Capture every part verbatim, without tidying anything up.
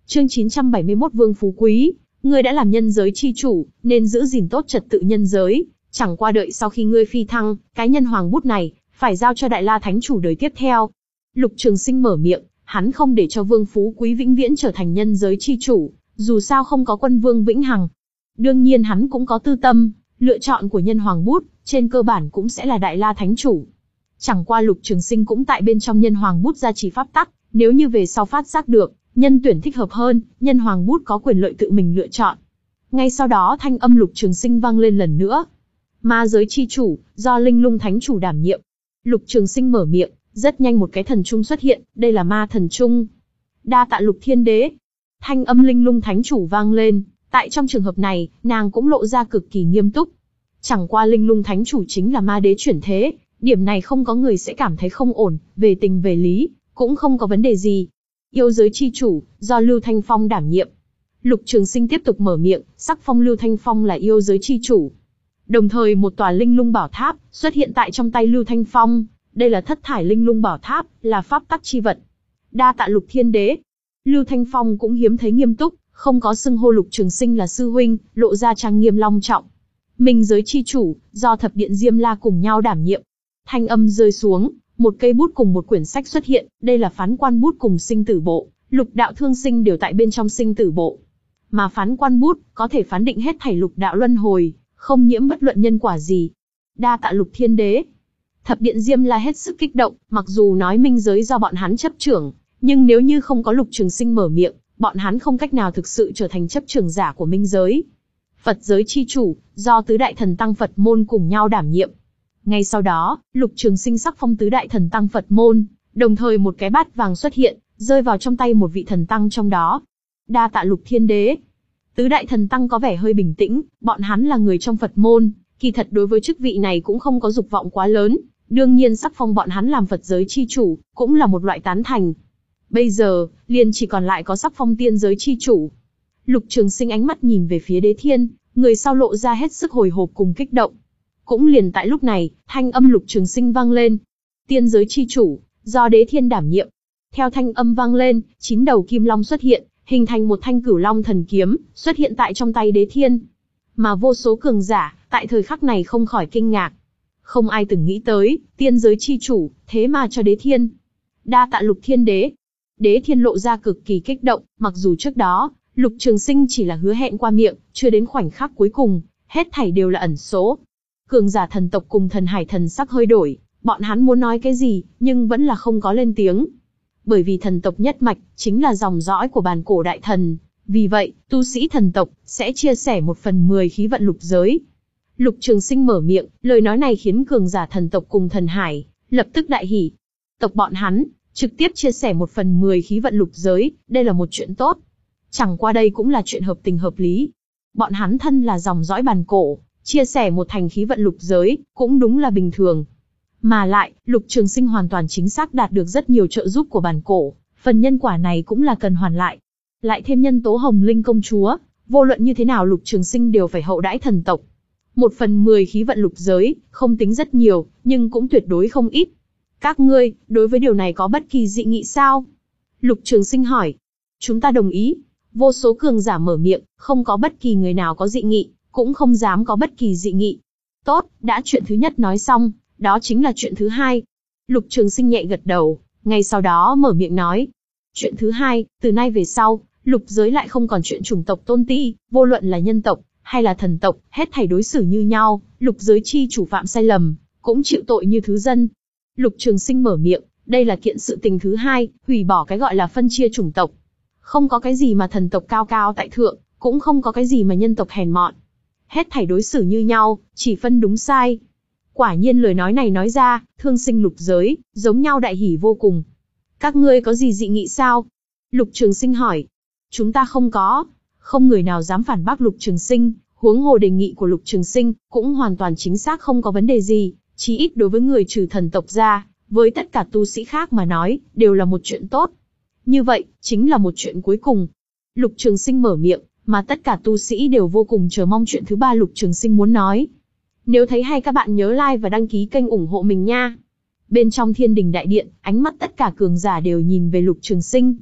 Chương chín trăm bảy mươi mốt Vương Phú Quý, ngươi đã làm nhân giới chi chủ, nên giữ gìn tốt trật tự nhân giới, chẳng qua đợi sau khi ngươi phi thăng, cái nhân hoàng bút này, phải giao cho Đại La Thánh chủ đời tiếp theo. Lục Trường Sinh mở miệng, hắn không để cho Vương Phú Quý vĩnh viễn trở thành nhân giới chi chủ, dù sao không có quân vương vĩnh hằng. Đương nhiên hắn cũng có tư tâm, lựa chọn của nhân hoàng bút, trên cơ bản cũng sẽ là Đại La Thánh chủ. Chẳng qua Lục Trường Sinh cũng tại bên trong nhân hoàng bút gia trì pháp tắc, nếu như về sau phát giác được, nhân tuyển thích hợp hơn, nhân hoàng bút có quyền lợi tự mình lựa chọn. Ngay sau đó thanh âm Lục Trường Sinh vang lên lần nữa. Ma giới chi chủ, do Linh Lung Thánh chủ đảm nhiệm. Lục Trường Sinh mở miệng, rất nhanh một cái thần trung xuất hiện, đây là ma thần trung. Đa tạ Lục Thiên Đế. Thanh âm Linh Lung Thánh chủ vang lên, tại trong trường hợp này, nàng cũng lộ ra cực kỳ nghiêm túc. Chẳng qua Linh Lung Thánh chủ chính là ma đế chuyển thế, điểm này không có người sẽ cảm thấy không ổn, về tình về lý, cũng không có vấn đề gì. Yêu giới chi chủ, do Lưu Thanh Phong đảm nhiệm. Lục Trường Sinh tiếp tục mở miệng, sắc phong Lưu Thanh Phong là yêu giới chi chủ. Đồng thời một tòa linh lung bảo tháp xuất hiện tại trong tay Lưu Thanh Phong, đây là thất thải linh lung bảo tháp, là pháp tắc chi vật. Đa tạ Lục Thiên Đế. Lưu Thanh Phong cũng hiếm thấy nghiêm túc, không có xưng hô Lục Trường Sinh là sư huynh, lộ ra trang nghiêm long trọng. Minh giới chi chủ, do thập điện Diêm La cùng nhau đảm nhiệm. Thanh âm rơi xuống, một cây bút cùng một quyển sách xuất hiện, đây là phán quan bút cùng sinh tử bộ, lục đạo thương sinh đều tại bên trong sinh tử bộ. Mà phán quan bút, có thể phán định hết thảy lục đạo luân hồi, không nhiễm bất luận nhân quả gì. Đa tạ Lục Thiên Đế. Thập điện Diêm La hết sức kích động, mặc dù nói minh giới do bọn hắn chấp trưởng, nhưng nếu như không có Lục Trường Sinh mở miệng, bọn hắn không cách nào thực sự trở thành chấp trưởng giả của minh giới. Phật giới chi chủ, do tứ đại thần tăng Phật môn cùng nhau đảm nhiệm. Ngay sau đó, Lục Trường Sinh sắc phong tứ đại thần tăng Phật môn, đồng thời một cái bát vàng xuất hiện, rơi vào trong tay một vị thần tăng trong đó. Đa tạ Lục Thiên Đế. Tứ đại thần tăng có vẻ hơi bình tĩnh, bọn hắn là người trong Phật môn, kỳ thật đối với chức vị này cũng không có dục vọng quá lớn, đương nhiên sắc phong bọn hắn làm Phật giới chi chủ, cũng là một loại tán thành. Bây giờ, liền chỉ còn lại có sắc phong tiên giới chi chủ. Lục Trường Sinh ánh mắt nhìn về phía Đế Thiên, người sau lộ ra hết sức hồi hộp cùng kích động. Cũng liền tại lúc này, thanh âm Lục Trường Sinh vang lên. Tiên giới chi chủ, do Đế Thiên đảm nhiệm. Theo thanh âm vang lên, chín đầu kim long xuất hiện, hình thành một thanh cửu long thần kiếm, xuất hiện tại trong tay Đế Thiên. Mà vô số cường giả, tại thời khắc này không khỏi kinh ngạc. Không ai từng nghĩ tới, tiên giới chi chủ, thế mà cho Đế Thiên. Đa tạ Lục Thiên Đế. Đế Thiên lộ ra cực kỳ kích động, mặc dù trước đó, Lục Trường Sinh chỉ là hứa hẹn qua miệng, chưa đến khoảnh khắc cuối cùng, hết thảy đều là ẩn số. Cường giả thần tộc cùng thần hải thần sắc hơi đổi, bọn hắn muốn nói cái gì, nhưng vẫn là không có lên tiếng. Bởi vì thần tộc nhất mạch, chính là dòng dõi của bàn cổ đại thần. Vì vậy, tu sĩ thần tộc, sẽ chia sẻ một phần mười khí vận lục giới. Lục Trường Sinh mở miệng, lời nói này khiến cường giả thần tộc cùng thần hải, lập tức đại hỉ. Tộc bọn hắn, trực tiếp chia sẻ một phần mười khí vận lục giới, đây là một chuyện tốt. Chẳng qua đây cũng là chuyện hợp tình hợp lý. Bọn hắn thân là dòng dõi bàn cổ, chia sẻ một thành khí vận lục giới, cũng đúng là bình thường. Mà lại, Lục Trường Sinh hoàn toàn chính xác đạt được rất nhiều trợ giúp của bàn cổ, phần nhân quả này cũng là cần hoàn lại. Lại thêm nhân tố Hồng Linh công chúa, vô luận như thế nào Lục Trường Sinh đều phải hậu đãi thần tộc. Một phần mười khí vận lục giới, không tính rất nhiều, nhưng cũng tuyệt đối không ít. Các ngươi, đối với điều này có bất kỳ dị nghị sao? Lục Trường Sinh hỏi. Chúng ta đồng ý. Vô số cường giả mở miệng, không có bất kỳ người nào có dị nghị, cũng không dám có bất kỳ dị nghị. Tốt, đã chuyện thứ nhất nói xong, đó chính là chuyện thứ hai. Lục Trường Sinh nhẹ gật đầu, ngay sau đó mở miệng nói. Chuyện thứ hai, từ nay về sau, lục giới lại không còn chuyện chủng tộc tôn ti, vô luận là nhân tộc, hay là thần tộc, hết thảy đối xử như nhau, lục giới chi chủ phạm sai lầm, cũng chịu tội như thứ dân. Lục Trường Sinh mở miệng, đây là kiện sự tình thứ hai, hủy bỏ cái gọi là phân chia chủng tộc. Không có cái gì mà thần tộc cao cao tại thượng, cũng không có cái gì mà nhân tộc hèn mọn. Hết thảy đối xử như nhau, chỉ phân đúng sai. Quả nhiên lời nói này nói ra, thương sinh lục giới, giống nhau đại hỉ vô cùng. Các ngươi có gì dị nghị sao? Lục Trường Sinh hỏi. Chúng ta không có. Không người nào dám phản bác Lục Trường Sinh, huống hồ đề nghị của Lục Trường Sinh, cũng hoàn toàn chính xác không có vấn đề gì, chí ít đối với người trừ thần tộc ra, với tất cả tu sĩ khác mà nói, đều là một chuyện tốt. Như vậy, chính là một chuyện cuối cùng. Lục Trường Sinh mở miệng, mà tất cả tu sĩ đều vô cùng chờ mong chuyện thứ ba Lục Trường Sinh muốn nói. Nếu thấy hay các bạn nhớ like và đăng ký kênh ủng hộ mình nha. Bên trong Thiên Đình Đại Điện, ánh mắt tất cả cường giả đều nhìn về Lục Trường Sinh.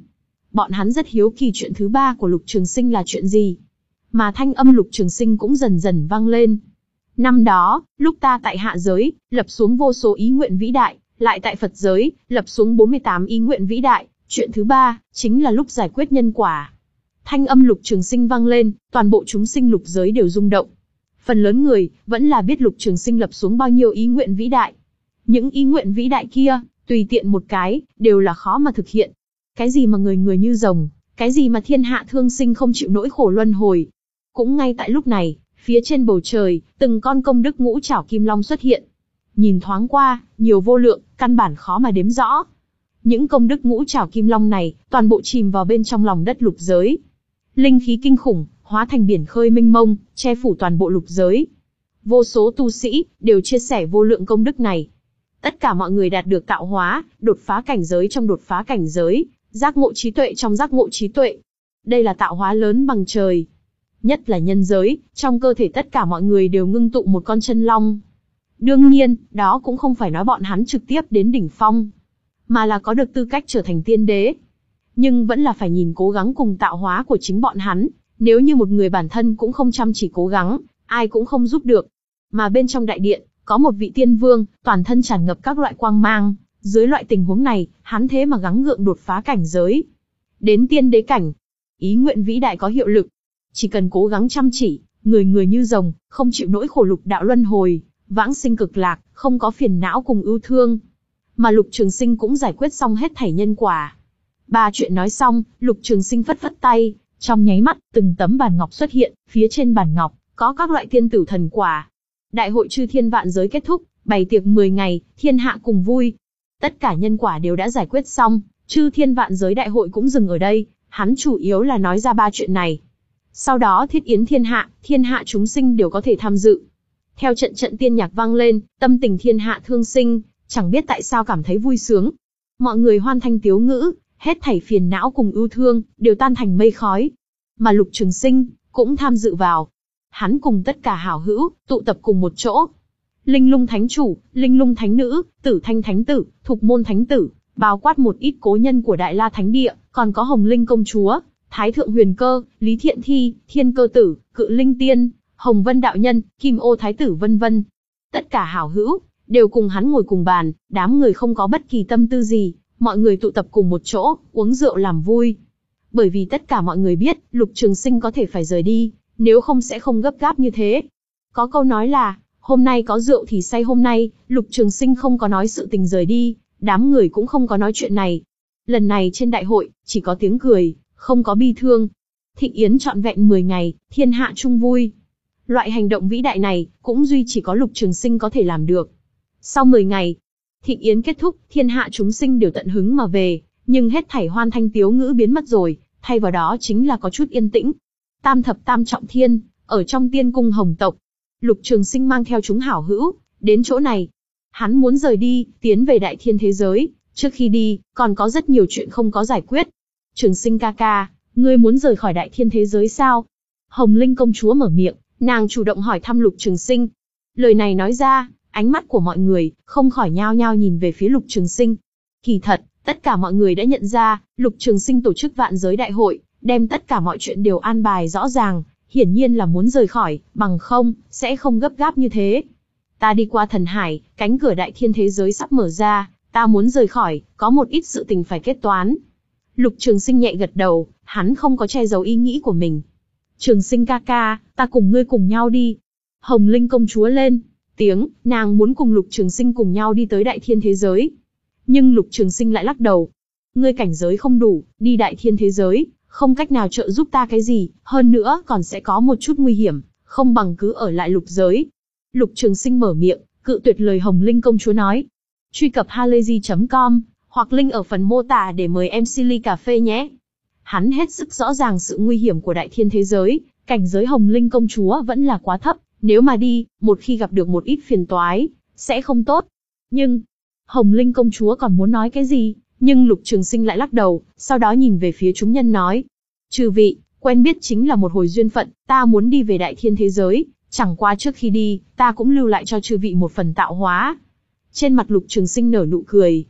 bọn hắn rất hiếu kỳ chuyện thứ ba của Lục Trường Sinh là chuyện gì. Mà thanh âm Lục Trường Sinh cũng dần dần vang lên. Năm đó, lúc ta tại hạ giới, lập xuống vô số ý nguyện vĩ đại, lại tại Phật giới, lập xuống bốn mươi tám ý nguyện vĩ đại, chuyện thứ ba, chính là lúc giải quyết nhân quả. Thanh âm Lục Trường Sinh vang lên, toàn bộ chúng sinh lục giới đều rung động. Phần lớn người, vẫn là biết Lục Trường Sinh lập xuống bao nhiêu ý nguyện vĩ đại. Những ý nguyện vĩ đại kia, tùy tiện một cái, đều là khó mà thực hiện. Cái gì mà người người như rồng, cái gì mà thiên hạ thương sinh không chịu nỗi khổ luân hồi. Cũng ngay tại lúc này, phía trên bầu trời, từng con công đức ngũ trảo kim long xuất hiện. Nhìn thoáng qua, nhiều vô lượng, căn bản khó mà đếm rõ. Những công đức ngũ trảo kim long này, toàn bộ chìm vào bên trong lòng đất lục giới. Linh khí kinh khủng, hóa thành biển khơi mênh mông, che phủ toàn bộ lục giới. Vô số tu sĩ, đều chia sẻ vô lượng công đức này. Tất cả mọi người đạt được tạo hóa, đột phá cảnh giới trong đột phá cảnh giới, giác ngộ trí tuệ trong giác ngộ trí tuệ. Đây là tạo hóa lớn bằng trời. Nhất là nhân giới, trong cơ thể tất cả mọi người đều ngưng tụ một con chân long. Đương nhiên, đó cũng không phải nói bọn hắn trực tiếp đến đỉnh phong, mà là có được tư cách trở thành tiên đế. Nhưng vẫn là phải nhìn cố gắng cùng tạo hóa của chính bọn hắn, nếu như một người bản thân cũng không chăm chỉ cố gắng, ai cũng không giúp được. Mà bên trong đại điện, có một vị tiên vương, toàn thân tràn ngập các loại quang mang, dưới loại tình huống này, hắn thế mà gắng gượng đột phá cảnh giới. Đến tiên đế cảnh, ý nguyện vĩ đại có hiệu lực. Chỉ cần cố gắng chăm chỉ, người người như rồng, không chịu nỗi khổ lục đạo luân hồi, vãng sinh cực lạc, không có phiền não cùng ưu thương. Mà Lục Trường Sinh cũng giải quyết xong hết thảy nhân quả. Ba chuyện nói xong, Lục Trường Sinh phất phất tay, trong nháy mắt, từng tấm bàn ngọc xuất hiện, phía trên bàn ngọc, có các loại thiên tử thần quả. Đại hội chư thiên vạn giới kết thúc, bày tiệc mười ngày, thiên hạ cùng vui. Tất cả nhân quả đều đã giải quyết xong, chư thiên vạn giới đại hội cũng dừng ở đây, hắn chủ yếu là nói ra ba chuyện này. Sau đó thiết yến thiên hạ, thiên hạ chúng sinh đều có thể tham dự. Theo trận trận tiên nhạc vang lên, tâm tình thiên hạ thương sinh, chẳng biết tại sao cảm thấy vui sướng. Mọi người hoan thanh tiếu ngữ, hết thảy phiền não cùng ưu thương, đều tan thành mây khói. Mà Lục Trường Sinh, cũng tham dự vào. Hắn cùng tất cả hảo hữu, tụ tập cùng một chỗ. Linh Lung Thánh Chủ, Linh Lung Thánh Nữ, Tử Thanh Thánh Tử, Thục Môn Thánh Tử, bao quát một ít cố nhân của Đại La Thánh Địa, còn có Hồng Linh Công Chúa, Thái Thượng Huyền Cơ, Lý Thiện Thi, Thiên Cơ Tử, Cự Linh Tiên, Hồng Vân Đạo Nhân, Kim Ô Thái Tử vân vân. Tất cả hảo hữu, đều cùng hắn ngồi cùng bàn, đám người không có bất kỳ tâm tư gì, mọi người tụ tập cùng một chỗ, uống rượu làm vui. Bởi vì tất cả mọi người biết, Lục Trường Sinh có thể phải rời đi, nếu không sẽ không gấp gáp như thế. Có câu nói là, hôm nay có rượu thì say hôm nay, Lục Trường Sinh không có nói sự tình rời đi, đám người cũng không có nói chuyện này. Lần này trên đại hội, chỉ có tiếng cười, không có bi thương. Thịnh yến trọn vẹn mười ngày, thiên hạ chung vui. Loại hành động vĩ đại này, cũng duy chỉ có Lục Trường Sinh có thể làm được. Sau mười ngày, thịnh yến kết thúc, thiên hạ chúng sinh đều tận hứng mà về, nhưng hết thảy hoan thanh tiếu ngữ biến mất rồi, thay vào đó chính là có chút yên tĩnh. Tam thập tam trọng thiên, ở trong tiên cung Hồng tộc, Lục Trường Sinh mang theo chúng hảo hữu, đến chỗ này. Hắn muốn rời đi, tiến về đại thiên thế giới, trước khi đi, còn có rất nhiều chuyện không có giải quyết. Trường Sinh ca ca, ngươi muốn rời khỏi đại thiên thế giới sao? Hồng Linh công chúa mở miệng, nàng chủ động hỏi thăm Lục Trường Sinh. Lời này nói ra, ánh mắt của mọi người, không khỏi nhao nhao nhìn về phía Lục Trường Sinh. Kỳ thật, tất cả mọi người đã nhận ra, Lục Trường Sinh tổ chức vạn giới đại hội, đem tất cả mọi chuyện đều an bài rõ ràng, hiển nhiên là muốn rời khỏi, bằng không, sẽ không gấp gáp như thế. Ta đi qua thần hải, cánh cửa đại thiên thế giới sắp mở ra, ta muốn rời khỏi, có một ít sự tình phải kết toán. Lục Trường Sinh nhẹ gật đầu, hắn không có che giấu ý nghĩ của mình. Trường Sinh ca ca, ta cùng ngươi cùng nhau đi. Hồng Linh công chúa lên tiếng, nàng muốn cùng Lục Trường Sinh cùng nhau đi tới đại thiên thế giới. Nhưng Lục Trường Sinh lại lắc đầu. Ngươi cảnh giới không đủ, đi đại thiên thế giới, không cách nào trợ giúp ta cái gì, hơn nữa còn sẽ có một chút nguy hiểm, không bằng cứ ở lại lục giới. Lục Trường Sinh mở miệng, cự tuyệt lời Hồng Linh công chúa nói. Truy cập halayzi chấm com, hoặc link ở phần mô tả để mời em xê ly cà phê nhé. Hắn hết sức rõ ràng sự nguy hiểm của đại thiên thế giới, cảnh giới Hồng Linh công chúa vẫn là quá thấp, nếu mà đi, một khi gặp được một ít phiền toái, sẽ không tốt. Nhưng, Hồng Linh công chúa còn muốn nói cái gì, nhưng Lục Trường Sinh lại lắc đầu, sau đó nhìn về phía chúng nhân nói. Chư vị, quen biết chính là một hồi duyên phận, ta muốn đi về đại thiên thế giới, chẳng qua trước khi đi, ta cũng lưu lại cho chư vị một phần tạo hóa. Trên mặt Lục Trường Sinh nở nụ cười.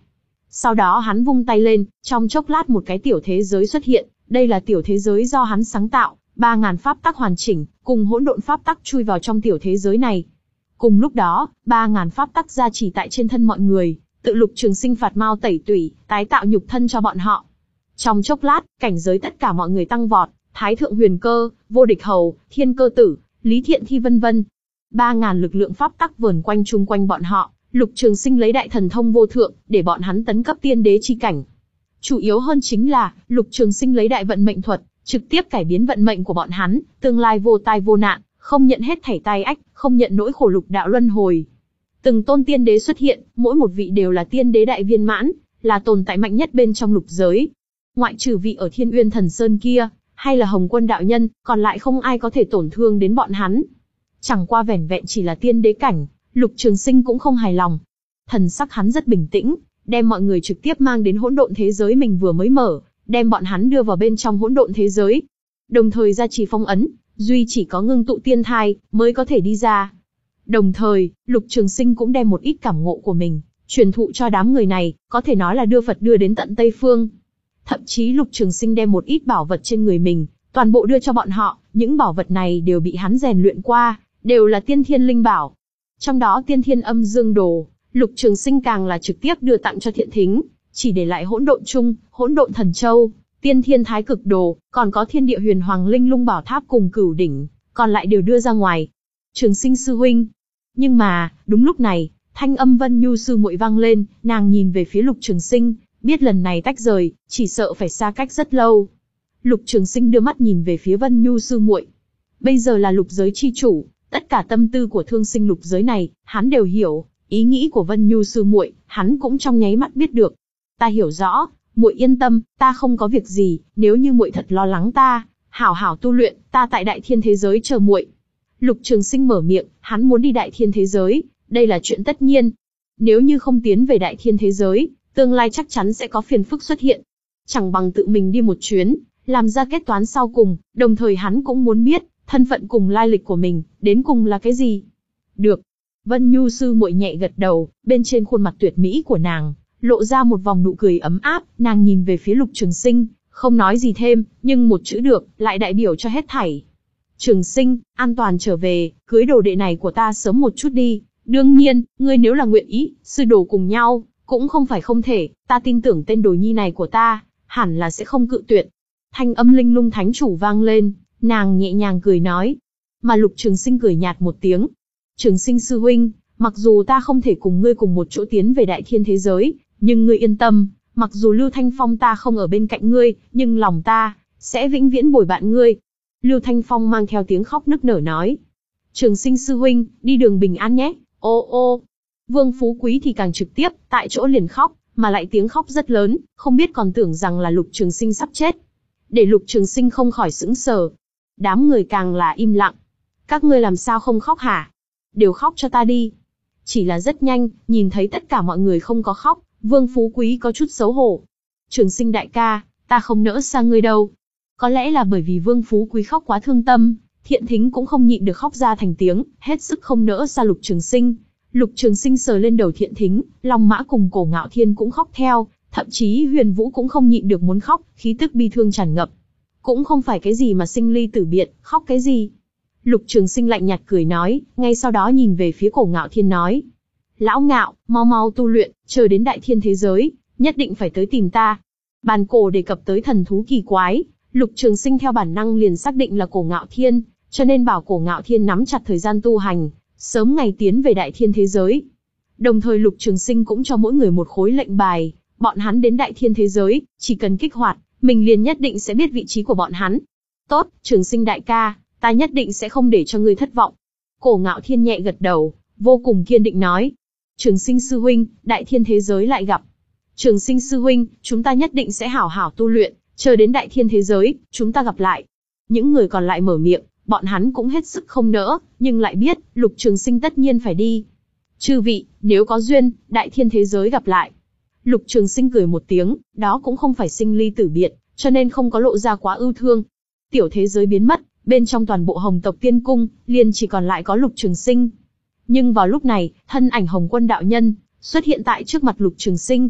Sau đó hắn vung tay lên, trong chốc lát một cái tiểu thế giới xuất hiện, đây là tiểu thế giới do hắn sáng tạo, ba ngàn pháp tắc hoàn chỉnh, cùng hỗn độn pháp tắc chui vào trong tiểu thế giới này. Cùng lúc đó, ba ngàn pháp tắc gia trì tại trên thân mọi người, tự Lục Trường Sinh phạt mao tẩy tủy, tái tạo nhục thân cho bọn họ. Trong chốc lát, cảnh giới tất cả mọi người tăng vọt, Thái Thượng Huyền Cơ, Vô Địch Hầu, Thiên Cơ Tử, Lý Thiện Thi vân vân. Ba ngàn lực lượng pháp tắc vờn quanh chung quanh bọn họ, Lục Trường Sinh lấy đại thần thông vô thượng, để bọn hắn tấn cấp tiên đế chi cảnh. Chủ yếu hơn chính là, Lục Trường Sinh lấy đại vận mệnh thuật, trực tiếp cải biến vận mệnh của bọn hắn, tương lai vô tai vô nạn, không nhận hết thảy tai ách, không nhận nỗi khổ lục đạo luân hồi. Từng tôn tiên đế xuất hiện, mỗi một vị đều là tiên đế đại viên mãn, là tồn tại mạnh nhất bên trong lục giới. Ngoại trừ vị ở Thiên Uyên Thần Sơn kia, hay là Hồng Quân đạo nhân, còn lại không ai có thể tổn thương đến bọn hắn. Chẳng qua vẻn vẹn chỉ là tiên đế cảnh, Lục Trường Sinh cũng không hài lòng. Thần sắc hắn rất bình tĩnh, đem mọi người trực tiếp mang đến hỗn độn thế giới mình vừa mới mở, đem bọn hắn đưa vào bên trong hỗn độn thế giới. Đồng thời gia trì phong ấn, duy chỉ có ngưng tụ tiên thai mới có thể đi ra. Đồng thời, Lục Trường Sinh cũng đem một ít cảm ngộ của mình truyền thụ cho đám người này, có thể nói là đưa Phật đưa đến tận Tây Phương. Thậm chí Lục Trường Sinh đem một ít bảo vật trên người mình, toàn bộ đưa cho bọn họ, những bảo vật này đều bị hắn rèn luyện qua, đều là tiên thiên linh bảo. Trong đó Tiên Thiên Âm Dương Đồ, Lục Trường Sinh càng là trực tiếp đưa tặng cho Thiện Thính, chỉ để lại Hỗn Độn Chung, Hỗn Độn Thần Châu, Tiên Thiên Thái Cực Đồ, còn có Thiên Địa Huyền Hoàng Linh Lung Bảo Tháp cùng Cửu Đỉnh, còn lại đều đưa ra ngoài. Trường Sinh sư huynh. Nhưng mà, đúng lúc này, thanh âm Vân Nhu sư muội vang lên, nàng nhìn về phía Lục Trường Sinh, biết lần này tách rời, chỉ sợ phải xa cách rất lâu. Lục Trường Sinh đưa mắt nhìn về phía Vân Nhu sư muội. Bây giờ là lục giới chi chủ, tất cả tâm tư của thương sinh lục giới này, hắn đều hiểu, ý nghĩ của Vân Nhu sư muội, hắn cũng trong nháy mắt biết được. Ta hiểu rõ, muội yên tâm, ta không có việc gì, nếu như muội thật lo lắng ta, hảo hảo tu luyện, ta tại Đại Thiên thế giới chờ muội. Lục Trường Sinh mở miệng, hắn muốn đi Đại Thiên thế giới, đây là chuyện tất nhiên. Nếu như không tiến về Đại Thiên thế giới, tương lai chắc chắn sẽ có phiền phức xuất hiện. Chẳng bằng tự mình đi một chuyến, làm ra kết toán sau cùng, đồng thời hắn cũng muốn biết, thân phận cùng lai lịch của mình, đến cùng là cái gì. Được. Vân Nhu sư muội nhẹ gật đầu, bên trên khuôn mặt tuyệt mỹ của nàng, lộ ra một vòng nụ cười ấm áp, nàng nhìn về phía Lục Trường Sinh, không nói gì thêm, nhưng một chữ được, lại đại biểu cho hết thảy. Trường Sinh, an toàn trở về, cưới đồ đệ này của ta sớm một chút đi, đương nhiên, ngươi nếu là nguyện ý, sư đồ cùng nhau, cũng không phải không thể, ta tin tưởng tên đồ nhi này của ta, hẳn là sẽ không cự tuyệt. Thanh âm Linh Lung Thánh Chủ vang lên, nàng nhẹ nhàng cười nói. Mà Lục Trường Sinh cười nhạt một tiếng. Trường Sinh sư huynh, mặc dù ta không thể cùng ngươi cùng một chỗ tiến về Đại Thiên thế giới, nhưng ngươi yên tâm, mặc dù Lưu Thanh Phong ta không ở bên cạnh ngươi, nhưng lòng ta sẽ vĩnh viễn bồi bạn ngươi. Lưu Thanh Phong mang theo tiếng khóc nức nở nói. Trường Sinh sư huynh, đi đường bình an nhé. Ô ô. Vương Phú Quý thì càng trực tiếp, tại chỗ liền khóc, mà lại tiếng khóc rất lớn, không biết còn tưởng rằng là Lục Trường Sinh sắp chết. Để Lục Trường Sinh không khỏi sững sờ. Đám người càng là im lặng. Các ngươi làm sao không khóc hả? Đều khóc cho ta đi. Chỉ là rất nhanh, nhìn thấy tất cả mọi người không có khóc, Vương Phú Quý có chút xấu hổ. Trường Sinh đại ca, ta không nỡ xa ngươi đâu. Có lẽ là bởi vì Vương Phú Quý khóc quá thương tâm, Thiện Thính cũng không nhịn được khóc ra thành tiếng, hết sức không nỡ xa Lục Trường Sinh. Lục Trường Sinh sờ lên đầu Thiện Thính, Long Mã cùng Cổ Ngạo Thiên cũng khóc theo, thậm chí Huyền Vũ cũng không nhịn được muốn khóc, khí tức bi thương tràn ngập. Cũng không phải cái gì mà sinh ly tử biệt, khóc cái gì? Lục Trường Sinh lạnh nhạt cười nói, ngay sau đó nhìn về phía Cổ Ngạo Thiên nói. Lão Ngạo, mau mau tu luyện, chờ đến Đại Thiên thế giới, nhất định phải tới tìm ta. Bàn cổ đề cập tới thần thú kỳ quái, Lục Trường Sinh theo bản năng liền xác định là Cổ Ngạo Thiên, cho nên bảo Cổ Ngạo Thiên nắm chặt thời gian tu hành, sớm ngày tiến về Đại Thiên thế giới. Đồng thời Lục Trường Sinh cũng cho mỗi người một khối lệnh bài, bọn hắn đến Đại Thiên thế giới, chỉ cần kích hoạt, mình liền nhất định sẽ biết vị trí của bọn hắn. Tốt, Trường Sinh đại ca, ta nhất định sẽ không để cho ngươi thất vọng. Cổ Ngạo Thiên nhẹ gật đầu, vô cùng kiên định nói. Trường Sinh sư huynh, Đại Thiên thế giới lại gặp. Trường Sinh sư huynh, chúng ta nhất định sẽ hảo hảo tu luyện, chờ đến Đại Thiên thế giới, chúng ta gặp lại. Những người còn lại mở miệng, bọn hắn cũng hết sức không nỡ, nhưng lại biết, Lục Trường Sinh tất nhiên phải đi. Chư vị, nếu có duyên, Đại Thiên thế giới gặp lại. Lục Trường Sinh cười một tiếng, đó cũng không phải sinh ly tử biệt, cho nên không có lộ ra quá ưu thương. Tiểu thế giới biến mất, bên trong toàn bộ Hồng tộc Tiên cung, liền chỉ còn lại có Lục Trường Sinh. Nhưng vào lúc này, thân ảnh Hồng Quân đạo nhân xuất hiện tại trước mặt Lục Trường Sinh.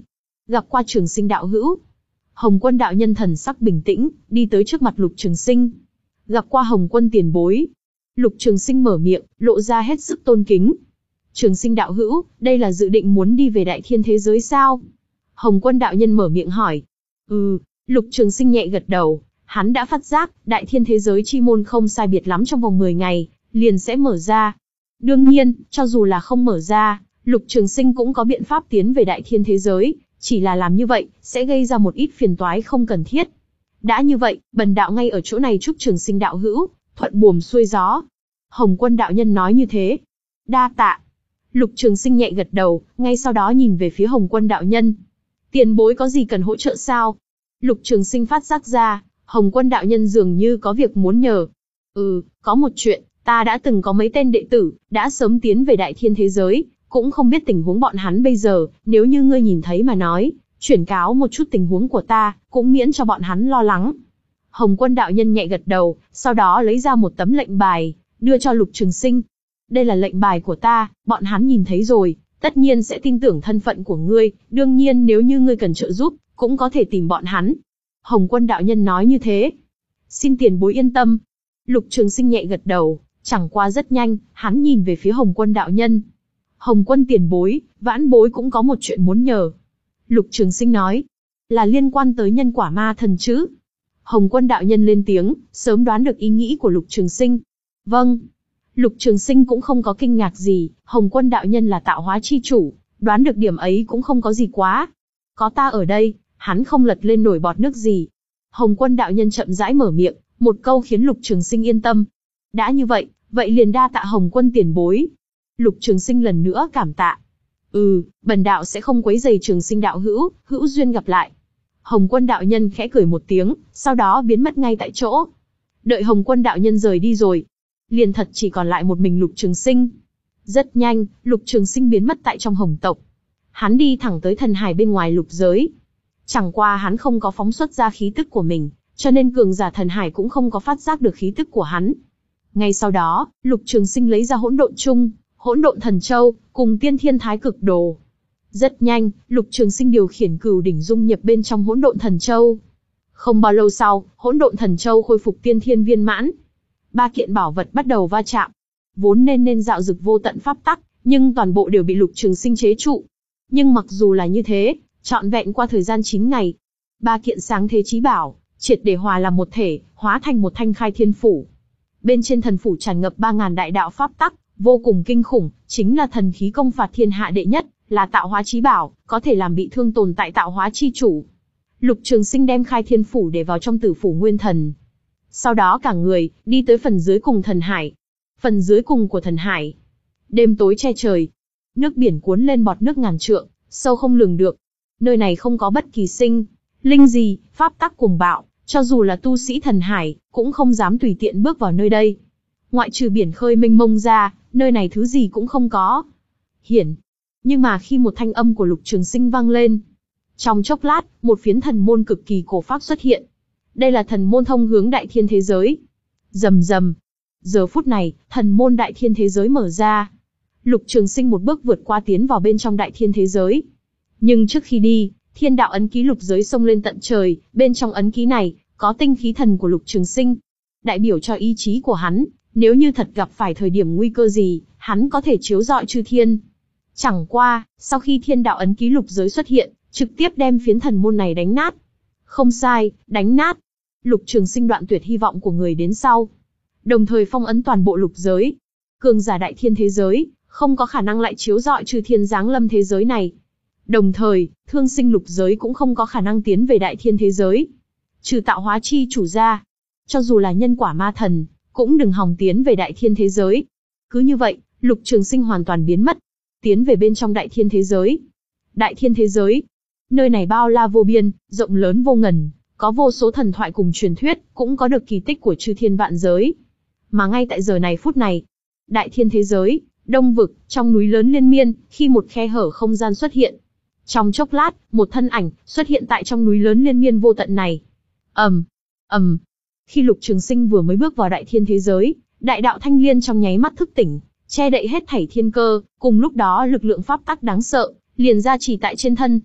gặp qua Trường Sinh đạo hữu. Hồng Quân đạo nhân thần sắc bình tĩnh, đi tới trước mặt Lục Trường Sinh. Gặp qua Hồng Quân tiền bối. Lục Trường Sinh mở miệng, lộ ra hết sức tôn kính. Trường Sinh đạo hữu, đây là dự định muốn đi về đại thiên thế giới sao? Hồng Quân đạo nhân mở miệng hỏi. Ừ, Lục Trường Sinh nhẹ gật đầu, hắn đã phát giác, đại thiên thế giới chi môn không sai biệt lắm trong vòng mười ngày, liền sẽ mở ra. Đương nhiên, cho dù là không mở ra, Lục Trường Sinh cũng có biện pháp tiến về đại thiên thế giới, chỉ là làm như vậy, sẽ gây ra một ít phiền toái không cần thiết. Đã như vậy, bần đạo ngay ở chỗ này chúc Trường Sinh đạo hữu, thuận buồm xuôi gió. Hồng Quân đạo nhân nói như thế. Đa tạ. Lục Trường Sinh nhẹ gật đầu, ngay sau đó nhìn về phía Hồng Quân đạo nhân. Tiền bối có gì cần hỗ trợ sao? Lục Trường Sinh phát giác ra, Hồng Quân đạo nhân dường như có việc muốn nhờ. Ừ, có một chuyện, ta đã từng có mấy tên đệ tử, đã sớm tiến về đại thiên thế giới, cũng không biết tình huống bọn hắn bây giờ, nếu như ngươi nhìn thấy mà nói, chuyển cáo một chút tình huống của ta, cũng miễn cho bọn hắn lo lắng. Hồng Quân đạo nhân nhẹ gật đầu, sau đó lấy ra một tấm lệnh bài, đưa cho Lục Trường Sinh. Đây là lệnh bài của ta, bọn hắn nhìn thấy rồi, tất nhiên sẽ tin tưởng thân phận của ngươi, đương nhiên nếu như ngươi cần trợ giúp, cũng có thể tìm bọn hắn. Hồng Quân đạo nhân nói như thế. Xin tiền bối yên tâm. Lục Trường Sinh nhẹ gật đầu, chẳng qua rất nhanh, hắn nhìn về phía Hồng Quân đạo nhân. Hồng Quân tiền bối, vãn bối cũng có một chuyện muốn nhờ. Lục Trường Sinh nói, là liên quan tới nhân quả ma thần chứ? Hồng Quân đạo nhân lên tiếng, sớm đoán được ý nghĩ của Lục Trường Sinh. Vâng. Lục Trường Sinh cũng không có kinh ngạc gì, Hồng Quân đạo nhân là tạo hóa chi chủ, đoán được điểm ấy cũng không có gì quá. Có ta ở đây, hắn không lật lên nổi bọt nước gì. Hồng Quân đạo nhân chậm rãi mở miệng, một câu khiến Lục Trường Sinh yên tâm. Đã như vậy, vậy liền đa tạ Hồng Quân tiền bối. Lục Trường Sinh lần nữa cảm tạ. Ừ, bần đạo sẽ không quấy rầy Trường Sinh đạo hữu, hữu duyên gặp lại. Hồng Quân đạo nhân khẽ cười một tiếng, sau đó biến mất ngay tại chỗ. Đợi Hồng Quân đạo nhân rời đi rồi, liền thật chỉ còn lại một mình Lục Trường Sinh. Rất nhanh, Lục Trường Sinh biến mất tại trong Hồng tộc. Hắn đi thẳng tới thần hải bên ngoài lục giới. Chẳng qua hắn không có phóng xuất ra khí tức của mình, cho nên cường giả thần hải cũng không có phát giác được khí tức của hắn. Ngay sau đó, Lục Trường Sinh lấy ra hỗn độn chung, hỗn độn thần châu, cùng tiên thiên thái cực đồ. Rất nhanh, Lục Trường Sinh điều khiển cửu đỉnh dung nhập bên trong hỗn độn thần châu. Không bao lâu sau, hỗn độn thần châu khôi phục tiên thiên viên mãn. Ba kiện bảo vật bắt đầu va chạm. Vốn nên nên dạo dực vô tận pháp tắc, nhưng toàn bộ đều bị Lục Trường Sinh chế trụ. Nhưng mặc dù là như thế, trọn vẹn qua thời gian chín ngày, ba kiện sáng thế chí bảo, triệt để hòa làm một thể, hóa thành một thanh khai thiên phủ. Bên trên thần phủ tràn ngập ba ngàn đại đạo pháp tắc, vô cùng kinh khủng, chính là thần khí công phạt thiên hạ đệ nhất, là tạo hóa chí bảo, có thể làm bị thương tồn tại tạo hóa chi chủ. Lục Trường Sinh đem khai thiên phủ để vào trong tử phủ nguyên thần. Sau đó cả người, đi tới phần dưới cùng thần hải. Phần dưới cùng của thần hải. Đêm tối che trời. Nước biển cuốn lên bọt nước ngàn trượng, sâu không lường được. Nơi này không có bất kỳ sinh linh gì, pháp tắc cuồng bạo, cho dù là tu sĩ thần hải, cũng không dám tùy tiện bước vào nơi đây. Ngoại trừ biển khơi mênh mông ra, nơi này thứ gì cũng không có. Hiển. Nhưng mà khi một thanh âm của Lục Trường Sinh vang lên, trong chốc lát, một phiến thần môn cực kỳ cổ pháp xuất hiện. Đây là thần môn thông hướng đại thiên thế giới. Rầm rầm. Giờ phút này, thần môn đại thiên thế giới mở ra. Lục Trường Sinh một bước vượt qua tiến vào bên trong đại thiên thế giới. Nhưng trước khi đi, thiên đạo ấn ký lục giới xông lên tận trời, bên trong ấn ký này, có tinh khí thần của Lục Trường Sinh. Đại biểu cho ý chí của hắn, nếu như thật gặp phải thời điểm nguy cơ gì, hắn có thể chiếu rọi chư thiên. Chẳng qua, sau khi thiên đạo ấn ký lục giới xuất hiện, trực tiếp đem phiến thần môn này đánh nát. Không sai, đánh nát. Lục Trường Sinh đoạn tuyệt hy vọng của người đến sau. Đồng thời phong ấn toàn bộ lục giới. Cường giả đại thiên thế giới, không có khả năng lại chiếu rọi chư thiên giáng lâm thế giới này. Đồng thời, thương sinh lục giới cũng không có khả năng tiến về đại thiên thế giới. Trừ tạo hóa chi chủ ra. Cho dù là nhân quả ma thần, cũng đừng hòng tiến về đại thiên thế giới. Cứ như vậy, Lục Trường Sinh hoàn toàn biến mất. Tiến về bên trong đại thiên thế giới. Đại thiên thế giới. Nơi này bao la vô biên, rộng lớn vô ngần, có vô số thần thoại cùng truyền thuyết, cũng có được kỳ tích của chư thiên vạn giới. Mà ngay tại giờ này phút này, đại thiên thế giới, đông vực, trong núi lớn liên miên, khi một khe hở không gian xuất hiện. Trong chốc lát, một thân ảnh xuất hiện tại trong núi lớn liên miên vô tận này. ầm, ầm. Khi Lục Trường Sinh vừa mới bước vào đại thiên thế giới, đại đạo thanh liên trong nháy mắt thức tỉnh, che đậy hết thảy thiên cơ, cùng lúc đó lực lượng pháp tắc đáng sợ liền ra chỉ tại trên thân.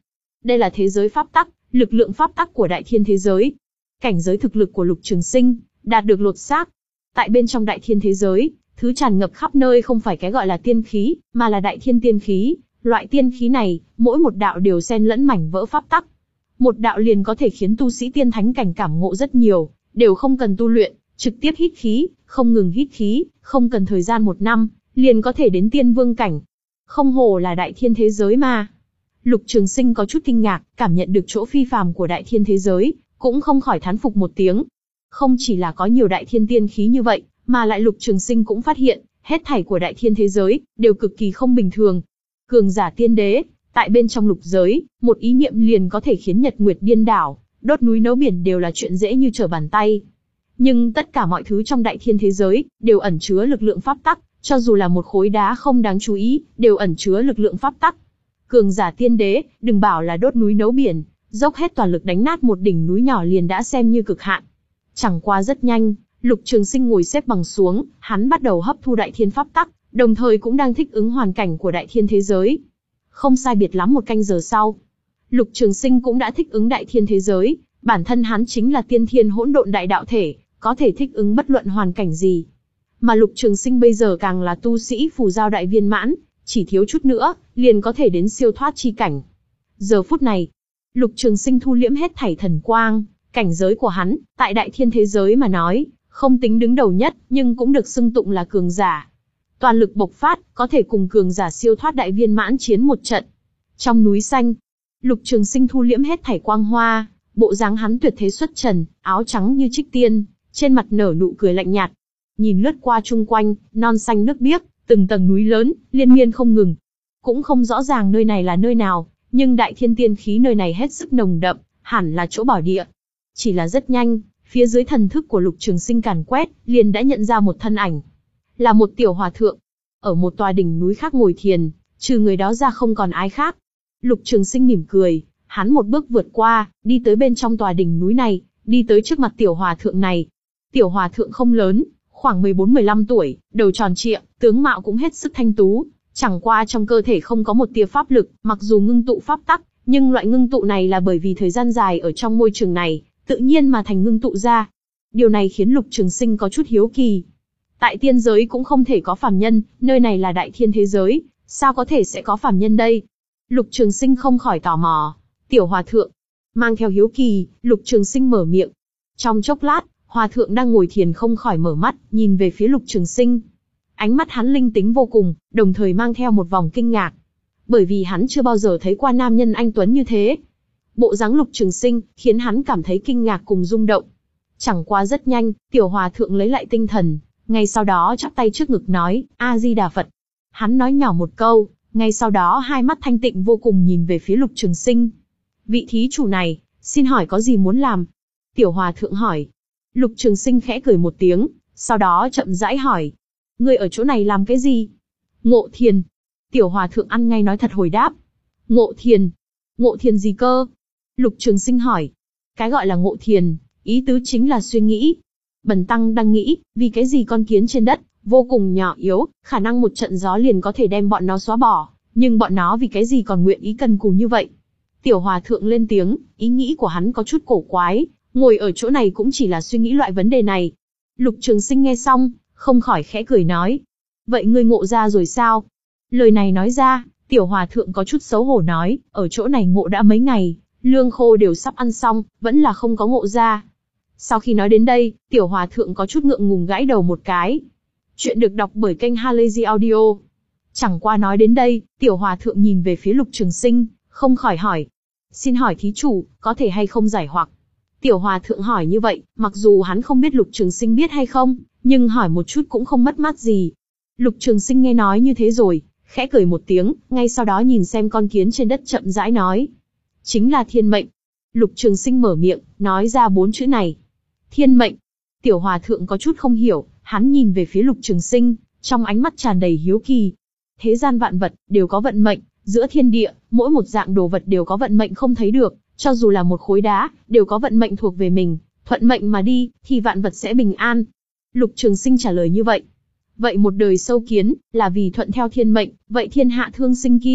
Đây là thế giới pháp tắc, lực lượng pháp tắc của đại thiên thế giới. Cảnh giới thực lực của Lục Trường Sinh đạt được lột xác. Tại bên trong đại thiên thế giới, thứ tràn ngập khắp nơi không phải cái gọi là tiên khí, mà là đại thiên tiên khí. Loại tiên khí này, mỗi một đạo đều xen lẫn mảnh vỡ pháp tắc. Một đạo liền có thể khiến tu sĩ tiên thánh cảnh cảm ngộ rất nhiều, đều không cần tu luyện, trực tiếp hít khí, không ngừng hít khí, không cần thời gian một năm, liền có thể đến tiên vương cảnh. Không hổ là đại thiên thế giới mà. Lục Trường Sinh có chút kinh ngạc, cảm nhận được chỗ phi phàm của đại thiên thế giới, cũng không khỏi thán phục một tiếng. Không chỉ là có nhiều đại thiên tiên khí như vậy, mà lại Lục Trường Sinh cũng phát hiện, hết thảy của đại thiên thế giới, đều cực kỳ không bình thường. Cường giả tiên đế, tại bên trong lục giới, một ý niệm liền có thể khiến nhật nguyệt điên đảo, đốt núi nấu biển đều là chuyện dễ như trở bàn tay. Nhưng tất cả mọi thứ trong đại thiên thế giới, đều ẩn chứa lực lượng pháp tắc, cho dù là một khối đá không đáng chú ý, đều ẩn chứa lực lượng pháp tắc. Cường giả tiên đế, đừng bảo là đốt núi nấu biển, dốc hết toàn lực đánh nát một đỉnh núi nhỏ liền đã xem như cực hạn. Chẳng qua rất nhanh, Lục Trường Sinh ngồi xếp bằng xuống, hắn bắt đầu hấp thu đại thiên pháp tắc, đồng thời cũng đang thích ứng hoàn cảnh của đại thiên thế giới. Không sai biệt lắm một canh giờ sau, Lục Trường Sinh cũng đã thích ứng đại thiên thế giới, bản thân hắn chính là tiên thiên hỗn độn đại đạo thể, có thể thích ứng bất luận hoàn cảnh gì. Mà Lục Trường Sinh bây giờ càng là tu sĩ phù giao đại viên mãn, chỉ thiếu chút nữa, liền có thể đến siêu thoát chi cảnh. Giờ phút này, Lục Trường Sinh thu liễm hết thảy thần quang, cảnh giới của hắn, tại đại thiên thế giới mà nói, không tính đứng đầu nhất, nhưng cũng được xưng tụng là cường giả. Toàn lực bộc phát, có thể cùng cường giả siêu thoát đại viên mãn chiến một trận. Trong núi xanh, Lục Trường Sinh thu liễm hết thảy quang hoa, bộ dáng hắn tuyệt thế xuất trần, áo trắng như trích tiên, trên mặt nở nụ cười lạnh nhạt. Nhìn lướt qua chung quanh, non xanh nước biếc, từng tầng núi lớn, liên miên không ngừng. Cũng không rõ ràng nơi này là nơi nào, nhưng đại thiên tiên khí nơi này hết sức nồng đậm, hẳn là chỗ bảo địa. Chỉ là rất nhanh, phía dưới thần thức của Lục Trường Sinh càn quét, liền đã nhận ra một thân ảnh. Là một tiểu hòa thượng. Ở một tòa đỉnh núi khác ngồi thiền, trừ người đó ra không còn ai khác. Lục Trường Sinh mỉm cười, hắn một bước vượt qua, đi tới bên trong tòa đỉnh núi này, đi tới trước mặt tiểu hòa thượng này. Tiểu hòa thượng không lớn, khoảng mười bốn mười lăm tuổi, đầu tròn trịa, tướng mạo cũng hết sức thanh tú, chẳng qua trong cơ thể không có một tia pháp lực, mặc dù ngưng tụ pháp tắc, nhưng loại ngưng tụ này là bởi vì thời gian dài ở trong môi trường này, tự nhiên mà thành ngưng tụ ra. Điều này khiến Lục Trường Sinh có chút hiếu kỳ. Tại tiên giới cũng không thể có phàm nhân, nơi này là đại thiên thế giới, sao có thể sẽ có phàm nhân đây? Lục Trường Sinh không khỏi tò mò. Tiểu hòa thượng, mang theo hiếu kỳ, Lục Trường Sinh mở miệng. Trong chốc lát, hòa thượng đang ngồi thiền không khỏi mở mắt, nhìn về phía Lục Trường Sinh. Ánh mắt hắn linh tính vô cùng, đồng thời mang theo một vòng kinh ngạc. Bởi vì hắn chưa bao giờ thấy qua nam nhân anh tuấn như thế. Bộ dáng Lục Trường Sinh khiến hắn cảm thấy kinh ngạc cùng rung động. Chẳng qua rất nhanh, tiểu hòa thượng lấy lại tinh thần, ngay sau đó chắp tay trước ngực nói, A Di Đà Phật. Hắn nói nhỏ một câu, ngay sau đó hai mắt thanh tịnh vô cùng nhìn về phía Lục Trường Sinh. Vị thí chủ này, xin hỏi có gì muốn làm? Tiểu hòa thượng hỏi. Lục Trường Sinh khẽ cười một tiếng, sau đó chậm rãi hỏi. Ngươi ở chỗ này làm cái gì? Ngộ thiền. Tiểu hòa thượng ăn ngay nói thật hồi đáp. Ngộ thiền? Ngộ thiền gì cơ? Lục Trường Sinh hỏi. Cái gọi là ngộ thiền, ý tứ chính là suy nghĩ. Bần tăng đang nghĩ, vì cái gì con kiến trên đất, vô cùng nhỏ yếu, khả năng một trận gió liền có thể đem bọn nó xóa bỏ, nhưng bọn nó vì cái gì còn nguyện ý cần cù như vậy? Tiểu hòa thượng lên tiếng, ý nghĩ của hắn có chút cổ quái, ngồi ở chỗ này cũng chỉ là suy nghĩ loại vấn đề này. Lục Trường Sinh nghe xong, không khỏi khẽ cười nói. Vậy ngươi ngộ ra rồi sao? Lời này nói ra, tiểu hòa thượng có chút xấu hổ nói, ở chỗ này ngộ đã mấy ngày, lương khô đều sắp ăn xong, vẫn là không có ngộ ra. Sau khi nói đến đây, tiểu hòa thượng có chút ngượng ngùng gãi đầu một cái. Chuyện được đọc bởi kênh Halazy Audio. Chẳng qua nói đến đây, tiểu hòa thượng nhìn về phía Lục Trường Sinh, không khỏi hỏi. Xin hỏi thí chủ, có thể hay không giải hoặc? Tiểu hòa thượng hỏi như vậy, mặc dù hắn không biết Lục Trường Sinh biết hay không, nhưng hỏi một chút cũng không mất mát gì. Lục Trường Sinh nghe nói như thế rồi, khẽ cười một tiếng, ngay sau đó nhìn xem con kiến trên đất chậm rãi nói. Chính là thiên mệnh. Lục Trường Sinh mở miệng, nói ra bốn chữ này. Thiên mệnh. Tiểu hòa thượng có chút không hiểu, hắn nhìn về phía Lục Trường Sinh, trong ánh mắt tràn đầy hiếu kỳ. Thế gian vạn vật, đều có vận mệnh, giữa thiên địa, mỗi một dạng đồ vật đều có vận mệnh không thấy được, cho dù là một khối đá, đều có vận mệnh thuộc về mình, thuận mệnh mà đi, thì vạn vật sẽ bình an. Lục Trường Sinh trả lời như vậy. Vậy một đời sâu kiến, là vì thuận theo thiên mệnh, vậy thiên hạ thương sinh kia,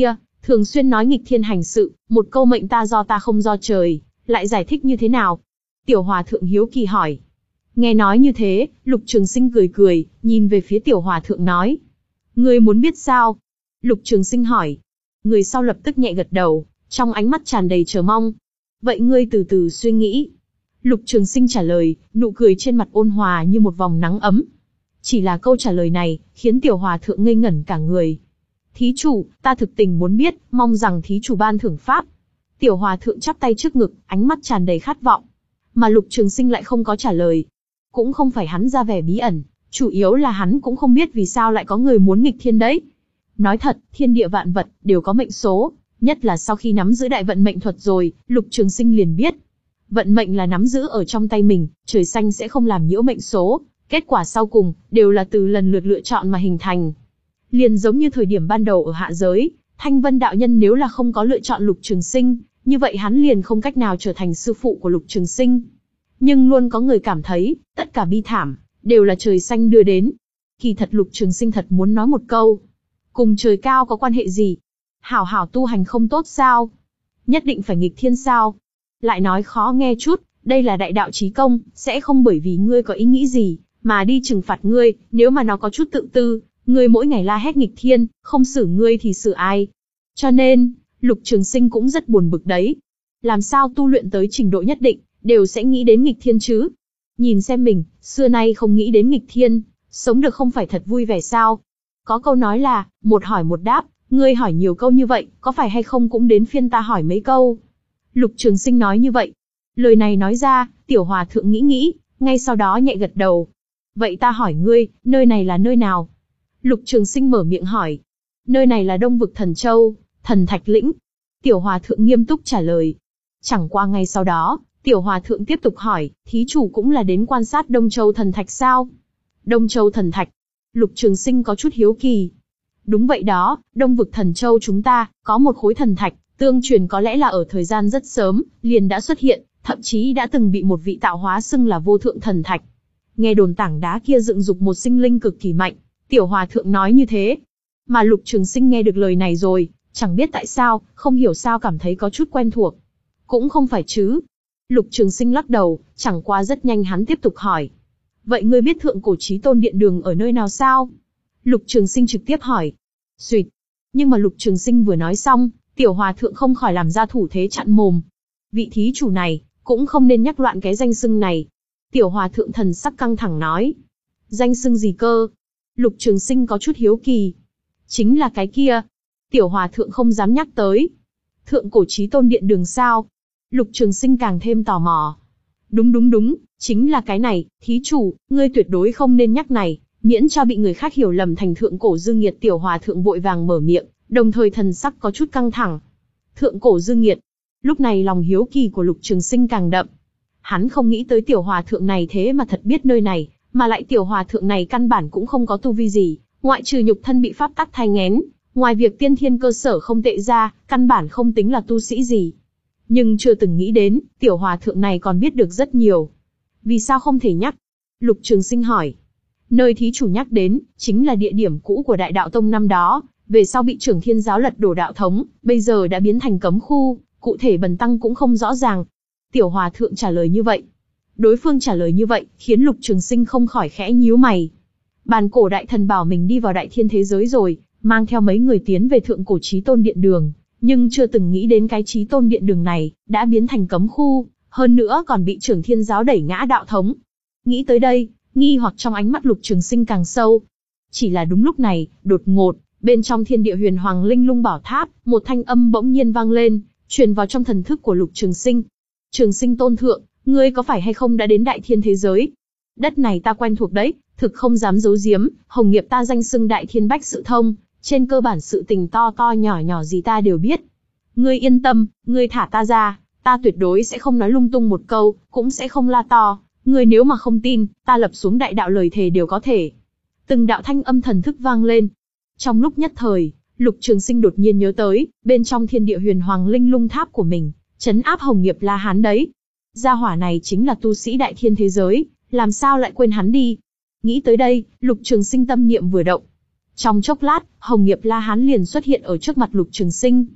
thường xuyên nói nghịch thiên hành sự, một câu mệnh ta do ta không do trời, lại giải thích như thế nào? Tiểu hòa thượng hiếu kỳ hỏi. Nghe nói như thế, Lục Trường Sinh cười cười, nhìn về phía tiểu hòa thượng nói. Ngươi muốn biết sao? Lục Trường Sinh hỏi. Người sau lập tức nhẹ gật đầu, trong ánh mắt tràn đầy chờ mong. Vậy ngươi từ từ suy nghĩ. Lục Trường Sinh trả lời, nụ cười trên mặt ôn hòa như một vòng nắng ấm. Chỉ là câu trả lời này, khiến tiểu hòa thượng ngây ngẩn cả người. Thí chủ, ta thực tình muốn biết, mong rằng thí chủ ban thưởng pháp. Tiểu hòa thượng chắp tay trước ngực, ánh mắt tràn đầy khát vọng. Mà Lục Trường Sinh lại không có trả lời. Cũng không phải hắn ra vẻ bí ẩn, chủ yếu là hắn cũng không biết vì sao lại có người muốn nghịch thiên đấy. Nói thật, thiên địa vạn vật đều có mệnh số, nhất là sau khi nắm giữ đại vận mệnh thuật rồi, Lục Trường Sinh liền biết. Vận mệnh là nắm giữ ở trong tay mình, trời xanh sẽ không làm nhiễu mệnh số, kết quả sau cùng đều là từ lần lượt lựa chọn mà hình thành. Liền giống như thời điểm ban đầu ở hạ giới, Thanh Vân đạo nhân nếu là không có lựa chọn Lục Trường Sinh, như vậy hắn liền không cách nào trở thành sư phụ của Lục Trường Sinh. Nhưng luôn có người cảm thấy, tất cả bi thảm, đều là trời xanh đưa đến. Kỳ thật Lục Trường Sinh thật muốn nói một câu. Cùng trời cao có quan hệ gì? Hảo hảo tu hành không tốt sao? Nhất định phải nghịch thiên sao? Lại nói khó nghe chút, đây là đại đạo chí công, sẽ không bởi vì ngươi có ý nghĩ gì, mà đi trừng phạt ngươi, nếu mà nó có chút tự tư, ngươi mỗi ngày la hét nghịch thiên, không xử ngươi thì xử ai? Cho nên, Lục Trường Sinh cũng rất buồn bực đấy. Làm sao tu luyện tới trình độ nhất định, đều sẽ nghĩ đến nghịch thiên chứ? Nhìn xem mình, xưa nay không nghĩ đến nghịch thiên, sống được không phải thật vui vẻ sao? Có câu nói là, một hỏi một đáp, ngươi hỏi nhiều câu như vậy, có phải hay không cũng đến phiên ta hỏi mấy câu? Lục Trường Sinh nói như vậy. Lời này nói ra, tiểu hòa thượng nghĩ nghĩ, ngay sau đó nhẹ gật đầu. Vậy ta hỏi ngươi, nơi này là nơi nào? Lục Trường Sinh mở miệng hỏi. Nơi này là Đông Vực Thần Châu, Thần Thạch Lĩnh. Tiểu hòa thượng nghiêm túc trả lời. Chẳng qua ngay sau đó, tiểu hòa thượng tiếp tục hỏi, thí chủ cũng là đến quan sát Đông Châu Thần Thạch sao? Đông Châu Thần Thạch. Lục Trường Sinh có chút hiếu kỳ. Đúng vậy đó, Đông Vực Thần Châu chúng ta, có một khối thần thạch, tương truyền có lẽ là ở thời gian rất sớm, liền đã xuất hiện, thậm chí đã từng bị một vị tạo hóa xưng là vô thượng thần thạch. Nghe đồn tảng đá kia dựng dục một sinh linh cực kỳ mạnh, tiểu hòa thượng nói như thế. Mà Lục Trường Sinh nghe được lời này rồi, chẳng biết tại sao, không hiểu sao cảm thấy có chút quen thuộc. Cũng không phải chứ. Lục Trường Sinh lắc đầu, chẳng qua rất nhanh hắn tiếp tục hỏi. Vậy ngươi biết Thượng Cổ Chí Tôn Điện Đường ở nơi nào sao? Lục Trường Sinh trực tiếp hỏi. Xuyệt. Nhưng mà Lục Trường Sinh vừa nói xong, tiểu hòa thượng không khỏi làm ra thủ thế chặn mồm. Vị thí chủ này, cũng không nên nhắc loạn cái danh xưng này. Tiểu hòa thượng thần sắc căng thẳng nói. Danh xưng gì cơ? Lục Trường Sinh có chút hiếu kỳ. Chính là cái kia. Tiểu hòa thượng không dám nhắc tới. Thượng Cổ Chí Tôn Điện Đường sao? Lục Trường Sinh càng thêm tò mò. Đúng đúng đúng, chính là cái này, thí chủ, ngươi tuyệt đối không nên nhắc này, miễn cho bị người khác hiểu lầm thành Thượng Cổ Dương Nghiệt. Tiểu hòa thượng vội vàng mở miệng, đồng thời thần sắc có chút căng thẳng. Thượng Cổ Dương Nghiệt. Lúc này lòng hiếu kỳ của Lục Trường Sinh càng đậm. Hắn không nghĩ tới tiểu hòa thượng này thế mà thật biết nơi này, mà lại tiểu hòa thượng này căn bản cũng không có tu vi gì, ngoại trừ nhục thân bị pháp tắc thai nghén, ngoài việc tiên thiên cơ sở không tệ ra, căn bản không tính là tu sĩ gì. Nhưng chưa từng nghĩ đến, tiểu hòa thượng này còn biết được rất nhiều. Vì sao không thể nhắc? Lục Trường Sinh hỏi. Nơi thí chủ nhắc đến, chính là địa điểm cũ của Đại Đạo Tông năm đó, về sau bị Trưởng Thiên Giáo lật đổ đạo thống, bây giờ đã biến thành cấm khu, cụ thể bần tăng cũng không rõ ràng. Tiểu hòa thượng trả lời như vậy. Đối phương trả lời như vậy, khiến Lục Trường Sinh không khỏi khẽ nhíu mày. Bàn cổ đại thần bảo mình đi vào đại thiên thế giới rồi, mang theo mấy người tiến về Thượng Cổ Chí Tôn Điện Đường, nhưng chưa từng nghĩ đến cái Chí Tôn Điện Đường này đã biến thành cấm khu, hơn nữa còn bị Trưởng Thiên Giáo đẩy ngã đạo thống. Nghĩ tới đây, nghi hoặc trong ánh mắt Lục Trường Sinh càng sâu. Chỉ là đúng lúc này, đột ngột, bên trong Thiên Địa Huyền Hoàng Linh Lung Bảo Tháp, một thanh âm bỗng nhiên vang lên, truyền vào trong thần thức của Lục Trường Sinh. Trường Sinh tôn thượng, ngươi có phải hay không đã đến đại thiên thế giới? Đất này ta quen thuộc đấy, thực không dám giấu giếm, hồng nghiệp ta danh xưng đại thiên bách sự thông, trên cơ bản sự tình to to nhỏ nhỏ gì ta đều biết. Ngươi yên tâm, ngươi thả ta ra, ta tuyệt đối sẽ không nói lung tung một câu, cũng sẽ không la to, ngươi nếu mà không tin, ta lập xuống đại đạo lời thề đều có thể. Từng đạo thanh âm thần thức vang lên. Trong lúc nhất thời, Lục Trường Sinh đột nhiên nhớ tới, bên trong Thiên Địa Huyền Hoàng Linh Lung Tháp của mình, trấn áp hồng nghiệp La Hán đấy. Gia hỏa này chính là tu sĩ đại thiên thế giới, làm sao lại quên hắn đi? Nghĩ tới đây, Lục Trường Sinh tâm niệm vừa động. Trong chốc lát, hồng nghiệp La Hán liền xuất hiện ở trước mặt Lục Trường Sinh.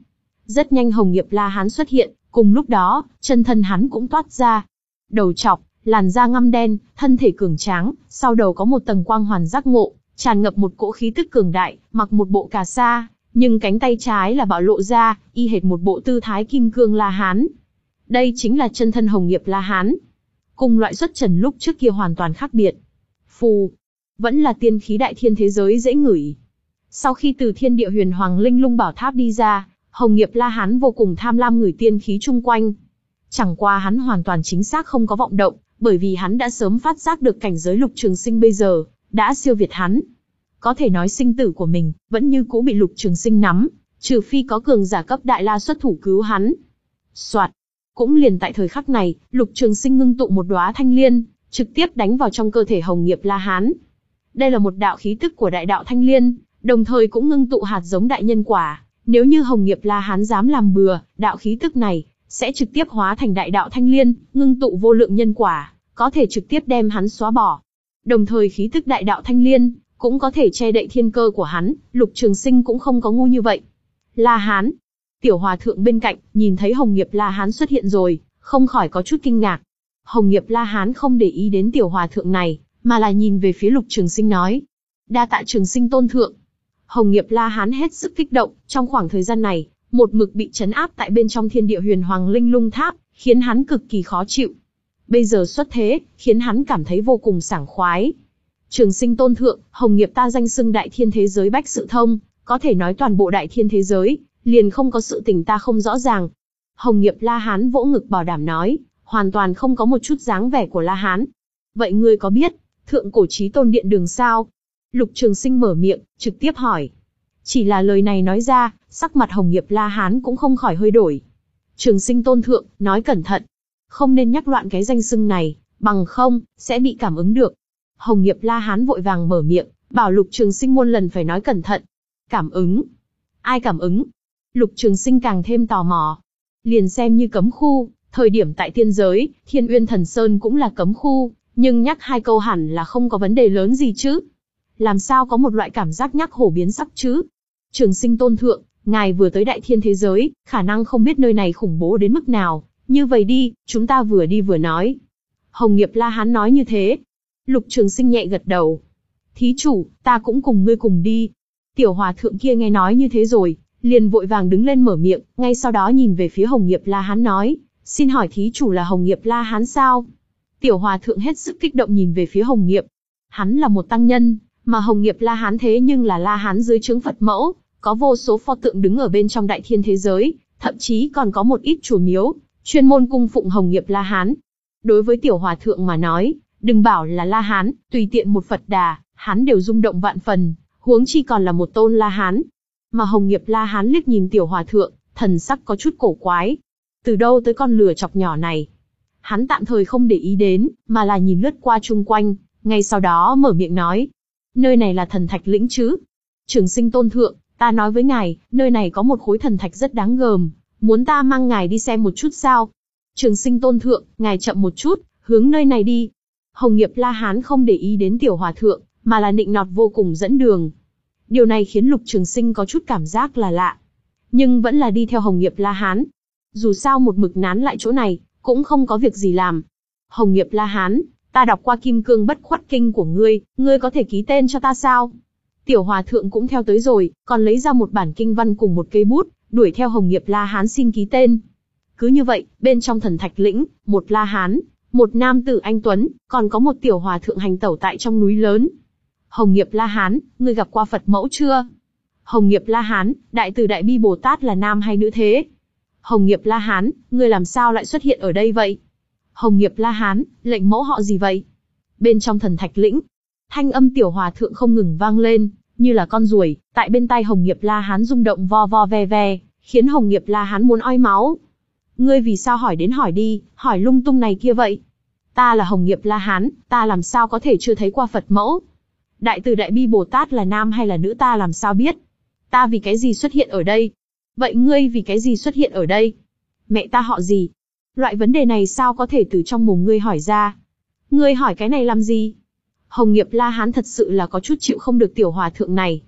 Rất nhanh Hồng Nghiệp La Hán xuất hiện, cùng lúc đó, chân thân hắn cũng toát ra. Đầu trọc, làn da ngăm đen, thân thể cường tráng, sau đầu có một tầng quang hoàn giác ngộ, tràn ngập một cỗ khí tức cường đại, mặc một bộ cà sa, nhưng cánh tay trái là bạo lộ ra, y hệt một bộ tư thái kim cương La Hán. Đây chính là chân thân Hồng Nghiệp La Hán. Cùng loại xuất trần lúc trước kia hoàn toàn khác biệt. Phù, vẫn là tiên khí đại thiên thế giới dễ ngửi. Sau khi từ thiên địa huyền hoàng linh lung bảo tháp đi ra, Hồng Nghiệp La Hán vô cùng tham lam ngửi tiên khí chung quanh. Chẳng qua hắn hoàn toàn chính xác không có vọng động, bởi vì hắn đã sớm phát giác được cảnh giới Lục Trường Sinh bây giờ đã siêu việt hắn. Có thể nói sinh tử của mình vẫn như cũ bị Lục Trường Sinh nắm, trừ phi có cường giả cấp đại la xuất thủ cứu hắn. Soạt, cũng liền tại thời khắc này, Lục Trường Sinh ngưng tụ một đóa thanh liên, trực tiếp đánh vào trong cơ thể Hồng Nghiệp La Hán. Đây là một đạo khí tức của đại đạo thanh liên, đồng thời cũng ngưng tụ hạt giống đại nhân quả. Nếu như Hồng Nghiệp La Hán dám làm bừa, đạo khí tức này sẽ trực tiếp hóa thành đại đạo thanh liên, ngưng tụ vô lượng nhân quả, có thể trực tiếp đem hắn xóa bỏ. Đồng thời khí tức đại đạo thanh liên cũng có thể che đậy thiên cơ của hắn, Lục Trường Sinh cũng không có ngu như vậy. La Hán, Tiểu Hòa Thượng bên cạnh nhìn thấy Hồng Nghiệp La Hán xuất hiện rồi, không khỏi có chút kinh ngạc. Hồng Nghiệp La Hán không để ý đến Tiểu Hòa Thượng này, mà là nhìn về phía Lục Trường Sinh nói: đa tạ Trường Sinh tôn thượng. Hồng Nghiệp La Hán hết sức kích động, trong khoảng thời gian này, một mực bị trấn áp tại bên trong thiên địa huyền hoàng linh lung tháp, khiến hắn cực kỳ khó chịu. Bây giờ xuất thế, khiến hắn cảm thấy vô cùng sảng khoái. Trường Sinh tôn thượng, Hồng Nghiệp ta danh xưng đại thiên thế giới bách sự thông, có thể nói toàn bộ đại thiên thế giới, liền không có sự tình ta không rõ ràng. Hồng Nghiệp La Hán vỗ ngực bảo đảm nói, hoàn toàn không có một chút dáng vẻ của La Hán. Vậy ngươi có biết, thượng cổ chí tôn điện đường sao? Lục Trường Sinh mở miệng, trực tiếp hỏi. Chỉ là lời này nói ra, sắc mặt Hồng Nghiệp La Hán cũng không khỏi hơi đổi. Trường Sinh tôn thượng, nói cẩn thận. Không nên nhắc loạn cái danh xưng này, bằng không, sẽ bị cảm ứng được. Hồng Nghiệp La Hán vội vàng mở miệng, bảo Lục Trường Sinh muôn lần phải nói cẩn thận. Cảm ứng? Ai cảm ứng? Lục Trường Sinh càng thêm tò mò. Liền xem như cấm khu, thời điểm tại tiên giới, Thiên Uyên Thần Sơn cũng là cấm khu, nhưng nhắc hai câu hẳn là không có vấn đề lớn gì chứ. Làm sao có một loại cảm giác nhắc hổ biến sắc chứ? Trường Sinh tôn thượng, ngài vừa tới đại thiên thế giới, khả năng không biết nơi này khủng bố đến mức nào. Như vậy đi, chúng ta vừa đi vừa nói. Hồng Nghiệp La Hán nói như thế. Lục Trường Sinh nhẹ gật đầu. Thí chủ, ta cũng cùng ngươi cùng đi. Tiểu Hòa Thượng kia nghe nói như thế rồi, liền vội vàng đứng lên mở miệng, ngay sau đó nhìn về phía Hồng Nghiệp La Hán nói, xin hỏi thí chủ là Hồng Nghiệp La Hán sao? Tiểu Hòa Thượng hết sức kích động nhìn về phía Hồng Nghiệp. Hắn là một tăng nhân, mà Hồng Nghiệp La Hán thế nhưng là La Hán dưới trướng Phật mẫu, có vô số pho tượng đứng ở bên trong đại thiên thế giới, thậm chí còn có một ít chùa miếu, chuyên môn cung phụng Hồng Nghiệp La Hán. Đối với Tiểu Hòa Thượng mà nói, đừng bảo là La Hán, tùy tiện một Phật Đà, hắn đều rung động vạn phần, huống chi còn là một tôn La Hán. Mà Hồng Nghiệp La Hán liếc nhìn Tiểu Hòa Thượng, thần sắc có chút cổ quái. Từ đâu tới con lừa chọc nhỏ này? Hắn tạm thời không để ý đến, mà là nhìn lướt qua chung quanh, ngay sau đó mở miệng nói. Nơi này là thần thạch lĩnh chứ? Trường Sinh tôn thượng, ta nói với ngài, nơi này có một khối thần thạch rất đáng gờm, muốn ta mang ngài đi xem một chút sao? Trường Sinh tôn thượng, ngài chậm một chút, hướng nơi này đi. Hồng Nghiệp La Hán không để ý đến Tiểu Hòa Thượng, mà là nịnh nọt vô cùng dẫn đường. Điều này khiến Lục Trường Sinh có chút cảm giác là lạ, nhưng vẫn là đi theo Hồng Nghiệp La Hán. Dù sao một mực nán lại chỗ này, cũng không có việc gì làm. Hồng Nghiệp La Hán, ta đọc qua Kim Cương Bất Khuất Kinh của ngươi, ngươi có thể ký tên cho ta sao? Tiểu Hòa Thượng cũng theo tới rồi, còn lấy ra một bản kinh văn cùng một cây bút, đuổi theo Hồng Nghiệp La Hán xin ký tên. Cứ như vậy, bên trong thần thạch lĩnh, một La Hán, một nam tử anh tuấn, còn có một Tiểu Hòa Thượng hành tẩu tại trong núi lớn. Hồng Nghiệp La Hán, ngươi gặp qua Phật mẫu chưa? Hồng Nghiệp La Hán, Đại Từ Đại Bi Bồ Tát là nam hay nữ thế? Hồng Nghiệp La Hán, ngươi làm sao lại xuất hiện ở đây vậy? Hồng Nghiệp La Hán, lệnh mẫu họ gì vậy? Bên trong thần thạch lĩnh, thanh âm Tiểu Hòa Thượng không ngừng vang lên, như là con ruồi, tại bên tai Hồng Nghiệp La Hán rung động vo vo ve ve, khiến Hồng Nghiệp La Hán muốn oi máu. Ngươi vì sao hỏi đến hỏi đi, hỏi lung tung này kia vậy? Ta là Hồng Nghiệp La Hán, ta làm sao có thể chưa thấy qua Phật mẫu? Đại Từ Đại Bi Bồ Tát là nam hay là nữ ta làm sao biết? Ta vì cái gì xuất hiện ở đây? Vậy ngươi vì cái gì xuất hiện ở đây? Mẹ ta họ gì? Loại vấn đề này sao có thể từ trong mồm ngươi hỏi ra? Ngươi hỏi cái này làm gì? Hồng Nghiệp La Hán thật sự là có chút chịu không được Tiểu Hòa Thượng này.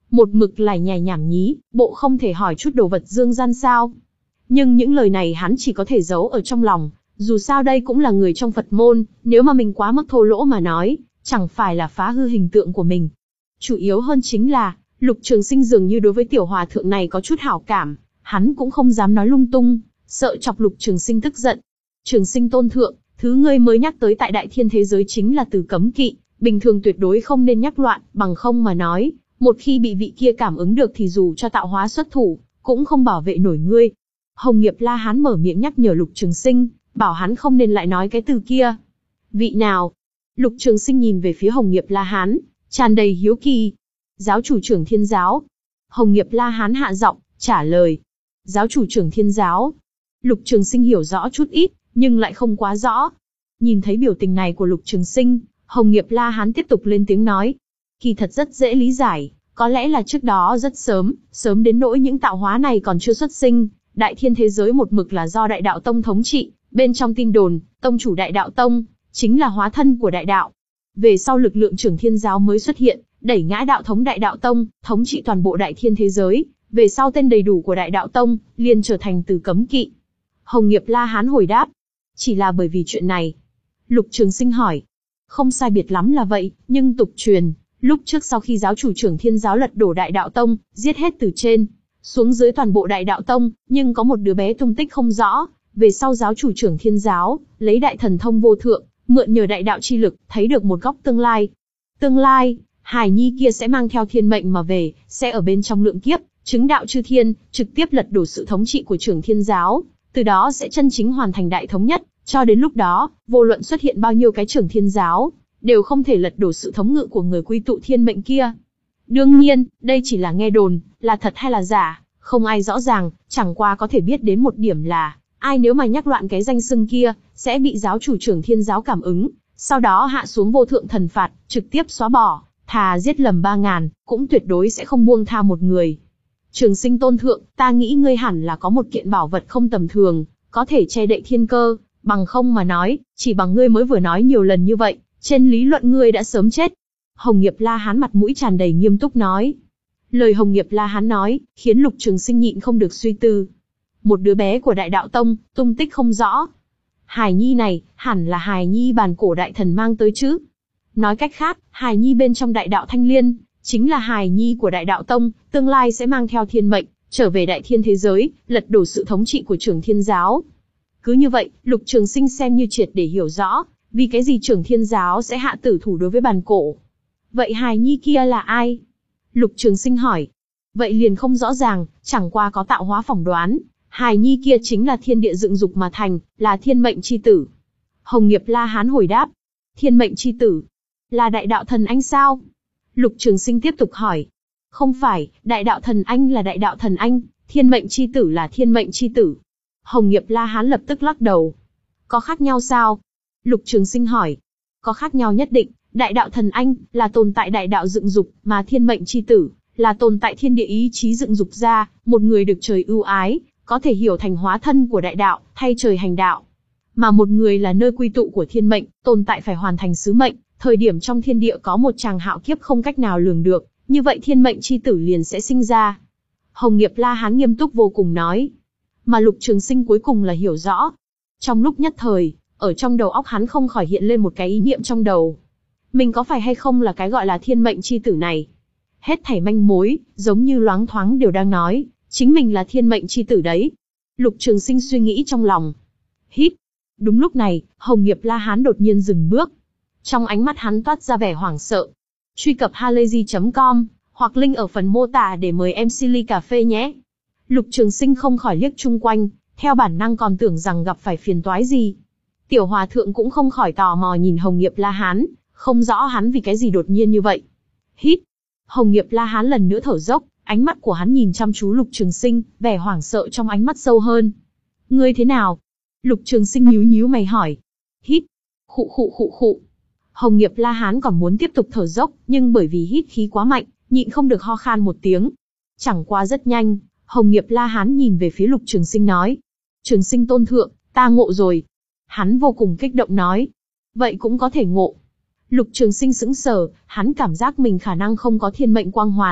một mực lải nhải nhảm nhí, bộ không thể hỏi chút đồ vật dương gian sao. Nhưng những lời này hắn chỉ có thể giấu ở trong lòng, dù sao đây cũng là người trong Phật môn, nếu mà mình quá mức thô lỗ mà nói, chẳng phải là phá hư hình tượng của mình. Chủ yếu hơn chính là, Lục Trường Sinh dường như đối với tiểu hòa thượng này có chút hảo cảm, hắn cũng không dám nói lung tung, sợ chọc Lục Trường Sinh tức giận. Trường Sinh tôn thượng, thứ ngươi mới nhắc tới tại đại thiên thế giới chính là từ cấm kỵ, bình thường tuyệt đối không nên nhắc loạn, bằng không mà nói, một khi bị vị kia cảm ứng được thì dù cho tạo hóa xuất thủ, cũng không bảo vệ nổi ngươi. Hồng Nghiệp La Hán mở miệng nhắc nhở Lục Trường Sinh, bảo hắn không nên lại nói cái từ kia. Vị nào? Lục Trường Sinh nhìn về phía Hồng Nghiệp La Hán, tràn đầy hiếu kỳ. Giáo chủ trưởng Thiên giáo. Hồng Nghiệp La Hán hạ giọng, trả lời. Giáo chủ trưởng Thiên giáo. Lục Trường Sinh hiểu rõ chút ít, nhưng lại không quá rõ. Nhìn thấy biểu tình này của Lục Trường Sinh, Hồng Nghiệp La Hán tiếp tục lên tiếng nói. Kỳ thật rất dễ lý giải, có lẽ là trước đó rất sớm, sớm đến nỗi những tạo hóa này còn chưa xuất sinh, đại thiên thế giới một mực là do Đại Đạo Tông thống trị, bên trong tin đồn, tông chủ Đại Đạo Tông, chính là hóa thân của Đại Đạo. Về sau lực lượng trưởng Thiên giáo mới xuất hiện, đẩy ngã đạo thống Đại Đạo Tông, thống trị toàn bộ đại thiên thế giới, về sau tên đầy đủ của Đại Đạo Tông, liền trở thành từ cấm kỵ. Hồng Nghiệp La Hán hồi đáp, chỉ là bởi vì chuyện này. Lục Trường Sinh hỏi, không sai biệt lắm là vậy, nhưng tục truyền, lúc trước sau khi giáo chủ trưởng Thiên giáo lật đổ Đại Đạo Tông, giết hết từ trên xuống dưới toàn bộ Đại Đạo Tông, nhưng có một đứa bé tung tích không rõ, về sau giáo chủ trưởng Thiên giáo, lấy đại thần thông vô thượng, mượn nhờ đại đạo chi lực, thấy được một góc tương lai. Tương lai, hài nhi kia sẽ mang theo thiên mệnh mà về, sẽ ở bên trong lượng kiếp, chứng đạo chư thiên, trực tiếp lật đổ sự thống trị của trưởng Thiên giáo, từ đó sẽ chân chính hoàn thành đại thống nhất, cho đến lúc đó, vô luận xuất hiện bao nhiêu cái trưởng Thiên giáo, đều không thể lật đổ sự thống ngự của người quy tụ thiên mệnh kia. Đương nhiên, đây chỉ là nghe đồn, là thật hay là giả, không ai rõ ràng, chẳng qua có thể biết đến một điểm là, ai nếu mà nhắc loạn cái danh xưng kia, sẽ bị giáo chủ trưởng Thiên giáo cảm ứng, sau đó hạ xuống vô thượng thần phạt, trực tiếp xóa bỏ, thà giết lầm ba ngàn, cũng tuyệt đối sẽ không buông tha một người. Trường Sinh tôn thượng, ta nghĩ ngươi hẳn là có một kiện bảo vật không tầm thường, có thể che đậy thiên cơ, bằng không mà nói, chỉ bằng ngươi mới vừa nói nhiều lần như vậy, trên lý luận ngươi đã sớm chết. Hồng Nghiệp La Hán mặt mũi tràn đầy nghiêm túc nói. Lời Hồng Nghiệp La Hán nói, khiến Lục Trường Sinh nhịn không được suy tư. Một đứa bé của Đại Đạo Tông, tung tích không rõ. Hài nhi này, hẳn là hài nhi bàn cổ đại thần mang tới chứ. Nói cách khác, hài nhi bên trong Đại Đạo Thanh Liên, chính là hài nhi của Đại Đạo Tông, tương lai sẽ mang theo thiên mệnh, trở về đại thiên thế giới, lật đổ sự thống trị của trưởng Thiên giáo. Cứ như vậy, Lục Trường Sinh xem như triệt để hiểu rõ, vì cái gì trưởng Thiên giáo sẽ hạ tử thủ đối với bàn cổ. Vậy hài nhi kia là ai? Lục Trường Sinh hỏi. Vậy liền không rõ ràng, chẳng qua có tạo hóa phỏng đoán, hài nhi kia chính là thiên địa dựng dục mà thành, là thiên mệnh chi tử. Hồng Nghiệp La Hán hồi đáp. Thiên mệnh chi tử? Là Đại Đạo Thần Anh sao? Lục Trường Sinh tiếp tục hỏi. Không phải, Đại Đạo Thần Anh là Đại Đạo Thần Anh, thiên mệnh chi tử là thiên mệnh chi tử. Hồng Nghiệp La Hán lập tức lắc đầu. Có khác nhau sao? Lục Trường Sinh hỏi. Có khác nhau nhất định, Đại Đạo Thần Anh là tồn tại đại đạo dựng dục, mà thiên mệnh chi tử là tồn tại thiên địa ý chí dựng dục ra, một người được trời ưu ái, có thể hiểu thành hóa thân của đại đạo, thay trời hành đạo. Mà một người là nơi quy tụ của thiên mệnh, tồn tại phải hoàn thành sứ mệnh, thời điểm trong thiên địa có một tràng hạo kiếp không cách nào lường được, như vậy thiên mệnh chi tử liền sẽ sinh ra. Hồng Nghiệp La Hán nghiêm túc vô cùng nói. Mà Lục Trường Sinh cuối cùng là hiểu rõ. Trong lúc nhất thời, ở trong đầu óc hắn không khỏi hiện lên một cái ý niệm trong đầu. Mình có phải hay không là cái gọi là thiên mệnh chi tử này? Hết thảy manh mối, giống như loáng thoáng đều đang nói, chính mình là thiên mệnh chi tử đấy. Lục Trường Sinh suy nghĩ trong lòng. Hít. Đúng lúc này, Hồng Nghiệp La Hán đột nhiên dừng bước. Trong ánh mắt hắn toát ra vẻ hoảng sợ. Truy cập halayzi chấm com, hoặc link ở phần mô tả để mời em xê ly cà phê nhé. Lục Trường Sinh không khỏi liếc chung quanh, theo bản năng còn tưởng rằng gặp phải phiền toái gì. Tiểu Hòa Thượng cũng không khỏi tò mò nhìn Hồng Nghiệp La Hán, không rõ hắn vì cái gì đột nhiên như vậy. Hít. Hồng Nghiệp La Hán lần nữa thở dốc, ánh mắt của hắn nhìn chăm chú Lục Trường Sinh, vẻ hoảng sợ trong ánh mắt sâu hơn. Ngươi thế nào? Lục Trường Sinh nhíu nhíu mày hỏi. Hít. Khụ khụ khụ khụ. Hồng Nghiệp La Hán còn muốn tiếp tục thở dốc, nhưng bởi vì hít khí quá mạnh, nhịn không được ho khan một tiếng. Chẳng qua rất nhanh, Hồng Nghiệp La Hán nhìn về phía Lục Trường Sinh nói. Trường Sinh tôn thượng, ta ngộ rồi. Hắn vô cùng kích động nói. Vậy cũng có thể ngộ. Lục Trường Sinh sững sờ, hắn cảm giác mình khả năng không có thiên mệnh quang hoàn,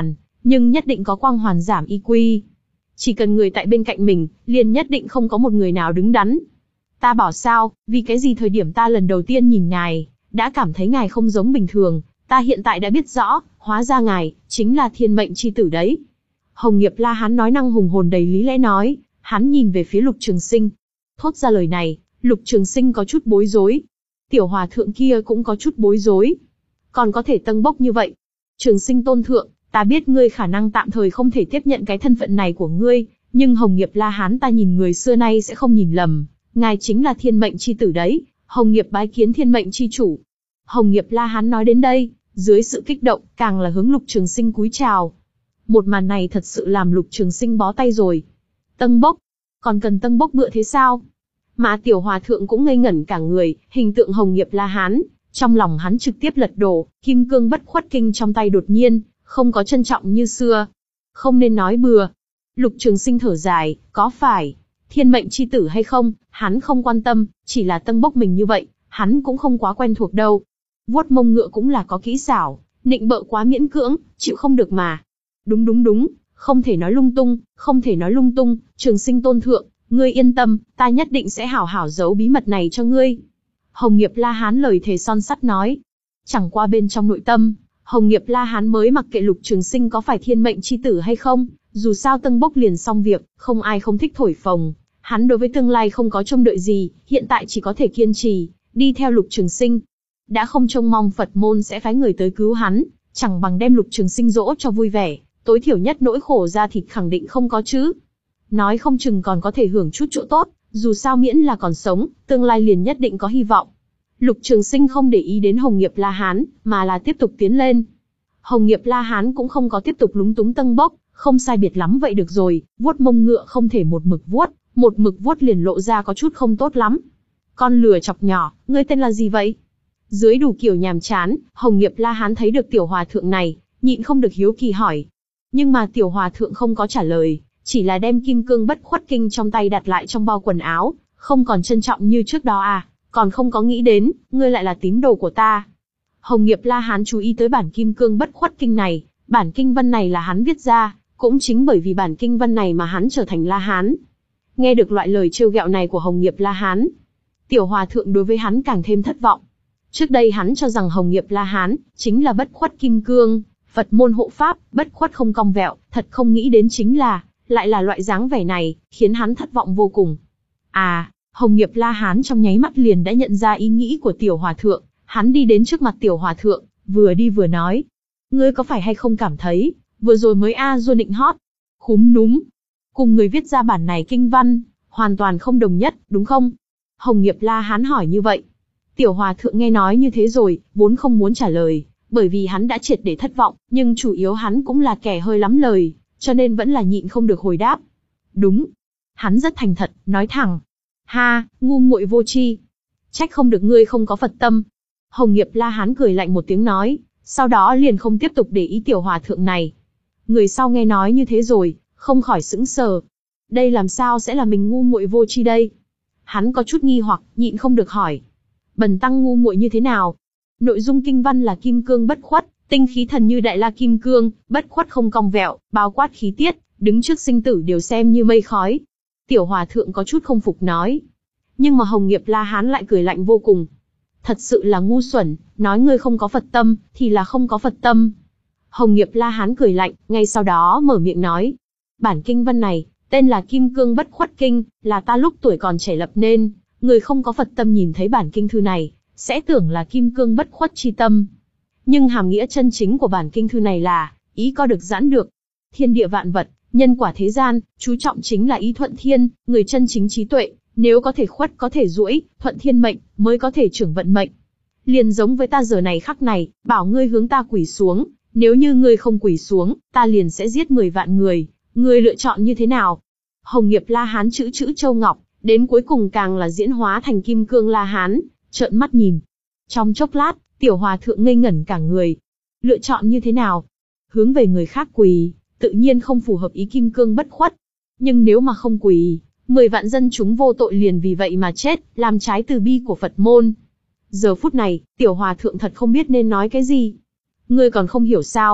nhưng nhất định có quang hoàn giảm y quy. Chỉ cần người tại bên cạnh mình, liền nhất định không có một người nào đứng đắn. Ta bảo sao, vì cái gì thời điểm ta lần đầu tiên nhìn ngài, đã cảm thấy ngài không giống bình thường, ta hiện tại đã biết rõ, hóa ra ngài, chính là thiên mệnh chi tử đấy. Hồng Nghiệp La Hán nói năng hùng hồn đầy lý lẽ nói, hắn nhìn về phía Lục Trường Sinh. Thốt ra lời này, Lục Trường Sinh có chút bối rối. Tiểu hòa thượng kia cũng có chút bối rối. Còn có thể tâng bốc như vậy. Trường Sinh tôn thượng, ta biết ngươi khả năng tạm thời không thể tiếp nhận cái thân phận này của ngươi, nhưng Hồng Nghiệp La Hán ta nhìn người xưa nay sẽ không nhìn lầm. Ngài chính là thiên mệnh chi tử đấy, Hồng Nghiệp bái kiến thiên mệnh chi chủ. Hồng Nghiệp La Hán nói đến đây, dưới sự kích động, càng là hướng Lục Trường Sinh cúi chào. Một màn này thật sự làm Lục Trường Sinh bó tay rồi. Tâng bốc? Còn cần tâng bốc bựa thế sao? Mà tiểu hòa thượng cũng ngây ngẩn cả người, hình tượng Hồng Nghiệp La Hán, trong lòng hắn trực tiếp lật đổ, kim cương bất khuất kinh trong tay đột nhiên, không có trân trọng như xưa. Không nên nói bừa. Lục Trường Sinh thở dài, có phải thiên mệnh chi tử hay không, hắn không quan tâm, chỉ là tâng bốc mình như vậy, hắn cũng không quá quen thuộc đâu. Vuốt mông ngựa cũng là có kỹ xảo, nịnh bợ quá miễn cưỡng, chịu không được mà. Đúng đúng đúng, không thể nói lung tung, không thể nói lung tung, Trường Sinh tôn thượng, ngươi yên tâm, ta nhất định sẽ hảo hảo giấu bí mật này cho ngươi. Hồng Nghiệp La Hán lời thề son sắt nói. Chẳng qua bên trong nội tâm, Hồng Nghiệp La Hán mới mặc kệ Lục Trường Sinh có phải thiên mệnh chi tử hay không, dù sao tâng bốc liền xong việc, không ai không thích thổi phồng. Hắn đối với tương lai không có trông đợi gì, hiện tại chỉ có thể kiên trì, đi theo Lục Trường Sinh. Đã không trông mong Phật môn sẽ phái người tới cứu hắn, chẳng bằng đem Lục Trường Sinh dỗ cho vui vẻ, tối thiểu nhất nỗi khổ ra thịt khẳng định không có chứ. Nói không chừng còn có thể hưởng chút chỗ tốt, dù sao miễn là còn sống, tương lai liền nhất định có hy vọng. Lục Trường Sinh không để ý đến Hồng Nghiệp La Hán, mà là tiếp tục tiến lên. Hồng Nghiệp La Hán cũng không có tiếp tục lúng túng tâng bốc, không sai biệt lắm vậy được rồi, vuốt mông ngựa không thể một mực vuốt, một mực vuốt liền lộ ra có chút không tốt lắm. Con lừa chọc nhỏ, ngươi tên là gì vậy? Dưới đủ kiểu nhàm chán, Hồng Nghiệp La Hán thấy được tiểu hòa thượng này, nhịn không được hiếu kỳ hỏi. Nhưng mà tiểu hòa thượng không có trả lời, chỉ là đem kim cương bất khuất kinh trong tay đặt lại trong bao quần áo, không còn trân trọng như trước đó à, còn không có nghĩ đến, ngươi lại là tín đồ của ta. Hồng Nghiệp La Hán chú ý tới bản kim cương bất khuất kinh này, bản kinh văn này là hắn viết ra, cũng chính bởi vì bản kinh văn này mà hắn trở thành La Hán. Nghe được loại lời trêu ghẹo này của Hồng Nghiệp La Hán, tiểu hòa thượng đối với hắn càng thêm thất vọng. Trước đây hắn cho rằng Hồng Nghiệp La Hán chính là bất khuất kim cương, Phật môn hộ pháp, bất khuất không cong vẹo, thật không nghĩ đến chính là, lại là loại dáng vẻ này, khiến hắn thất vọng vô cùng. À, Hồng Nghiệp La Hán trong nháy mắt liền đã nhận ra ý nghĩ của tiểu hòa thượng, hắn đi đến trước mặt tiểu hòa thượng, vừa đi vừa nói. Ngươi có phải hay không cảm thấy, vừa rồi mới a du nịnh hót, khúm núm, cùng người viết ra bản này kinh văn, hoàn toàn không đồng nhất, đúng không? Hồng Nghiệp La Hán hỏi như vậy. Tiểu hòa thượng nghe nói như thế rồi, vốn không muốn trả lời, bởi vì hắn đã triệt để thất vọng, nhưng chủ yếu hắn cũng là kẻ hơi lắm lời, cho nên vẫn là nhịn không được hồi đáp. Đúng. Hắn rất thành thật, nói thẳng. Ha, ngu muội vô tri. Trách không được ngươi không có Phật tâm. Hồng Nghiệp La Hán cười lạnh một tiếng nói, sau đó liền không tiếp tục để ý tiểu hòa thượng này. Người sau nghe nói như thế rồi, không khỏi sững sờ. Đây làm sao sẽ là mình ngu muội vô tri đây? Hắn có chút nghi hoặc, nhịn không được hỏi. Bần tăng ngu muội như thế nào? Nội dung kinh văn là kim cương bất khuất, tinh khí thần như đại la kim cương, bất khuất không cong vẹo, bao quát khí tiết, đứng trước sinh tử đều xem như mây khói. Tiểu hòa thượng có chút không phục nói. Nhưng mà Hồng Nghiệp La Hán lại cười lạnh vô cùng. Thật sự là ngu xuẩn, nói ngươi không có Phật tâm, thì là không có Phật tâm. Hồng Nghiệp La Hán cười lạnh, ngay sau đó mở miệng nói. Bản kinh văn này, tên là Kim Cương Bất Khuất Kinh, là ta lúc tuổi còn trẻ lập nên, người không có Phật tâm nhìn thấy bản kinh thư này, sẽ tưởng là Kim Cương Bất Khuất chi tâm. Nhưng hàm nghĩa chân chính của bản kinh thư này là, ý co được giãn được. Thiên địa vạn vật, nhân quả thế gian, chú trọng chính là ý thuận thiên, người chân chính trí tuệ, nếu có thể khuất có thể duỗi, thuận thiên mệnh, mới có thể trưởng vận mệnh. Liền giống với ta giờ này khắc này, bảo ngươi hướng ta quỳ xuống, nếu như ngươi không quỳ xuống, ta liền sẽ giết mười vạn người, ngươi lựa chọn như thế nào? Hồng Nghiệp La Hán chữ chữ châu ngọc, đến cuối cùng càng là diễn hóa thành Kim Cương La Hán, trợn mắt nhìn. Trong chốc lát, tiểu hòa thượng ngây ngẩn cả người. Lựa chọn như thế nào? Hướng về người khác quỳ, tự nhiên không phù hợp ý Kim Cương Bất Khuất. Nhưng nếu mà không quỳ, mười vạn dân chúng vô tội liền vì vậy mà chết, làm trái từ bi của Phật môn. Giờ phút này, tiểu hòa thượng thật không biết nên nói cái gì. Ngươi còn không hiểu sao?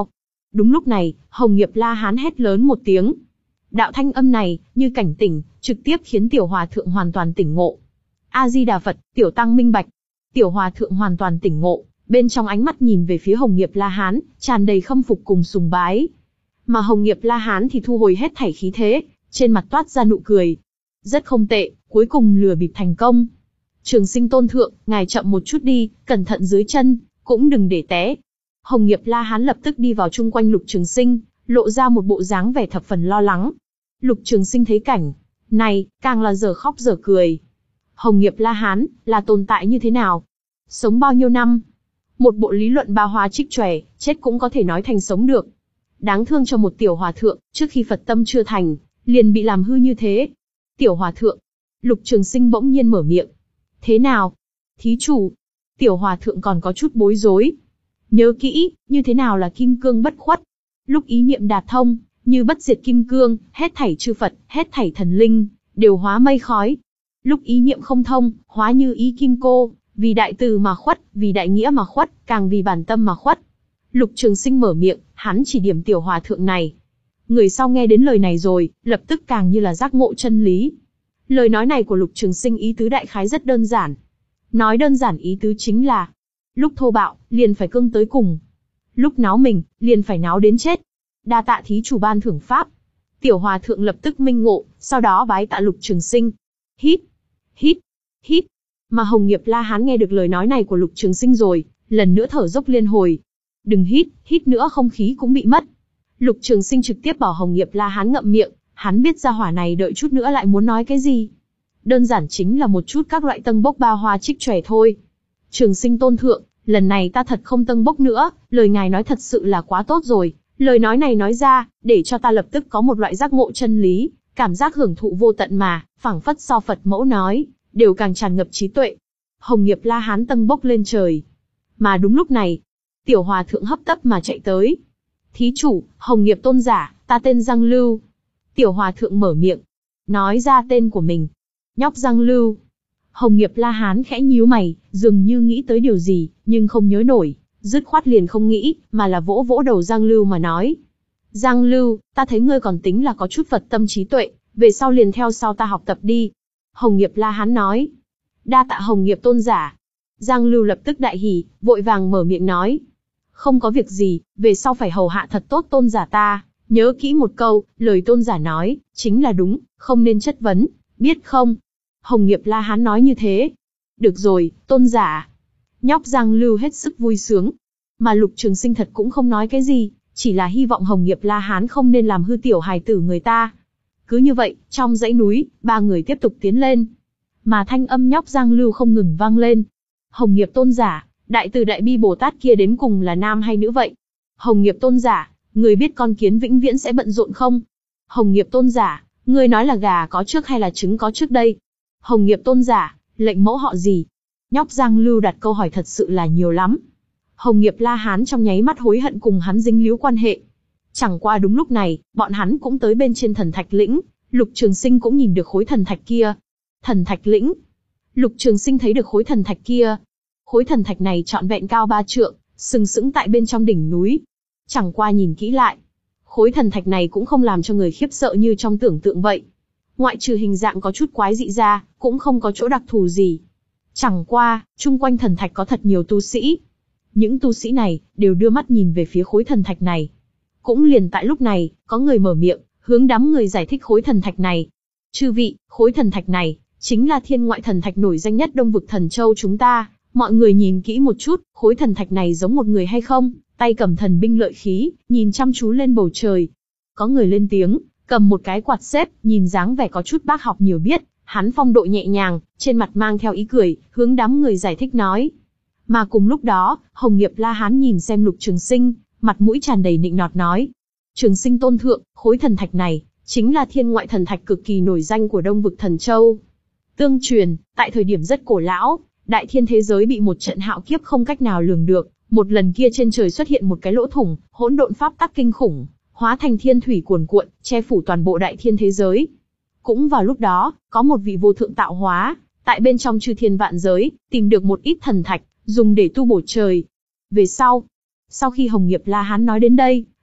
Đúng lúc này, Hồng Nghiệp La Hán hét lớn một tiếng. Đạo thanh âm này, như cảnh tỉnh, trực tiếp khiến tiểu hòa thượng hoàn toàn tỉnh ngộ. A-di-đà Phật, tiểu tăng minh bạch. Tiểu hòa thượng hoàn toàn tỉnh ngộ, bên trong ánh mắt nhìn về phía Hồng Nghiệp La Hán, tràn đầy khâm phục cùng sùng bái. Mà Hồng Nghiệp La Hán thì thu hồi hết thảy khí thế, trên mặt toát ra nụ cười. Rất không tệ, cuối cùng lừa bịp thành công. Trường Sinh tôn thượng, ngài chậm một chút đi, cẩn thận dưới chân, cũng đừng để té. Hồng Nghiệp La Hán lập tức đi vào chung quanh Lục Trường Sinh, lộ ra một bộ dáng vẻ thập phần lo lắng. Lục Trường Sinh thấy cảnh này, càng là giờ khóc giờ cười. Hồng Nghiệp La Hán, là tồn tại như thế nào? Sống bao nhiêu năm? Một bộ lý luận ba hoa trích chòe, chết cũng có thể nói thành sống được. Đáng thương cho một tiểu hòa thượng, trước khi Phật tâm chưa thành, liền bị làm hư như thế. Tiểu hòa thượng. Lục Trường Sinh bỗng nhiên mở miệng. Thế nào? Thí chủ. Tiểu hòa thượng còn có chút bối rối. Nhớ kỹ, như thế nào là kim cương bất khuất? Lúc ý niệm đạt thông, như bất diệt kim cương, hết thảy chư Phật, hết thảy thần linh, đều hóa mây khói. Lúc ý niệm không thông, hóa như ý kim cô, vì đại từ mà khuất, vì đại nghĩa mà khuất, càng vì bản tâm mà khuất. Lục Trường Sinh mở miệng, hắn chỉ điểm tiểu hòa thượng này. Người sau nghe đến lời này rồi, lập tức càng như là giác ngộ chân lý. Lời nói này của Lục Trường Sinh ý tứ đại khái rất đơn giản. Nói đơn giản ý tứ chính là, lúc thô bạo, liền phải cương tới cùng. Lúc náo mình, liền phải náo đến chết. Đa tạ thí chủ ban thưởng pháp. Tiểu hòa thượng lập tức minh ngộ, sau đó bái tạ Lục Trường Sinh. Hít, hít, hít. Mà Hồng Nghiệp La Hán nghe được lời nói này của Lục Trường Sinh rồi, lần nữa thở dốc liên hồi. Đừng hít, hít nữa không khí cũng bị mất. Lục Trường Sinh trực tiếp bảo Hồng Nghiệp La Hán ngậm miệng, hắn biết gia hỏa này đợi chút nữa lại muốn nói cái gì. Đơn giản chính là một chút các loại tân bốc ba hoa trích chòe thôi. Trường Sinh tôn thượng, lần này ta thật không tân bốc nữa, lời ngài nói thật sự là quá tốt rồi. Lời nói này nói ra, để cho ta lập tức có một loại giác ngộ chân lý, cảm giác hưởng thụ vô tận mà, phảng phất so Phật mẫu nói, đều càng tràn ngập trí tuệ. Hồng Nghiệp La Hán tân bốc lên trời. Mà đúng lúc này, tiểu hòa thượng hấp tấp mà chạy tới. Thí chủ, Hồng Nghiệp tôn giả, ta tên Giang Lưu. Tiểu hòa thượng mở miệng, nói ra tên của mình. Nhóc Giang Lưu. Hồng Nghiệp La Hán khẽ nhíu mày, dường như nghĩ tới điều gì, nhưng không nhớ nổi, dứt khoát liền không nghĩ, mà là vỗ vỗ đầu Giang Lưu mà nói. Giang Lưu, ta thấy ngươi còn tính là có chút Phật tâm trí tuệ, về sau liền theo sau ta học tập đi. Hồng Nghiệp La Hán nói. Đa tạ Hồng Nghiệp tôn giả. Giang Lưu lập tức đại hỉ, vội vàng mở miệng nói. Không có việc gì, về sau phải hầu hạ thật tốt tôn giả ta, nhớ kỹ một câu, lời tôn giả nói, chính là đúng, không nên chất vấn, biết không? Hồng Nghiệp La Hán nói như thế. Được rồi, tôn giả. Nhóc Giang Lưu hết sức vui sướng. Mà Lục Trường Sinh thật cũng không nói cái gì, chỉ là hy vọng Hồng Nghiệp La Hán không nên làm hư tiểu hài tử người ta. Cứ như vậy, trong dãy núi, ba người tiếp tục tiến lên. Mà thanh âm nhóc Giang Lưu không ngừng vang lên. Hồng Nghiệp tôn giả, đại từ đại bi Bồ Tát kia đến cùng là nam hay nữ vậy? Hồng Nghiệp tôn giả, người biết con kiến vĩnh viễn sẽ bận rộn không? Hồng Nghiệp tôn giả, người nói là gà có trước hay là trứng có trước đây? Hồng Nghiệp tôn giả, lệnh mẫu họ gì? Nhóc Giang Lưu đặt câu hỏi thật sự là nhiều lắm. Hồng Nghiệp La Hán trong nháy mắt hối hận cùng hắn dính líu quan hệ. Chẳng qua đúng lúc này, bọn hắn cũng tới bên trên thần thạch lĩnh, Lục Trường Sinh cũng nhìn được khối thần thạch kia. Thần thạch lĩnh. Lục Trường Sinh thấy được khối thần thạch kia. Khối thần thạch này trọn vẹn cao ba trượng, sừng sững tại bên trong đỉnh núi. Chẳng qua nhìn kỹ lại, khối thần thạch này cũng không làm cho người khiếp sợ như trong tưởng tượng vậy. Ngoại trừ hình dạng có chút quái dị ra, cũng không có chỗ đặc thù gì. Chẳng qua, chung quanh thần thạch có thật nhiều tu sĩ. Những tu sĩ này, đều đưa mắt nhìn về phía khối thần thạch này. Cũng liền tại lúc này, có người mở miệng, hướng đám người giải thích khối thần thạch này. Chư vị, khối thần thạch này, chính là thiên ngoại thần thạch nổi danh nhất Đông vực Thần Châu chúng ta. Mọi người nhìn kỹ một chút, khối thần thạch này giống một người hay không? Tay cầm thần binh lợi khí, nhìn chăm chú lên bầu trời. Có người lên tiếng, cầm một cái quạt xếp, nhìn dáng vẻ có chút bác học nhiều biết. Hắn phong độ nhẹ nhàng, trên mặt mang theo ý cười, hướng đám người giải thích nói. Mà cùng lúc đó, Hồng Nghiệp La Hán nhìn xem Lục Trường Sinh, mặt mũi tràn đầy nịnh nọt nói. Trường Sinh tôn thượng, khối thần thạch này, chính là thiên ngoại thần thạch cực kỳ nổi danh của Đông vực Thần Châu. Tương truyền, tại thời điểm rất cổ lão, đại thiên thế giới bị một trận hạo kiếp không cách nào lường được, một lần kia trên trời xuất hiện một cái lỗ thủng, hỗn độn pháp tắc kinh khủng, hóa thành thiên thủy cuồn cuộn, che phủ toàn bộ đại thiên thế giới. Cũng vào lúc đó, có một vị vô thượng tạo hóa, tại bên trong chư thiên vạn giới, tìm được một ít thần thạch, dùng để tu bổ trời. Về sau, sau khi Hồng Nghiệp La Hán nói đến đây,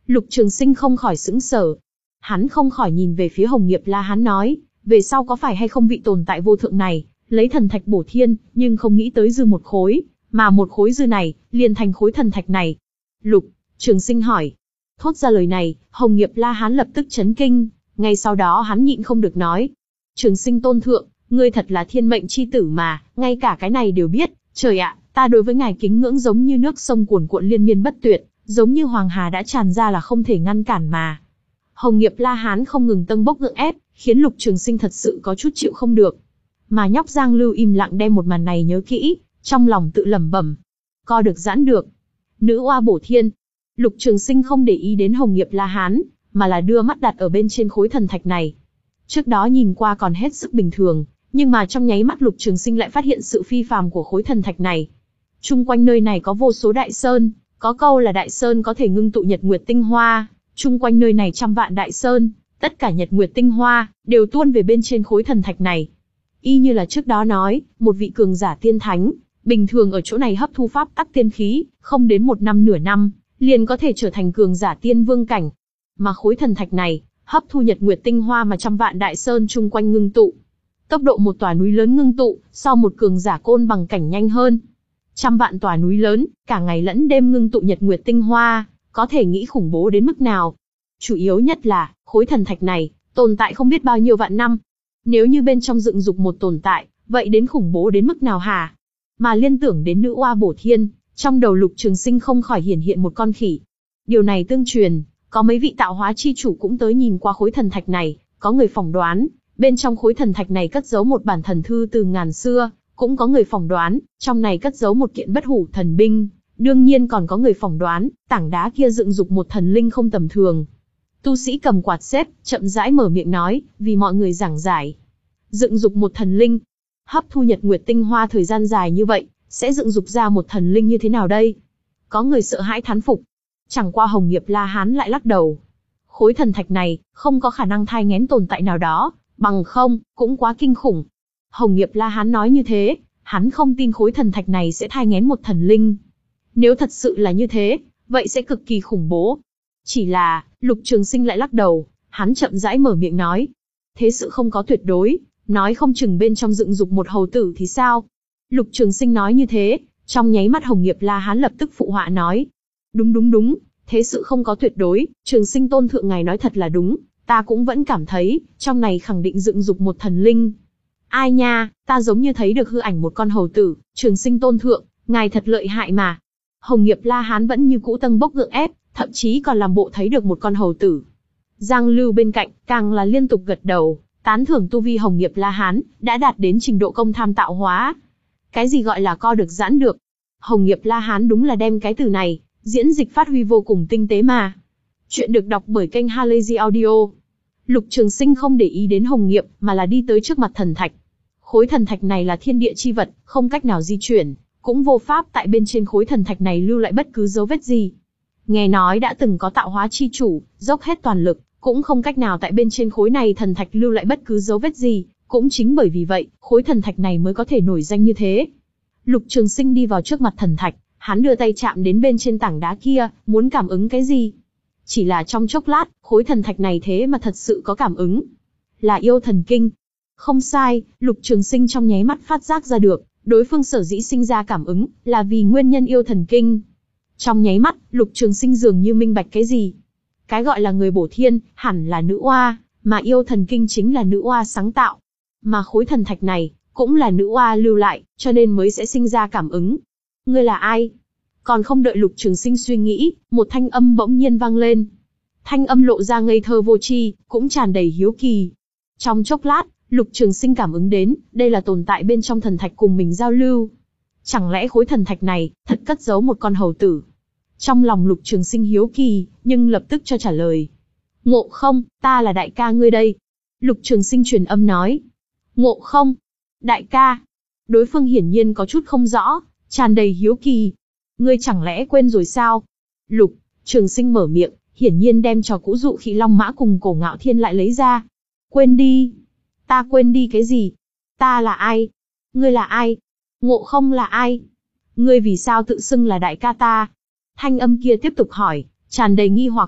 Lục Trường Sinh không khỏi sững sờ. Hắn không khỏi nhìn về phía Hồng Nghiệp La Hán nói, về sau có phải hay không vị tồn tại vô thượng này, lấy thần thạch bổ thiên, nhưng không nghĩ tới dư một khối, mà một khối dư này, liền thành khối thần thạch này. Lục Trường Sinh hỏi. Thốt ra lời này, Hồng Nghiệp La Hán lập tức chấn kinh, ngay sau đó hắn nhịn không được nói. Trường Sinh tôn thượng, ngươi thật là thiên mệnh chi tử mà, ngay cả cái này đều biết, trời ạ, ta đối với ngài kính ngưỡng giống như nước sông cuồn cuộn liên miên bất tuyệt, giống như hoàng hà đã tràn ra là không thể ngăn cản mà. Hồng Nghiệp La Hán không ngừng tâng bốc gượng ép, khiến Lục Trường Sinh thật sự có chút chịu không được. Mà nhóc Giang Lưu im lặng đem một màn này nhớ kỹ, trong lòng tự lẩm bẩm. Co được giãn được. Nữ oa bổ thiên. Lục Trường Sinh không để ý đến Hồng Nghiệp La Hán, mà là đưa mắt đặt ở bên trên khối thần thạch này. Trước đó nhìn qua còn hết sức bình thường, nhưng mà trong nháy mắt Lục Trường Sinh lại phát hiện sự phi phàm của khối thần thạch này. Chung quanh nơi này có vô số đại sơn, có câu là đại sơn có thể ngưng tụ nhật nguyệt tinh hoa, chung quanh nơi này trăm vạn đại sơn, tất cả nhật nguyệt tinh hoa đều tuôn về bên trên khối thần thạch này. Y như là trước đó nói, một vị cường giả tiên thánh, bình thường ở chỗ này hấp thu pháp tắc tiên khí, không đến một năm nửa năm, liền có thể trở thành cường giả tiên vương cảnh. Mà khối thần thạch này, hấp thu nhật nguyệt tinh hoa mà trăm vạn đại sơn chung quanh ngưng tụ. Tốc độ một tòa núi lớn ngưng tụ, so một cường giả côn bằng cảnh nhanh hơn. Trăm vạn tòa núi lớn, cả ngày lẫn đêm ngưng tụ nhật nguyệt tinh hoa, có thể nghĩ khủng bố đến mức nào. Chủ yếu nhất là, khối thần thạch này, tồn tại không biết bao nhiêu vạn năm. Nếu như bên trong dựng dục một tồn tại, vậy đến khủng bố đến mức nào hả? Mà liên tưởng đến nữ oa bổ thiên, trong đầu Lục Trường Sinh không khỏi hiển hiện một con khỉ. Điều này tương truyền, có mấy vị tạo hóa chi chủ cũng tới nhìn qua khối thần thạch này, có người phỏng đoán, bên trong khối thần thạch này cất giấu một bản thần thư từ ngàn xưa, cũng có người phỏng đoán, trong này cất giấu một kiện bất hủ thần binh, đương nhiên còn có người phỏng đoán, tảng đá kia dựng dục một thần linh không tầm thường. Tu sĩ cầm quạt xếp, chậm rãi mở miệng nói, vì mọi người giảng giải. Dựng dục một thần linh, hấp thu nhật nguyệt tinh hoa thời gian dài như vậy, sẽ dựng dục ra một thần linh như thế nào đây? Có người sợ hãi thán phục. Chẳng qua Hồng Nghiệp La Hán lại lắc đầu. Khối thần thạch này, không có khả năng thai nghén tồn tại nào đó, bằng không, cũng quá kinh khủng. Hồng Nghiệp La Hán nói như thế, hắn không tin khối thần thạch này sẽ thai nghén một thần linh. Nếu thật sự là như thế, vậy sẽ cực kỳ khủng bố. Chỉ là, Lục Trường Sinh lại lắc đầu, hắn chậm rãi mở miệng nói. Thế sự không có tuyệt đối, nói không chừng bên trong dựng dục một hầu tử thì sao? Lục Trường Sinh nói như thế, trong nháy mắt Hồng Nghiệp La Hán lập tức phụ họa nói. Đúng đúng đúng, thế sự không có tuyệt đối, Trường Sinh tôn thượng ngài nói thật là đúng, ta cũng vẫn cảm thấy, trong này khẳng định dựng dục một thần linh. Ai nha, ta giống như thấy được hư ảnh một con hầu tử, Trường Sinh tôn thượng, ngài thật lợi hại mà. Hồng Nghiệp La Hán vẫn như cũ tâng bốc gượng ép, thậm chí còn làm bộ thấy được một con hầu tử. Giang Lưu bên cạnh, càng là liên tục gật đầu, tán thưởng tu vi Hồng Nghiệp La Hán, đã đạt đến trình độ công tham tạo hóa. Cái gì gọi là co được giãn được? Hồng Nghiệp La Hán đúng là đem cái từ này, diễn dịch phát huy vô cùng tinh tế mà. Chuyện được đọc bởi kênh Halazy Audio. Lục Trường Sinh không để ý đến Hồng Nghiệp, mà là đi tới trước mặt thần thạch. Khối thần thạch này là thiên địa chi vật, không cách nào di chuyển, cũng vô pháp tại bên trên khối thần thạch này lưu lại bất cứ dấu vết gì. Nghe nói đã từng có tạo hóa chi chủ, dốc hết toàn lực, cũng không cách nào tại bên trên khối này thần thạch lưu lại bất cứ dấu vết gì, cũng chính bởi vì vậy, khối thần thạch này mới có thể nổi danh như thế. Lục Trường Sinh đi vào trước mặt thần thạch, hắn đưa tay chạm đến bên trên tảng đá kia, muốn cảm ứng cái gì? Chỉ là trong chốc lát, khối thần thạch này thế mà thật sự có cảm ứng. Là yêu thần kinh. Không sai, Lục Trường Sinh trong nháy mắt phát giác ra được, đối phương sở dĩ sinh ra cảm ứng, là vì nguyên nhân yêu thần kinh. Trong nháy mắt, Lục Trường Sinh dường như minh bạch cái gì. Cái gọi là người bổ thiên, hẳn là nữ oa, mà yêu thần kinh chính là nữ oa sáng tạo. Mà khối thần thạch này, cũng là nữ oa lưu lại, cho nên mới sẽ sinh ra cảm ứng. Ngươi là ai? Còn không đợi Lục Trường Sinh suy nghĩ, một thanh âm bỗng nhiên vang lên. Thanh âm lộ ra ngây thơ vô tri, cũng tràn đầy hiếu kỳ. Trong chốc lát, Lục Trường Sinh cảm ứng đến, đây là tồn tại bên trong thần thạch cùng mình giao lưu. Chẳng lẽ khối thần thạch này, thật cất giấu một con hầu tử? Trong lòng Lục Trường Sinh hiếu kỳ, nhưng lập tức cho trả lời. Ngộ không, ta là đại ca ngươi đây. Lục Trường Sinh truyền âm nói. Ngộ không? Đại ca? Đối phương hiển nhiên có chút không rõ, tràn đầy hiếu kỳ. Ngươi chẳng lẽ quên rồi sao? Lục Trường Sinh mở miệng, hiển nhiên đem trò cũ dụ Khỉ Long Mã cùng Cổ Ngạo Thiên lại lấy ra. Quên đi. Ta quên đi cái gì? Ta là ai? Ngươi là ai? Ngộ không là ai? Ngươi vì sao tự xưng là đại ca ta? Thanh âm kia tiếp tục hỏi, tràn đầy nghi hoặc.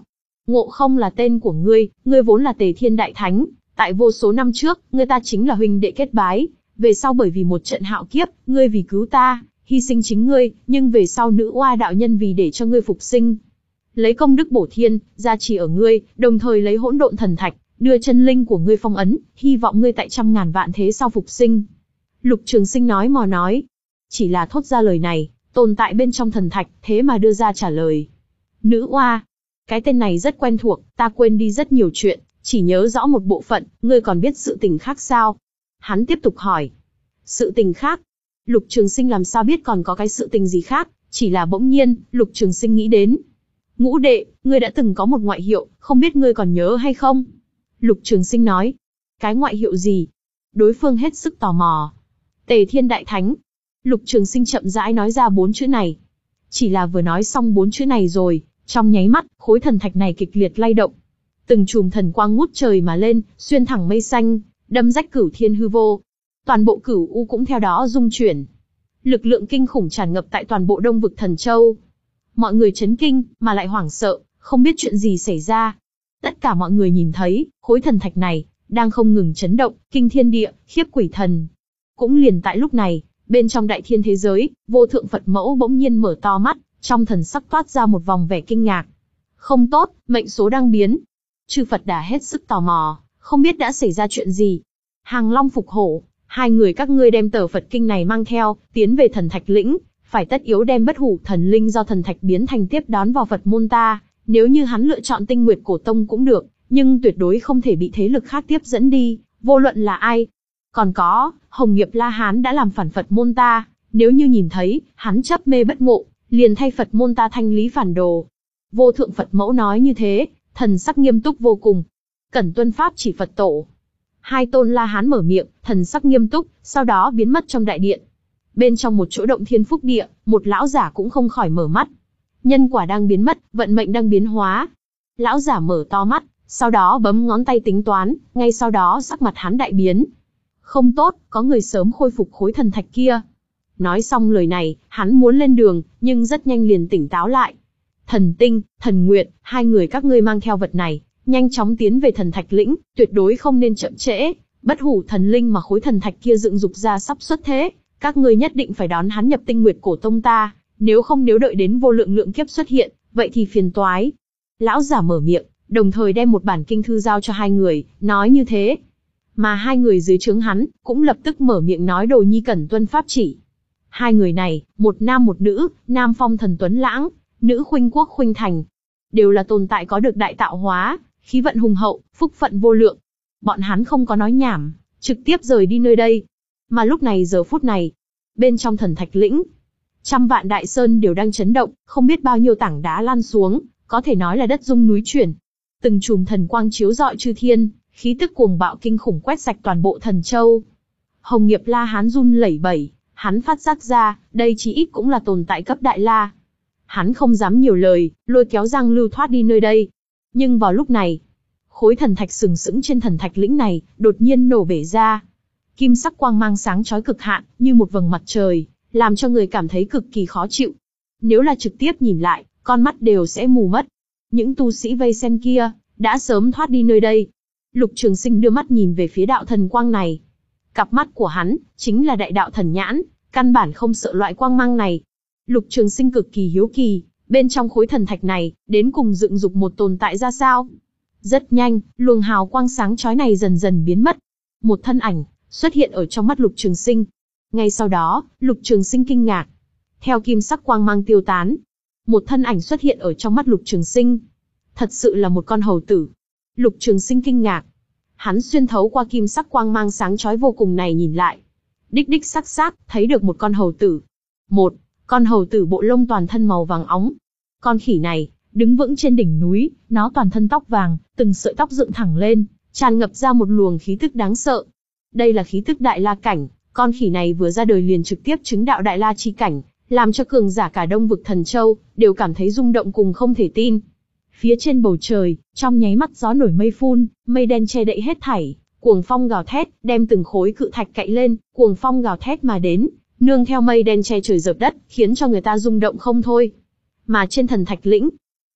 Ngộ Không là tên của ngươi, ngươi vốn là Tề Thiên Đại Thánh, tại vô số năm trước, ngươi ta chính là huynh đệ kết bái, về sau bởi vì một trận hạo kiếp, ngươi vì cứu ta, hy sinh chính ngươi, nhưng về sau nữ oa đạo nhân vì để cho ngươi phục sinh, lấy công đức bổ thiên, gia trì ở ngươi, đồng thời lấy hỗn độn thần thạch, đưa chân linh của ngươi phong ấn, hy vọng ngươi tại trăm ngàn vạn thế sau phục sinh. Lục Trường Sinh nói mò nói, chỉ là thốt ra lời này, tồn tại bên trong thần thạch, thế mà đưa ra trả lời. Nữ oa, cái tên này rất quen thuộc, ta quên đi rất nhiều chuyện, chỉ nhớ rõ một bộ phận, ngươi còn biết sự tình khác sao? Hắn tiếp tục hỏi. Sự tình khác? Lục Trường Sinh làm sao biết còn có cái sự tình gì khác, chỉ là bỗng nhiên, Lục Trường Sinh nghĩ đến. Ngũ đệ, ngươi đã từng có một ngoại hiệu, không biết ngươi còn nhớ hay không? Lục Trường Sinh nói. Cái ngoại hiệu gì? Đối phương hết sức tò mò. Tề Thiên Đại Thánh. Lục Trường Sinh chậm rãi nói ra bốn chữ này. Chỉ là vừa nói xong bốn chữ này rồi, trong nháy mắt, khối thần thạch này kịch liệt lay động. Từng chùm thần quang ngút trời mà lên, xuyên thẳng mây xanh, đâm rách cửu thiên hư vô. Toàn bộ cửu u cũng theo đó rung chuyển. Lực lượng kinh khủng tràn ngập tại toàn bộ Đông vực Thần Châu. Mọi người chấn kinh, mà lại hoảng sợ, không biết chuyện gì xảy ra. Tất cả mọi người nhìn thấy, khối thần thạch này, đang không ngừng chấn động, kinh thiên địa, khiếp quỷ thần. Cũng liền tại lúc này, bên trong đại thiên thế giới, vô thượng Phật mẫu bỗng nhiên mở to mắt, trong thần sắc toát ra một vòng vẻ kinh ngạc. Không tốt, mệnh số đang biến. Chư Phật Đà hết sức tò mò, không biết đã xảy ra chuyện gì. Hàng Long phục hổ, hai người các ngươi đem tờ Phật kinh này mang theo, tiến về thần thạch lĩnh, phải tất yếu đem bất hủ thần linh do thần thạch biến thành tiếp đón vào Phật môn ta. Nếu như hắn lựa chọn Tinh Nguyệt Cổ Tông cũng được, nhưng tuyệt đối không thể bị thế lực khác tiếp dẫn đi, vô luận là ai. Còn có, Hồng Nghiệp La Hán đã làm phản Phật môn ta, nếu như nhìn thấy, hắn chấp mê bất ngộ, liền thay Phật môn ta thanh lý phản đồ. Vô thượng Phật mẫu nói như thế, thần sắc nghiêm túc vô cùng. Cẩn tuân pháp chỉ Phật tổ. Hai tôn La Hán mở miệng, thần sắc nghiêm túc, sau đó biến mất trong đại điện. Bên trong một chỗ động thiên phúc địa, một lão giả cũng không khỏi mở mắt. Nhân quả đang biến mất, vận mệnh đang biến hóa. Lão giả mở to mắt, sau đó bấm ngón tay tính toán, ngay sau đó sắc mặt hắn đại biến. Không tốt, có người sớm khôi phục khối thần thạch kia. Nói xong lời này, hắn muốn lên đường, nhưng rất nhanh liền tỉnh táo lại. Thần Tinh, Thần Nguyệt, hai người các ngươi mang theo vật này, nhanh chóng tiến về thần thạch lĩnh, tuyệt đối không nên chậm trễ. Bất hủ thần linh mà khối thần thạch kia dựng dục ra sắp xuất thế, các ngươi nhất định phải đón hắn nhập Tinh Nguyệt Cổ Tông ta, nếu không nếu đợi đến vô lượng lượng kiếp xuất hiện, vậy thì phiền toái. Lão giả mở miệng, đồng thời đem một bản kinh thư giao cho hai người, nói như thế. Mà hai người dưới trướng hắn, cũng lập tức mở miệng nói đồ nhi cẩn tuân pháp chỉ. Hai người này, một nam một nữ, nam phong thần tuấn lãng, nữ khuynh quốc khuynh thành. Đều là tồn tại có được đại tạo hóa, khí vận hùng hậu, phúc phận vô lượng. Bọn hắn không có nói nhảm, trực tiếp rời đi nơi đây. Mà lúc này giờ phút này, bên trong thần thạch lĩnh, trăm vạn đại sơn đều đang chấn động, không biết bao nhiêu tảng đá lan xuống, có thể nói là đất rung núi chuyển. Từng chùm thần quang chiếu rọi chư thiên, khí tức cuồng bạo kinh khủng quét sạch toàn bộ Thần Châu. Hồng Nghiệp La Hán run lẩy bẩy, hắn phát giác ra, đây chí ít cũng là tồn tại cấp đại la. Hắn không dám nhiều lời, lôi kéo Giang Lưu thoát đi nơi đây. Nhưng vào lúc này, khối thần thạch sừng sững trên thần thạch lĩnh này, đột nhiên nổ bể ra. Kim sắc quang mang sáng chói cực hạn, như một vầng mặt trời, làm cho người cảm thấy cực kỳ khó chịu. Nếu là trực tiếp nhìn lại, con mắt đều sẽ mù mất. Những tu sĩ vây xem kia, đã sớm thoát đi nơi đây. Lục Trường Sinh đưa mắt nhìn về phía đạo thần quang này. Cặp mắt của hắn, chính là đại đạo thần nhãn, căn bản không sợ loại quang mang này. Lục Trường Sinh cực kỳ hiếu kỳ, bên trong khối thần thạch này, đến cùng dựng dục một tồn tại ra sao? Rất nhanh, luồng hào quang sáng chói này dần dần biến mất. Một thân ảnh, xuất hiện ở trong mắt Lục Trường Sinh. Ngay sau đó, Lục Trường Sinh kinh ngạc. Theo kim sắc quang mang tiêu tán, một thân ảnh xuất hiện ở trong mắt Lục Trường Sinh. Thật sự là một con hầu tử. Lục Trường Sinh kinh ngạc. Hắn xuyên thấu qua kim sắc quang mang sáng chói vô cùng này nhìn lại. Đích đích sắc sắc, thấy được một con hầu tử. Một, con hầu tử bộ lông toàn thân màu vàng óng. Con khỉ này, đứng vững trên đỉnh núi, nó toàn thân tóc vàng, từng sợi tóc dựng thẳng lên, tràn ngập ra một luồng khí tức đáng sợ. Đây là khí tức đại la cảnh, con khỉ này vừa ra đời liền trực tiếp chứng đạo đại la chi cảnh, làm cho cường giả cả Đông vực Thần Châu, đều cảm thấy rung động cùng không thể tin. Phía trên bầu trời, trong nháy mắt gió nổi mây phun, mây đen che đậy hết thảy, cuồng phong gào thét, đem từng khối cự thạch cậy lên, cuồng phong gào thét mà đến, nương theo mây đen che trời dợp đất, khiến cho người ta rung động không thôi. Mà trên thần thạch lĩnh,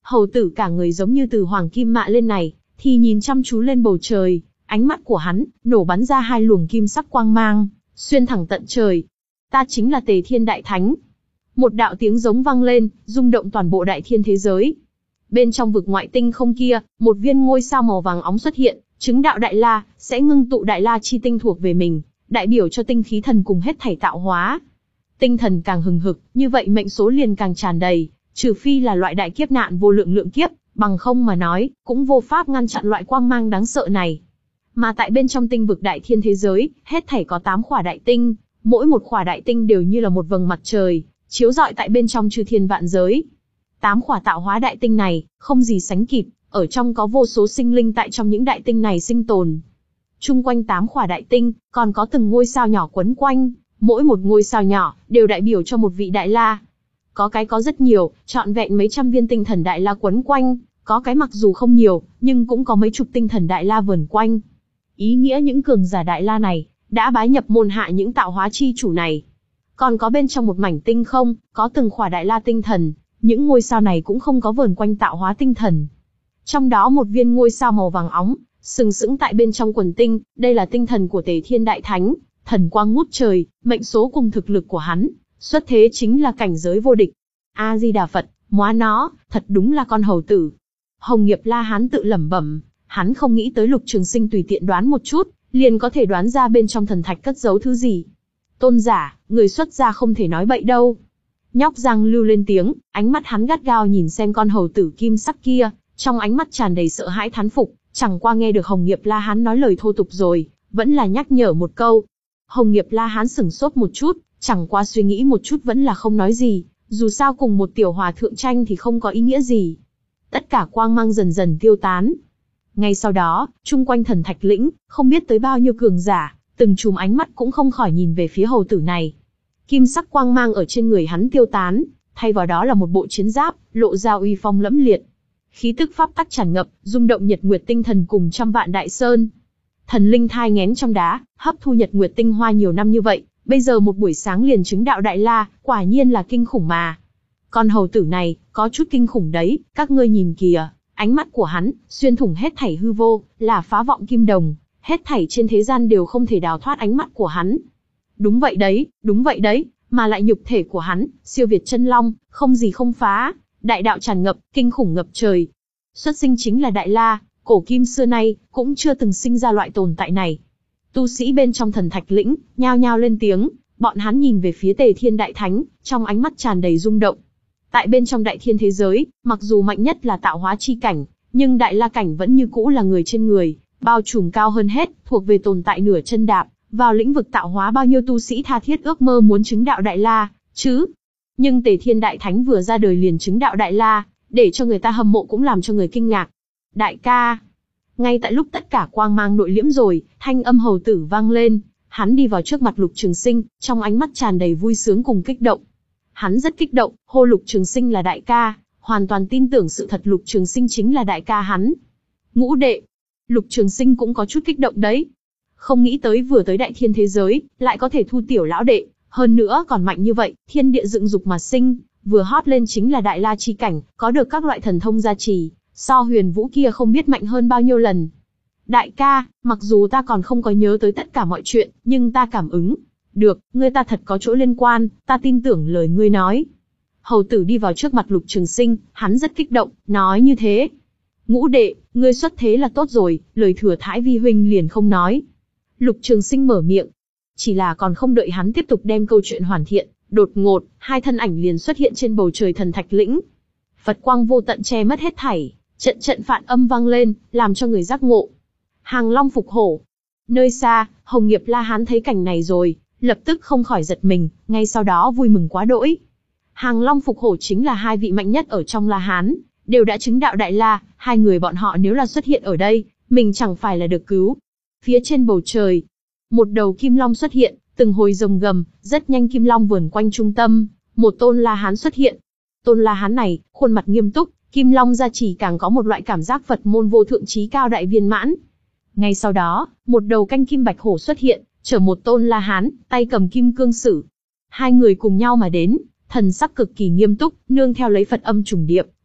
Hầu tử cả người giống như từ hoàng kim mạ lên này, thì nhìn chăm chú lên bầu trời, ánh mắt của hắn nổ bắn ra hai luồng kim sắc quang mang, xuyên thẳng tận trời. Ta chính là Tề Thiên Đại Thánh. Một đạo tiếng giống vang lên, rung động toàn bộ đại thiên thế giới. Bên trong vực ngoại tinh không kia, một viên ngôi sao màu vàng óng xuất hiện, chứng đạo Đại La, sẽ ngưng tụ Đại La chi tinh thuộc về mình, đại biểu cho tinh khí thần cùng hết thảy tạo hóa. Tinh thần càng hừng hực, như vậy mệnh số liền càng tràn đầy, trừ phi là loại đại kiếp nạn vô lượng lượng kiếp, bằng không mà nói, cũng vô pháp ngăn chặn loại quang mang đáng sợ này. Mà tại bên trong tinh vực đại thiên thế giới, hết thảy có tám khỏa đại tinh, mỗi một khỏa đại tinh đều như là một vầng mặt trời, chiếu rọi tại bên trong chư thiên vạn giới. Tám khỏa tạo hóa đại tinh này, không gì sánh kịp, ở trong có vô số sinh linh tại trong những đại tinh này sinh tồn. Chung quanh tám khỏa đại tinh, còn có từng ngôi sao nhỏ quấn quanh, mỗi một ngôi sao nhỏ đều đại biểu cho một vị Đại La. Có cái có rất nhiều, trọn vẹn mấy trăm viên tinh thần Đại La quấn quanh, có cái mặc dù không nhiều, nhưng cũng có mấy chục tinh thần Đại La vờn quanh. Ý nghĩa những cường giả Đại La này, đã bái nhập môn hạ những tạo hóa chi chủ này. Còn có bên trong một mảnh tinh không, có từng khỏa Đại La tinh thần, những ngôi sao này cũng không có vờn quanh tạo hóa tinh thần. Trong đó một viên ngôi sao màu vàng óng, sừng sững tại bên trong quần tinh, đây là tinh thần của Tề Thiên Đại Thánh, thần quang ngút trời, mệnh số cùng thực lực của hắn, xuất thế chính là cảnh giới vô địch. A Di Đà Phật, móa nó, thật đúng là con hầu tử. Hồng Nghiệp La Hán tự lẩm bẩm, hắn không nghĩ tới Lục Trường Sinh tùy tiện đoán một chút, liền có thể đoán ra bên trong thần thạch cất giấu thứ gì. Tôn giả, người xuất gia không thể nói bậy đâu. Nhóc Giang Lưu lên tiếng, ánh mắt hắn gắt gao nhìn xem con hầu tử kim sắc kia, trong ánh mắt tràn đầy sợ hãi thán phục, chẳng qua nghe được Hồng Nghiệp La Hán nói lời thô tục rồi, vẫn là nhắc nhở một câu. Hồng Nghiệp La Hán sửng sốt một chút, chẳng qua suy nghĩ một chút vẫn là không nói gì, dù sao cùng một tiểu hòa thượng tranh thì không có ý nghĩa gì. Tất cả quang mang dần dần tiêu tán. Ngay sau đó, chung quanh thần thạch lĩnh, không biết tới bao nhiêu cường giả, từng chùm ánh mắt cũng không khỏi nhìn về phía hầu tử này. Kim sắc quang mang ở trên người hắn tiêu tán, thay vào đó là một bộ chiến giáp, lộ ra uy phong lẫm liệt. Khí tức pháp tắc tràn ngập, rung động nhật nguyệt tinh thần cùng trăm vạn đại sơn. Thần linh thai nghén trong đá, hấp thu nhật nguyệt tinh hoa nhiều năm như vậy, bây giờ một buổi sáng liền chứng đạo Đại La, quả nhiên là kinh khủng mà. Con hầu tử này, có chút kinh khủng đấy, các ngươi nhìn kìa, ánh mắt của hắn, xuyên thủng hết thảy hư vô, là phá vọng kim đồng, hết thảy trên thế gian đều không thể đào thoát ánh mắt của hắn. Đúng vậy đấy, đúng vậy đấy, mà lại nhục thể của hắn, siêu việt chân long, không gì không phá, đại đạo tràn ngập, kinh khủng ngập trời. Xuất sinh chính là Đại La, cổ kim xưa nay, cũng chưa từng sinh ra loại tồn tại này. Tu sĩ bên trong thần thạch lĩnh, nhao nhao lên tiếng, bọn hắn nhìn về phía Tề Thiên Đại Thánh, trong ánh mắt tràn đầy rung động. Tại bên trong đại thiên thế giới, mặc dù mạnh nhất là tạo hóa chi cảnh, nhưng Đại La cảnh vẫn như cũ là người trên người, bao trùm cao hơn hết, thuộc về tồn tại nửa chân đạp, vào lĩnh vực tạo hóa bao nhiêu tu sĩ tha thiết ước mơ muốn chứng đạo Đại La, chứ. Nhưng Tề Thiên Đại Thánh vừa ra đời liền chứng đạo Đại La, để cho người ta hâm mộ cũng làm cho người kinh ngạc. Đại ca. Ngay tại lúc tất cả quang mang nội liễm rồi, thanh âm hầu tử vang lên, hắn đi vào trước mặt Lục Trường Sinh, trong ánh mắt tràn đầy vui sướng cùng kích động. Hắn rất kích động, hô Lục Trường Sinh là đại ca, hoàn toàn tin tưởng sự thật Lục Trường Sinh chính là đại ca hắn. Ngũ đệ. Lục Trường Sinh cũng có chút kích động đấy. Không nghĩ tới vừa tới đại thiên thế giới, lại có thể thu tiểu lão đệ, hơn nữa còn mạnh như vậy, thiên địa dựng dục mà sinh, vừa hót lên chính là Đại La chi cảnh, có được các loại thần thông gia trì, so Huyền Vũ kia không biết mạnh hơn bao nhiêu lần. Đại ca, mặc dù ta còn không có nhớ tới tất cả mọi chuyện, nhưng ta cảm ứng được, ngươi ta thật có chỗ liên quan, ta tin tưởng lời ngươi nói. Hầu tử đi vào trước mặt Lục Trường Sinh, hắn rất kích động, nói như thế. Ngũ đệ, ngươi xuất thế là tốt rồi, lời thừa thãi vi huynh liền không nói. Lục Trường Sinh mở miệng. Chỉ là còn không đợi hắn tiếp tục đem câu chuyện hoàn thiện, đột ngột, hai thân ảnh liền xuất hiện trên bầu trời thần thạch lĩnh. Phật quang vô tận che mất hết thảy, trận trận phạn âm vang lên, làm cho người giác ngộ. Hàng long phục hổ. Nơi xa, Hồng Nghiệp La Hán thấy cảnh này rồi, lập tức không khỏi giật mình, ngay sau đó vui mừng quá đỗi. Hàng long phục hổ chính là hai vị mạnh nhất ở trong La Hán, đều đã chứng đạo Đại La, hai người bọn họ nếu là xuất hiện ở đây, mình chẳng phải là được cứu. Phía trên bầu trời, một đầu kim long xuất hiện, từng hồi rồng gầm, rất nhanh kim long vườn quanh trung tâm, một tôn La Hán xuất hiện. Tôn La Hán này, khuôn mặt nghiêm túc, kim long gia trì càng có một loại cảm giác Phật môn vô thượng trí cao đại viên mãn. Ngay sau đó, một đầu canh kim bạch hổ xuất hiện, chở một tôn La Hán, tay cầm kim cương sử. Hai người cùng nhau mà đến, thần sắc cực kỳ nghiêm túc, nương theo lấy Phật âm trùng điệp,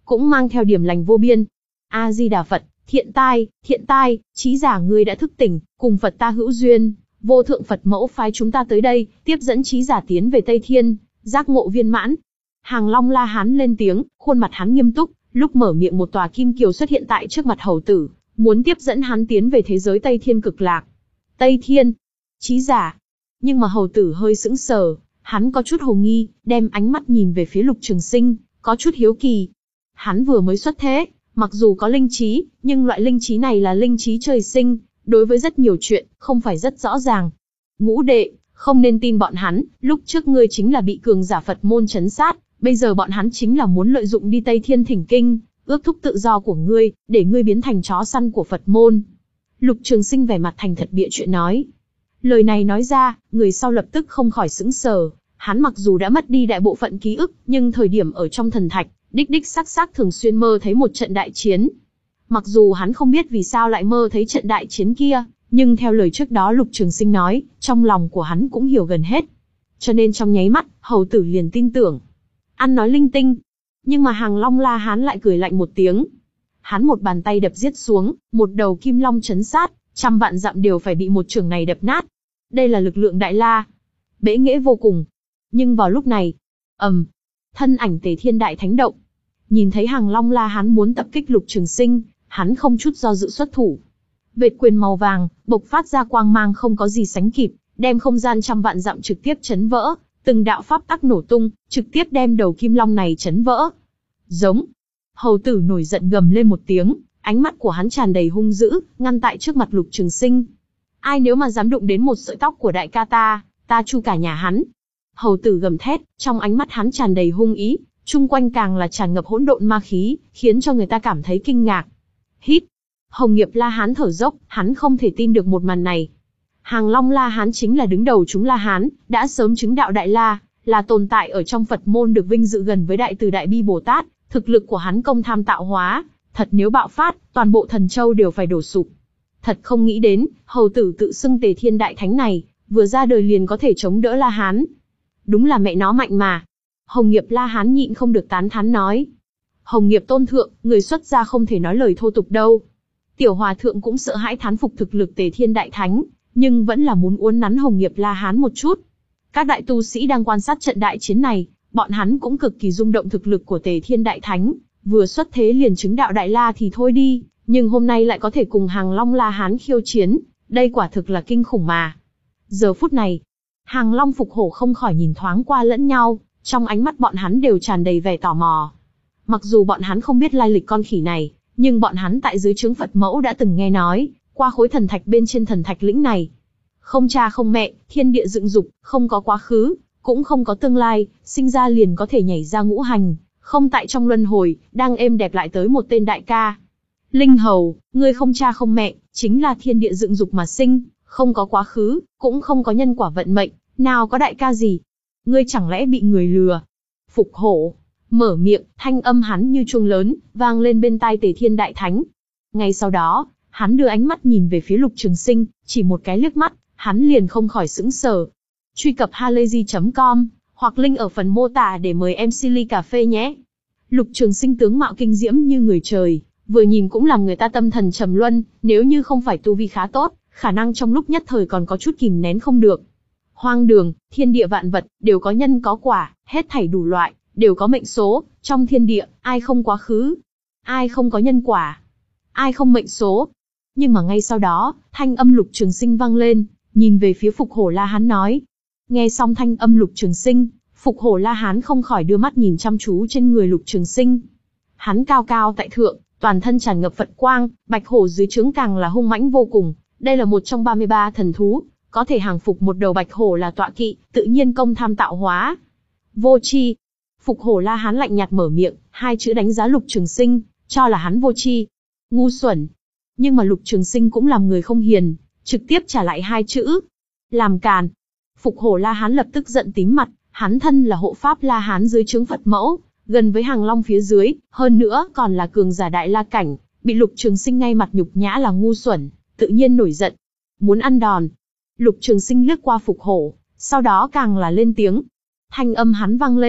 cũng mang theo điểm lành vô biên. A Di Đà Phật, thiện tai, thiện tai, trí giả ngươi đã thức tỉnh, cùng Phật ta hữu duyên, vô thượng Phật mẫu phái chúng ta tới đây, tiếp dẫn trí giả tiến về Tây Thiên, giác ngộ viên mãn. Hàng Long La Hán lên tiếng, khuôn mặt hắn nghiêm túc, lúc mở miệng một tòa kim kiều xuất hiện tại trước mặt hầu tử, muốn tiếp dẫn hắn tiến về thế giới Tây Thiên cực lạc. Tây Thiên, trí giả. Nhưng mà hầu tử hơi sững sờ, hắn có chút hồ nghi, đem ánh mắt nhìn về phía Lục Trường Sinh, có chút hiếu kỳ. Hắn vừa mới xuất thế, mặc dù có linh trí, nhưng loại linh trí này là linh trí trời sinh, đối với rất nhiều chuyện, không phải rất rõ ràng. Ngũ đệ, không nên tin bọn hắn, lúc trước ngươi chính là bị cường giả Phật môn trấn sát, bây giờ bọn hắn chính là muốn lợi dụng đi Tây Thiên thỉnh kinh, ước thúc tự do của ngươi, để ngươi biến thành chó săn của Phật môn. Lục Trường Sinh vẻ mặt thành thật bịa chuyện nói. Lời này nói ra, người sau lập tức không khỏi sững sờ, hắn mặc dù đã mất đi đại bộ phận ký ức, nhưng thời điểm ở trong thần thạch, đích đích xác xác thường xuyên mơ thấy một trận đại chiến. Mặc dù hắn không biết vì sao lại mơ thấy trận đại chiến kia, nhưng theo lời trước đó Lục Trường Sinh nói, trong lòng của hắn cũng hiểu gần hết. Cho nên trong nháy mắt, hầu tử liền tin tưởng. Ăn nói linh tinh. Nhưng mà Hàng Long La Hán lại cười lạnh một tiếng. Hắn một bàn tay đập giết xuống, một đầu kim long chấn sát, trăm vạn dặm đều phải bị một chưởng này đập nát. Đây là lực lượng Đại La. Bẽ nghễ vô cùng. Nhưng vào lúc này, ầm, um, thân ảnh Tề Thiên Đại Thánh động. Nhìn thấy Hàng Long La Hán muốn tập kích Lục Trường Sinh, hắn không chút do dự xuất thủ. Vệt quyền màu vàng, bộc phát ra quang mang không có gì sánh kịp, đem không gian trăm vạn dặm trực tiếp chấn vỡ, từng đạo pháp tắc nổ tung, trực tiếp đem đầu kim long này chấn vỡ. Giống. Hầu tử nổi giận gầm lên một tiếng, ánh mắt của hắn tràn đầy hung dữ, ngăn tại trước mặt Lục Trường Sinh. Ai nếu mà dám đụng đến một sợi tóc của đại ca ta, ta chu cả nhà hắn. Hầu tử gầm thét, trong ánh mắt hắn tràn đầy hung ý, chung quanh càng là tràn ngập hỗn độn ma khí, khiến cho người ta cảm thấy kinh ngạc. Hít. Hồng Nghiệp La Hán thở dốc, hắn không thể tin được một màn này. Hàng Long La Hán chính là đứng đầu chúng La Hán, đã sớm chứng đạo Đại La, là tồn tại ở trong Phật môn được vinh dự gần với Đại Từ Đại Bi Bồ Tát, thực lực của hắn công tham tạo hóa, thật nếu bạo phát, toàn bộ thần châu đều phải đổ sụp. Thật không nghĩ đến, hầu tử tự xưng Tề Thiên Đại Thánh này, vừa ra đời liền có thể chống đỡ La Hán. Đúng là mẹ nó mạnh mà. Hồng Nghiệp La Hán nhịn không được tán thán nói. Hồng Nghiệp tôn thượng, người xuất gia không thể nói lời thô tục đâu. Tiểu hòa thượng cũng sợ hãi thán phục thực lực Tề Thiên Đại Thánh, nhưng vẫn là muốn uốn nắn Hồng Nghiệp La Hán một chút. Các đại tu sĩ đang quan sát trận đại chiến này, bọn hắn cũng cực kỳ rung động thực lực của Tề Thiên Đại Thánh, vừa xuất thế liền chứng đạo Đại La thì thôi đi, nhưng hôm nay lại có thể cùng Hàng Long La Hán khiêu chiến, đây quả thực là kinh khủng mà. Giờ phút này, Hàng Long Phục Hổ không khỏi nhìn thoáng qua lẫn nhau, trong ánh mắt bọn hắn đều tràn đầy vẻ tò mò. Mặc dù bọn hắn không biết lai lịch con khỉ này, nhưng bọn hắn tại dưới trướng Phật mẫu đã từng nghe nói, qua khối thần thạch bên trên thần thạch lĩnh này. Không cha không mẹ, thiên địa dựng dục, không có quá khứ, cũng không có tương lai, sinh ra liền có thể nhảy ra ngũ hành, không tại trong luân hồi, đang êm đẹp lại tới một tên đại ca. Linh hầu, ngươi không cha không mẹ, chính là thiên địa dựng dục mà sinh, không có quá khứ, cũng không có nhân quả vận mệnh, nào có đại ca gì. Ngươi chẳng lẽ bị người lừa? Phục Hổ mở miệng, thanh âm hắn như chuông lớn, vang lên bên tai Tề Thiên Đại Thánh. Ngay sau đó, hắn đưa ánh mắt nhìn về phía Lục Trường Sinh, chỉ một cái liếc mắt, hắn liền không khỏi sững sờ. Truy cập halayzi chấm com, hoặc link ở phần mô tả để mời em xê ly cà phê nhé. Lục Trường Sinh tướng mạo kinh diễm như người trời, vừa nhìn cũng làm người ta tâm thần trầm luân, nếu như không phải tu vi khá tốt, khả năng trong lúc nhất thời còn có chút kìm nén không được. Hoang đường, thiên địa vạn vật, đều có nhân có quả, hết thảy đủ loại, đều có mệnh số, trong thiên địa, ai không quá khứ? Ai không có nhân quả? Ai không mệnh số? Nhưng mà ngay sau đó, thanh âm Lục Trường Sinh vang lên, nhìn về phía Phục Hổ La Hán nói. Nghe xong thanh âm Lục Trường Sinh, Phục Hổ La Hán không khỏi đưa mắt nhìn chăm chú trên người Lục Trường Sinh. Hắn cao cao tại thượng, toàn thân tràn ngập Phật quang, bạch hổ dưới trướng càng là hung mãnh vô cùng, đây là một trong ba mươi ba thần thú, có thể hàng phục một đầu bạch hổ là tọa kỵ, tự nhiên công tham tạo hóa. Vô tri. Phục Hổ La Hán lạnh nhạt mở miệng, hai chữ đánh giá Lục Trường Sinh, cho là hắn vô tri, ngu xuẩn. Nhưng mà Lục Trường Sinh cũng làm người không hiền, trực tiếp trả lại hai chữ, làm càn. Phục Hổ La Hán lập tức giận tím mặt, hắn thân là hộ pháp La Hán dưới trướng Phật mẫu, gần với Hàng Long phía dưới, hơn nữa còn là cường giả Đại La cảnh, bị Lục Trường Sinh ngay mặt nhục nhã là ngu xuẩn, tự nhiên nổi giận, muốn ăn đòn. Lục Trường Sinh liếc qua Phục Hổ, sau đó càng là lên tiếng. Thanh âm hắn vang lên,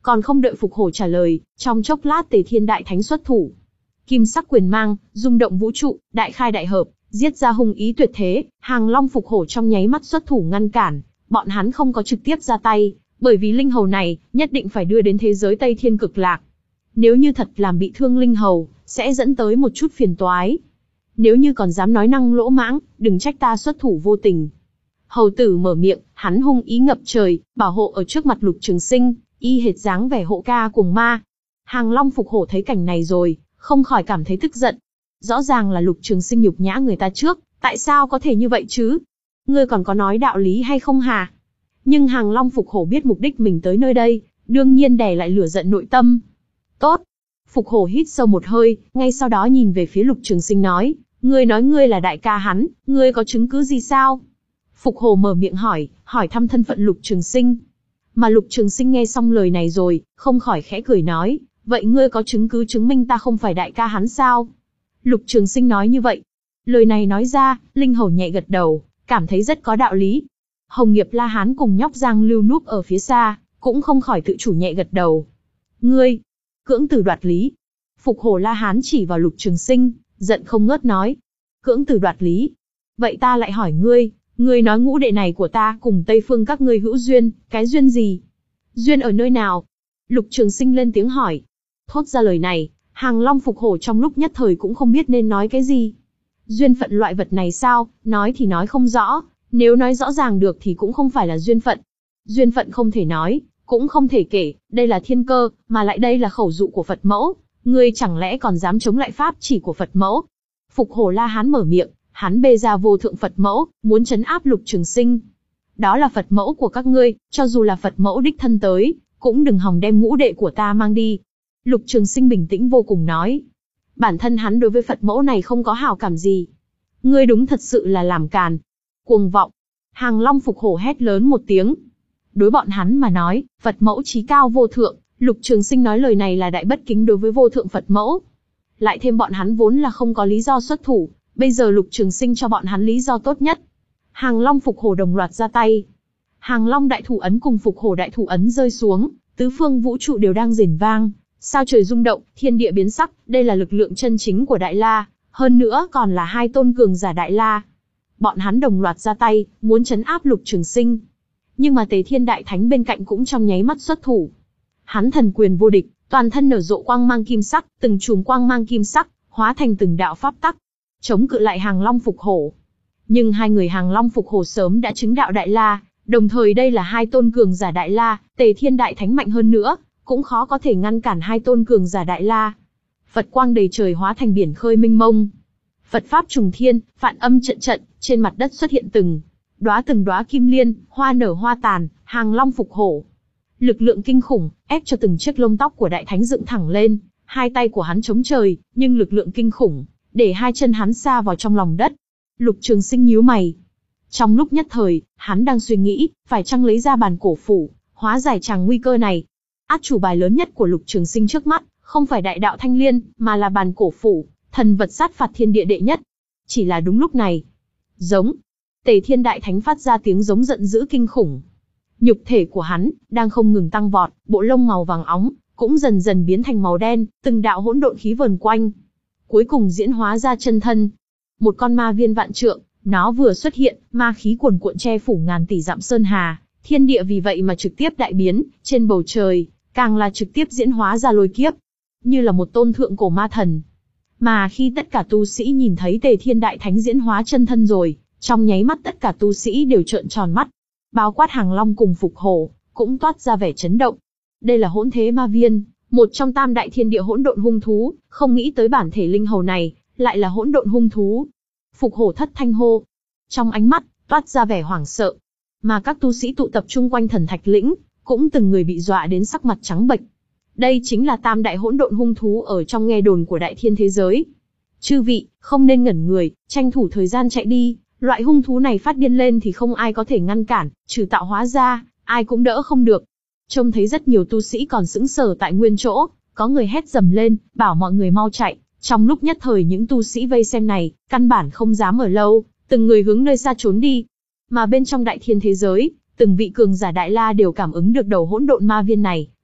Còn không đợi Phục Hổ trả lời, trong chốc lát Tề Thiên Đại Thánh xuất thủ. Kim sắc quyền mang, rung động vũ trụ, đại khai đại hợp, giết ra hung ý tuyệt thế, Hàng Long Phục Hổ trong nháy mắt xuất thủ ngăn cản, bọn hắn không có trực tiếp ra tay, bởi vì linh hầu này nhất định phải đưa đến thế giới Tây Thiên Cực Lạc. Nếu như thật làm bị thương linh hầu, sẽ dẫn tới một chút phiền toái. Nếu như còn dám nói năng lỗ mãng, đừng trách ta xuất thủ vô tình. Hầu tử mở miệng, hắn hung ý ngập trời, bảo hộ ở trước mặt Lục Trường Sinh, y hệt dáng vẻ hộ ca cuồng ma. Hàng Long Phục Hổ thấy cảnh này rồi, không khỏi cảm thấy tức giận. Rõ ràng là Lục Trường Sinh nhục nhã người ta trước, tại sao có thể như vậy chứ? Ngươi còn có nói đạo lý hay không hả? Nhưng Hàng Long Phục Hổ biết mục đích mình tới nơi đây, đương nhiên đè lại lửa giận nội tâm. Tốt. Phục Hổ hít sâu một hơi, ngay sau đó nhìn về phía Lục Trường Sinh nói, ngươi nói ngươi là đại ca hắn, ngươi có chứng cứ gì sao? Phục Hổ mở miệng hỏi, hỏi thăm thân phận Lục Trường Sinh. Mà Lục Trường Sinh nghe xong lời này rồi, không khỏi khẽ cười nói, vậy ngươi có chứng cứ chứng minh ta không phải đại ca hắn sao? Lục Trường Sinh nói như vậy. Lời này nói ra, Linh Hầu nhẹ gật đầu, cảm thấy rất có đạo lý. Hồng Nghiệp La Hán cùng nhóc Giang Lưu núp ở phía xa, cũng không khỏi tự chủ nhẹ gật đầu. Ngươi, cưỡng tử đoạt lý. Phục Hổ La Hán chỉ vào Lục Trường Sinh, giận không ngớt nói. Cưỡng tử đoạt lý. Vậy ta lại hỏi ngươi, ngươi nói ngũ đệ này của ta cùng Tây Phương các ngươi hữu duyên, cái duyên gì? Duyên ở nơi nào? Lục Trường Sinh lên tiếng hỏi. Thốt ra lời này, Hàng Long Phục Hổ trong lúc nhất thời cũng không biết nên nói cái gì. Duyên phận loại vật này sao, nói thì nói không rõ, nếu nói rõ ràng được thì cũng không phải là duyên phận. Duyên phận không thể nói, cũng không thể kể, đây là thiên cơ, mà lại đây là khẩu dụ của Phật mẫu, ngươi chẳng lẽ còn dám chống lại pháp chỉ của Phật mẫu? Phục Hổ La Hán mở miệng, hắn bê ra vô thượng Phật mẫu, muốn trấn áp Lục Trường Sinh. Đó là Phật mẫu của các ngươi, cho dù là Phật mẫu đích thân tới, cũng đừng hòng đem ngũ đệ của ta mang đi. Lục Trường Sinh bình tĩnh vô cùng nói. Bản thân hắn đối với Phật mẫu này không có hảo cảm gì. Ngươi đúng thật sự là làm càn. Cuồng vọng. Hàng Long Phục Hổ hét lớn một tiếng. Đối bọn hắn mà nói, Phật mẫu chí cao vô thượng, Lục Trường Sinh nói lời này là đại bất kính đối với vô thượng Phật mẫu. Lại thêm bọn hắn vốn là không có lý do xuất thủ, bây giờ Lục Trường Sinh cho bọn hắn lý do tốt nhất. Hàng Long Phục Hổ đồng loạt ra tay. Hàng Long Đại Thủ Ấn cùng Phục Hổ Đại Thủ Ấn rơi xuống, tứ phương vũ trụ đều đang rền vang, sao trời rung động, thiên địa biến sắc, đây là lực lượng chân chính của Đại La, hơn nữa còn là hai tôn cường giả Đại La. Bọn hắn đồng loạt ra tay, muốn trấn áp Lục Trường Sinh. Nhưng mà Tề Thiên Đại Thánh bên cạnh cũng trong nháy mắt xuất thủ. Hắn thần quyền vô địch, toàn thân nở rộ quang mang kim sắc, từng chùm quang mang kim sắc, hóa thành từng đạo pháp tắc, chống cự lại Hàng Long Phục Hổ. Nhưng hai người Hàng Long Phục Hổ sớm đã chứng đạo Đại La, đồng thời đây là hai tôn cường giả Đại La, Tề Thiên Đại Thánh mạnh hơn nữa, cũng khó có thể ngăn cản hai tôn cường giả Đại La. Phật quang đầy trời hóa thành biển khơi mênh mông. Phật pháp trùng thiên, vạn âm trận trận, trên mặt đất xuất hiện từng đóa từng đóa kim liên, hoa nở hoa tàn, Hàng Long Phục Hổ. Lực lượng kinh khủng, ép cho từng chiếc lông tóc của Đại Thánh dựng thẳng lên, hai tay của hắn chống trời, nhưng lực lượng kinh khủng, để hai chân hắn sa vào trong lòng đất. Lục Trường Sinh nhíu mày. Trong lúc nhất thời, hắn đang suy nghĩ, phải chăng lấy ra bàn cổ phủ, hóa giải tràng nguy cơ này. Át chủ bài lớn nhất của Lục Trường Sinh trước mắt, không phải đại đạo thanh liên, mà là bàn cổ phủ, thần vật sát phạt thiên địa đệ nhất. Chỉ là đúng lúc này, giống, Tề Thiên Đại Thánh phát ra tiếng giống giận dữ kinh khủng. Nhục thể của hắn đang không ngừng tăng vọt, bộ lông màu vàng óng cũng dần dần biến thành màu đen, từng đạo hỗn độn khí vờn quanh, cuối cùng diễn hóa ra chân thân. Một con ma viên vạn trượng, nó vừa xuất hiện, ma khí cuồn cuộn che phủ ngàn tỷ dặm sơn hà, thiên địa vì vậy mà trực tiếp đại biến, trên bầu trời càng là trực tiếp diễn hóa ra lôi kiếp, như là một tôn thượng cổ ma thần. Mà khi tất cả tu sĩ nhìn thấy Tề Thiên Đại Thánh diễn hóa chân thân rồi, trong nháy mắt tất cả tu sĩ đều trợn tròn mắt, bao quát Hàng Long cùng Phục Hổ cũng toát ra vẻ chấn động. Đây là hỗn thế ma viên, một trong tam đại thiên địa hỗn độn hung thú, không nghĩ tới bản thể linh hầu này lại là hỗn độn hung thú. Phục Hổ thất thanh hô, trong ánh mắt toát ra vẻ hoảng sợ. Mà các tu sĩ tụ tập chung quanh Thần Thạch Lĩnh cũng từng người bị dọa đến sắc mặt trắng bệch. Đây chính là tam đại hỗn độn hung thú ở trong nghe đồn của đại thiên thế giới. Chư vị, không nên ngẩn người, tranh thủ thời gian chạy đi, loại hung thú này phát điên lên thì không ai có thể ngăn cản, trừ tạo hóa ra, ai cũng đỡ không được. Trông thấy rất nhiều tu sĩ còn sững sờ tại nguyên chỗ, có người hét dầm lên, bảo mọi người mau chạy. Trong lúc nhất thời những tu sĩ vây xem này, căn bản không dám ở lâu, từng người hướng nơi xa trốn đi. Mà bên trong đại thiên thế giới, từng vị cường giả Đại La đều cảm ứng được đầu hỗn độn ma viên này,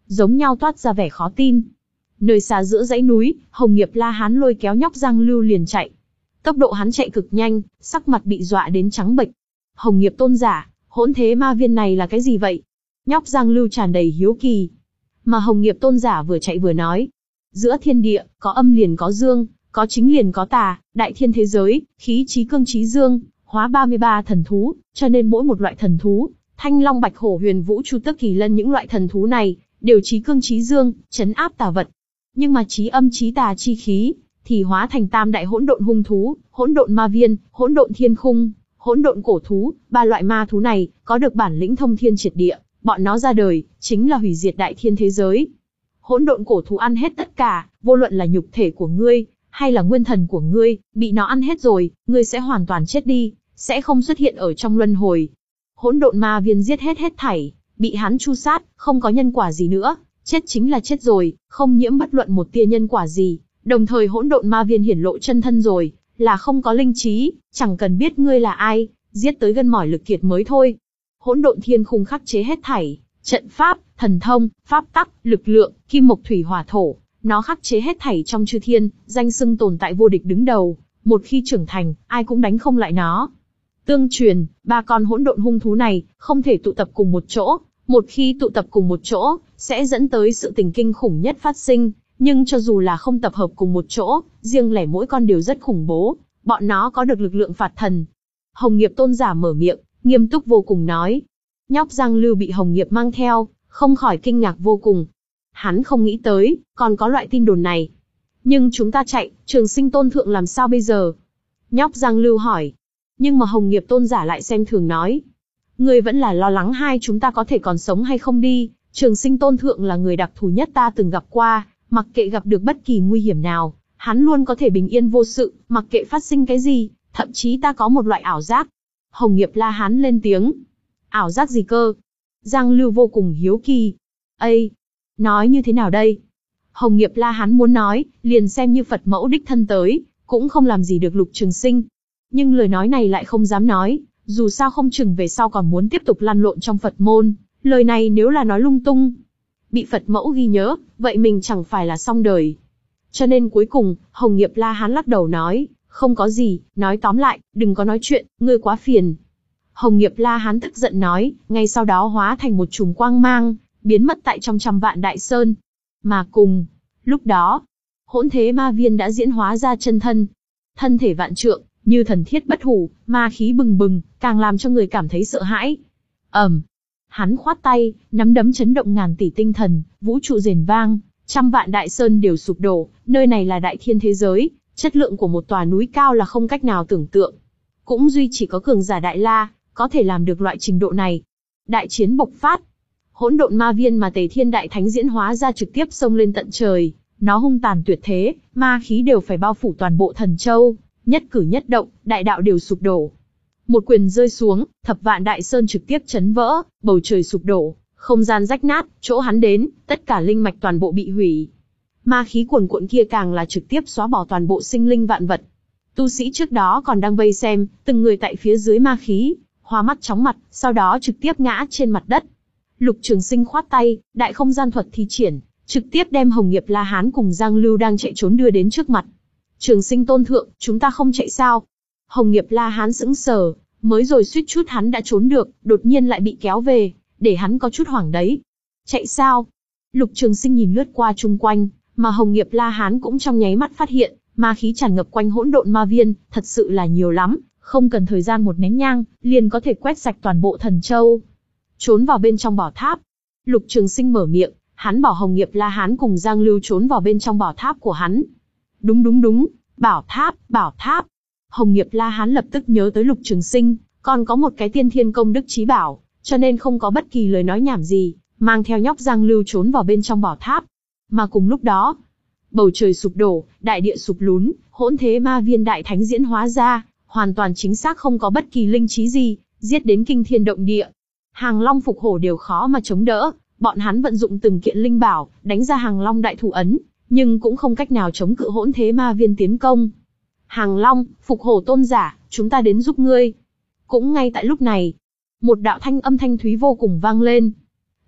giống nhau toát ra vẻ khó tin. Nơi xa giữa dãy núi, Hồng Nghiệp La Hán lôi kéo nhóc Giang Lưu liền chạy. Tốc độ hắn chạy cực nhanh, sắc mặt bị dọa đến trắng bệch. Hồng Nghiệp tôn giả, hỗn thế ma viên này là cái gì vậy? Nhóc Giang Lưu tràn đầy hiếu kỳ. Mà Hồng Nghiệp tôn giả vừa chạy vừa nói. Giữa thiên địa, có âm liền có dương, có chính liền có tà, đại thiên thế giới, khí trí cương trí dương, hóa ba mươi ba thần thú, cho nên mỗi một loại thần thú, Thanh Long Bạch Hổ Huyền Vũ Chu Tước Kỳ Lân những loại thần thú này, đều trí cương trí dương, trấn áp tà vật. Nhưng mà trí âm trí tà chi khí, thì hóa thành tam đại hỗn độn hung thú, hỗn độn ma viên, hỗn độn thiên khung, hỗn độn cổ thú, ba loại ma thú này, có được bản lĩnh thông thiên triệt địa, bọn nó ra đời, chính là hủy diệt đại thiên thế giới. Hỗn độn cổ thú ăn hết tất cả, vô luận là nhục thể của ngươi, hay là nguyên thần của ngươi, bị nó ăn hết rồi, ngươi sẽ hoàn toàn chết đi, sẽ không xuất hiện ở trong luân hồi. Hỗn độn ma viên giết hết hết thảy, bị hắn chu sát, không có nhân quả gì nữa, chết chính là chết rồi, không nhiễm bất luận một tia nhân quả gì. Đồng thời hỗn độn ma viên hiển lộ chân thân rồi, là không có linh trí, chẳng cần biết ngươi là ai, giết tới gân mỏi lực kiệt mới thôi. Hỗn độn thiên khung khắc chế hết thảy, trận pháp, thần thông, pháp tắc, lực lượng, kim mộc thủy hỏa thổ, nó khắc chế hết thảy trong chư thiên, danh xưng tồn tại vô địch đứng đầu, một khi trưởng thành, ai cũng đánh không lại nó. Tương truyền, ba con hỗn độn hung thú này không thể tụ tập cùng một chỗ, một khi tụ tập cùng một chỗ, sẽ dẫn tới sự tình kinh khủng nhất phát sinh. Nhưng cho dù là không tập hợp cùng một chỗ, riêng lẻ mỗi con đều rất khủng bố, bọn nó có được lực lượng phạt thần. Hồng Nghiệp tôn giả mở miệng, nghiêm túc vô cùng nói. Nhóc Giang Lưu bị Hồng Nghiệp mang theo, không khỏi kinh ngạc vô cùng. Hắn không nghĩ tới, còn có loại tin đồn này. Nhưng chúng ta chạy, Trường Sinh tôn thượng làm sao bây giờ? Nhóc Giang Lưu hỏi. Nhưng mà Hồng Nghiệp tôn giả lại xem thường nói. Ngươi vẫn là lo lắng hai chúng ta có thể còn sống hay không đi, Trường Sinh tôn thượng là người đặc thù nhất ta từng gặp qua. Mặc kệ gặp được bất kỳ nguy hiểm nào, hắn luôn có thể bình yên vô sự, mặc kệ phát sinh cái gì, thậm chí ta có một loại ảo giác. Hồng Nghiệp La Hán lên tiếng. Ảo giác gì cơ? Giang Lưu vô cùng hiếu kỳ. Ây! Nói như thế nào đây? Hồng Nghiệp La Hán muốn nói, liền xem như Phật mẫu đích thân tới, cũng không làm gì được Lục Trường Sinh. Nhưng lời nói này lại không dám nói, dù sao không chừng về sau còn muốn tiếp tục lăn lộn trong Phật môn, lời này nếu là nói lung tung, bị Phật mẫu ghi nhớ, vậy mình chẳng phải là xong đời. Cho nên cuối cùng, Hồng Nghiệp La Hán lắc đầu nói, không có gì, nói tóm lại, đừng có nói chuyện, ngươi quá phiền. Hồng Nghiệp La Hán tức giận nói, ngay sau đó hóa thành một chùm quang mang, biến mất tại trong trăm vạn đại sơn. Mà cùng, lúc đó, hỗn thế ma viên đã diễn hóa ra chân thân. Thân thể vạn trượng, như thần thiết bất hủ, ma khí bừng bừng, càng làm cho người cảm thấy sợ hãi. ầm, hắn khoát tay, nắm đấm chấn động ngàn tỷ tinh thần, vũ trụ rền vang, trăm vạn đại sơn đều sụp đổ, nơi này là đại thiên thế giới, chất lượng của một tòa núi cao là không cách nào tưởng tượng. Cũng duy chỉ có cường giả Đại La, có thể làm được loại trình độ này. Đại chiến bộc phát, hỗn độn ma viên mà Tề Thiên Đại Thánh diễn hóa ra trực tiếp xông lên tận trời, nó hung tàn tuyệt thế, ma khí đều phải bao phủ toàn bộ Thần Châu, nhất cử nhất động, đại đạo đều sụp đổ. Một quyền rơi xuống, thập vạn đại sơn trực tiếp chấn vỡ, bầu trời sụp đổ, không gian rách nát, chỗ hắn đến, tất cả linh mạch toàn bộ bị hủy. Ma khí cuồn cuộn kia càng là trực tiếp xóa bỏ toàn bộ sinh linh vạn vật. Tu sĩ trước đó còn đang vây xem, từng người tại phía dưới ma khí, hoa mắt chóng mặt, sau đó trực tiếp ngã trên mặt đất. Lục Trường Sinh khoát tay, đại không gian thuật thi triển, trực tiếp đem Hồng Nghiệp La Hán cùng Giang Lưu đang chạy trốn đưa đến trước mặt. Trường Sinh tôn thượng, chúng ta không chạy sao? Hồng Nghiệp La Hán sững sờ, mới rồi suýt chút hắn đã trốn được, đột nhiên lại bị kéo về, để hắn có chút hoảng đấy. Chạy sao? Lục Trường Sinh nhìn lướt qua chung quanh, mà Hồng Nghiệp La Hán cũng trong nháy mắt phát hiện, ma khí tràn ngập quanh hỗn độn ma viên, thật sự là nhiều lắm, không cần thời gian một nén nhang, liền có thể quét sạch toàn bộ Thần Châu. Trốn vào bên trong bảo tháp. Lục Trường Sinh mở miệng, hắn bảo Hồng Nghiệp La Hán cùng Giang Lưu trốn vào bên trong bảo tháp của hắn. Đúng đúng đúng, bảo tháp, bảo tháp. Hồng Nghiệp La Hán lập tức nhớ tới Lục Trường Sinh, còn có một cái tiên thiên công đức chí bảo, cho nên không có bất kỳ lời nói nhảm gì, mang theo nhóc Giang Lưu trốn vào bên trong bảo tháp. Mà cùng lúc đó, bầu trời sụp đổ, đại địa sụp lún, hỗn thế ma viên đại thánh diễn hóa ra, hoàn toàn chính xác không có bất kỳ linh trí gì, giết đến kinh thiên động địa. Hàng Long phục hổ đều khó mà chống đỡ, bọn hắn vận dụng từng kiện linh bảo, đánh ra Hàng Long đại thủ ấn, nhưng cũng không cách nào chống cự hỗn thế ma viên tiến công. Hàng Long, phục hổ tôn giả, chúng ta đến giúp ngươi. Cũng ngay tại lúc này, một đạo thanh âm thanh thúy vô cùng vang lên.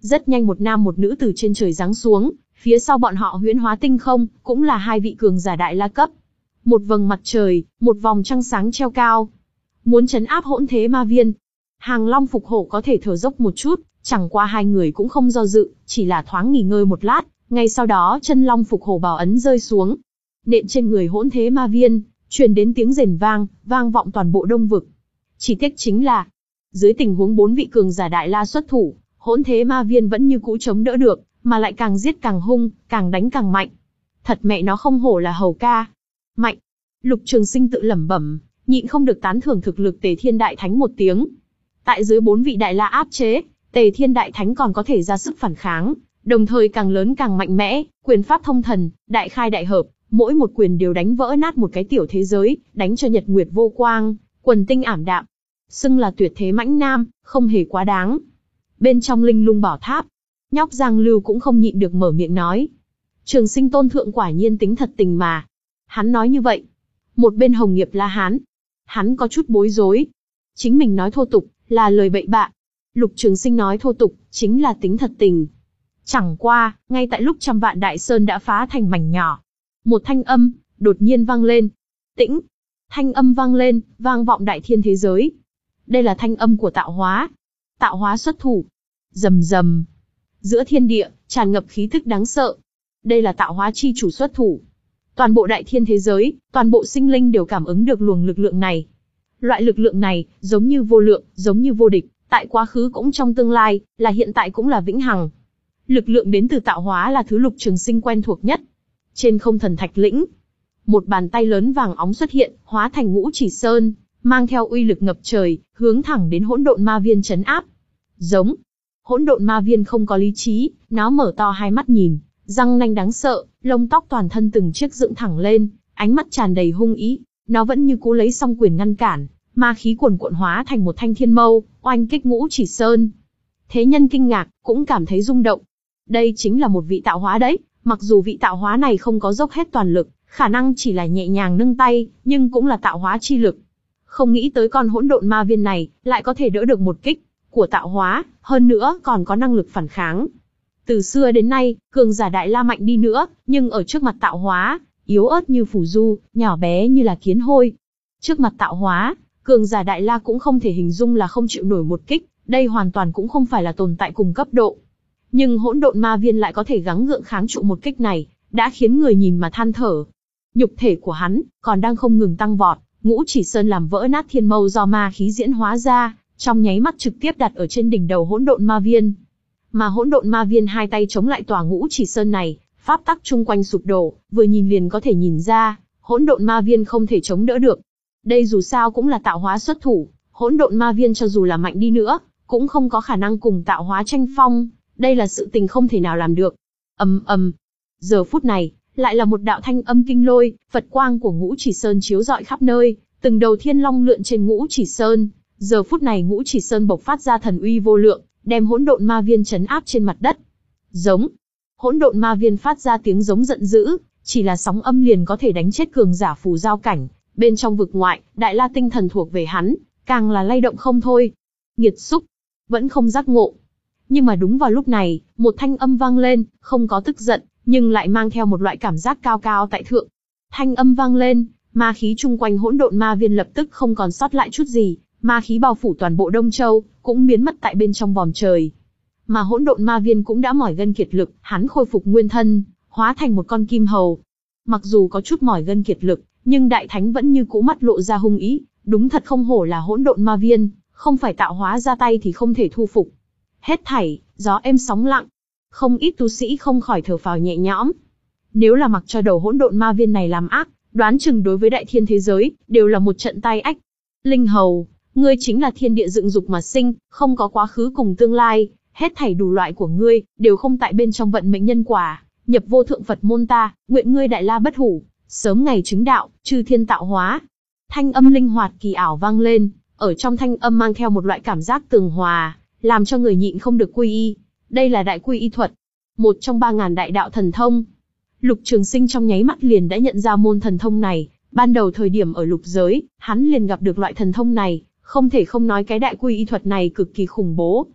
Rất nhanh một nam một nữ từ trên trời giáng xuống, phía sau bọn họ huyễn hóa tinh không, cũng là hai vị cường giả đại la cấp. Một vầng mặt trời, một vòng trăng sáng treo cao. Muốn trấn áp hỗn thế ma viên. Hàng Long Phục Hổ có thể thở dốc một chút, chẳng qua hai người cũng không do dự, chỉ là thoáng nghỉ ngơi một lát, ngay sau đó chân Long Phục Hổ bảo ấn rơi xuống. Nện trên người hỗn thế ma viên, truyền đến tiếng rền vang, vang vọng toàn bộ Đông vực. Chỉ tiếc chính là, dưới tình huống bốn vị cường giả đại la xuất thủ, hỗn thế ma viên vẫn như cũ chống đỡ được, mà lại càng giết càng hung, càng đánh càng mạnh. Thật mẹ nó không hổ là hầu ca. Mạnh. Lục Trường Sinh tự lẩm bẩm, nhịn không được tán thưởng thực lực Tề Thiên Đại Thánh một tiếng. Tại dưới bốn vị đại la áp chế, Tề Thiên Đại Thánh còn có thể ra sức phản kháng, đồng thời càng lớn càng mạnh mẽ, quyền pháp thông thần, đại khai đại hợp, mỗi một quyền đều đánh vỡ nát một cái tiểu thế giới, đánh cho nhật nguyệt vô quang, quần tinh ảm đạm. Xưng là tuyệt thế mãnh nam, không hề quá đáng. Bên trong Linh Lung Bảo Tháp, nhóc Giang Lưu cũng không nhịn được mở miệng nói. Trường Sinh tôn thượng quả nhiên tính thật tình mà. Hắn nói như vậy. Một bên Hồng Nghiệp La Hán, hắn có chút bối rối. Chính mình nói thô tục, là lời bậy bạ. Lục Trường Sinh nói thô tục, chính là tính thật tình. Chẳng qua, ngay tại lúc trăm vạn đại sơn đã phá thành mảnh nhỏ, một thanh âm đột nhiên vang lên. Tĩnh. Thanh âm vang lên, vang vọng đại thiên thế giới. Đây là thanh âm của tạo hóa. Tạo hóa xuất thủ. Rầm rầm. Giữa thiên địa tràn ngập khí tức đáng sợ. Đây là tạo hóa chi chủ xuất thủ. Toàn bộ đại thiên thế giới, toàn bộ sinh linh đều cảm ứng được luồng lực lượng này. Loại lực lượng này, giống như vô lượng, giống như vô địch, tại quá khứ cũng trong tương lai, là hiện tại cũng là vĩnh hằng. Lực lượng đến từ tạo hóa là thứ Lục Trường Sinh quen thuộc nhất. Trên không thần thạch lĩnh, một bàn tay lớn vàng óng xuất hiện, hóa thành ngũ chỉ sơn, mang theo uy lực ngập trời, hướng thẳng đến hỗn độn ma viên trấn áp. Giống. Hỗn độn ma viên không có lý trí, nó mở to hai mắt nhìn, răng nanh đáng sợ, lông tóc toàn thân từng chiếc dựng thẳng lên, ánh mắt tràn đầy hung ý. Nó vẫn như cú lấy song quyền ngăn cản, ma khí cuồn cuộn hóa thành một thanh thiên mâu, oanh kích ngũ chỉ sơn. Thế nhân kinh ngạc, cũng cảm thấy rung động. Đây chính là một vị tạo hóa đấy, mặc dù vị tạo hóa này không có dốc hết toàn lực, khả năng chỉ là nhẹ nhàng nâng tay, nhưng cũng là tạo hóa chi lực. Không nghĩ tới con hỗn độn ma viên này, lại có thể đỡ được một kích của tạo hóa, hơn nữa còn có năng lực phản kháng. Từ xưa đến nay, cường giả đại la mạnh đi nữa, nhưng ở trước mặt tạo hóa, yếu ớt như phù du, nhỏ bé như là kiến hôi. Trước mặt tạo hóa, cường giả đại la cũng không thể hình dung là không chịu nổi một kích, đây hoàn toàn cũng không phải là tồn tại cùng cấp độ. Nhưng hỗn độn ma viên lại có thể gắng gượng kháng trụ một kích này, đã khiến người nhìn mà than thở. Nhục thể của hắn còn đang không ngừng tăng vọt, ngũ chỉ sơn làm vỡ nát thiên mâu do ma khí diễn hóa ra, trong nháy mắt trực tiếp đặt ở trên đỉnh đầu hỗn độn ma viên. Mà hỗn độn ma viên hai tay chống lại tòa ngũ chỉ sơn này, pháp tắc chung quanh sụp đổ, vừa nhìn liền có thể nhìn ra, hỗn độn ma viên không thể chống đỡ được. Đây dù sao cũng là tạo hóa xuất thủ, hỗn độn ma viên cho dù là mạnh đi nữa, cũng không có khả năng cùng tạo hóa tranh phong, đây là sự tình không thể nào làm được. Ầm ầm. Giờ phút này, lại là một đạo thanh âm kinh lôi, Phật quang của ngũ chỉ sơn chiếu rọi khắp nơi, từng đầu thiên long lượn trên ngũ chỉ sơn. Giờ phút này ngũ chỉ sơn bộc phát ra thần uy vô lượng, đem hỗn độn ma viên trấn áp trên mặt đất. Giống. Hỗn độn ma viên phát ra tiếng giống giận dữ, chỉ là sóng âm liền có thể đánh chết cường giả phù giao cảnh. Bên trong vực ngoại, đại la tinh thần thuộc về hắn, càng là lay động không thôi. Nghiệt xúc, vẫn không giác ngộ. Nhưng mà đúng vào lúc này, một thanh âm vang lên, không có tức giận, nhưng lại mang theo một loại cảm giác cao cao tại thượng. Thanh âm vang lên, ma khí chung quanh hỗn độn ma viên lập tức không còn sót lại chút gì, ma khí bao phủ toàn bộ Đông Châu, cũng biến mất tại bên trong vòm trời. Mà hỗn độn ma viên cũng đã mỏi gân kiệt lực, hắn khôi phục nguyên thân, hóa thành một con kim hầu. Mặc dù có chút mỏi gân kiệt lực, nhưng đại thánh vẫn như cũ mắt lộ ra hung ý, đúng thật không hổ là hỗn độn ma viên, không phải tạo hóa ra tay thì không thể thu phục. Hết thảy, gió êm sóng lặng. Không ít tu sĩ không khỏi thở phào nhẹ nhõm. Nếu là mặc cho đầu hỗn độn ma viên này làm ác, đoán chừng đối với đại thiên thế giới, đều là một trận tai ách. Linh hầu, ngươi chính là thiên địa dựng dục mà sinh, không có quá khứ cùng tương lai, hết thảy đủ loại của ngươi, đều không tại bên trong vận mệnh nhân quả, nhập vô thượng Phật môn ta, nguyện ngươi đại la bất hủ, sớm ngày chứng đạo, chư thiên tạo hóa. Thanh âm linh hoạt kỳ ảo vang lên, ở trong thanh âm mang theo một loại cảm giác tường hòa, làm cho người nhịn không được quy y. Đây là đại quy y thuật, một trong ba ngàn đại đạo thần thông. Lục Trường Sinh trong nháy mắt liền đã nhận ra môn thần thông này, ban đầu thời điểm ở lục giới, hắn liền gặp được loại thần thông này, không thể không nói cái đại quy y thuật này cực kỳ khủng bố.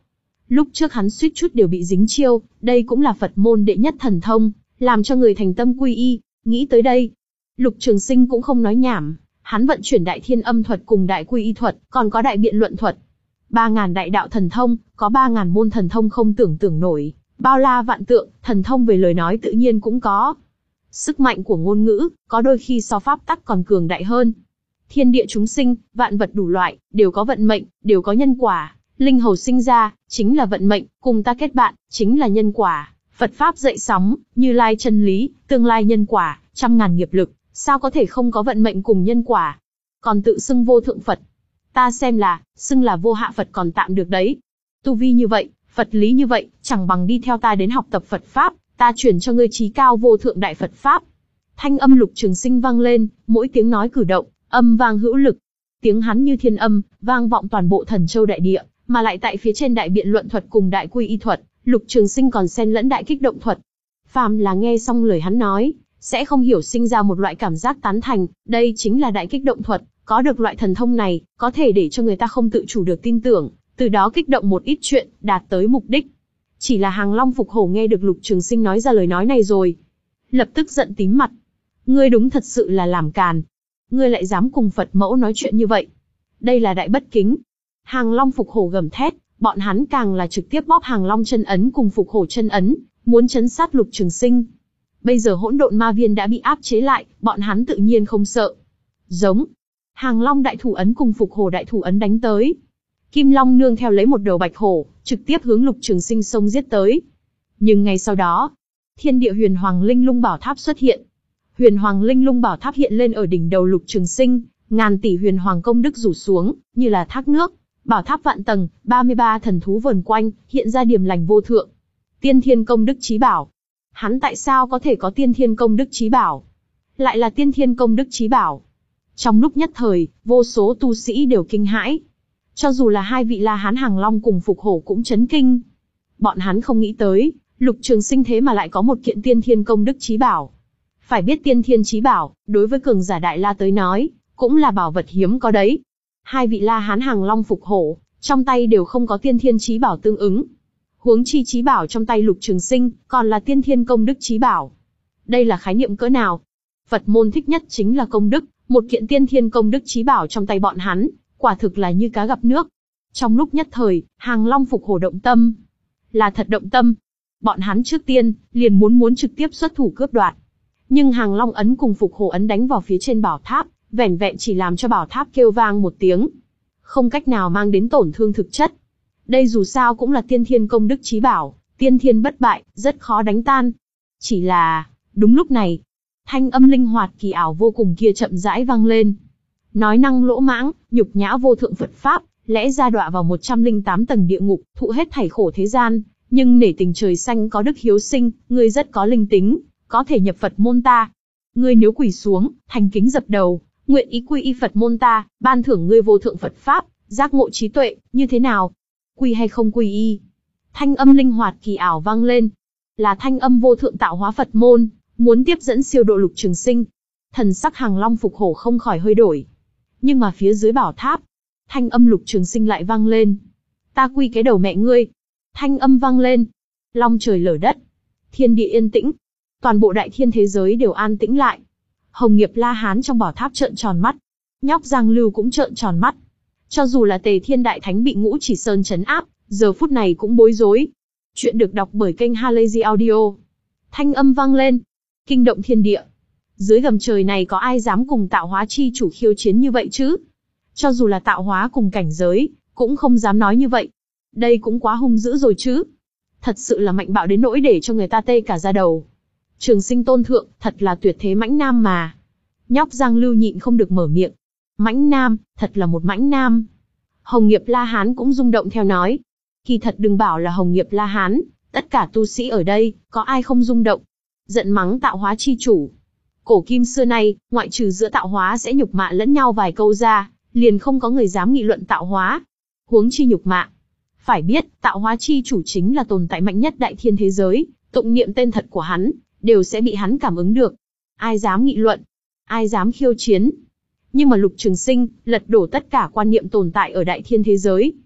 Lúc trước hắn suýt chút đều bị dính chiêu, đây cũng là Phật môn đệ nhất thần thông, làm cho người thành tâm quy y. Nghĩ tới đây, Lục Trường Sinh cũng không nói nhảm, hắn vận chuyển Đại Thiên Âm thuật cùng Đại Quy Y thuật, còn có Đại Biện Luận thuật. Ba ngàn đại đạo thần thông, có ba ngàn môn thần thông không tưởng tượng nổi, bao la vạn tượng, thần thông về lời nói tự nhiên cũng có. Sức mạnh của ngôn ngữ, có đôi khi so pháp tắc còn cường đại hơn. Thiên địa chúng sinh, vạn vật đủ loại, đều có vận mệnh, đều có nhân quả. Linh hầu sinh ra, chính là vận mệnh, cùng ta kết bạn, chính là nhân quả. Phật Pháp dậy sóng, Như Lai chân lý, tương lai nhân quả, trăm ngàn nghiệp lực, sao có thể không có vận mệnh cùng nhân quả. Còn tự xưng vô thượng Phật. Ta xem là, xưng là vô hạ Phật còn tạm được đấy. Tu vi như vậy, Phật lý như vậy, chẳng bằng đi theo ta đến học tập Phật Pháp, ta chuyển cho ngươi trí cao vô thượng đại Phật Pháp. Thanh âm Lục Trường Sinh vang lên, mỗi tiếng nói cử động, âm vang hữu lực. Tiếng hắn như thiên âm, vang vọng toàn bộ Thần Châu đại địa, mà lại tại phía trên Đại Biện Luận thuật cùng Đại Quy Y thuật, Lục Trường Sinh còn xen lẫn Đại Kích Động thuật. Phàm là nghe xong lời hắn nói, sẽ không hiểu sinh ra một loại cảm giác tán thành, đây chính là Đại Kích Động thuật, có được loại thần thông này, có thể để cho người ta không tự chủ được tin tưởng, từ đó kích động một ít chuyện, đạt tới mục đích. Chỉ là Hàng Long Phục Hổ nghe được Lục Trường Sinh nói ra lời nói này rồi, lập tức giận tím mặt. Ngươi đúng thật sự là làm càn. Ngươi lại dám cùng Phật mẫu nói chuyện như vậy. Đây là đại bất kính. Hàng Long Phục Hổ gầm thét, bọn hắn càng là trực tiếp bóp Hàng Long chân ấn cùng Phục Hổ chân ấn, muốn trấn sát Lục Trường Sinh. Bây giờ hỗn độn ma viên đã bị áp chế lại, bọn hắn tự nhiên không sợ. Giống. Hàng Long đại thủ ấn cùng Phục Hổ đại thủ ấn đánh tới. Kim Long nương theo lấy một đầu bạch hổ, trực tiếp hướng Lục Trường Sinh xông giết tới. Nhưng ngay sau đó, Thiên Địa Huyền Hoàng Linh Lung Bảo Tháp xuất hiện. Huyền Hoàng Linh Lung Bảo Tháp hiện lên ở đỉnh đầu Lục Trường Sinh, ngàn tỷ huyền hoàng công đức rủ xuống, như là thác nước. Bảo tháp vạn tầng, ba mươi ba thần thú vờn quanh, hiện ra điềm lành vô thượng. Tiên Thiên Công Đức Chí Bảo. Hắn tại sao có thể có Tiên Thiên Công Đức Chí Bảo? Lại là Tiên Thiên Công Đức Chí Bảo. Trong lúc nhất thời, vô số tu sĩ đều kinh hãi. Cho dù là hai vị La Hán Hàng Long cùng Phục Hổ cũng chấn kinh. Bọn hắn không nghĩ tới, Lục Trường Sinh thế mà lại có một kiện Tiên Thiên Công Đức Chí Bảo. Phải biết Tiên Thiên Chí Bảo, đối với cường giả Đại La tới nói, cũng là bảo vật hiếm có đấy. Hai vị La Hán Hàng Long Phục Hổ, trong tay đều không có Tiên Thiên Chí Bảo tương ứng. Huống chi Chí Bảo trong tay Lục Trường Sinh, còn là Tiên Thiên Công Đức Chí Bảo. Đây là khái niệm cỡ nào? Phật môn thích nhất chính là công đức, một kiện Tiên Thiên Công Đức Chí Bảo trong tay bọn hắn, quả thực là như cá gặp nước. Trong lúc nhất thời, Hàng Long Phục Hổ động tâm. Là thật động tâm. Bọn hắn trước tiên, liền muốn muốn trực tiếp xuất thủ cướp đoạt. Nhưng Hàng Long ấn cùng Phục Hổ ấn đánh vào phía trên bảo tháp, vẻn vẹn chỉ làm cho bảo tháp kêu vang một tiếng. Không cách nào mang đến tổn thương thực chất. Đây dù sao cũng là Tiên Thiên Công Đức Chí Bảo, tiên thiên bất bại, rất khó đánh tan. Chỉ là, đúng lúc này, thanh âm linh hoạt kỳ ảo vô cùng kia chậm rãi vang lên. Nói năng lỗ mãng, nhục nhã vô thượng Phật Pháp, lẽ ra đọa vào một trăm lẻ tám tầng địa ngục, thụ hết thảy khổ thế gian, nhưng nể tình trời xanh có đức hiếu sinh, ngươi rất có linh tính, có thể nhập Phật môn ta. Ngươi nếu quỳ xuống, thành kính dập đầu, nguyện ý quy y Phật môn ta, ban thưởng ngươi vô thượng Phật Pháp, giác ngộ trí tuệ, như thế nào? Quy hay không quy y? Thanh âm linh hoạt kỳ ảo vang lên. Là thanh âm vô thượng tạo hóa Phật môn, muốn tiếp dẫn siêu độ Lục Trường Sinh. Thần sắc Hàng Long Phục Hổ không khỏi hơi đổi. Nhưng mà phía dưới bảo tháp, thanh âm Lục Trường Sinh lại vang lên. Ta quy cái đầu mẹ ngươi. Thanh âm vang lên. Long trời lở đất. Thiên địa yên tĩnh. Toàn bộ đại thiên thế giới đều an tĩnh lại. Hồng Nghiệp La Hán trong bảo tháp trợn tròn mắt. Nhóc Giang Lưu cũng trợn tròn mắt. Cho dù là Tề Thiên Đại Thánh bị Ngũ Chỉ Sơn trấn áp, giờ phút này cũng bối rối. Chuyện được đọc bởi kênh Halazy Audio. Thanh âm vang lên. Kinh động thiên địa. Dưới gầm trời này có ai dám cùng tạo hóa chi chủ khiêu chiến như vậy chứ? Cho dù là tạo hóa cùng cảnh giới, cũng không dám nói như vậy. Đây cũng quá hung dữ rồi chứ. Thật sự là mạnh bạo đến nỗi để cho người ta tê cả da đầu. Trường Sinh tôn thượng, thật là tuyệt thế mãnh nam mà. Nhóc Giang Lưu nhịn không được mở miệng. Mãnh nam, thật là một mãnh nam. Hồng Nghiệp La Hán cũng rung động theo nói. Kỳ thật đừng bảo là Hồng Nghiệp La Hán, tất cả tu sĩ ở đây, có ai không rung động. Giận mắng tạo hóa chi chủ. Cổ kim xưa nay, ngoại trừ giữa tạo hóa sẽ nhục mạ lẫn nhau vài câu ra, liền không có người dám nghị luận tạo hóa. Huống chi nhục mạ. Phải biết, tạo hóa chi chủ chính là tồn tại mạnh nhất đại thiên thế giới, tụng niệm tên thật của hắn, đều sẽ bị hắn cảm ứng được. Ai dám nghị luận? Ai dám khiêu chiến? Nhưng mà Lục Trường Sinh, lật đổ tất cả quan niệm tồn tại ở đại thiên thế giới.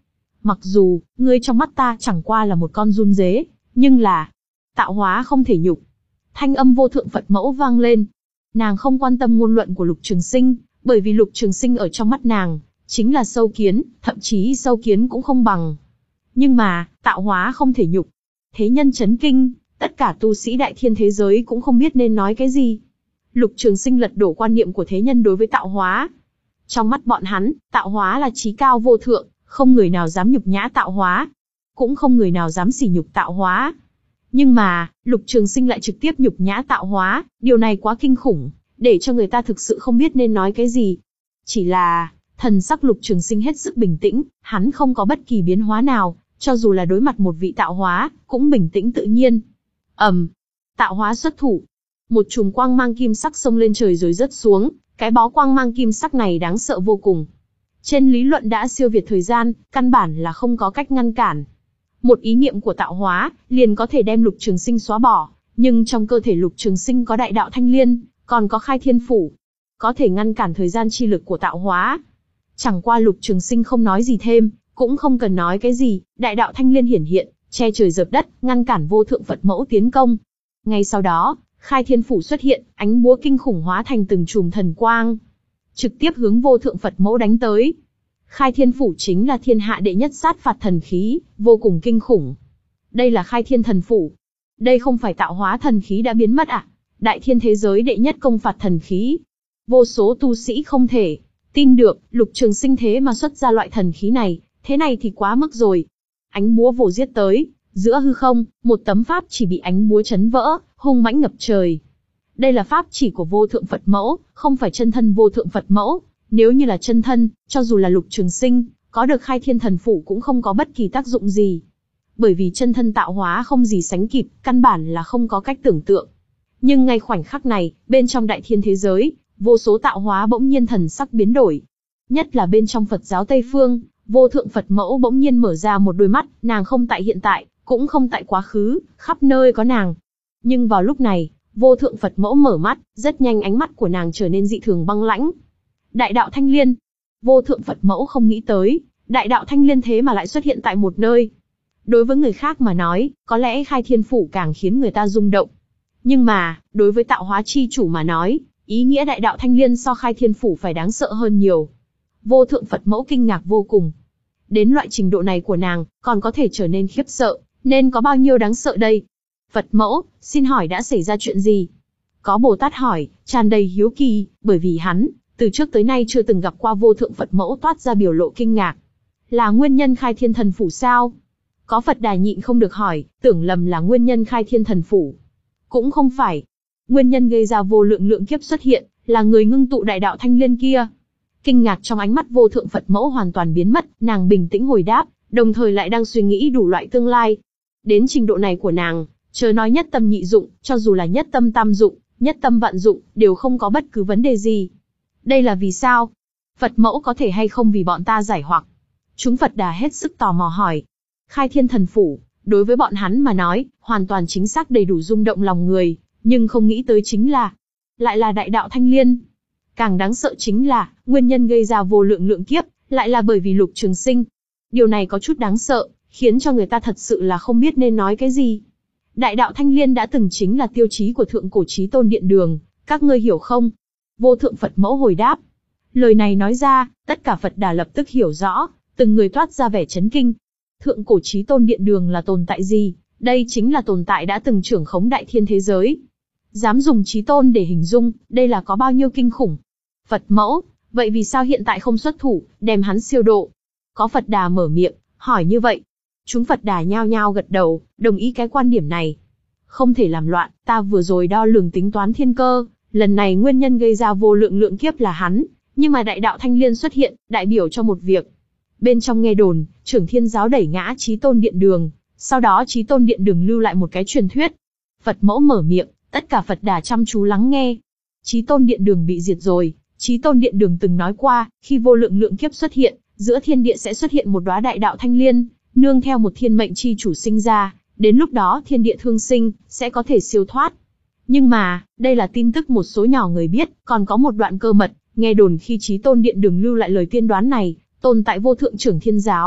Mặc dù, ngươi trong mắt ta chẳng qua là một con giun dế, nhưng là tạo hóa không thể nhục. Thanh âm vô thượng Phật mẫu vang lên. Nàng không quan tâm ngôn luận của Lục Trường Sinh, bởi vì Lục Trường Sinh ở trong mắt nàng, chính là sâu kiến, thậm chí sâu kiến cũng không bằng. Nhưng mà, tạo hóa không thể nhục. Thế nhân chấn kinh, tất cả tu sĩ đại thiên thế giới cũng không biết nên nói cái gì. Lục Trường Sinh lật đổ quan niệm của thế nhân đối với tạo hóa. Trong mắt bọn hắn, tạo hóa là chí cao vô thượng, không người nào dám nhục nhã tạo hóa, cũng không người nào dám sỉ nhục tạo hóa. Nhưng mà, Lục Trường Sinh lại trực tiếp nhục nhã tạo hóa, điều này quá kinh khủng, để cho người ta thực sự không biết nên nói cái gì. Chỉ là, thần sắc Lục Trường Sinh hết sức bình tĩnh, hắn không có bất kỳ biến hóa nào, cho dù là đối mặt một vị tạo hóa, cũng bình tĩnh tự nhiên. ầm, um, tạo hóa xuất thủ. Một chùm quang mang kim sắc xông lên trời rồi rớt xuống, cái bó quang mang kim sắc này đáng sợ vô cùng. Trên lý luận đã siêu việt thời gian, căn bản là không có cách ngăn cản. Một ý niệm của tạo hóa, liền có thể đem Lục Trường Sinh xóa bỏ, nhưng trong cơ thể Lục Trường Sinh có đại đạo thanh liên, còn có khai thiên phủ, có thể ngăn cản thời gian chi lực của tạo hóa. Chẳng qua Lục Trường Sinh không nói gì thêm, cũng không cần nói cái gì, đại đạo thanh liên hiển hiện, che trời dập đất, ngăn cản vô thượng Phật mẫu tiến công. Ngay sau đó, khai thiên phủ xuất hiện, ánh búa kinh khủng hóa thành từng chùm thần quang, trực tiếp hướng vô thượng Phật mẫu đánh tới. Khai thiên phủ chính là thiên hạ đệ nhất sát phạt thần khí, vô cùng kinh khủng. Đây là khai thiên thần phủ. Đây không phải tạo hóa thần khí đã biến mất à? Đại thiên thế giới đệ nhất công phạt thần khí. Vô số tu sĩ không thể tin được, Lục Trường Sinh thế mà xuất ra loại thần khí này, thế này thì quá mức rồi. Ánh búa vồ giết tới, giữa hư không, một tấm pháp chỉ bị ánh búa chấn vỡ, hung mãnh ngập trời. Đây là pháp chỉ của vô thượng Phật mẫu, không phải chân thân vô thượng Phật mẫu. Nếu như là chân thân, cho dù là Lục Trường Sinh, có được khai thiên thần phủ cũng không có bất kỳ tác dụng gì. Bởi vì chân thân tạo hóa không gì sánh kịp, căn bản là không có cách tưởng tượng. Nhưng ngay khoảnh khắc này, bên trong đại thiên thế giới, vô số tạo hóa bỗng nhiên thần sắc biến đổi. Nhất là bên trong Phật giáo Tây Phương, vô thượng Phật mẫu bỗng nhiên mở ra một đôi mắt, nàng không tại hiện tại, cũng không tại quá khứ, khắp nơi có nàng. Nhưng vào lúc này, vô thượng Phật mẫu mở mắt, rất nhanh ánh mắt của nàng trở nên dị thường băng lãnh. Đại đạo thanh liên. Vô thượng Phật mẫu không nghĩ tới, đại đạo thanh liên thế mà lại xuất hiện tại một nơi. Đối với người khác mà nói, có lẽ khai thiên phủ càng khiến người ta rung động. Nhưng mà, đối với tạo hóa chi chủ mà nói, ý nghĩa đại đạo thanh liên so khai thiên phủ phải đáng sợ hơn nhiều. Vô thượng Phật mẫu kinh ngạc vô cùng. Đến loại trình độ này của nàng, còn có thể trở nên khiếp sợ, nên có bao nhiêu đáng sợ đây? Phật mẫu, xin hỏi đã xảy ra chuyện gì? Có Bồ Tát hỏi, tràn đầy hiếu kỳ, bởi vì hắn, từ trước tới nay chưa từng gặp qua vô thượng Phật mẫu toát ra biểu lộ kinh ngạc. Là nguyên nhân khai thiên thần phủ sao? Có Phật đà nhịn không được hỏi, tưởng lầm là nguyên nhân khai thiên thần phủ. Cũng không phải. Nguyên nhân gây ra vô lượng lượng kiếp xuất hiện, là người ngưng tụ đại đạo thanh liên kia. Kinh ngạc trong ánh mắt vô thượng Phật mẫu hoàn toàn biến mất, nàng bình tĩnh hồi đáp, đồng thời lại đang suy nghĩ đủ loại tương lai. Đến trình độ này của nàng, chớ nói nhất tâm nhị dụng, cho dù là nhất tâm tam dụng, nhất tâm vạn dụng, đều không có bất cứ vấn đề gì. Đây là vì sao? Phật mẫu có thể hay không vì bọn ta giải hoặc? Chúng Phật đà hết sức tò mò hỏi. Khai thiên thần phủ, đối với bọn hắn mà nói, hoàn toàn chính xác đầy đủ rung động lòng người, nhưng không nghĩ tới chính là, lại là đại đạo thanh liên. Càng đáng sợ chính là, nguyên nhân gây ra vô lượng lượng kiếp, lại là bởi vì Lục Trường Sinh. Điều này có chút đáng sợ, khiến cho người ta thật sự là không biết nên nói cái gì. Đại đạo thanh liên đã từng chính là tiêu chí của thượng cổ chí tôn điện đường, các ngươi hiểu không? Vô thượng Phật mẫu hồi đáp. Lời này nói ra, tất cả Phật đà lập tức hiểu rõ, từng người toát ra vẻ chấn kinh. Thượng cổ chí tôn điện đường là tồn tại gì? Đây chính là tồn tại đã từng trưởng khống đại thiên thế giới. Dám dùng chí tôn để hình dung, đây là có bao nhiêu kinh khủng. Phật mẫu, vậy vì sao hiện tại không xuất thủ, đem hắn siêu độ? Có Phật đà mở miệng, hỏi như vậy. Chúng Phật đà nhao nhao gật đầu, đồng ý cái quan điểm này. Không thể làm loạn, ta vừa rồi đo lường tính toán thiên cơ, lần này nguyên nhân gây ra vô lượng lượng kiếp là hắn, nhưng mà đại đạo thanh liên xuất hiện, đại biểu cho một việc. Bên trong nghe đồn, Trưởng Thiên giáo đẩy ngã chí tôn điện đường, sau đó chí tôn điện đường lưu lại một cái truyền thuyết. Phật mẫu mở miệng, tất cả Phật đà chăm chú lắng nghe. Chí tôn điện đường bị diệt rồi, chí tôn điện đường từng nói qua, khi vô lượng lượng kiếp xuất hiện, giữa thiên địa sẽ xuất hiện một đóa đại đạo thanh liên, nương theo một thiên mệnh chi chủ sinh ra, đến lúc đó thiên địa thương sinh, sẽ có thể siêu thoát. Nhưng mà, đây là tin tức một số nhỏ người biết, còn có một đoạn cơ mật, nghe đồn khi chí tôn điện đường lưu lại lời tiên đoán này, tồn tại vô thượng Trưởng Thiên giáo,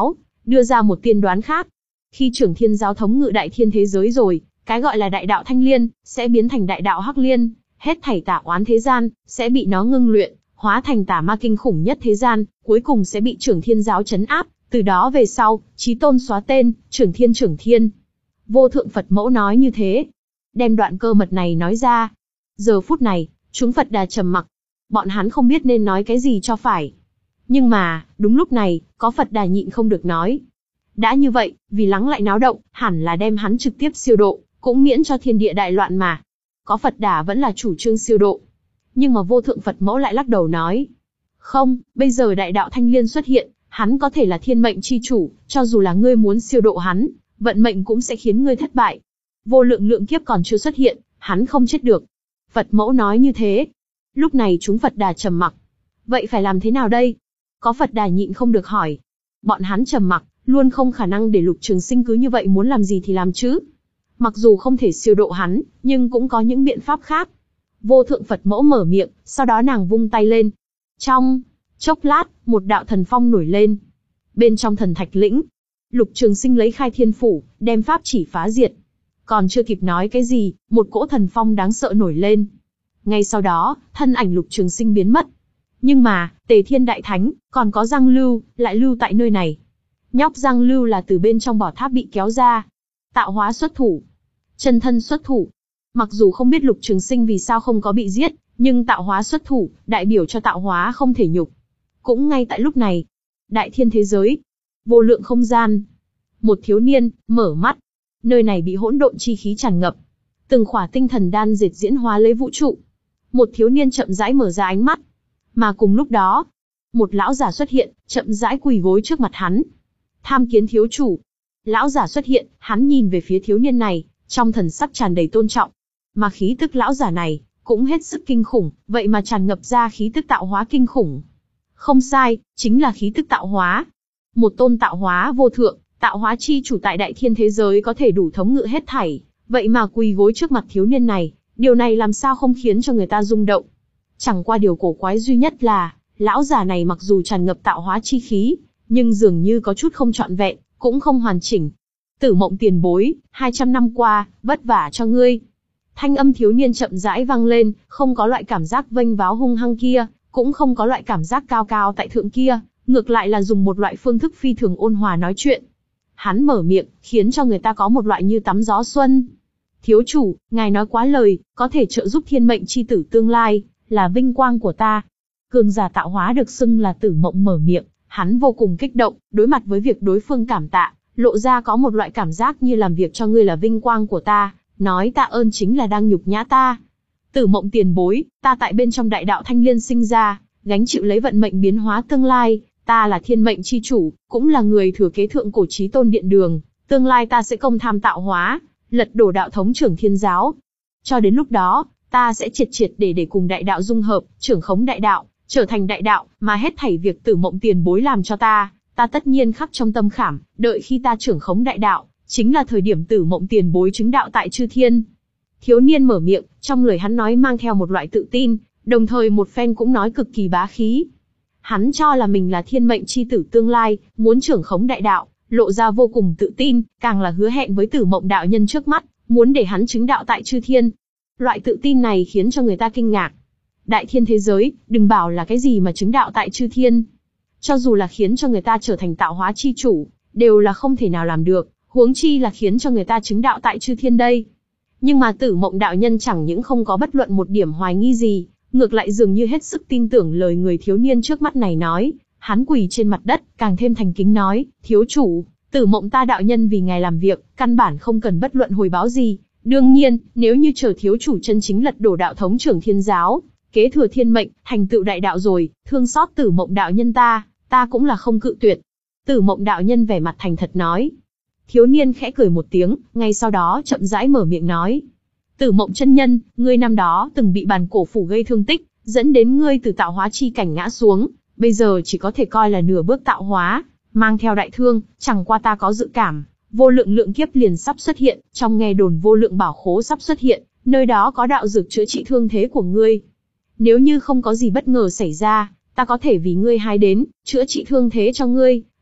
đưa ra một tiên đoán khác. Khi Trưởng Thiên giáo thống ngự đại thiên thế giới rồi, cái gọi là đại đạo Thanh Liên, sẽ biến thành đại đạo Hắc Liên, hết thảy tà oán thế gian, sẽ bị nó ngưng luyện, hóa thành tà ma kinh khủng nhất thế gian, cuối cùng sẽ bị Trưởng Thiên giáo trấn áp, từ đó về sau, chí tôn xóa tên, Trưởng Thiên Trưởng Thiên. Vô thượng Phật mẫu nói như thế, đem đoạn cơ mật này nói ra. Giờ phút này, chúng Phật Đà trầm mặc, bọn hắn không biết nên nói cái gì cho phải. Nhưng mà, đúng lúc này, có Phật Đà nhịn không được nói. Đã như vậy, vì lắng lại náo động, hẳn là đem hắn trực tiếp siêu độ, cũng miễn cho thiên địa đại loạn mà. Có Phật Đà vẫn là chủ trương siêu độ. Nhưng mà vô thượng Phật mẫu lại lắc đầu nói. Không, bây giờ đại đạo Thanh Liên xuất hiện, hắn có thể là thiên mệnh chi chủ, cho dù là ngươi muốn siêu độ hắn, vận mệnh cũng sẽ khiến ngươi thất bại. Vô lượng lượng kiếp còn chưa xuất hiện, hắn không chết được. Phật mẫu nói như thế. Lúc này chúng Phật Đà trầm mặc. Vậy phải làm thế nào đây? Có Phật Đà nhịn không được hỏi. Bọn hắn trầm mặc, luôn không khả năng để Lục Trường Sinh cứ như vậy muốn làm gì thì làm chứ. Mặc dù không thể siêu độ hắn, nhưng cũng có những biện pháp khác. Vô thượng Phật mẫu mở miệng, sau đó nàng vung tay lên. Trong chốc lát, một đạo thần phong nổi lên. Bên trong thần thạch lĩnh, Lục Trường Sinh lấy khai thiên phủ, đem pháp chỉ phá diệt. Còn chưa kịp nói cái gì, một cỗ thần phong đáng sợ nổi lên. Ngay sau đó, thân ảnh Lục Trường Sinh biến mất. Nhưng mà, Tề Thiên Đại Thánh, còn có Giang Lưu, lại lưu tại nơi này. Nhóc Giang Lưu là từ bên trong bảo tháp bị kéo ra. Tạo hóa xuất thủ. Chân thân xuất thủ. Mặc dù không biết Lục Trường Sinh vì sao không có bị giết, nhưng tạo hóa xuất thủ, đại biểu cho tạo hóa không thể nhục. Cũng ngay tại lúc này, đại thiên thế giới, vô lượng không gian. Một thiếu niên, mở mắt. Nơi này bị hỗn độn chi khí tràn ngập. Từng khỏa tinh thần đan dệt diễn hóa lấy vũ trụ. Một thiếu niên chậm rãi mở ra ánh mắt. Mà cùng lúc đó, một lão giả xuất hiện, chậm rãi quỳ gối trước mặt hắn. Tham kiến thiếu chủ. Lão giả xuất hiện, hắn nhìn về phía thiếu niên này, trong thần sắc tràn đầy tôn trọng. Mà khí tức lão giả này, cũng hết sức kinh khủng, vậy mà tràn ngập ra khí tức tạo hóa kinh khủng. Không sai, chính là khí tức tạo hóa. Một tôn tạo hóa vô thượng, tạo hóa chi chủ tại đại thiên thế giới có thể đủ thống ngự hết thảy, vậy mà quỳ gối trước mặt thiếu niên này, điều này làm sao không khiến cho người ta rung động. Chẳng qua điều cổ quái duy nhất là, lão già này mặc dù tràn ngập tạo hóa chi khí, nhưng dường như có chút không trọn vẹn, cũng không hoàn chỉnh. Tử Mộng tiền bối, hai trăm năm qua, vất vả cho ngươi. Thanh âm thiếu niên chậm rãi vang lên, không có loại cảm giác vênh váo hung hăng kia, cũng không có loại cảm giác cao cao tại thượng kia, ngược lại là dùng một loại phương thức phi thường ôn hòa nói chuyện. Hắn mở miệng, khiến cho người ta có một loại như tắm gió xuân. Thiếu chủ, ngài nói quá lời, có thể trợ giúp thiên mệnh chi tử tương lai, là vinh quang của ta. Cường giả tạo hóa được xưng là Tử Mộng mở miệng, hắn vô cùng kích động, đối mặt với việc đối phương cảm tạ, lộ ra có một loại cảm giác như làm việc cho ngươi là vinh quang của ta, nói tạ ơn chính là đang nhục nhã ta. Tử Mộng tiền bối, ta tại bên trong đại đạo Thanh Liên sinh ra, gánh chịu lấy vận mệnh biến hóa tương lai, ta là thiên mệnh chi chủ, cũng là người thừa kế thượng cổ chí tôn điện đường, tương lai ta sẽ công tham tạo hóa, lật đổ đạo thống Trưởng Thiên giáo. Cho đến lúc đó, ta sẽ triệt triệt để để cùng đại đạo dung hợp, trưởng khống đại đạo, trở thành đại đạo, mà hết thảy việc Tử Mộng tiền bối làm cho ta, ta tất nhiên khắc trong tâm khảm, đợi khi ta trưởng khống đại đạo, chính là thời điểm Tử Mộng tiền bối chứng đạo tại chư thiên. Thiếu niên mở miệng, trong lời hắn nói mang theo một loại tự tin, đồng thời một phen cũng nói cực kỳ bá khí. Hắn cho là mình là thiên mệnh chi tử tương lai, muốn trưởng khống đại đạo, lộ ra vô cùng tự tin, càng là hứa hẹn với Tử Mộng đạo nhân trước mắt, muốn để hắn chứng đạo tại chư thiên. Loại tự tin này khiến cho người ta kinh ngạc. Đại thiên thế giới, đừng bảo là cái gì mà chứng đạo tại chư thiên. Cho dù là khiến cho người ta trở thành tạo hóa chi chủ, đều là không thể nào làm được, huống chi là khiến cho người ta chứng đạo tại chư thiên đây. Nhưng mà Tử Mộng đạo nhân chẳng những không có bất luận một điểm hoài nghi gì, ngược lại dường như hết sức tin tưởng lời người thiếu niên trước mắt này nói. Hắn quỳ trên mặt đất, càng thêm thành kính nói, thiếu chủ, Tử Mộng ta đạo nhân vì ngài làm việc, căn bản không cần bất luận hồi báo gì. Đương nhiên, nếu như chờ thiếu chủ chân chính lật đổ đạo thống Trưởng Thiên giáo, kế thừa thiên mệnh, thành tựu đại đạo rồi, thương xót Tử Mộng đạo nhân ta, ta cũng là không cự tuyệt. Tử Mộng đạo nhân vẻ mặt thành thật nói. Thiếu niên khẽ cười một tiếng, ngay sau đó chậm rãi mở miệng nói. Tử Mộng chân nhân, ngươi năm đó từng bị bàn cổ phủ gây thương tích, dẫn đến ngươi từ tạo hóa chi cảnh ngã xuống, bây giờ chỉ có thể coi là nửa bước tạo hóa, mang theo đại thương, chẳng qua ta có dự cảm, vô lượng lượng kiếp liền sắp xuất hiện, trong nghe đồn vô lượng bảo khố sắp xuất hiện, nơi đó có đạo dược chữa trị thương thế của ngươi. Nếu như không có gì bất ngờ xảy ra, ta có thể vì ngươi hái đến, chữa trị thương thế cho ngươi,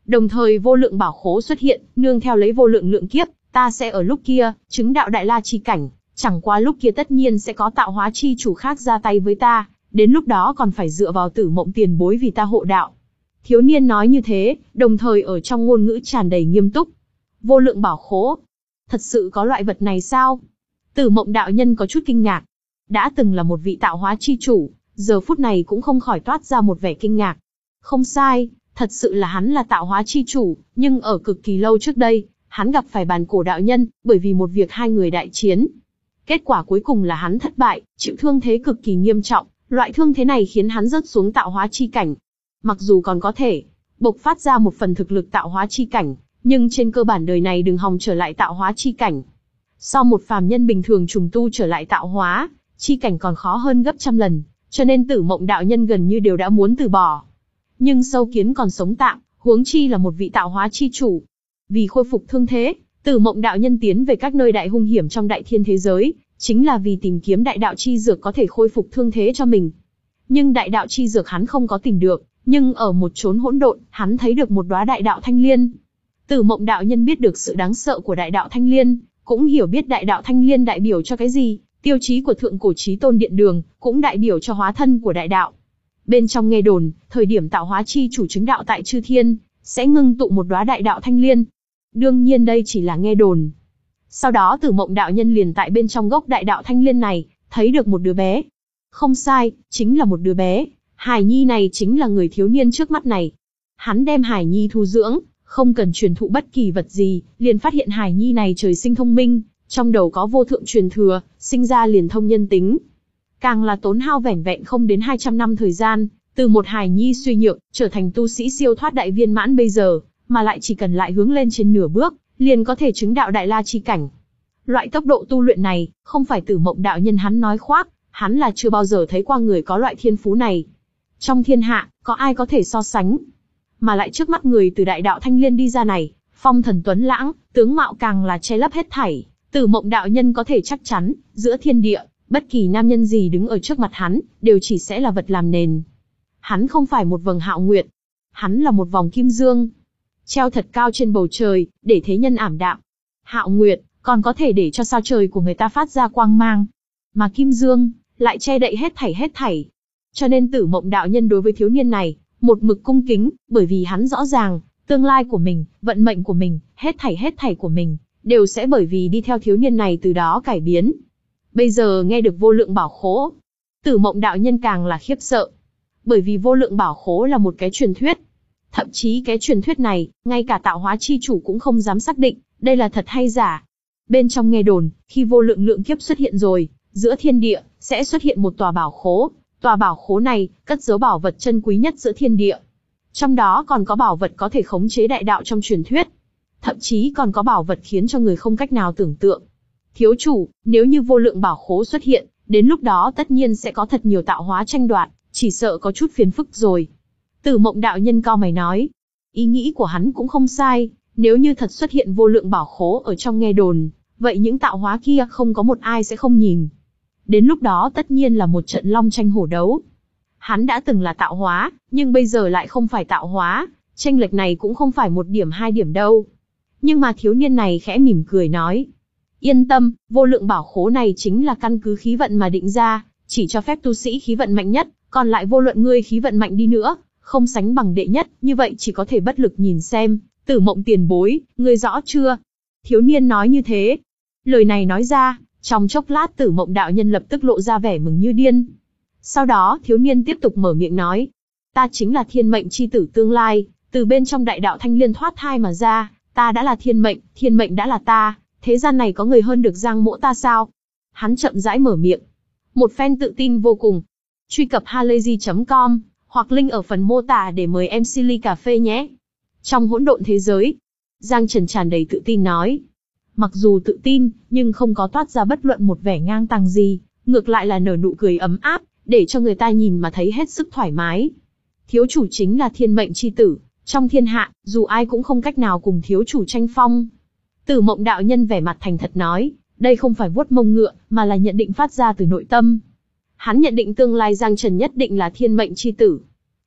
Đồng thời vô lượng bảo khố xuất hiện, nương theo lấy vô lượng lượng kiếp, ta sẽ ở lúc kia, chứng đạo đại la chi cảnh, chẳng qua lúc kia tất nhiên sẽ có tạo hóa chi chủ khác ra tay với ta, đến lúc đó còn phải dựa vào Tử Mộng tiền bối vì ta hộ đạo. Thiếu niên nói như thế, đồng thời ở trong ngôn ngữ tràn đầy nghiêm túc. Vô lượng bảo khố. Thật sự có loại vật này sao? Tử Mộng đạo nhân có chút kinh ngạc. Đã từng là một vị tạo hóa chi chủ, giờ phút này cũng không khỏi toát ra một vẻ kinh ngạc. Không sai, thật sự là hắn là tạo hóa chi chủ, nhưng ở cực kỳ lâu trước đây, hắn gặp phải bàn cổ đạo nhân, bởi vì một việc hai người đại chiến. Kết quả cuối cùng là hắn thất bại, chịu thương thế cực kỳ nghiêm trọng, loại thương thế này khiến hắn rớt xuống tạo hóa chi cảnh. Mặc dù còn có thể bộc phát ra một phần thực lực tạo hóa chi cảnh, nhưng trên cơ bản đời này đừng hòng trở lại tạo hóa chi cảnh. Sau một phàm nhân bình thường trùng tu trở lại tạo hóa chi cảnh còn khó hơn gấp trăm lần, cho nên Tử Mộng đạo nhân gần như đều đã muốn từ bỏ. Nhưng sâu kiến còn sống tạm, huống chi là một vị tạo hóa chi chủ. Vì khôi phục thương thế, Tử Mộng đạo nhân tiến về các nơi đại hung hiểm trong đại thiên thế giới, chính là vì tìm kiếm đại đạo chi dược có thể khôi phục thương thế cho mình. Nhưng đại đạo chi dược hắn không có tìm được, nhưng ở một chốn hỗn độn, hắn thấy được một đóa đại đạo thanh liên. Tử Mộng đạo nhân biết được sự đáng sợ của đại đạo thanh liên, cũng hiểu biết đại đạo thanh liên đại biểu cho cái gì, tiêu chí của thượng cổ chí tôn điện đường, cũng đại biểu cho hóa thân của đại đạo. Bên trong nghe đồn, thời điểm tạo hóa chi chủ chứng đạo tại chư thiên, sẽ ngưng tụ một đóa đại đạo thanh liên. Đương nhiên đây chỉ là nghe đồn. Sau đó Tử Mộng đạo nhân liền tại bên trong gốc đại đạo thanh liên này, thấy được một đứa bé. Không sai, chính là một đứa bé. Hải nhi này chính là người thiếu niên trước mắt này. Hắn đem Hải nhi thu dưỡng, không cần truyền thụ bất kỳ vật gì, liền phát hiện Hải nhi này trời sinh thông minh, trong đầu có vô thượng truyền thừa, sinh ra liền thông nhân tính. Càng là tốn hao vẻn vẹn không đến hai trăm năm thời gian, từ một Hải nhi suy nhược, trở thành tu sĩ siêu thoát đại viên mãn bây giờ, mà lại chỉ cần lại hướng lên trên nửa bước, liền có thể chứng đạo đại la chi cảnh. Loại tốc độ tu luyện này, không phải Tử Mộng đạo nhân hắn nói khoác, hắn là chưa bao giờ thấy qua người có loại thiên phú này. Trong thiên hạ, có ai có thể so sánh? Mà lại trước mắt người từ đại đạo thanh liên đi ra này, phong thần tuấn lãng, tướng mạo càng là che lấp hết thảy. Tử Mộng đạo nhân có thể chắc chắn, giữa thiên địa, bất kỳ nam nhân gì đứng ở trước mặt hắn, đều chỉ sẽ là vật làm nền. Hắn không phải một vầng hạo nguyệt, hắn là một vòng kim dương, treo thật cao trên bầu trời, để thế nhân ảm đạm. Hạo nguyệt, còn có thể để cho sao trời của người ta phát ra quang mang. Mà kim dương, lại che đậy hết thảy hết thảy. Cho nên Tử Mộng đạo nhân đối với thiếu niên này, một mực cung kính, bởi vì hắn rõ ràng, tương lai của mình, vận mệnh của mình, hết thảy hết thảy của mình, đều sẽ bởi vì đi theo thiếu niên này từ đó cải biến. Bây giờ nghe được vô lượng bảo khố, Tử Mộng đạo nhân càng là khiếp sợ. Bởi vì vô lượng bảo khố là một cái truyền thuyết. Thậm chí cái truyền thuyết này, ngay cả tạo hóa chi chủ cũng không dám xác định, đây là thật hay giả. Bên trong nghe đồn, khi vô lượng lượng kiếp xuất hiện rồi, giữa thiên địa, sẽ xuất hiện một tòa bảo khố. Tòa bảo khố này, cất giấu bảo vật chân quý nhất giữa thiên địa. Trong đó còn có bảo vật có thể khống chế đại đạo trong truyền thuyết. Thậm chí còn có bảo vật khiến cho người không cách nào tưởng tượng. Thiếu chủ, nếu như vô lượng bảo khố xuất hiện, đến lúc đó tất nhiên sẽ có thật nhiều tạo hóa tranh đoạt, chỉ sợ có chút phiền phức rồi. Tử Mộng đạo nhân cau mày nói. Ý nghĩ của hắn cũng không sai, nếu như thật xuất hiện vô lượng bảo khố ở trong nghe đồn, vậy những tạo hóa kia không có một ai sẽ không nhìn. Đến lúc đó tất nhiên là một trận long tranh hổ đấu. Hắn đã từng là tạo hóa, nhưng bây giờ lại không phải tạo hóa, chênh lệch này cũng không phải một điểm hai điểm đâu. Nhưng mà thiếu niên này khẽ mỉm cười nói. Yên tâm, vô lượng bảo khố này chính là căn cứ khí vận mà định ra, chỉ cho phép tu sĩ khí vận mạnh nhất, còn lại vô luận ngươi khí vận mạnh đi nữa, không sánh bằng đệ nhất, như vậy chỉ có thể bất lực nhìn xem. Tử Mộng tiền bối, ngươi rõ chưa? Thiếu niên nói như thế. Lời này nói ra, trong chốc lát Tử Mộng đạo nhân lập tức lộ ra vẻ mừng như điên. Sau đó thiếu niên tiếp tục mở miệng nói. Ta chính là thiên mệnh chi tử tương lai, từ bên trong đại đạo thanh liên thoát thai mà ra, ta đã là thiên mệnh, thiên mệnh đã là ta, thế gian này có người hơn được Giang Mỗ ta sao? Hắn chậm rãi mở miệng. Một phen tự tin vô cùng. Truy cập halayzi chấm com, hoặc link ở phần mô tả để mời em xê ly cà phê nhé. Trong hỗn độn thế giới, Giang Trần tràn đầy tự tin nói. Mặc dù tự tin, nhưng không có toát ra bất luận một vẻ ngang tàng gì, ngược lại là nở nụ cười ấm áp, để cho người ta nhìn mà thấy hết sức thoải mái. Thiếu chủ chính là thiên mệnh chi tử, trong thiên hạ, dù ai cũng không cách nào cùng thiếu chủ tranh phong. Tử Mộng đạo nhân vẻ mặt thành thật nói, đây không phải vuốt mông ngựa, mà là nhận định phát ra từ nội tâm. Hắn nhận định tương lai Giang Trần nhất định là thiên mệnh chi tử.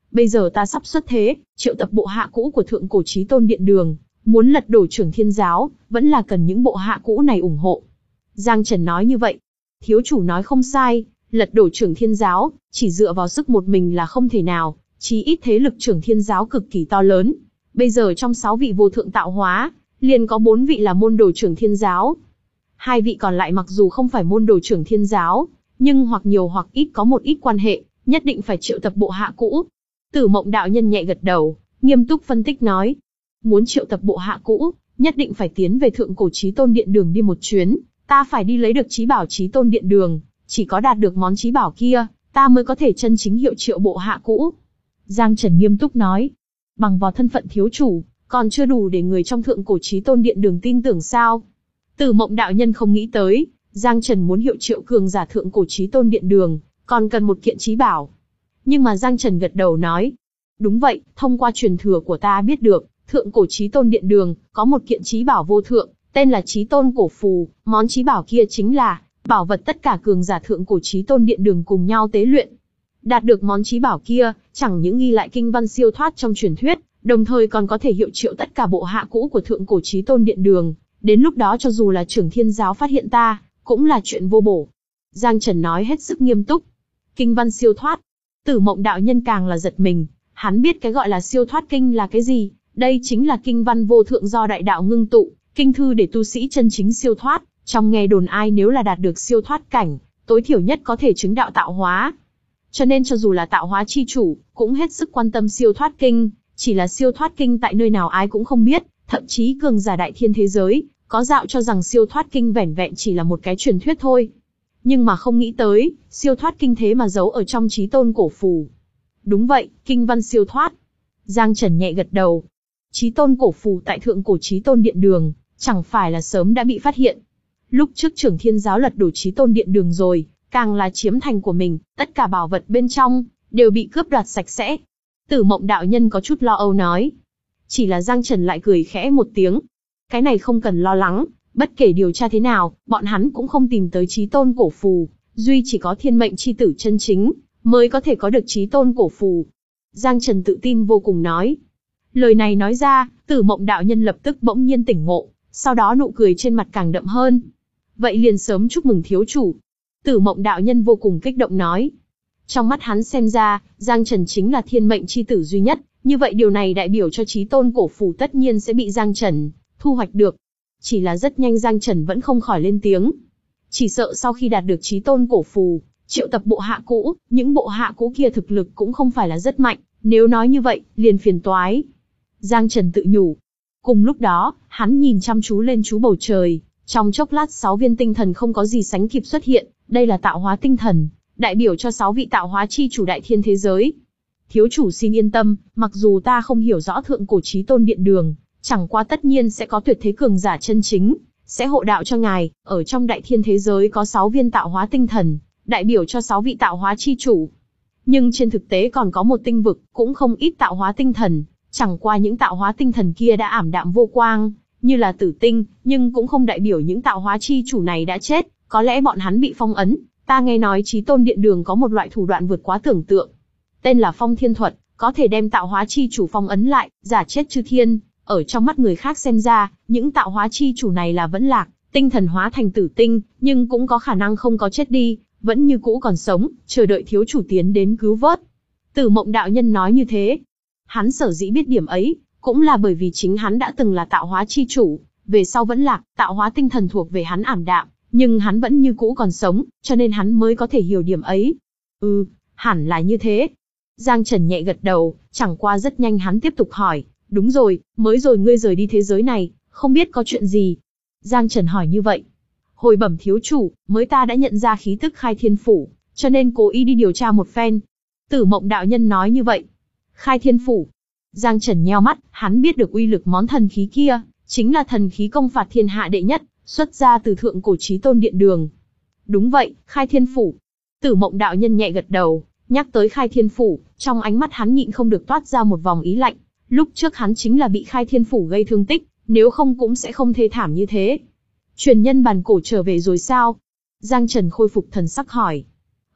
Bây giờ ta sắp xuất thế, triệu tập bộ hạ cũ của thượng cổ chí tôn điện đường, muốn lật đổ Trưởng Thiên giáo, vẫn là cần những bộ hạ cũ này ủng hộ. Giang Trần nói như vậy. Thiếu chủ nói không sai, lật đổ Trưởng Thiên giáo, chỉ dựa vào sức một mình là không thể nào, chí ít thế lực Trưởng Thiên giáo cực kỳ to lớn. Bây giờ trong sáu vị vô thượng tạo hóa, liền có bốn vị là môn đồ Trưởng Thiên giáo. Hai vị còn lại mặc dù không phải môn đồ Trưởng Thiên giáo, nhưng hoặc nhiều hoặc ít có một ít quan hệ, nhất định phải triệu tập bộ hạ cũ. Tử Mộng đạo nhân nhẹ gật đầu, nghiêm túc phân tích nói. Muốn triệu tập bộ hạ cũ, nhất định phải tiến về thượng cổ chí tôn điện đường đi một chuyến, ta phải đi lấy được chí bảo chí tôn điện đường, chỉ có đạt được món chí bảo kia, ta mới có thể chân chính hiệu triệu bộ hạ cũ. Giang Trần nghiêm túc nói, bằng vào thân phận thiếu chủ, còn chưa đủ để người trong thượng cổ chí tôn điện đường tin tưởng sao? Tử Mộng đạo nhân không nghĩ tới, Giang Trần muốn hiệu triệu cường giả thượng cổ chí tôn điện đường, còn cần một kiện chí bảo. Nhưng mà Giang Trần gật đầu nói, đúng vậy, thông qua truyền thừa của ta biết được, thượng cổ chí tôn điện đường có một kiện chí bảo vô thượng, tên là chí tôn cổ phù, món chí bảo kia chính là bảo vật tất cả cường giả thượng cổ chí tôn điện đường cùng nhau tế luyện. Đạt được món chí bảo kia, chẳng những ghi lại kinh văn siêu thoát trong truyền thuyết, đồng thời còn có thể hiệu triệu tất cả bộ hạ cũ của thượng cổ chí tôn điện đường, đến lúc đó cho dù là Trưởng Thiên giáo phát hiện ta, cũng là chuyện vô bổ. Giang Trần nói hết sức nghiêm túc. Kinh văn siêu thoát. Tử Mộng đạo nhân càng là giật mình, hắn biết cái gọi là siêu thoát kinh là cái gì, đây chính là kinh văn vô thượng do đại đạo ngưng tụ, kinh thư để tu sĩ chân chính siêu thoát, trong nghe đồn ai nếu là đạt được siêu thoát cảnh, tối thiểu nhất có thể chứng đạo tạo hóa. Cho nên cho dù là tạo hóa chi chủ, cũng hết sức quan tâm siêu thoát kinh, chỉ là siêu thoát kinh tại nơi nào ai cũng không biết, thậm chí cường giả đại thiên thế giới, có dạo cho rằng siêu thoát kinh vẻn vẹn chỉ là một cái truyền thuyết thôi. Nhưng mà không nghĩ tới, siêu thoát kinh thế mà giấu ở trong chí tôn cổ phù. Đúng vậy, kinh văn siêu thoát. Giang Trần nhẹ gật đầu. Chí tôn cổ phù tại thượng cổ chí tôn điện đường, chẳng phải là sớm đã bị phát hiện. Lúc trước Trưởng Thiên giáo lật đổ chí tôn điện đường rồi, càng là chiếm thành của mình, tất cả bảo vật bên trong, đều bị cướp đoạt sạch sẽ. Tử Mộng đạo nhân có chút lo âu nói. Chỉ là Giang Trần lại cười khẽ một tiếng. Cái này không cần lo lắng, bất kể điều tra thế nào, bọn hắn cũng không tìm tới chí tôn cổ phù, duy chỉ có thiên mệnh chi tử chân chính, mới có thể có được chí tôn cổ phù. Giang Trần tự tin vô cùng nói. Lời này nói ra, Tử Mộng đạo nhân lập tức bỗng nhiên tỉnh ngộ, sau đó nụ cười trên mặt càng đậm hơn. Vậy liền sớm chúc mừng thiếu chủ. Tử Mộng đạo nhân vô cùng kích động nói. Trong mắt hắn xem ra, Giang Trần chính là thiên mệnh chi tử duy nhất, như vậy điều này đại biểu cho chí tôn cổ phù tất nhiên sẽ bị Giang Trần thu hoạch được. Chỉ là rất nhanh Giang Trần vẫn không khỏi lên tiếng. Chỉ sợ sau khi đạt được chí tôn cổ phù, triệu tập bộ hạ cũ, những bộ hạ cũ kia thực lực cũng không phải là rất mạnh, nếu nói như vậy, liền phiền toái. Giang Trần tự nhủ. Cùng lúc đó, hắn nhìn chăm chú lên chú bầu trời, trong chốc lát sáu viên tinh thần không có gì sánh kịp xuất hiện, đây là tạo hóa tinh thần, đại biểu cho sáu vị tạo hóa chi chủ đại thiên thế giới. Thiếu chủ xin yên tâm, mặc dù ta không hiểu rõ thượng cổ chí tôn điện đường, chẳng qua tất nhiên sẽ có tuyệt thế cường giả chân chính, sẽ hộ đạo cho ngài, ở trong đại thiên thế giới có sáu viên tạo hóa tinh thần, đại biểu cho sáu vị tạo hóa chi chủ. Nhưng trên thực tế còn có một tinh vực, cũng không ít tạo hóa tinh thần, chẳng qua những tạo hóa tinh thần kia đã ảm đạm vô quang, như là tử tinh, nhưng cũng không đại biểu những tạo hóa chi chủ này đã chết, có lẽ bọn hắn bị phong ấn. Ta nghe nói chí tôn điện đường có một loại thủ đoạn vượt quá tưởng tượng, tên là phong thiên thuật, có thể đem tạo hóa chi chủ phong ấn lại, giả chết chư thiên. Ở trong mắt người khác xem ra, những tạo hóa chi chủ này là vẫn lạc, tinh thần hóa thành tử tinh, nhưng cũng có khả năng không có chết đi, vẫn như cũ còn sống, chờ đợi thiếu chủ tiến đến cứu vớt. Tử Mộng đạo nhân nói như thế. Hắn sở dĩ biết điểm ấy, cũng là bởi vì chính hắn đã từng là tạo hóa chi chủ, về sau vẫn lạc, tạo hóa tinh thần thuộc về hắn ảm đạm, nhưng hắn vẫn như cũ còn sống, cho nên hắn mới có thể hiểu điểm ấy. Ừ, hẳn là như thế. Giang Trần nhẹ gật đầu, chẳng qua rất nhanh hắn tiếp tục hỏi. Đúng rồi, mới rồi ngươi rời đi thế giới này, không biết có chuyện gì? Giang Trần hỏi như vậy. Hồi bẩm thiếu chủ, mới ta đã nhận ra khí tức Khai Thiên Phủ, cho nên cố ý đi điều tra một phen. Tử Mộng đạo nhân nói như vậy. Khai Thiên Phủ. Giang Trần nheo mắt, hắn biết được uy lực món thần khí kia, chính là thần khí công phạt thiên hạ đệ nhất, xuất ra từ thượng cổ chí tôn điện đường. Đúng vậy, Khai Thiên Phủ. Tử Mộng đạo nhân nhẹ gật đầu, nhắc tới Khai Thiên Phủ, trong ánh mắt hắn nhịn không được toát ra một vòng ý lạnh. Lúc trước hắn chính là bị Khai Thiên Phủ gây thương tích, nếu không cũng sẽ không thê thảm như thế. Truyền nhân bàn cổ trở về rồi sao? Giang Trần khôi phục thần sắc hỏi.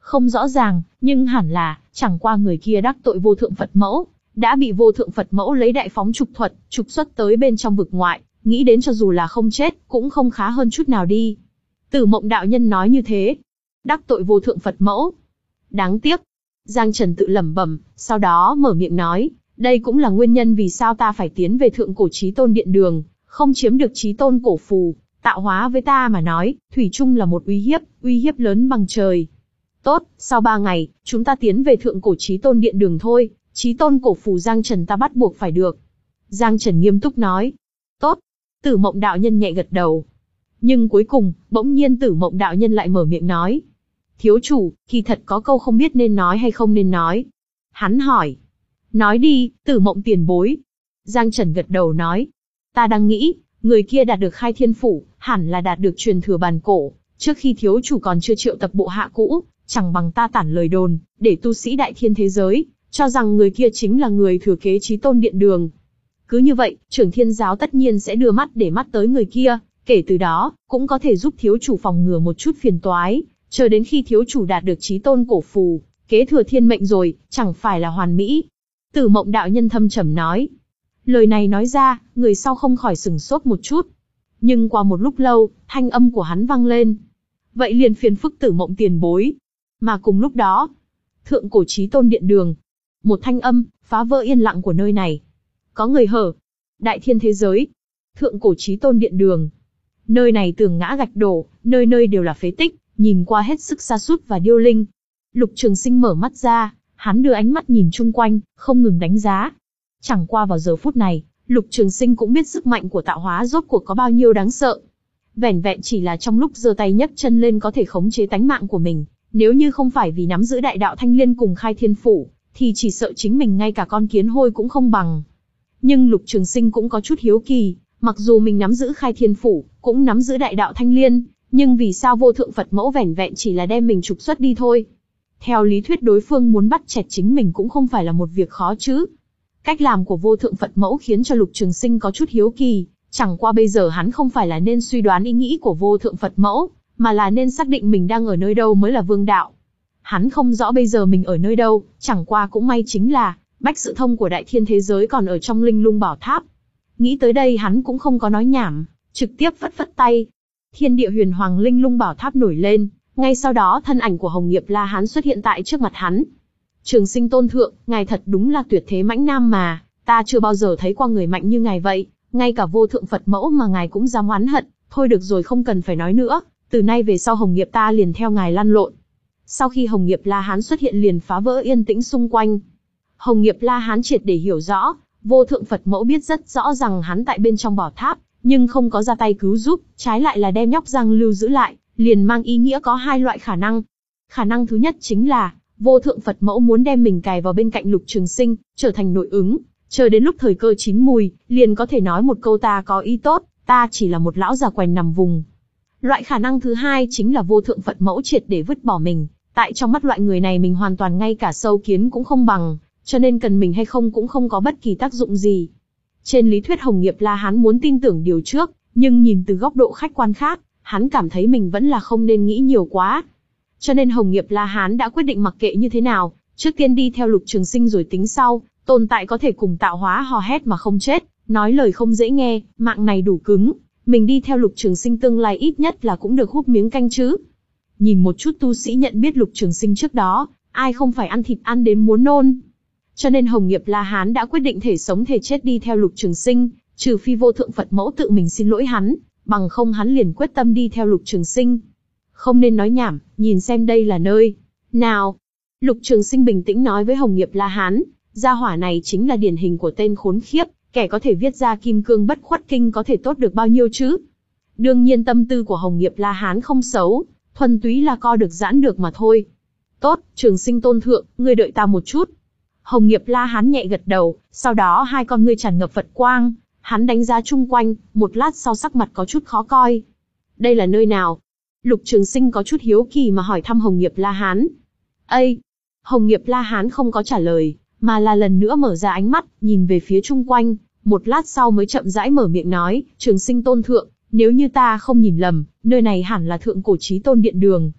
Không rõ ràng, nhưng hẳn là, chẳng qua người kia đắc tội vô thượng Phật mẫu, đã bị vô thượng Phật mẫu lấy đại phóng trục thuật, trục xuất tới bên trong vực ngoại, nghĩ đến cho dù là không chết, cũng không khá hơn chút nào đi. Tử Mộng đạo nhân nói như thế. Đắc tội vô thượng Phật mẫu. Đáng tiếc. Giang Trần tự lẩm bẩm, sau đó mở miệng nói, đây cũng là nguyên nhân vì sao ta phải tiến về thượng cổ chí tôn điện đường, không chiếm được chí tôn cổ phù, tạo hóa với ta mà nói, thủy chung là một uy hiếp, uy hiếp lớn bằng trời. Tốt, sau ba ngày, chúng ta tiến về thượng cổ chí tôn điện đường thôi, chí tôn cổ phù Giang Trần ta bắt buộc phải được. Giang Trần nghiêm túc nói. Tốt. Tử Mộng đạo nhân nhẹ gật đầu. Nhưng cuối cùng, bỗng nhiên Tử Mộng đạo nhân lại mở miệng nói. Thiếu chủ, kỳ thật có câu không biết nên nói hay không nên nói. Hắn hỏi. Nói đi, Tử Mộng tiền bối. Giang Trần gật đầu nói. Ta đang nghĩ, người kia đạt được khai thiên phủ, hẳn là đạt được truyền thừa bàn cổ, trước khi thiếu chủ còn chưa triệu tập bộ hạ cũ, chẳng bằng ta tản lời đồn, để tu sĩ đại thiên thế giới, cho rằng người kia chính là người thừa kế chí tôn điện đường. Cứ như vậy, trưởng thiên giáo tất nhiên sẽ đưa mắt để mắt tới người kia, kể từ đó, cũng có thể giúp thiếu chủ phòng ngừa một chút phiền toái, chờ đến khi thiếu chủ đạt được chí tôn cổ phù, kế thừa thiên mệnh rồi, chẳng phải là hoàn mỹ. Tử Mộng đạo nhân thâm trầm nói. Lời này nói ra, người sau không khỏi sửng sốt một chút. Nhưng qua một lúc lâu, thanh âm của hắn vang lên. Vậy liền phiền phức Tử Mộng tiền bối. Mà cùng lúc đó, thượng cổ chí tôn điện đường. Một thanh âm, phá vỡ yên lặng của nơi này. Có người hở. Đại thiên thế giới. Thượng cổ chí tôn điện đường. Nơi này tường ngã gạch đổ, nơi nơi đều là phế tích, nhìn qua hết sức sa sút và điêu linh. Lục Trường Sinh mở mắt ra, hắn đưa ánh mắt nhìn chung quanh, không ngừng đánh giá. Chẳng qua vào giờ phút này, Lục Trường Sinh cũng biết sức mạnh của tạo hóa rốt cuộc có bao nhiêu đáng sợ. Vẻn vẹn chỉ là trong lúc giơ tay nhấc chân lên có thể khống chế tánh mạng của mình, nếu như không phải vì nắm giữ đại đạo thanh liên cùng khai thiên phủ, thì chỉ sợ chính mình ngay cả con kiến hôi cũng không bằng. Nhưng Lục Trường Sinh cũng có chút hiếu kỳ, mặc dù mình nắm giữ khai thiên phủ, cũng nắm giữ đại đạo thanh liên, nhưng vì sao vô thượng Phật mẫu vẻn vẹn chỉ là đem mình trục xuất đi thôi? Theo lý thuyết đối phương muốn bắt chẹt chính mình cũng không phải là một việc khó chứ. Cách làm của vô thượng Phật mẫu khiến cho Lục Trường Sinh có chút hiếu kỳ, chẳng qua bây giờ hắn không phải là nên suy đoán ý nghĩ của vô thượng Phật mẫu, mà là nên xác định mình đang ở nơi đâu mới là vương đạo. Hắn không rõ bây giờ mình ở nơi đâu, chẳng qua cũng may chính là, bách sự thông của đại thiên thế giới còn ở trong linh lung bảo tháp. Nghĩ tới đây hắn cũng không có nói nhảm, trực tiếp phất phất tay. Thiên địa huyền hoàng linh lung bảo tháp nổi lên, ngay sau đó thân ảnh của Hồng Nghiệp La Hán xuất hiện tại trước mặt hắn. Trường Sinh tôn thượng, ngài thật đúng là tuyệt thế mãnh nam mà, ta chưa bao giờ thấy qua người mạnh như ngài vậy, ngay cả vô thượng Phật mẫu mà ngài cũng dám oán hận, thôi được rồi không cần phải nói nữa, từ nay về sau Hồng Nghiệp ta liền theo ngài lăn lộn. Sau khi Hồng Nghiệp La Hán xuất hiện liền phá vỡ yên tĩnh xung quanh. Hồng Nghiệp La Hán triệt để hiểu rõ, vô thượng Phật mẫu biết rất rõ rằng hắn tại bên trong bảo tháp, nhưng không có ra tay cứu giúp, trái lại là đem nhóc Giang Lưu giữ lại, liền mang ý nghĩa có hai loại khả năng. Khả năng thứ nhất chính là, vô thượng Phật mẫu muốn đem mình cài vào bên cạnh Lục Trường Sinh, trở thành nội ứng, chờ đến lúc thời cơ chín mùi, liền có thể nói một câu ta có ý tốt, ta chỉ là một lão già quèn nằm vùng. Loại khả năng thứ hai chính là vô thượng Phật mẫu triệt để vứt bỏ mình, tại trong mắt loại người này mình hoàn toàn ngay cả sâu kiến cũng không bằng, cho nên cần mình hay không cũng không có bất kỳ tác dụng gì. Trên lý thuyết Hồng Nghiệp La Hán muốn tin tưởng điều trước, nhưng nhìn từ góc độ khách quan khác, hắn cảm thấy mình vẫn là không nên nghĩ nhiều quá. Cho nên Hồng Nghiệp La Hán đã quyết định mặc kệ như thế nào, trước tiên đi theo Lục Trường Sinh rồi tính sau, tồn tại có thể cùng tạo hóa hò hét mà không chết, nói lời không dễ nghe, mạng này đủ cứng, mình đi theo Lục Trường Sinh tương lai ít nhất là cũng được húp miếng canh chứ. Nhìn một chút tu sĩ nhận biết Lục Trường Sinh trước đó, ai không phải ăn thịt ăn đến muốn nôn. Cho nên Hồng Nghiệp La Hán đã quyết định thể sống thể chết đi theo Lục Trường Sinh, trừ phi vô thượng Phật mẫu tự mình xin lỗi hắn, bằng không hắn liền quyết tâm đi theo Lục Trường Sinh. Không nên nói nhảm, nhìn xem đây là nơi nào. Lục Trường Sinh bình tĩnh nói với Hồng Nghiệp La Hán, gia hỏa này chính là điển hình của tên khốn khiếp, kẻ có thể viết ra Kim Cương Bất Khuất Kinh có thể tốt được bao nhiêu chứ. Đương nhiên tâm tư của Hồng Nghiệp La Hán không xấu, thuần túy là co được giãn được mà thôi. Tốt, Trường Sinh tôn thượng, ngươi đợi ta một chút. Hồng Nghiệp La Hán nhẹ gật đầu, sau đó hai con ngươi tràn ngập Phật quang, hắn đánh giá chung quanh, một lát sau sắc mặt có chút khó coi. Đây là nơi nào? Lục Trường Sinh có chút hiếu kỳ mà hỏi thăm Hồng Nghiệp La Hán. Ây! Hồng Nghiệp La Hán không có trả lời, mà là lần nữa mở ra ánh mắt, nhìn về phía chung quanh, một lát sau mới chậm rãi mở miệng nói, Trường Sinh tôn thượng, nếu như ta không nhìn lầm, nơi này hẳn là thượng cổ chí tôn điện đường.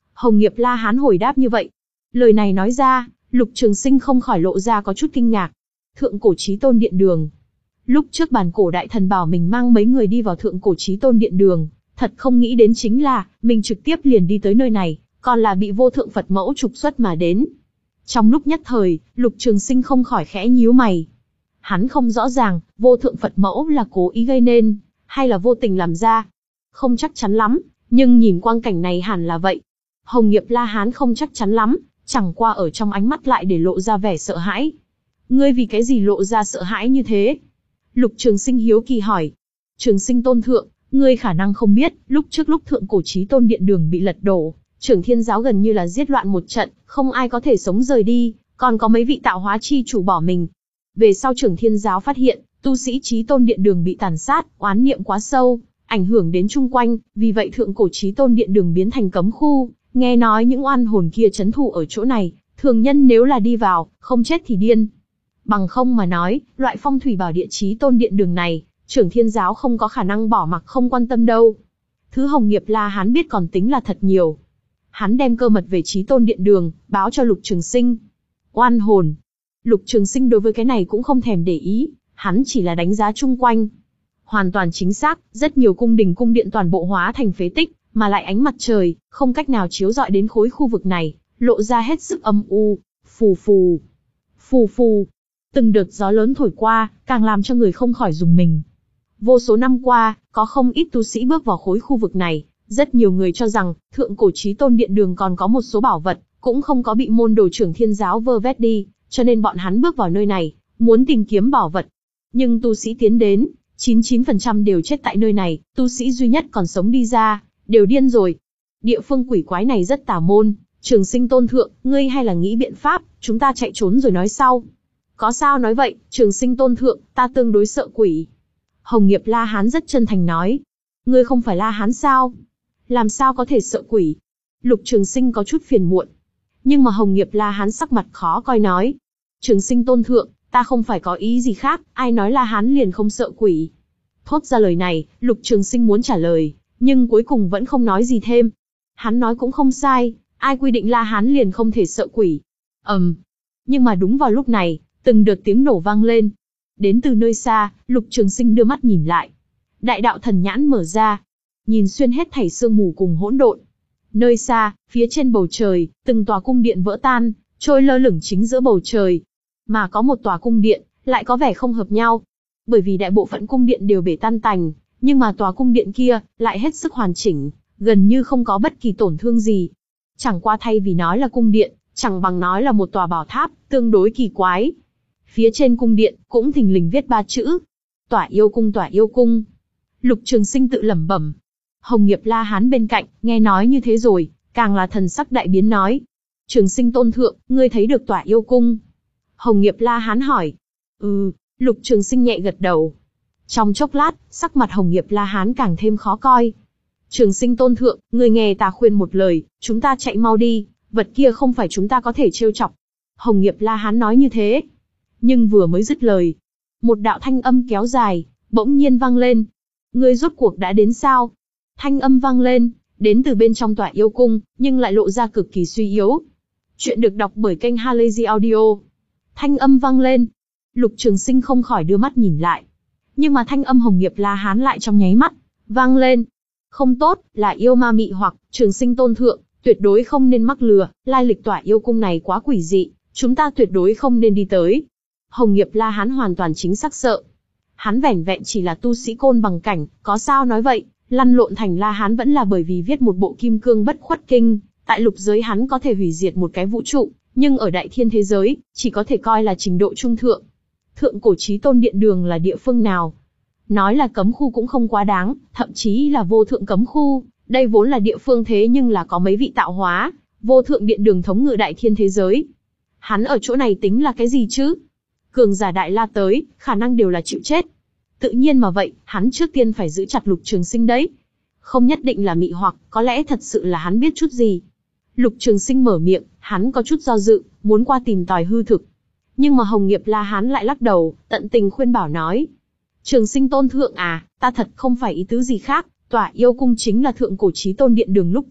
Hồng Nghiệp La Hán hồi đáp như vậy. Lời này nói ra, Lục Trường Sinh không khỏi lộ ra có chút kinh ngạc. Thượng Cổ Chí Tôn Điện Đường. Lúc trước Bàn Cổ Đại Thần bảo mình mang mấy người đi vào Thượng Cổ Chí Tôn Điện Đường, thật không nghĩ đến chính là, mình trực tiếp liền đi tới nơi này, còn là bị Vô Thượng Phật Mẫu trục xuất mà đến. Trong lúc nhất thời, Lục Trường Sinh không khỏi khẽ nhíu mày. Hắn không rõ ràng, Vô Thượng Phật Mẫu là cố ý gây nên, hay là vô tình làm ra. Không chắc chắn lắm, nhưng nhìn quang cảnh này hẳn là vậy. Hồng Nghiệp La Hán không chắc chắn lắm, chẳng qua ở trong ánh mắt lại để lộ ra vẻ sợ hãi. Ngươi vì cái gì lộ ra sợ hãi như thế? Lục Trường Sinh hiếu kỳ hỏi. Trường Sinh Tôn Thượng, ngươi khả năng không biết, lúc trước lúc Thượng Cổ Chí Tôn Điện Đường bị lật đổ, Trưởng Thiên Giáo gần như là giết loạn một trận, không ai có thể sống rời đi, còn có mấy vị tạo hóa chi chủ bỏ mình. Về sau Trưởng Thiên Giáo phát hiện, tu sĩ Chí Tôn Điện Đường bị tàn sát, oán niệm quá sâu, ảnh hưởng đến chung quanh, vì vậy Thượng Cổ Chí Tôn Điện Đường biến thành cấm khu. Nghe nói những oan hồn kia trấn thủ ở chỗ này, thường nhân nếu là đi vào, không chết thì điên. Bằng không mà nói, loại phong thủy bảo địa Chí Tôn Điện Đường này, Trưởng Thiên Giáo không có khả năng bỏ mặc không quan tâm đâu. Thứ Hồng Nghiệp La Hán biết còn tính là thật nhiều. Hắn đem cơ mật về Chí Tôn Điện Đường, báo cho Lục Trường Sinh. Oan hồn. Lục Trường Sinh đối với cái này cũng không thèm để ý, hắn chỉ là đánh giá chung quanh. Hoàn toàn chính xác, rất nhiều cung đình cung điện toàn bộ hóa thành phế tích, mà lại ánh mặt trời, không cách nào chiếu rọi đến khối khu vực này, lộ ra hết sức âm u, phù phù, phù phù. Từng đợt gió lớn thổi qua, càng làm cho người không khỏi rùng mình. Vô số năm qua, có không ít tu sĩ bước vào khối khu vực này, rất nhiều người cho rằng, Thượng Cổ Chí Tôn Điện Đường còn có một số bảo vật, cũng không có bị môn đồ Trưởng Thiên Giáo vơ vét đi, cho nên bọn hắn bước vào nơi này, muốn tìm kiếm bảo vật. Nhưng tu sĩ tiến đến, chín mươi chín phần trăm đều chết tại nơi này, tu sĩ duy nhất còn sống đi ra, đều điên rồi. Địa phương quỷ quái này rất tà môn, Trường Sinh Tôn Thượng, ngươi hay là nghĩ biện pháp, chúng ta chạy trốn rồi nói sau. Có sao nói vậy, Trường Sinh Tôn Thượng, ta tương đối sợ quỷ. Hồng Nghiệp La Hán rất chân thành nói. Ngươi không phải La Hán sao? Làm sao có thể sợ quỷ? Lục Trường Sinh có chút phiền muộn. Nhưng mà Hồng Nghiệp La Hán sắc mặt khó coi nói. Trường Sinh Tôn Thượng, ta không phải có ý gì khác, ai nói La Hán liền không sợ quỷ. Thốt ra lời này, Lục Trường Sinh muốn trả lời, nhưng cuối cùng vẫn không nói gì thêm. Hắn nói cũng không sai, ai quy định La Hán liền không thể sợ quỷ. Ầm. Um. Nhưng mà đúng vào lúc này, từng đợt tiếng nổ vang lên. Đến từ nơi xa, Lục Trường Sinh đưa mắt nhìn lại. Đại đạo thần nhãn mở ra, nhìn xuyên hết thảy sương mù cùng hỗn độn. Nơi xa, phía trên bầu trời, từng tòa cung điện vỡ tan, trôi lơ lửng chính giữa bầu trời. Mà có một tòa cung điện, lại có vẻ không hợp nhau. Bởi vì đại bộ phận cung điện đều bể tan tành, nhưng mà tòa cung điện kia, lại hết sức hoàn chỉnh, gần như không có bất kỳ tổn thương gì. Chẳng qua thay vì nói là cung điện, chẳng bằng nói là một tòa bảo tháp, tương đối kỳ quái. Phía trên cung điện, cũng thình lình viết ba chữ. Tỏa yêu cung, tỏa yêu cung. Lục Trường Sinh tự lẩm bẩm. Hồng Nghiệp La Hán bên cạnh, nghe nói như thế rồi, càng là thần sắc đại biến nói. Trường Sinh Tôn Thượng, ngươi thấy được tỏa yêu cung? Hồng Nghiệp La Hán hỏi. Ừ, Lục Trường Sinh nhẹ gật đầu. Trong chốc lát, sắc mặt Hồng Nghiệp La Hán càng thêm khó coi. Trường Sinh Tôn Thượng, ngươi nghe ta khuyên một lời, chúng ta chạy mau đi, vật kia không phải chúng ta có thể trêu chọc. Hồng Nghiệp La Hán nói như thế. Nhưng vừa mới dứt lời, một đạo thanh âm kéo dài, bỗng nhiên vang lên. Ngươi rốt cuộc đã đến sao? Thanh âm vang lên, đến từ bên trong tỏa yêu cung, nhưng lại lộ ra cực kỳ suy yếu. Chuyện được đọc bởi kênh Halazy Audio. Thanh âm vang lên. Lục Trường Sinh không khỏi đưa mắt nhìn lại. Nhưng mà thanh âm Hồng Nghiệp La Hán lại trong nháy mắt, vang lên. Không tốt, là yêu ma mị hoặc, Trường Sinh Tôn Thượng, tuyệt đối không nên mắc lừa, lai lịch tỏa yêu cung này quá quỷ dị, chúng ta tuyệt đối không nên đi tới. Hồng Nghiệp La Hán hoàn toàn chính xác sợ. Hắn vẻn vẹn chỉ là tu sĩ côn bằng cảnh, có sao nói vậy, lăn lộn thành La Hán vẫn là bởi vì viết một bộ Kim Cương Bất Khuất Kinh, tại lục giới hắn có thể hủy diệt một cái vũ trụ, nhưng ở đại thiên thế giới, chỉ có thể coi là trình độ trung thượng. Thượng Cổ Chí Tôn Điện Đường là địa phương nào? Nói là cấm khu cũng không quá đáng, thậm chí là vô thượng cấm khu, đây vốn là địa phương thế nhưng là có mấy vị tạo hóa, vô thượng điện đường thống ngự đại thiên thế giới. Hắn ở chỗ này tính là cái gì chứ? Cường giả Đại La tới, khả năng đều là chịu chết. Tự nhiên mà vậy, hắn trước tiên phải giữ chặt Lục Trường Sinh đấy. Không nhất định là mị hoặc, có lẽ thật sự là hắn biết chút gì. Lục Trường Sinh mở miệng, hắn có chút do dự, muốn qua tìm tòi hư thực. Nhưng mà Hồng Nghiệp La Hán lại lắc đầu, tận tình khuyên bảo nói. Trường Sinh Tôn Thượng à, ta thật không phải ý tứ gì khác, tỏa yêu cung chính là Thượng Cổ Chí Tôn Điện Đường lúc trước,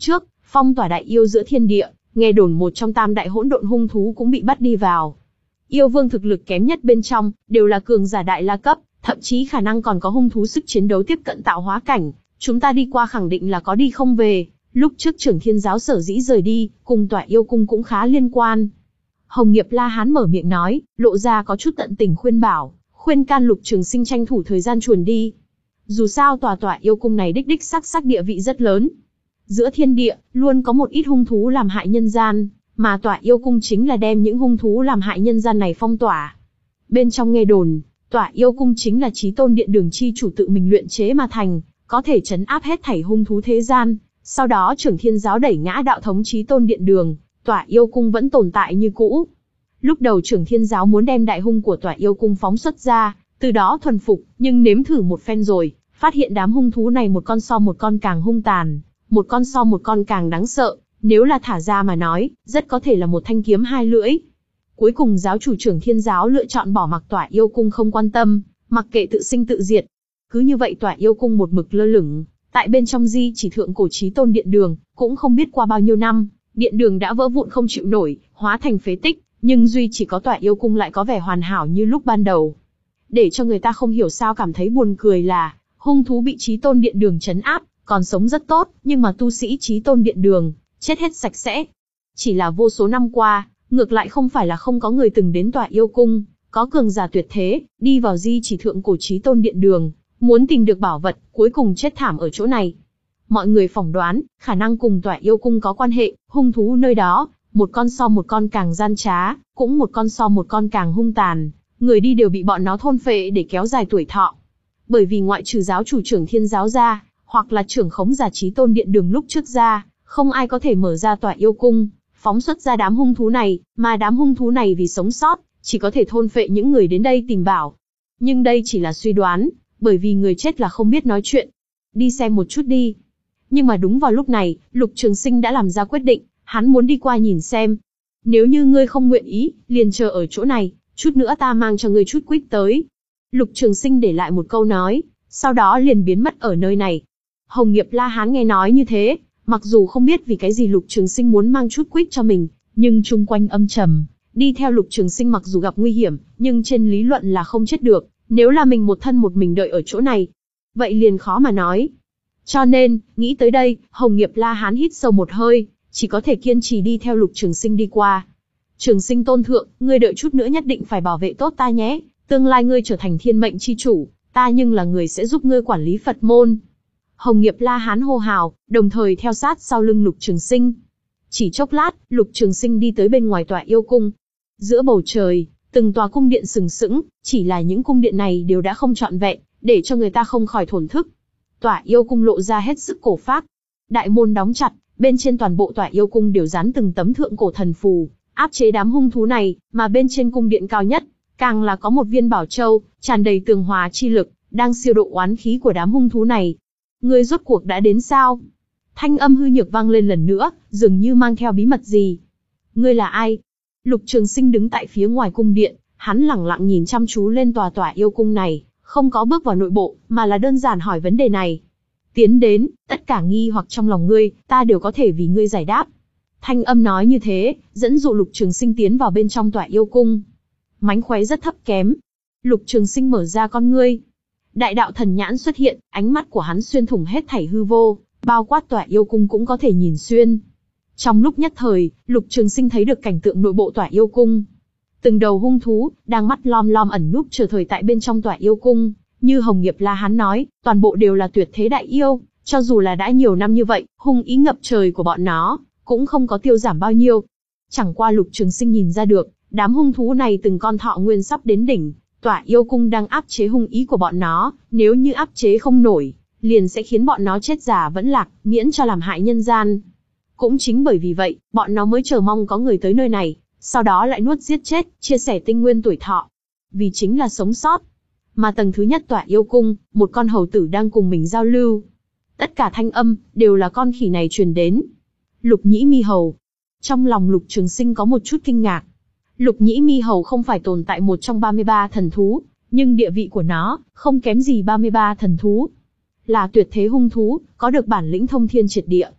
phong tỏa đại yêu giữa thiên địa, nghe đồn một trong tam đại hỗn độn hung thú cũng bị bắt đi vào. Yêu vương thực lực kém nhất bên trong, đều là cường giả đại la cấp, thậm chí khả năng còn có hung thú sức chiến đấu tiếp cận tạo hóa cảnh, chúng ta đi qua khẳng định là có đi không về. Lúc trước Trưởng Thiên giáo sở dĩ rời đi, cùng tỏa yêu cung cũng khá liên quan. Hồng Nghiệp La Hán mở miệng nói, lộ ra có chút tận tình khuyên bảo, khuyên can Lục Trường Sinh tranh thủ thời gian chuồn đi. Dù sao tòa tỏa yêu cung này đích đích xác xác địa vị rất lớn. Giữa thiên địa, luôn có một ít hung thú làm hại nhân gian, mà tỏa yêu cung chính là đem những hung thú làm hại nhân gian này phong tỏa. Bên trong nghe đồn, tỏa yêu cung chính là Chí Tôn Điện Đường chi chủ tự mình luyện chế mà thành, có thể trấn áp hết thảy hung thú thế gian. Sau đó Trưởng Thiên giáo đẩy ngã đạo thống Chí Tôn Điện Đường, tỏa yêu cung vẫn tồn tại như cũ. Lúc đầu Trưởng Thiên giáo muốn đem đại hung của tỏa yêu cung phóng xuất ra, từ đó thuần phục, nhưng nếm thử một phen rồi, phát hiện đám hung thú này một con so một con càng hung tàn, một con so một con càng đáng sợ, nếu là thả ra mà nói, rất có thể là một thanh kiếm hai lưỡi. Cuối cùng giáo chủ Trưởng Thiên giáo lựa chọn bỏ mặc tỏa yêu cung không quan tâm, mặc kệ tự sinh tự diệt. Cứ như vậy tỏa yêu cung một mực lơ lửng, tại bên trong di chỉ thượng cổ Chí Tôn Điện Đường, cũng không biết qua bao nhiêu năm, điện đường đã vỡ vụn không chịu nổi, hóa thành phế tích, nhưng duy chỉ có tỏa yêu cung lại có vẻ hoàn hảo như lúc ban đầu. Để cho người ta không hiểu sao cảm thấy buồn cười là, hung thú bị Chí Tôn Điện Đường trấn áp, còn sống rất tốt, nhưng mà tu sĩ Chí Tôn Điện Đường, chết hết sạch sẽ. Chỉ là vô số năm qua, ngược lại không phải là không có người từng đến tỏa yêu cung, có cường giả tuyệt thế, đi vào di chỉ thượng cổ Chí Tôn Điện Đường, muốn tìm được bảo vật, cuối cùng chết thảm ở chỗ này. Mọi người phỏng đoán, khả năng cùng tỏa yêu cung có quan hệ, hung thú nơi đó, một con so một con càng gian trá, cũng một con so một con càng hung tàn, người đi đều bị bọn nó thôn phệ để kéo dài tuổi thọ. Bởi vì ngoại trừ giáo chủ Trưởng Thiên giáo ra, hoặc là trưởng khống giả Chí Tôn Điện Đường lúc trước ra, không ai có thể mở ra tỏa yêu cung, phóng xuất ra đám hung thú này, mà đám hung thú này vì sống sót, chỉ có thể thôn phệ những người đến đây tìm bảo. Nhưng đây chỉ là suy đoán, bởi vì người chết là không biết nói chuyện. Đi xem một chút đi. Nhưng mà đúng vào lúc này, Lục Trường Sinh đã làm ra quyết định, hắn muốn đi qua nhìn xem. Nếu như ngươi không nguyện ý, liền chờ ở chỗ này, chút nữa ta mang cho ngươi chút quýt tới. Lục Trường Sinh để lại một câu nói, sau đó liền biến mất ở nơi này. Hồng Nghiệp La Hán nghe nói như thế, mặc dù không biết vì cái gì Lục Trường Sinh muốn mang chút quýt cho mình, nhưng chung quanh âm trầm, đi theo Lục Trường Sinh mặc dù gặp nguy hiểm, nhưng trên lý luận là không chết được, nếu là mình một thân một mình đợi ở chỗ này, vậy liền khó mà nói. Cho nên, nghĩ tới đây, Hồng Nghiệp La Hán hít sâu một hơi, chỉ có thể kiên trì đi theo Lục Trường Sinh đi qua. Trường Sinh tôn thượng, ngươi đợi chút nữa nhất định phải bảo vệ tốt ta nhé, tương lai ngươi trở thành thiên mệnh chi chủ, ta nhưng là người sẽ giúp ngươi quản lý Phật môn. Hồng Nghiệp La Hán hô hào, đồng thời theo sát sau lưng Lục Trường Sinh. Chỉ chốc lát, Lục Trường Sinh đi tới bên ngoài tòa yêu cung. Giữa bầu trời, từng tòa cung điện sừng sững, chỉ là những cung điện này đều đã không trọn vẹn, để cho người ta không khỏi thổn thức. Tòa yêu cung lộ ra hết sức cổ phác. Đại môn đóng chặt, bên trên toàn bộ tòa yêu cung đều dán từng tấm thượng cổ thần phù, áp chế đám hung thú này, mà bên trên cung điện cao nhất, càng là có một viên bảo châu, tràn đầy tường hòa chi lực, đang siêu độ oán khí của đám hung thú này. Ngươi rốt cuộc đã đến sao? Thanh âm hư nhược vang lên lần nữa, dường như mang theo bí mật gì. Ngươi là ai? Lục Trường Sinh đứng tại phía ngoài cung điện, hắn lẳng lặng nhìn chăm chú lên tòa tòa yêu cung này, không có bước vào nội bộ, mà là đơn giản hỏi vấn đề này. Tiến đến, tất cả nghi hoặc trong lòng ngươi, ta đều có thể vì ngươi giải đáp. Thanh âm nói như thế, dẫn dụ Lục Trường Sinh tiến vào bên trong tòa yêu cung. Mánh khóe rất thấp kém. Lục Trường Sinh mở ra con ngươi. Đại đạo thần nhãn xuất hiện, ánh mắt của hắn xuyên thủng hết thảy hư vô, bao quát tòa yêu cung cũng có thể nhìn xuyên. Trong lúc nhất thời, Lục Trường Sinh thấy được cảnh tượng nội bộ tòa yêu cung. Từng đầu hung thú, đang mắt lom lom ẩn núp chờ thời tại bên trong tòa yêu cung. Như Hồng Nghiệp La Hán nói, toàn bộ đều là tuyệt thế đại yêu, cho dù là đã nhiều năm như vậy, hung ý ngập trời của bọn nó, cũng không có tiêu giảm bao nhiêu. Chẳng qua Lục Trường Sinh nhìn ra được, đám hung thú này từng con thọ nguyên sắp đến đỉnh, tòa yêu cung đang áp chế hung ý của bọn nó, nếu như áp chế không nổi, liền sẽ khiến bọn nó chết già vẫn lạc, miễn cho làm hại nhân gian. Cũng chính bởi vì vậy, bọn nó mới chờ mong có người tới nơi này, sau đó lại nuốt giết chết, chia sẻ tinh nguyên tuổi thọ. Vì chính là sống sót. Mà tầng thứ nhất tòa yêu cung, một con hầu tử đang cùng mình giao lưu. Tất cả thanh âm, đều là con khỉ này truyền đến. Lục Nhĩ Mi Hầu. Trong lòng Lục Trường Sinh có một chút kinh ngạc. Lục Nhĩ Mi Hầu không phải tồn tại một trong ba mươi ba thần thú, nhưng địa vị của nó, không kém gì ba mươi ba thần thú. Là tuyệt thế hung thú, có được bản lĩnh thông thiên triệt địa.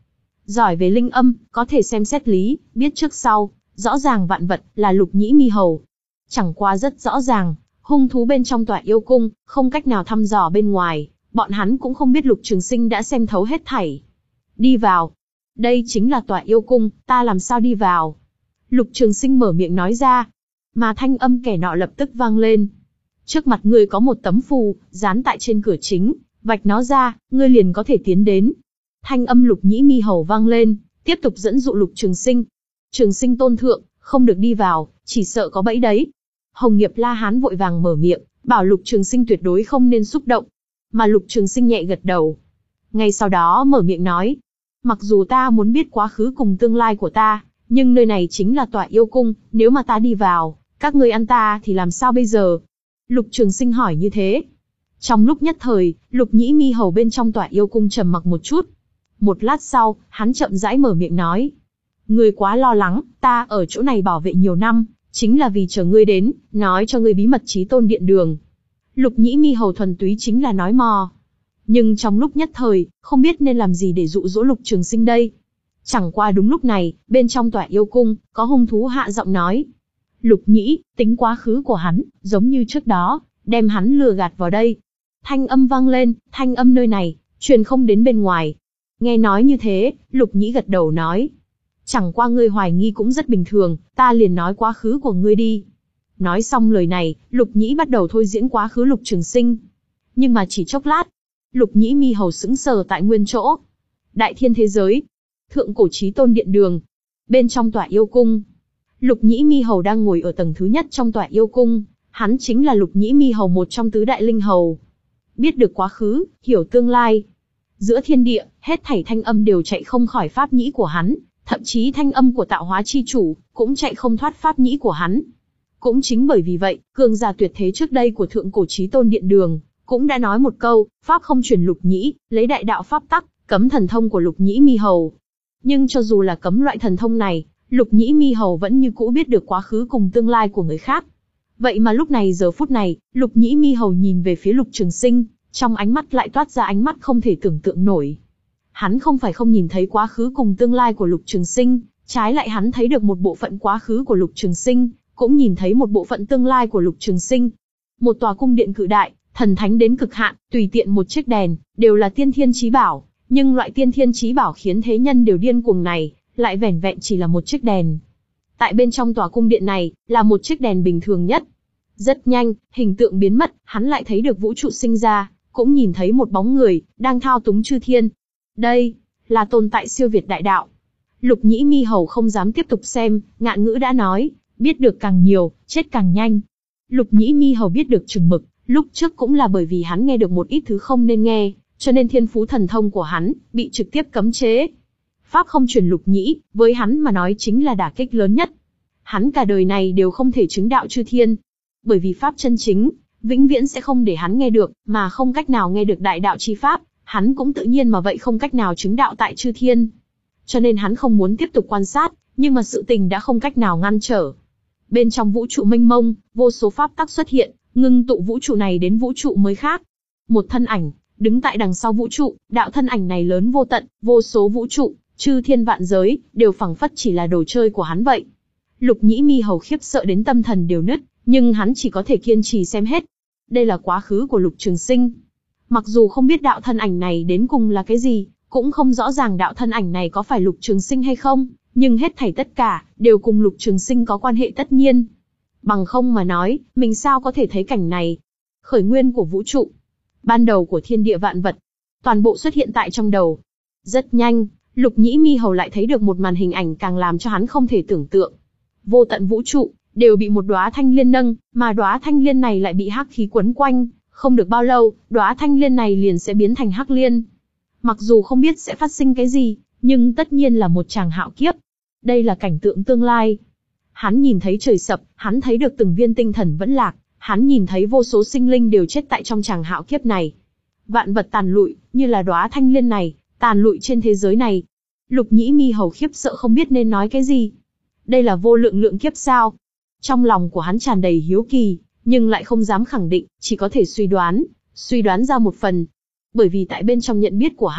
giỏi về linh âm, có thể xem xét lý, biết trước sau, rõ ràng vạn vật, là Lục Nhĩ Mi Hầu. Chẳng qua rất rõ ràng, hung thú bên trong tòa yêu cung, không cách nào thăm dò bên ngoài, bọn hắn cũng không biết Lục Trường Sinh đã xem thấu hết thảy. Đi vào. Đây chính là tòa yêu cung, ta làm sao đi vào? Lục Trường Sinh mở miệng nói ra. Mà thanh âm kẻ nọ lập tức vang lên. Trước mặt ngươi có một tấm phù, dán tại trên cửa chính, vạch nó ra, ngươi liền có thể tiến đến. Thanh âm Lục Nhĩ Mi Hầu vang lên, tiếp tục dẫn dụ Lục Trường Sinh. Trường Sinh tôn thượng, không được đi vào, chỉ sợ có bẫy đấy. Hồng Nghiệp La Hán vội vàng mở miệng, bảo Lục Trường Sinh tuyệt đối không nên xúc động. Mà Lục Trường Sinh nhẹ gật đầu. Ngay sau đó mở miệng nói, mặc dù ta muốn biết quá khứ cùng tương lai của ta, nhưng nơi này chính là tòa yêu cung, nếu mà ta đi vào, các ngươi ăn ta thì làm sao bây giờ? Lục Trường Sinh hỏi như thế. Trong lúc nhất thời, Lục Nhĩ Mi Hầu bên trong tòa yêu cung trầm mặc một chút. Một lát sau, hắn chậm rãi mở miệng nói. Ngươi quá lo lắng, ta ở chỗ này bảo vệ nhiều năm, chính là vì chờ ngươi đến, nói cho ngươi bí mật Chí Tôn Điện Đường. Lục Nhĩ Mi Hầu thuần túy chính là nói mò. Nhưng trong lúc nhất thời, không biết nên làm gì để dụ dỗ Lục Trường Sinh đây. Chẳng qua đúng lúc này, bên trong tòa yêu cung, có hung thú hạ giọng nói. Lục Nhĩ, tính quá khứ của hắn, giống như trước đó, đem hắn lừa gạt vào đây. Thanh âm vang lên, thanh âm nơi này, truyền không đến bên ngoài. Nghe nói như thế, Lục Nhĩ gật đầu nói. Chẳng qua ngươi hoài nghi cũng rất bình thường, ta liền nói quá khứ của ngươi đi. Nói xong lời này, Lục Nhĩ bắt đầu thôi diễn quá khứ Lục Trường Sinh. Nhưng mà chỉ chốc lát, Lục Nhĩ Mi Hầu sững sờ tại nguyên chỗ. Đại thiên thế giới, thượng cổ Chí Tôn Điện Đường, bên trong tòa yêu cung. Lục Nhĩ Mi Hầu đang ngồi ở tầng thứ nhất trong tòa yêu cung, hắn chính là Lục Nhĩ Mi Hầu một trong tứ đại linh hầu. Biết được quá khứ, hiểu tương lai. Giữa thiên địa, hết thảy thanh âm đều chạy không khỏi pháp nhĩ của hắn, thậm chí thanh âm của tạo hóa chi chủ, cũng chạy không thoát pháp nhĩ của hắn. Cũng chính bởi vì vậy, cường giả tuyệt thế trước đây của thượng cổ Chí Tôn Điện Đường, cũng đã nói một câu, pháp không truyền Lục Nhĩ, lấy đại đạo pháp tắc, cấm thần thông của Lục Nhĩ Mi Hầu. Nhưng cho dù là cấm loại thần thông này, Lục Nhĩ Mi Hầu vẫn như cũ biết được quá khứ cùng tương lai của người khác. Vậy mà lúc này giờ phút này, Lục Nhĩ Mi Hầu nhìn về phía Lục Trường Sinh, trong ánh mắt lại toát ra ánh mắt không thể tưởng tượng nổi. Hắn không phải không nhìn thấy quá khứ cùng tương lai của Lục Trường Sinh, trái lại hắn thấy được một bộ phận quá khứ của Lục Trường Sinh, cũng nhìn thấy một bộ phận tương lai của Lục Trường Sinh. Một tòa cung điện cự đại, thần thánh đến cực hạn, tùy tiện một chiếc đèn, đều là tiên thiên chí bảo, nhưng loại tiên thiên chí bảo khiến thế nhân đều điên cuồng này, lại vẻn vẹn chỉ là một chiếc đèn. Tại bên trong tòa cung điện này, là một chiếc đèn bình thường nhất. Rất nhanh, hình tượng biến mất, hắn lại thấy được vũ trụ sinh ra, cũng nhìn thấy một bóng người, đang thao túng chư thiên. Đây, là tồn tại siêu việt đại đạo. Lục Nhĩ Mi Hầu không dám tiếp tục xem, ngạn ngữ đã nói, biết được càng nhiều, chết càng nhanh. Lục Nhĩ Mi Hầu biết được chừng mực, lúc trước cũng là bởi vì hắn nghe được một ít thứ không nên nghe, cho nên thiên phú thần thông của hắn, bị trực tiếp cấm chế. Pháp không truyền Lục Nhĩ, với hắn mà nói chính là đả kích lớn nhất. Hắn cả đời này đều không thể chứng đạo chư thiên. Bởi vì Pháp chân chính, vĩnh viễn sẽ không để hắn nghe được, mà không cách nào nghe được đại đạo chi Pháp, hắn cũng tự nhiên mà vậy không cách nào chứng đạo tại chư thiên. Cho nên hắn không muốn tiếp tục quan sát, nhưng mà sự tình đã không cách nào ngăn trở. Bên trong vũ trụ mênh mông, vô số Pháp tắc xuất hiện, ngưng tụ vũ trụ này đến vũ trụ mới khác. Một thân ảnh, đứng tại đằng sau vũ trụ, đạo thân ảnh này lớn vô tận, vô số vũ trụ, chư thiên vạn giới, đều phảng phất chỉ là đồ chơi của hắn vậy. Lục Nhĩ Mi Hầu khiếp sợ đến tâm thần đều nứt, nhưng hắn chỉ có thể kiên trì xem hết. Đây là quá khứ của Lục Trường Sinh. Mặc dù không biết đạo thân ảnh này đến cùng là cái gì, cũng không rõ ràng đạo thân ảnh này có phải Lục Trường Sinh hay không, nhưng hết thảy tất cả, đều cùng Lục Trường Sinh có quan hệ tất nhiên. Bằng không mà nói, mình sao có thể thấy cảnh này? Khởi nguyên của vũ trụ, ban đầu của thiên địa vạn vật, toàn bộ xuất hiện tại trong đầu. Rất nhanh, Lục Nhĩ Mi Hầu lại thấy được một màn hình ảnh càng làm cho hắn không thể tưởng tượng. Vô tận vũ trụ, đều bị một đóa thanh liên nâng, mà đóa thanh liên này lại bị hắc khí quấn quanh, không được bao lâu, đóa thanh liên này liền sẽ biến thành hắc liên. Mặc dù không biết sẽ phát sinh cái gì, nhưng tất nhiên là một tràng hạo kiếp. Đây là cảnh tượng tương lai. Hắn nhìn thấy trời sập, hắn thấy được từng viên tinh thần vẫn lạc, hắn nhìn thấy vô số sinh linh đều chết tại trong tràng hạo kiếp này. Vạn vật tàn lụi, như là đóa thanh liên này, tàn lụi trên thế giới này. Lục Nhĩ Mi Hầu khiếp sợ không biết nên nói cái gì. Đây là vô lượng lượng kiếp sao? Trong lòng của hắn tràn đầy hiếu kỳ, nhưng lại không dám khẳng định, chỉ có thể suy đoán, suy đoán ra một phần. Bởi vì tại bên trong nhận biết của hắn,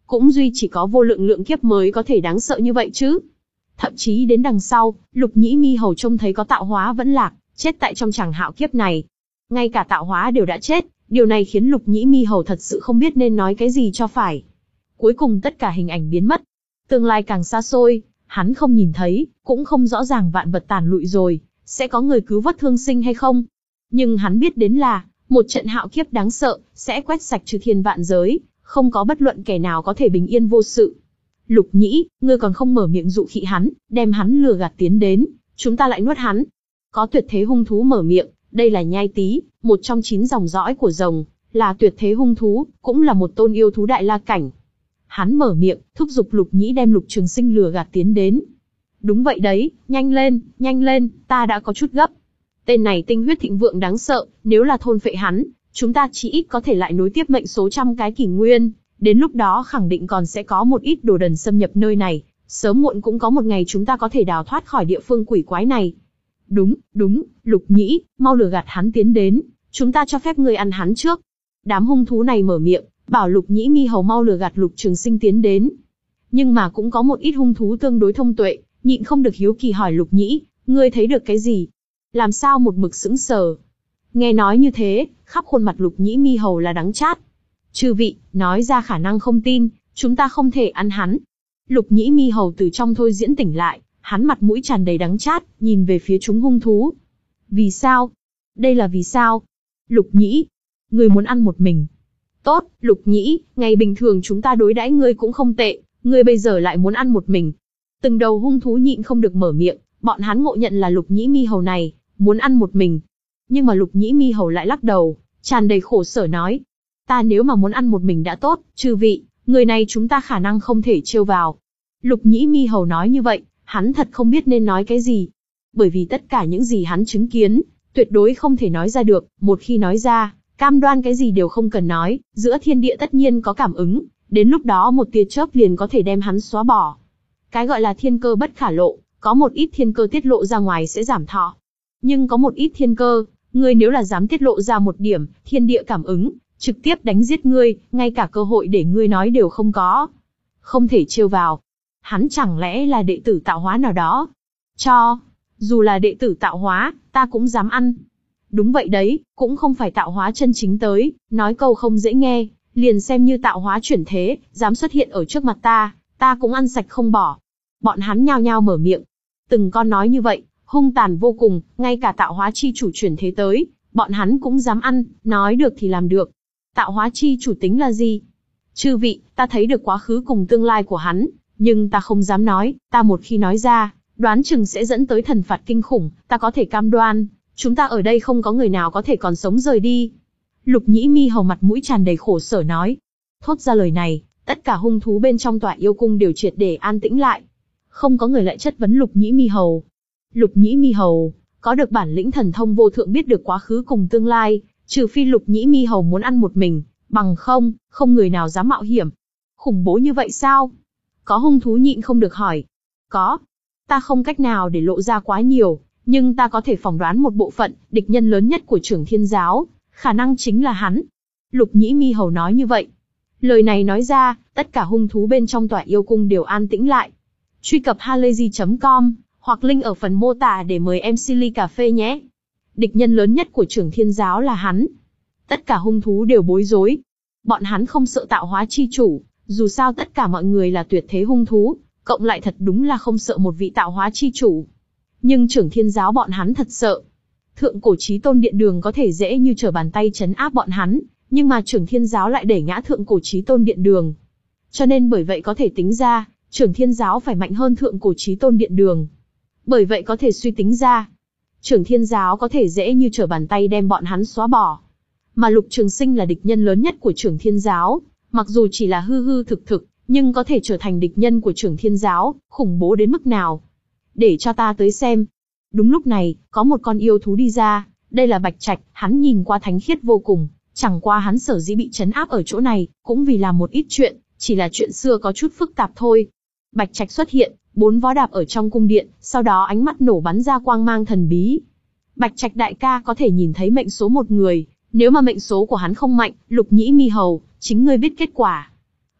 cũng duy chỉ có vô lượng lượng kiếp mới có thể đáng sợ như vậy chứ. Thậm chí đến đằng sau, Lục Nhĩ Mi Hầu trông thấy có tạo hóa vẫn lạc, chết tại trong tràng hạo kiếp này. Ngay cả tạo hóa đều đã chết, điều này khiến Lục Nhĩ Mi Hầu thật sự không biết nên nói cái gì cho phải. Cuối cùng tất cả hình ảnh biến mất. Tương lai càng xa xôi, hắn không nhìn thấy, cũng không rõ ràng vạn vật tàn lụi rồi, sẽ có người cứu vớt thương sinh hay không. Nhưng hắn biết đến là, một trận hạo kiếp đáng sợ, sẽ quét sạch chư thiên vạn giới, không có bất luận kẻ nào có thể bình yên vô sự. Lục Nhĩ, ngươi còn không mở miệng dụ khị hắn, đem hắn lừa gạt tiến đến, chúng ta lại nuốt hắn. Có tuyệt thế hung thú mở miệng, đây là Nhai Tý, một trong chín dòng dõi của rồng, là tuyệt thế hung thú, cũng là một tôn yêu thú đại la cảnh. Hắn mở miệng, thúc giục Lục Nhĩ đem Lục Trường Sinh lừa gạt tiến đến. Đúng vậy đấy, nhanh lên, nhanh lên, ta đã có chút gấp. Tên này tinh huyết thịnh vượng đáng sợ, nếu là thôn phệ hắn, chúng ta chỉ ít có thể lại nối tiếp mệnh số trăm cái kỷ nguyên. Đến lúc đó khẳng định còn sẽ có một ít đồ đần xâm nhập nơi này, sớm muộn cũng có một ngày chúng ta có thể đào thoát khỏi địa phương quỷ quái này. Đúng, đúng, Lục Nhĩ, mau lừa gạt hắn tiến đến, chúng ta cho phép ngươi ăn hắn trước. Đám hung thú này mở miệng, bảo Lục Nhĩ Mi Hầu mau lừa gạt Lục Trường Sinh tiến đến. Nhưng mà cũng có một ít hung thú tương đối thông tuệ, nhịn không được hiếu kỳ hỏi Lục Nhĩ, ngươi thấy được cái gì? Làm sao một mực sững sờ? Nghe nói như thế, khắp khuôn mặt Lục Nhĩ Mi Hầu là đắng chát. Chư vị, nói ra khả năng không tin, chúng ta không thể ăn hắn. Lục Nhĩ Mi Hầu từ trong thôi diễn tỉnh lại, hắn mặt mũi tràn đầy đắng chát, nhìn về phía chúng hung thú. Vì sao? Đây là vì sao? Lục Nhĩ, ngươi muốn ăn một mình. Tốt, Lục Nhĩ, ngày bình thường chúng ta đối đãi ngươi cũng không tệ, ngươi bây giờ lại muốn ăn một mình. Từng đầu hung thú nhịn không được mở miệng, bọn hắn ngộ nhận là Lục Nhĩ Mi Hầu này, muốn ăn một mình. Nhưng mà Lục Nhĩ Mi Hầu lại lắc đầu, tràn đầy khổ sở nói. Ta nếu mà muốn ăn một mình đã tốt, chư vị, người này chúng ta khả năng không thể trêu vào. Lục Nhĩ Mi Hầu nói như vậy, hắn thật không biết nên nói cái gì. Bởi vì tất cả những gì hắn chứng kiến, tuyệt đối không thể nói ra được, một khi nói ra, cam đoan cái gì đều không cần nói, giữa thiên địa tất nhiên có cảm ứng, đến lúc đó một tia chớp liền có thể đem hắn xóa bỏ. Cái gọi là thiên cơ bất khả lộ, có một ít thiên cơ tiết lộ ra ngoài sẽ giảm thọ. Nhưng có một ít thiên cơ, ngươi nếu là dám tiết lộ ra một điểm, thiên địa cảm ứng, trực tiếp đánh giết ngươi, ngay cả cơ hội để ngươi nói đều không có. Không thể trêu vào. Hắn chẳng lẽ là đệ tử tạo hóa nào đó? Cho, dù là đệ tử tạo hóa, ta cũng dám ăn. Đúng vậy đấy, cũng không phải tạo hóa chân chính tới, nói câu không dễ nghe, liền xem như tạo hóa chuyển thế, dám xuất hiện ở trước mặt ta, ta cũng ăn sạch không bỏ. Bọn hắn nhao nhao mở miệng. Từng con nói như vậy, hung tàn vô cùng, ngay cả tạo hóa chi chủ chuyển thế tới, bọn hắn cũng dám ăn, nói được thì làm được. Tạo hóa chi chủ tính là gì? Chư vị, ta thấy được quá khứ cùng tương lai của hắn, nhưng ta không dám nói, ta một khi nói ra, đoán chừng sẽ dẫn tới thần phạt kinh khủng, ta có thể cam đoan, chúng ta ở đây không có người nào có thể còn sống rời đi. Lục Nhĩ Mi Hầu mặt mũi tràn đầy khổ sở nói. Thốt ra lời này, tất cả hung thú bên trong tòa yêu cung đều triệt để an tĩnh lại. Không có người lại chất vấn Lục Nhĩ Mi Hầu. Lục Nhĩ Mi Hầu, có được bản lĩnh thần thông vô thượng biết được quá khứ cùng tương lai, trừ phi Lục Nhĩ Mi Hầu muốn ăn một mình, bằng không, không người nào dám mạo hiểm. Khủng bố như vậy sao? Có hung thú nhịn không được hỏi. Có. Ta không cách nào để lộ ra quá nhiều, nhưng ta có thể phỏng đoán một bộ phận, địch nhân lớn nhất của Trưởng Thiên Giáo, khả năng chính là hắn. Lục Nhĩ Mi Hầu nói như vậy. Lời này nói ra, tất cả hung thú bên trong tòa yêu cung đều an tĩnh lại. Truy cập halayzi chấm com, hoặc link ở phần mô tả để mời em xê ly cà phê nhé. Địch nhân lớn nhất của Trưởng Thiên Giáo là hắn. Tất cả hung thú đều bối rối. Bọn hắn không sợ tạo hóa chi chủ, dù sao tất cả mọi người là tuyệt thế hung thú, cộng lại thật đúng là không sợ một vị tạo hóa chi chủ. Nhưng Trưởng Thiên Giáo bọn hắn thật sợ. Thượng cổ chí tôn điện đường có thể dễ như trở bàn tay trấn áp bọn hắn, nhưng mà Trưởng Thiên Giáo lại đẩy ngã thượng cổ chí tôn điện đường. Cho nên bởi vậy có thể tính ra, Trưởng Thiên Giáo phải mạnh hơn thượng cổ chí tôn điện đường. Bởi vậy có thể suy tính ra, Trưởng Thiên Giáo có thể dễ như trở bàn tay đem bọn hắn xóa bỏ. Mà Lục Trường Sinh là địch nhân lớn nhất của Trưởng Thiên Giáo, mặc dù chỉ là hư hư thực thực, nhưng có thể trở thành địch nhân của Trưởng Thiên Giáo, khủng bố đến mức nào. Để cho ta tới xem. Đúng lúc này, có một con yêu thú đi ra, đây là Bạch Trạch, hắn nhìn qua thánh khiết vô cùng, chẳng qua hắn sở dĩ bị trấn áp ở chỗ này, cũng vì làm một ít chuyện, chỉ là chuyện xưa có chút phức tạp thôi. Bạch Trạch xuất hiện, bốn vó đạp ở trong cung điện, sau đó ánh mắt nổ bắn ra quang mang thần bí. Bạch Trạch đại ca có thể nhìn thấy mệnh số một người, nếu mà mệnh số của hắn không mạnh, Lục Nhĩ Mi Hầu, chính ngươi biết kết quả.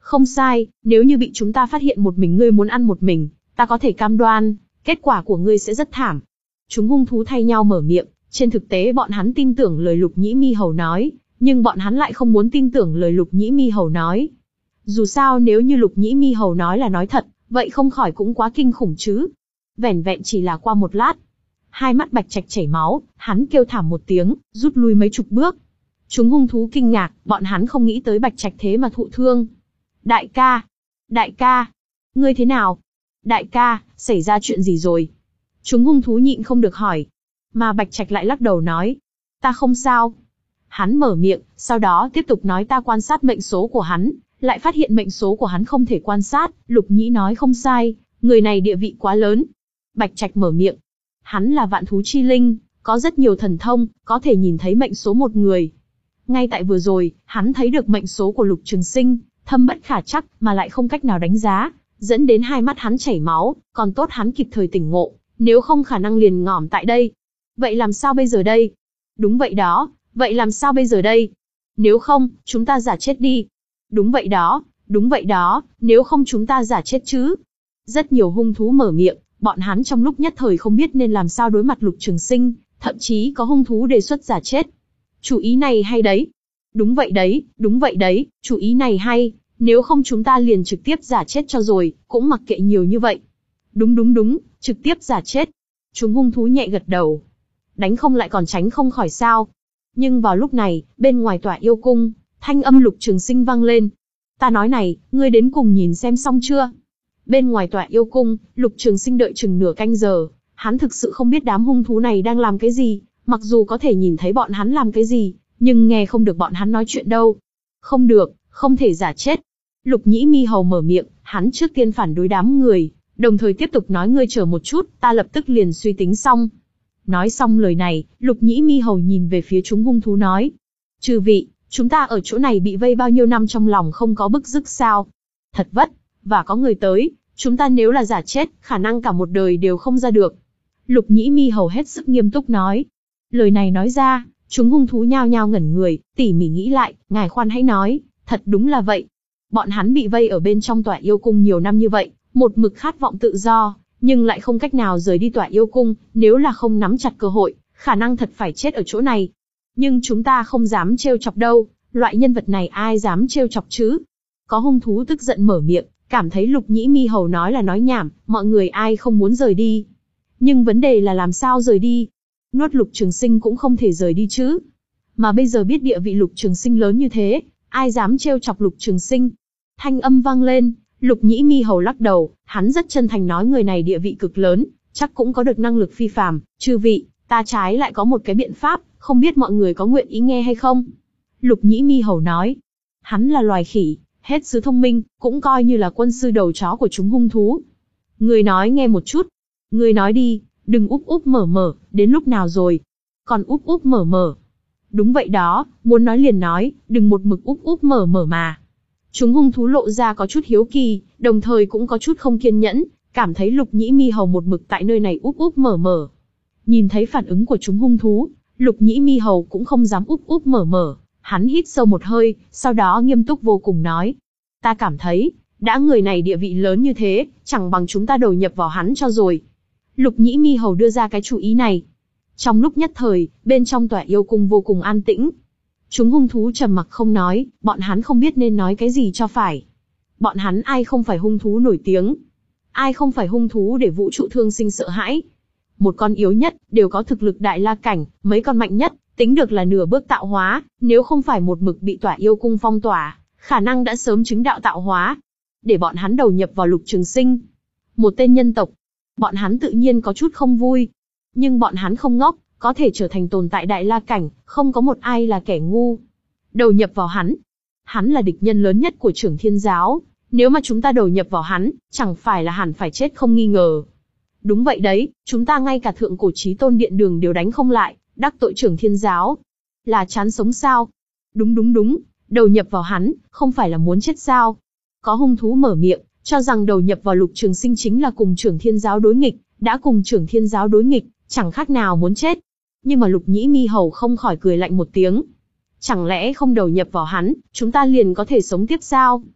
Không sai, nếu như bị chúng ta phát hiện một mình ngươi muốn ăn một mình, ta có thể cam đoan, kết quả của ngươi sẽ rất thảm. Chúng hung thú thay nhau mở miệng, trên thực tế bọn hắn tin tưởng lời Lục Nhĩ Mi Hầu nói, nhưng bọn hắn lại không muốn tin tưởng lời Lục Nhĩ Mi Hầu nói. Dù sao nếu như Lục Nhĩ Mi Hầu nói là nói thật, vậy không khỏi cũng quá kinh khủng chứ. Vẻn vẹn chỉ là qua một lát, hai mắt Bạch Trạch chảy máu, hắn kêu thảm một tiếng, rút lui mấy chục bước. Chúng hung thú kinh ngạc, bọn hắn không nghĩ tới Bạch Trạch thế mà thụ thương. Đại ca! Đại ca! Ngươi thế nào? Đại ca, xảy ra chuyện gì rồi? Chúng hung thú nhịn không được hỏi. Mà Bạch Trạch lại lắc đầu nói. Ta không sao. Hắn mở miệng, sau đó tiếp tục nói ta quan sát mệnh số của hắn, lại phát hiện mệnh số của hắn không thể quan sát. Lục Nhĩ nói không sai, người này địa vị quá lớn. Bạch Trạch mở miệng. Hắn là vạn thú chi linh, có rất nhiều thần thông, có thể nhìn thấy mệnh số một người. Ngay tại vừa rồi, hắn thấy được mệnh số của Lục Trường Sinh, thâm bất khả trắc, mà lại không cách nào đánh giá, dẫn đến hai mắt hắn chảy máu, còn tốt hắn kịp thời tỉnh ngộ, nếu không khả năng liền ngỏm tại đây. Vậy làm sao bây giờ đây? Đúng vậy đó, vậy làm sao bây giờ đây? Nếu không, chúng ta giả chết đi. Đúng vậy đó, đúng vậy đó, nếu không chúng ta giả chết chứ. Rất nhiều hung thú mở miệng, bọn hắn trong lúc nhất thời không biết nên làm sao đối mặt Lục Trường Sinh, thậm chí có hung thú đề xuất giả chết. Chủ ý này hay đấy. Đúng vậy đấy, đúng vậy đấy, chủ ý này hay, nếu không chúng ta liền trực tiếp giả chết cho rồi, cũng mặc kệ nhiều như vậy. Đúng đúng đúng, trực tiếp giả chết. Chúng hung thú nhẹ gật đầu. Đánh không lại còn tránh không khỏi sao. Nhưng vào lúc này, bên ngoài tỏa yêu cung, thanh âm Lục Trường Sinh vang lên. Ta nói này, ngươi đến cùng nhìn xem xong chưa? Bên ngoài tỏa yêu cung, Lục Trường Sinh đợi chừng nửa canh giờ, hắn thực sự không biết đám hung thú này đang làm cái gì, mặc dù có thể nhìn thấy bọn hắn làm cái gì, nhưng nghe không được bọn hắn nói chuyện đâu. Không được, không thể giả chết. Lục Nhĩ Mi Hầu mở miệng, hắn trước tiên phản đối đám người, đồng thời tiếp tục nói ngươi chờ một chút, ta lập tức liền suy tính xong. Nói xong lời này, Lục Nhĩ Mi Hầu nhìn về phía chúng hung thú nói. Chư vị, chúng ta ở chỗ này bị vây bao nhiêu năm trong lòng không có bức dứt sao? Thật vất, và có người tới, chúng ta nếu là giả chết, khả năng cả một đời đều không ra được. Lục Nhĩ Mi Hầu hết sức nghiêm túc nói. Lời này nói ra, chúng hung thú nhao nhao ngẩn người, tỉ mỉ nghĩ lại, ngài khoan hãy nói, thật đúng là vậy. Bọn hắn bị vây ở bên trong tỏa yêu cung nhiều năm như vậy, một mực khát vọng tự do, nhưng lại không cách nào rời đi tỏa yêu cung, nếu là không nắm chặt cơ hội, khả năng thật phải chết ở chỗ này. Nhưng chúng ta không dám trêu chọc đâu, loại nhân vật này ai dám trêu chọc chứ? Có hung thú tức giận mở miệng, cảm thấy Lục Nhĩ Mi Hầu nói là nói nhảm, mọi người ai không muốn rời đi. Nhưng vấn đề là làm sao rời đi? Nuốt Lục Trường Sinh cũng không thể rời đi chứ. Mà bây giờ biết địa vị Lục Trường Sinh lớn như thế, ai dám trêu chọc Lục Trường Sinh? Thanh âm vang lên, Lục Nhĩ Mi Hầu lắc đầu, hắn rất chân thành nói người này địa vị cực lớn, chắc cũng có được năng lực phi phàm. Chư vị, ta trái lại có một cái biện pháp, không biết mọi người có nguyện ý nghe hay không? Lục Nhĩ Mi Hầu nói, hắn là loài khỉ, hết sức thông minh, cũng coi như là quân sư đầu chó của chúng hung thú. Người nói nghe một chút, người nói đi, đừng úp úp mở mở, đến lúc nào rồi? Còn úp úp mở mở. Đúng vậy đó, muốn nói liền nói, đừng một mực úp úp mở mở mà. Chúng hung thú lộ ra có chút hiếu kỳ, đồng thời cũng có chút không kiên nhẫn, cảm thấy Lục Nhĩ Mi Hầu một mực tại nơi này úp úp mở mở. Nhìn thấy phản ứng của chúng hung thú, Lục Nhĩ Mi Hầu cũng không dám úp úp mở mở, hắn hít sâu một hơi, sau đó nghiêm túc vô cùng nói. Ta cảm thấy, đã người này địa vị lớn như thế, chẳng bằng chúng ta đầu nhập vào hắn cho rồi. Lục Nhĩ Mi Hầu đưa ra cái chủ ý này. Trong lúc nhất thời, bên trong tỏa yêu cung vô cùng an tĩnh. Chúng hung thú trầm mặc không nói, bọn hắn không biết nên nói cái gì cho phải. Bọn hắn ai không phải hung thú nổi tiếng, ai không phải hung thú để vũ trụ thương sinh sợ hãi. Một con yếu nhất, đều có thực lực đại la cảnh, mấy con mạnh nhất, tính được là nửa bước tạo hóa, nếu không phải một mực bị tỏa yêu cung phong tỏa, khả năng đã sớm chứng đạo tạo hóa. Để bọn hắn đầu nhập vào Lục Trường Sinh, một tên nhân tộc, bọn hắn tự nhiên có chút không vui. Nhưng bọn hắn không ngốc, có thể trở thành tồn tại đại la cảnh, không có một ai là kẻ ngu. Đầu nhập vào hắn, hắn là địch nhân lớn nhất của Trưởng Thiên Giáo, nếu mà chúng ta đầu nhập vào hắn, chẳng phải là hẳn phải chết không nghi ngờ. Đúng vậy đấy, chúng ta ngay cả thượng cổ chí tôn điện đường đều đánh không lại, đắc tội Trưởng Thiên Giáo, là chán sống sao? Đúng đúng đúng, đầu nhập vào hắn, không phải là muốn chết sao? Có hung thú mở miệng, cho rằng đầu nhập vào Lục Trường Sinh chính là cùng Trưởng Thiên Giáo đối nghịch, đã cùng Trưởng Thiên Giáo đối nghịch, chẳng khác nào muốn chết. Nhưng mà Lục Nhĩ Mi Hầu không khỏi cười lạnh một tiếng. Chẳng lẽ không đầu nhập vào hắn, chúng ta liền có thể sống tiếp sao?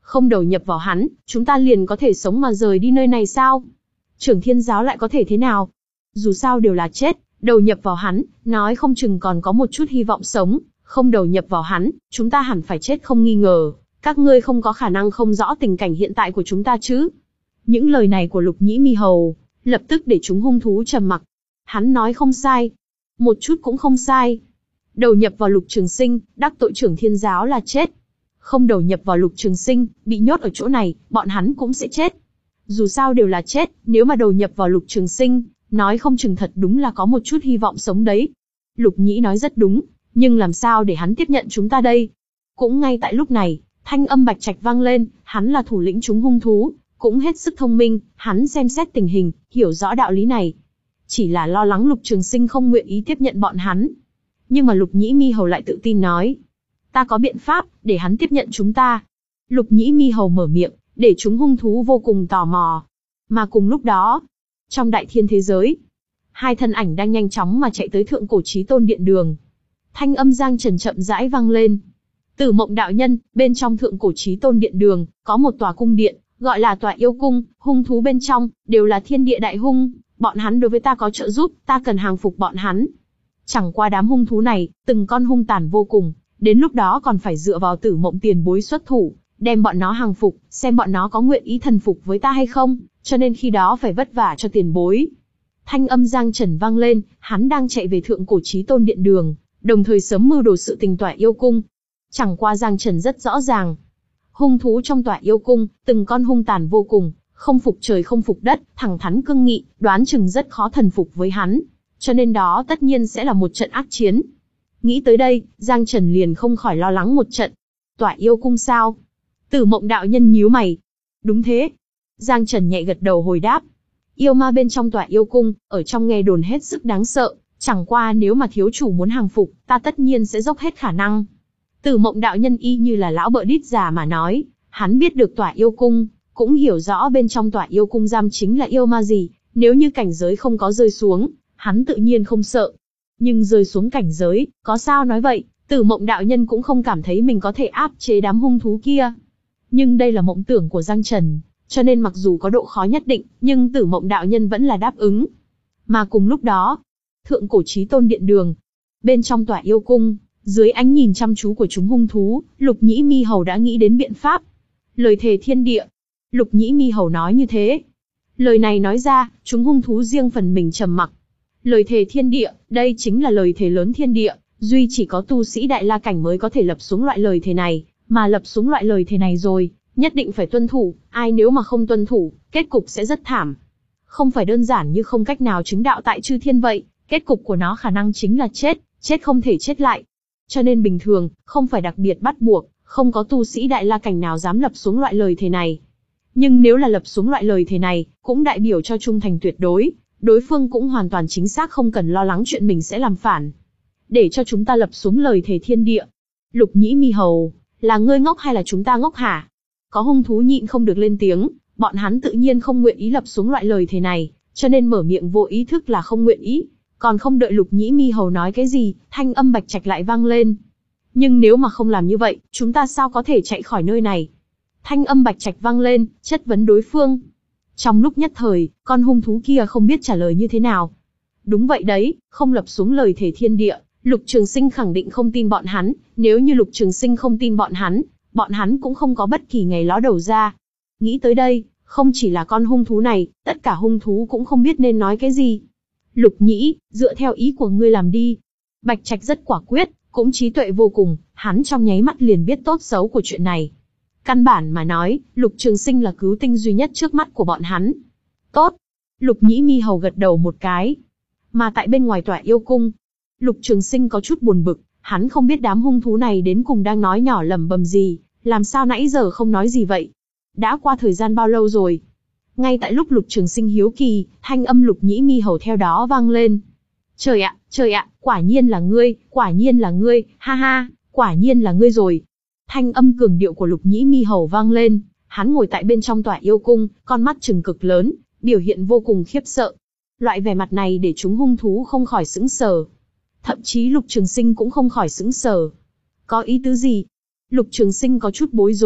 Không đầu nhập vào hắn, chúng ta liền có thể sống mà rời đi nơi này sao? Trưởng Thiên Giáo lại có thể thế nào? Dù sao đều là chết, đầu nhập vào hắn, nói không chừng còn có một chút hy vọng sống, không đầu nhập vào hắn, chúng ta hẳn phải chết không nghi ngờ, các ngươi không có khả năng không rõ tình cảnh hiện tại của chúng ta chứ. Những lời này của Lục Nhĩ Mi Hầu, lập tức để chúng hung thú trầm mặc. Hắn nói không sai. Một chút cũng không sai. Đầu nhập vào Lục Trường Sinh, đắc tội Trưởng Thiên Giáo là chết. Không đầu nhập vào Lục Trường Sinh, bị nhốt ở chỗ này, bọn hắn cũng sẽ chết. Dù sao đều là chết, nếu mà đầu nhập vào Lục Trường Sinh, nói không chừng thật đúng là có một chút hy vọng sống đấy. Lục Nhĩ nói rất đúng, nhưng làm sao để hắn tiếp nhận chúng ta đây? Cũng ngay tại lúc này, thanh âm Bạch Trạch vang lên, hắn là thủ lĩnh chúng hung thú, cũng hết sức thông minh, hắn xem xét tình hình, hiểu rõ đạo lý này. Chỉ là lo lắng Lục Trường Sinh không nguyện ý tiếp nhận bọn hắn. Nhưng mà Lục Nhĩ Mi Hầu lại tự tin nói, ta có biện pháp, để hắn tiếp nhận chúng ta. Lục Nhĩ Mi Hầu mở miệng, để chúng hung thú vô cùng tò mò. Mà cùng lúc đó, trong đại thiên thế giới, hai thân ảnh đang nhanh chóng mà chạy tới Thượng Cổ Chí Tôn Điện Đường. Thanh âm Giang Trần chậm rãi vang lên. Tử Mộng đạo nhân, bên trong Thượng Cổ Chí Tôn Điện Đường, có một tòa cung điện, gọi là tòa yêu cung, hung thú bên trong, đều là thiên địa đại hung, bọn hắn đối với ta có trợ giúp, ta cần hàng phục bọn hắn. Chẳng qua đám hung thú này, từng con hung tàn vô cùng, đến lúc đó còn phải dựa vào Tử Mộng tiền bối xuất thủ, đem bọn nó hàng phục, xem bọn nó có nguyện ý thần phục với ta hay không, cho nên khi đó phải vất vả cho tiền bối. Thanh âm Giang Trần vang lên, hắn đang chạy về Thượng Cổ Chí Tôn Điện Đường, đồng thời sớm mưu đồ sự tình tòa yêu cung. Chẳng qua Giang Trần rất rõ ràng, hung thú trong tòa yêu cung, từng con hung tàn vô cùng, không phục trời không phục đất, thẳng thắn cương nghị, đoán chừng rất khó thần phục với hắn, cho nên đó tất nhiên sẽ là một trận ác chiến. Nghĩ tới đây, Giang Trần liền không khỏi lo lắng một trận. Tòa yêu cung sao? Tử Mộng đạo nhân nhíu mày. Đúng thế. Giang Trần nhẹ gật đầu hồi đáp. Yêu ma bên trong tòa yêu cung, ở trong nghe đồn hết sức đáng sợ, chẳng qua nếu mà thiếu chủ muốn hàng phục, ta tất nhiên sẽ dốc hết khả năng. Tử Mộng đạo nhân y như là lão bợ đít già mà nói, hắn biết được tòa yêu cung, cũng hiểu rõ bên trong tòa yêu cung giam chính là yêu ma gì, nếu như cảnh giới không có rơi xuống, hắn tự nhiên không sợ. Nhưng rơi xuống cảnh giới, có sao nói vậy, Tử Mộng đạo nhân cũng không cảm thấy mình có thể áp chế đám hung thú kia. Nhưng đây là mộng tưởng của Giang Trần, cho nên mặc dù có độ khó nhất định, nhưng Tử Mộng đạo nhân vẫn là đáp ứng. Mà cùng lúc đó, Thượng Cổ Chí Tôn Điện Đường, bên trong tòa yêu cung, dưới ánh nhìn chăm chú của chúng hung thú, Lục Nhĩ Mi Hầu đã nghĩ đến biện pháp. Lời thề thiên địa. Lục Nhĩ Mi Hầu nói như thế. Lời này nói ra, chúng hung thú riêng phần mình trầm mặc. Lời thề thiên địa, đây chính là lời thề lớn thiên địa, duy chỉ có tu sĩ Đại La Cảnh mới có thể lập xuống loại lời thề này, mà lập xuống loại lời thề này rồi, nhất định phải tuân thủ, ai nếu mà không tuân thủ, kết cục sẽ rất thảm. Không phải đơn giản như không cách nào chứng đạo tại chư thiên vậy, kết cục của nó khả năng chính là chết, chết không thể chết lại. Cho nên bình thường, không phải đặc biệt bắt buộc, không có tu sĩ Đại La Cảnh nào dám lập xuống loại lời thề này. Nhưng nếu là lập xuống loại lời thề này, cũng đại biểu cho trung thành tuyệt đối, đối phương cũng hoàn toàn chính xác không cần lo lắng chuyện mình sẽ làm phản. Để cho chúng ta lập xuống lời thề thiên địa. Lục Nhĩ Mi Hầu, là ngươi ngốc hay là chúng ta ngốc hả? Có hung thú nhịn không được lên tiếng, bọn hắn tự nhiên không nguyện ý lập xuống loại lời thề này, cho nên mở miệng vô ý thức là không nguyện ý. Còn không đợi Lục Nhĩ Mi Hầu nói cái gì, thanh âm Bạch Trạch lại vang lên. Nhưng nếu mà không làm như vậy, chúng ta sao có thể chạy khỏi nơi này? Thanh âm Bạch Trạch vang lên, chất vấn đối phương. Trong lúc nhất thời, con hung thú kia không biết trả lời như thế nào. Đúng vậy đấy, không lập xuống lời thề thiên địa, Lục Trường Sinh khẳng định không tin bọn hắn, nếu như Lục Trường Sinh không tin bọn hắn, bọn hắn cũng không có bất kỳ ngày ló đầu ra. Nghĩ tới đây, không chỉ là con hung thú này, tất cả hung thú cũng không biết nên nói cái gì. Lục Nhĩ, dựa theo ý của ngươi làm đi. Bạch Trạch rất quả quyết, cũng trí tuệ vô cùng, hắn trong nháy mắt liền biết tốt xấu của chuyện này. Căn bản mà nói, Lục Trường Sinh là cứu tinh duy nhất trước mắt của bọn hắn. Tốt. Lục Nhĩ Mi Hầu gật đầu một cái. Mà tại bên ngoài tòa yêu cung, Lục Trường Sinh có chút buồn bực, hắn không biết đám hung thú này đến cùng đang nói nhỏ lẩm bẩm gì, làm sao nãy giờ không nói gì vậy? Đã qua thời gian bao lâu rồi? Ngay tại lúc Lục Trường Sinh hiếu kỳ, thanh âm Lục Nhĩ Mi Hầu theo đó vang lên. Trời ạ, trời ạ, quả nhiên là ngươi, quả nhiên là ngươi, ha ha, quả nhiên là ngươi rồi. Thanh âm cường điệu của Lục Nhĩ Mi Hầu vang lên, hắn ngồi tại bên trong tòa yêu cung, con mắt trừng cực lớn, biểu hiện vô cùng khiếp sợ. Loại vẻ mặt này để chúng hung thú không khỏi sững sờ. Thậm chí Lục Trường Sinh cũng không khỏi sững sờ. Có ý tứ gì? Lục Trường Sinh có chút bối rối,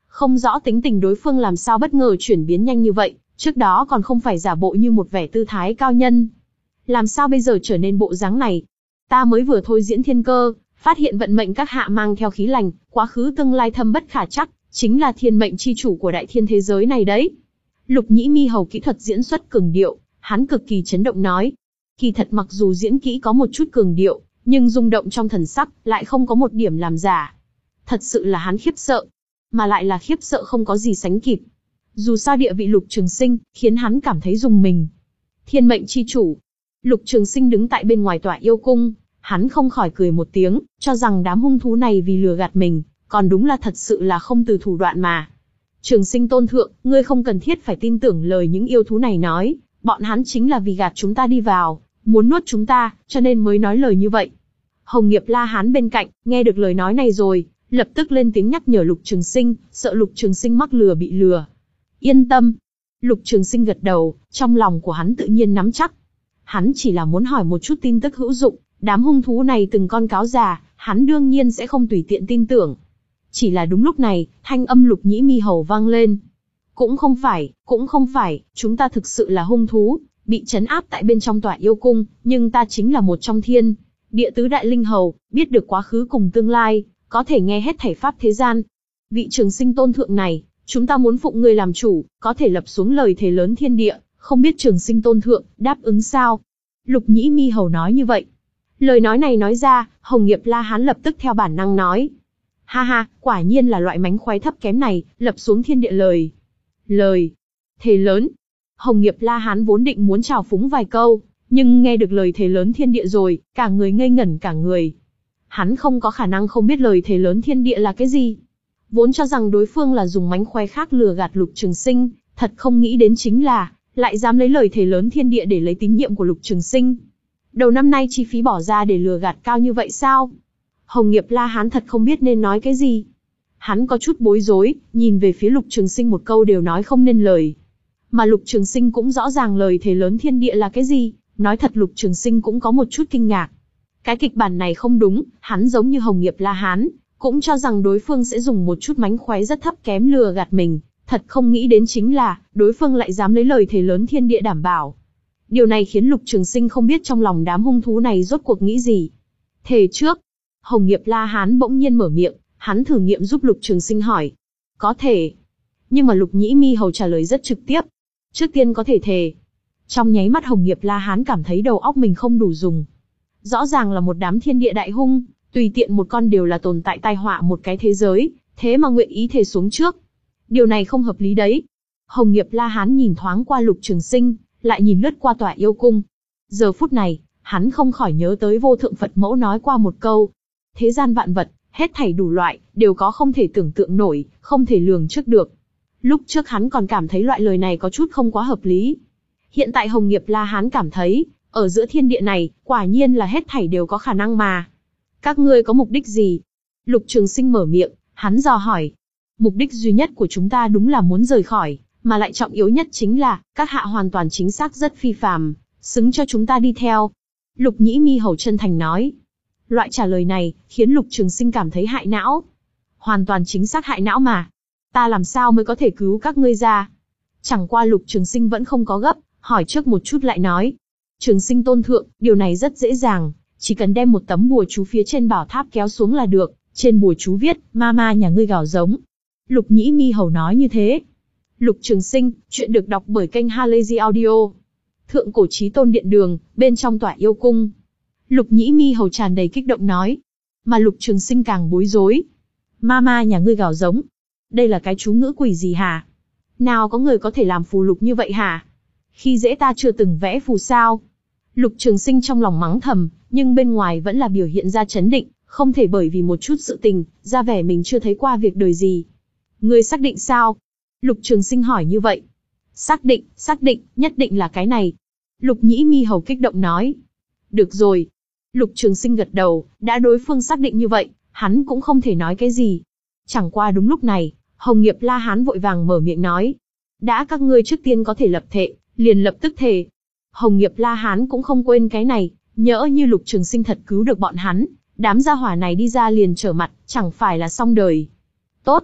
Không rõ tính tình đối phương làm sao bất ngờ chuyển biến nhanh như vậy, trước đó còn không phải giả bộ như một vẻ tư thái cao nhân. Làm sao bây giờ trở nên bộ dáng này? Ta mới vừa thôi diễn thiên cơ, phát hiện vận mệnh các hạ mang theo khí lành, quá khứ tương lai thâm bất khả chắc, chính là thiên mệnh chi chủ của đại thiên thế giới này đấy. Lục Nhĩ Mi Hầu kỹ thuật diễn xuất cường điệu, hắn cực kỳ chấn động nói. Kỳ thật mặc dù diễn kỹ có một chút cường điệu, nhưng rung động trong thần sắc lại không có một điểm làm giả. Thật sự là hắn khiếp sợ, mà lại là khiếp sợ không có gì sánh kịp. Dù sao địa vị Lục Trường Sinh khiến hắn cảm thấy rùng mình. Thiên mệnh chi chủ. Lục Trường Sinh đứng tại bên ngoài tỏa yêu cung, hắn không khỏi cười một tiếng, cho rằng đám hung thú này vì lừa gạt mình, còn đúng là thật sự là không từ thủ đoạn mà. Trường Sinh tôn thượng, ngươi không cần thiết phải tin tưởng lời những yêu thú này nói, bọn hắn chính là vì gạt chúng ta đi vào, muốn nuốt chúng ta, cho nên mới nói lời như vậy. Hồng Nghiệp La Hán bên cạnh, nghe được lời nói này rồi, lập tức lên tiếng nhắc nhở Lục Trường Sinh, sợ Lục Trường Sinh mắc lừa bị lừa. Yên tâm. Lục Trường Sinh gật đầu, trong lòng của hắn tự nhiên nắm chắc. Hắn chỉ là muốn hỏi một chút tin tức hữu dụng, đám hung thú này từng con cáo già, hắn đương nhiên sẽ không tùy tiện tin tưởng. Chỉ là đúng lúc này, thanh âm Lục Nhĩ Mi Hầu vang lên. Cũng không phải, cũng không phải, chúng ta thực sự là hung thú, bị trấn áp tại bên trong tỏa yêu cung, nhưng ta chính là một trong thiên địa tứ đại linh hầu, biết được quá khứ cùng tương lai, có thể nghe hết thảy pháp thế gian. Vị Trường Sinh tôn thượng này, chúng ta muốn phụng ngươi làm chủ, có thể lập xuống lời thề lớn thiên địa, không biết Trường Sinh tôn thượng đáp ứng sao? Lục Nhĩ Mi Hầu nói như vậy. Lời nói này nói ra, Hồng Nghiệp La Hán lập tức theo bản năng nói. Ha ha, quả nhiên là loại mánh khoái thấp kém này, lập xuống thiên địa lời. Lời thề lớn. Hồng Nghiệp La Hán vốn định muốn chào phúng vài câu, nhưng nghe được lời thề lớn thiên địa rồi, cả người ngây ngẩn cả người. Hắn không có khả năng không biết lời thề lớn thiên địa là cái gì. Vốn cho rằng đối phương là dùng mánh khoe khác lừa gạt Lục Trường Sinh, thật không nghĩ đến chính là, lại dám lấy lời thề lớn thiên địa để lấy tín nhiệm của Lục Trường Sinh. Đầu năm nay chi phí bỏ ra để lừa gạt cao như vậy sao? Hồng Nghiệp La Hán thật không biết nên nói cái gì. Hắn có chút bối rối, nhìn về phía Lục Trường Sinh một câu đều nói không nên lời. Mà Lục Trường Sinh cũng rõ ràng lời thề lớn thiên địa là cái gì, nói thật Lục Trường Sinh cũng có một chút kinh ngạc. Cái kịch bản này không đúng, hắn giống như Hồng Nghiệp La Hán, cũng cho rằng đối phương sẽ dùng một chút mánh khóe rất thấp kém lừa gạt mình, thật không nghĩ đến chính là, đối phương lại dám lấy lời thề lớn thiên địa đảm bảo. Điều này khiến Lục Trường Sinh không biết trong lòng đám hung thú này rốt cuộc nghĩ gì. Thề trước. Hồng Nghiệp La Hán bỗng nhiên mở miệng, hắn thử nghiệm giúp Lục Trường Sinh hỏi. Có thể. Nhưng mà Lục Nhĩ Mi Hầu trả lời rất trực tiếp. Trước tiên có thể thề. Trong nháy mắt Hồng Nghiệp La Hán cảm thấy đầu óc mình không đủ dùng. Rõ ràng là một đám thiên địa đại hung, tùy tiện một con đều là tồn tại tai họa một cái thế giới, thế mà nguyện ý thề xuống trước. Điều này không hợp lý đấy. Hồng Nghiệp La Hán nhìn thoáng qua Lục Trường Sinh, lại nhìn lướt qua tỏa yêu cung. Giờ phút này, hắn không khỏi nhớ tới Vô Thượng Phật Mẫu nói qua một câu. Thế gian vạn vật, hết thảy đủ loại, đều có không thể tưởng tượng nổi, không thể lường trước được. Lúc trước hắn còn cảm thấy loại lời này có chút không quá hợp lý. Hiện tại Hồng Nghiệp La Hán cảm thấy, ở giữa thiên địa này, quả nhiên là hết thảy đều có khả năng mà. Các ngươi có mục đích gì? Lục Trường Sinh mở miệng, hắn dò hỏi. Mục đích duy nhất của chúng ta đúng là muốn rời khỏi, mà lại trọng yếu nhất chính là, các hạ hoàn toàn chính xác rất phi phàm, xứng cho chúng ta đi theo. Lục Nhĩ Mi Hầu chân thành nói. Loại trả lời này, khiến Lục Trường Sinh cảm thấy hại não. Hoàn toàn chính xác hại não mà. Ta làm sao mới có thể cứu các ngươi ra? Chẳng qua Lục Trường Sinh vẫn không có gấp, hỏi trước một chút lại nói. Trường Sinh tôn thượng, điều này rất dễ dàng, chỉ cần đem một tấm bùa chú phía trên bảo tháp kéo xuống là được, trên bùa chú viết, Mama nhà ngươi gào giống. Lục Nhĩ Mi Hầu nói như thế. Lục Trường Sinh, chuyện được đọc bởi kênh Halazy Audio. Thượng cổ chí tôn điện đường, bên trong tỏa yêu cung. Lục Nhĩ Mi Hầu tràn đầy kích động nói. Mà Lục Trường Sinh càng bối rối. Mama nhà ngươi gào giống. Đây là cái chú ngữ quỷ gì hả? Nào có người có thể làm phù lục như vậy hả? Khi dễ ta chưa từng vẽ phù sao? Lục Trường Sinh trong lòng mắng thầm, nhưng bên ngoài vẫn là biểu hiện ra chấn định, không thể bởi vì một chút sự tình, ra vẻ mình chưa thấy qua việc đời gì. Ngươi xác định sao? Lục Trường Sinh hỏi như vậy. Xác định, xác định, nhất định là cái này. Lục Nhĩ Mi Hầu kích động nói. Được rồi. Lục Trường Sinh gật đầu, đã đối phương xác định như vậy, hắn cũng không thể nói cái gì. Chẳng qua đúng lúc này, Hồng Nghiệp La Hán vội vàng mở miệng nói. Đã các ngươi trước tiên có thể lập thệ, liền lập tức thề. Hồng Nghiệp La Hán cũng không quên cái này, nhỡ như Lục Trường Sinh thật cứu được bọn hắn, đám gia hỏa này đi ra liền trở mặt, chẳng phải là xong đời. Tốt.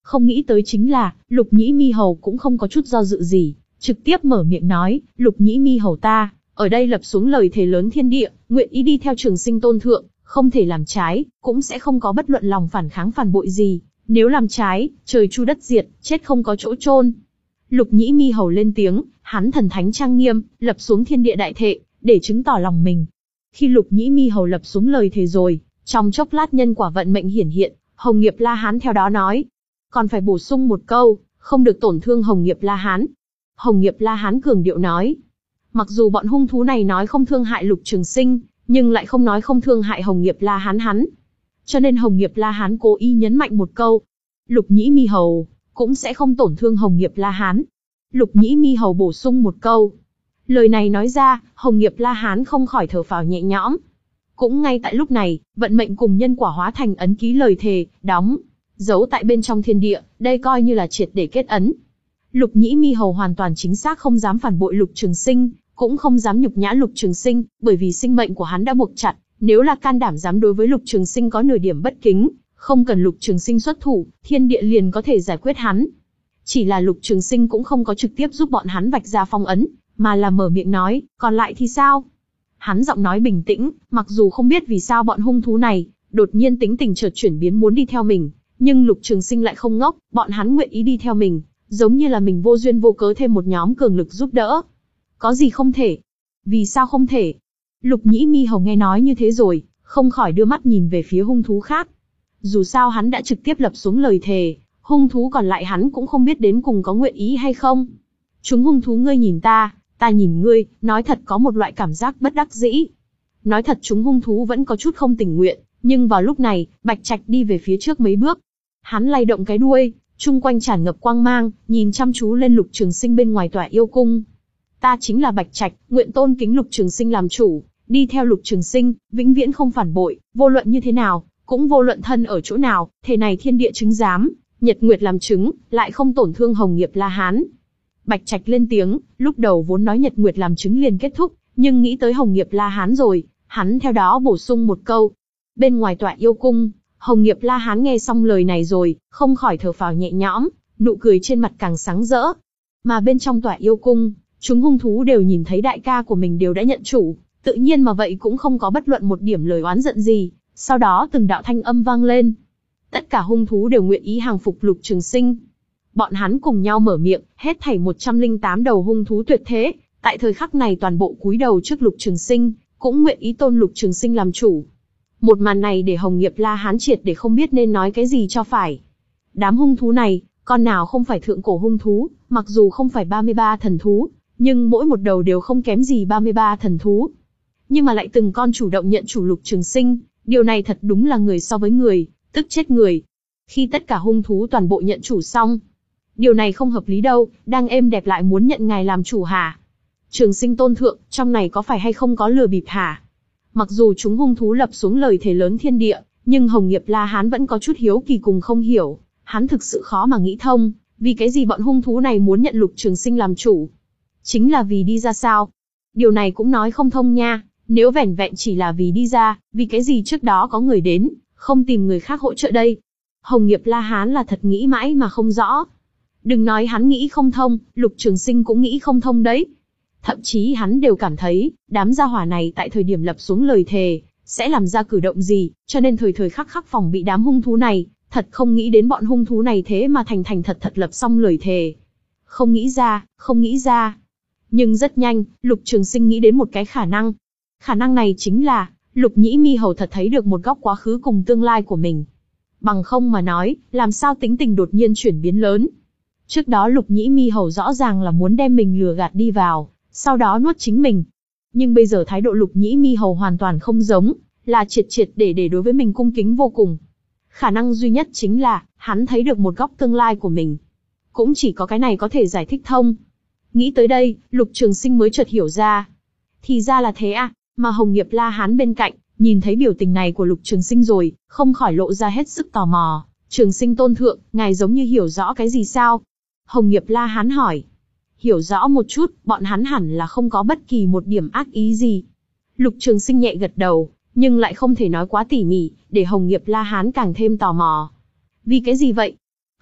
Không nghĩ tới chính là, Lục Nhĩ Mi Hầu cũng không có chút do dự gì, trực tiếp mở miệng nói, Lục Nhĩ Mi Hầu ta, ở đây lập xuống lời thề lớn thiên địa, nguyện ý đi theo Trường Sinh Tôn Thượng, không thể làm trái, cũng sẽ không có bất luận lòng phản kháng phản bội gì, nếu làm trái, trời chu đất diệt, chết không có chỗ chôn. Lục Nhĩ Mi Hầu lên tiếng, hắn thần thánh trang nghiêm, lập xuống thiên địa đại thệ, để chứng tỏ lòng mình. Khi Lục Nhĩ Mi Hầu lập xuống lời thề rồi, trong chốc lát nhân quả vận mệnh hiển hiện, Hồng Nghiệp La Hán theo đó nói, còn phải bổ sung một câu, không được tổn thương Hồng Nghiệp La Hán. Hồng Nghiệp La Hán cường điệu nói, mặc dù bọn hung thú này nói không thương hại Lục Trường Sinh, nhưng lại không nói không thương hại Hồng Nghiệp La Hán hắn. Cho nên Hồng Nghiệp La Hán cố ý nhấn mạnh một câu, Lục Nhĩ Mi Hầu cũng sẽ không tổn thương Hồng Nghiệp La Hán. Lục Nhĩ Mi Hầu bổ sung một câu. Lời này nói ra, Hồng Nghiệp La Hán không khỏi thở phào nhẹ nhõm. Cũng ngay tại lúc này, vận mệnh cùng nhân quả hóa thành ấn ký lời thề, đóng, giấu tại bên trong thiên địa, đây coi như là triệt để kết ấn. Lục Nhĩ Mi Hầu hoàn toàn chính xác không dám phản bội Lục Trường Sinh, cũng không dám nhục nhã Lục Trường Sinh, bởi vì sinh mệnh của hắn đã buộc chặt, nếu là can đảm dám đối với Lục Trường Sinh có nửa điểm bất kính, không cần Lục Trường Sinh xuất thủ, thiên địa liền có thể giải quyết hắn. Chỉ là Lục Trường Sinh cũng không có trực tiếp giúp bọn hắn vạch ra phong ấn, mà là mở miệng nói, còn lại thì sao? Hắn giọng nói bình tĩnh, mặc dù không biết vì sao bọn hung thú này đột nhiên tính tình chợt chuyển biến muốn đi theo mình, nhưng Lục Trường Sinh lại không ngốc, bọn hắn nguyện ý đi theo mình, giống như là mình vô duyên vô cớ thêm một nhóm cường lực giúp đỡ. Có gì không thể? Vì sao không thể? Lục Nhĩ Mi Hầu nghe nói như thế rồi, không khỏi đưa mắt nhìn về phía hung thú khác. Dù sao hắn đã trực tiếp lập xuống lời thề, hung thú còn lại hắn cũng không biết đến cùng có nguyện ý hay không. Chúng hung thú ngươi nhìn ta, ta nhìn ngươi, nói thật có một loại cảm giác bất đắc dĩ. Nói thật chúng hung thú vẫn có chút không tình nguyện, nhưng vào lúc này, Bạch Trạch đi về phía trước mấy bước. Hắn lay động cái đuôi, chung quanh tràn ngập quang mang, nhìn chăm chú lên Lục Trường Sinh bên ngoài tòa yêu cung. Ta chính là Bạch Trạch, nguyện tôn kính Lục Trường Sinh làm chủ, đi theo Lục Trường Sinh, vĩnh viễn không phản bội, vô luận như thế nào, cũng vô luận thân ở chỗ nào, thể này thiên địa chứng giám, nhật nguyệt làm chứng, lại không tổn thương Hồng Nghiệp La Hán. Bạch Trạch lên tiếng, lúc đầu vốn nói nhật nguyệt làm chứng liền kết thúc, nhưng nghĩ tới Hồng Nghiệp La Hán rồi, hắn theo đó bổ sung một câu. Bên ngoài tọa yêu cung, Hồng Nghiệp La Hán nghe xong lời này rồi, không khỏi thở phào nhẹ nhõm, nụ cười trên mặt càng sáng rỡ. Mà bên trong tọa yêu cung, chúng hung thú đều nhìn thấy đại ca của mình đều đã nhận chủ, tự nhiên mà vậy cũng không có bất luận một điểm lời oán giận gì. Sau đó từng đạo thanh âm vang lên. Tất cả hung thú đều nguyện ý hàng phục Lục Trường Sinh. Bọn hắn cùng nhau mở miệng, hết thảy một trăm lẻ tám đầu hung thú tuyệt thế, tại thời khắc này toàn bộ cúi đầu trước Lục Trường Sinh, cũng nguyện ý tôn Lục Trường Sinh làm chủ. Một màn này để Hồng Nghiệp La Hán triệt để không biết nên nói cái gì cho phải. Đám hung thú này, con nào không phải thượng cổ hung thú, mặc dù không phải ba mươi ba thần thú, nhưng mỗi một đầu đều không kém gì ba mươi ba thần thú. Nhưng mà lại từng con chủ động nhận chủ Lục Trường Sinh, điều này thật đúng là người so với người, tức chết người. Khi tất cả hung thú toàn bộ nhận chủ xong, điều này không hợp lý đâu, đang êm đẹp lại muốn nhận ngài làm chủ hả? Trường Sinh tôn thượng, trong này có phải hay không có lừa bịp hả? Mặc dù chúng hung thú lập xuống lời thề lớn thiên địa, nhưng Hồng Nghiệp La Hán vẫn có chút hiếu kỳ cùng không hiểu, hắn thực sự khó mà nghĩ thông, vì cái gì bọn hung thú này muốn nhận Lục Trường Sinh làm chủ? Chính là vì đi ra sao? Điều này cũng nói không thông nha, nếu vẻn vẹn chỉ là vì đi ra, vì cái gì trước đó có người đến, không tìm người khác hỗ trợ đây? Hồng Nghiệp La Hán là thật nghĩ mãi mà không rõ. Đừng nói hắn nghĩ không thông, Lục Trường Sinh cũng nghĩ không thông đấy. Thậm chí hắn đều cảm thấy, đám gia hỏa này tại thời điểm lập xuống lời thề, sẽ làm ra cử động gì, cho nên thời thời khắc khắc phòng bị đám hung thú này, thật không nghĩ đến bọn hung thú này thế mà thành thành thật thật lập xong lời thề. Không nghĩ ra, không nghĩ ra. Nhưng rất nhanh, Lục Trường Sinh nghĩ đến một cái khả năng. Khả năng này chính là, Lục Nhĩ Mi Hầu thật thấy được một góc quá khứ cùng tương lai của mình. Bằng không mà nói, làm sao tính tình đột nhiên chuyển biến lớn. Trước đó Lục Nhĩ Mi Hầu rõ ràng là muốn đem mình lừa gạt đi vào, sau đó nuốt chính mình. Nhưng bây giờ thái độ Lục Nhĩ Mi Hầu hoàn toàn không giống, là triệt triệt để để đối với mình cung kính vô cùng. Khả năng duy nhất chính là, hắn thấy được một góc tương lai của mình. Cũng chỉ có cái này có thể giải thích thông. Nghĩ tới đây, Lục Trường Sinh mới chợt hiểu ra. Thì ra là thế à, mà Hồng Nghiệp La Hán bên cạnh, nhìn thấy biểu tình này của Lục Trường Sinh rồi, không khỏi lộ ra hết sức tò mò. Trường Sinh tôn thượng, ngài giống như hiểu rõ cái gì sao? Hồng Nghiệp La Hán hỏi. Hiểu rõ một chút, bọn hắn hẳn là không có bất kỳ một điểm ác ý gì. Lục Trường Sinh nhẹ gật đầu, nhưng lại không thể nói quá tỉ mỉ, để Hồng Nghiệp La Hán càng thêm tò mò. Vì cái gì vậy?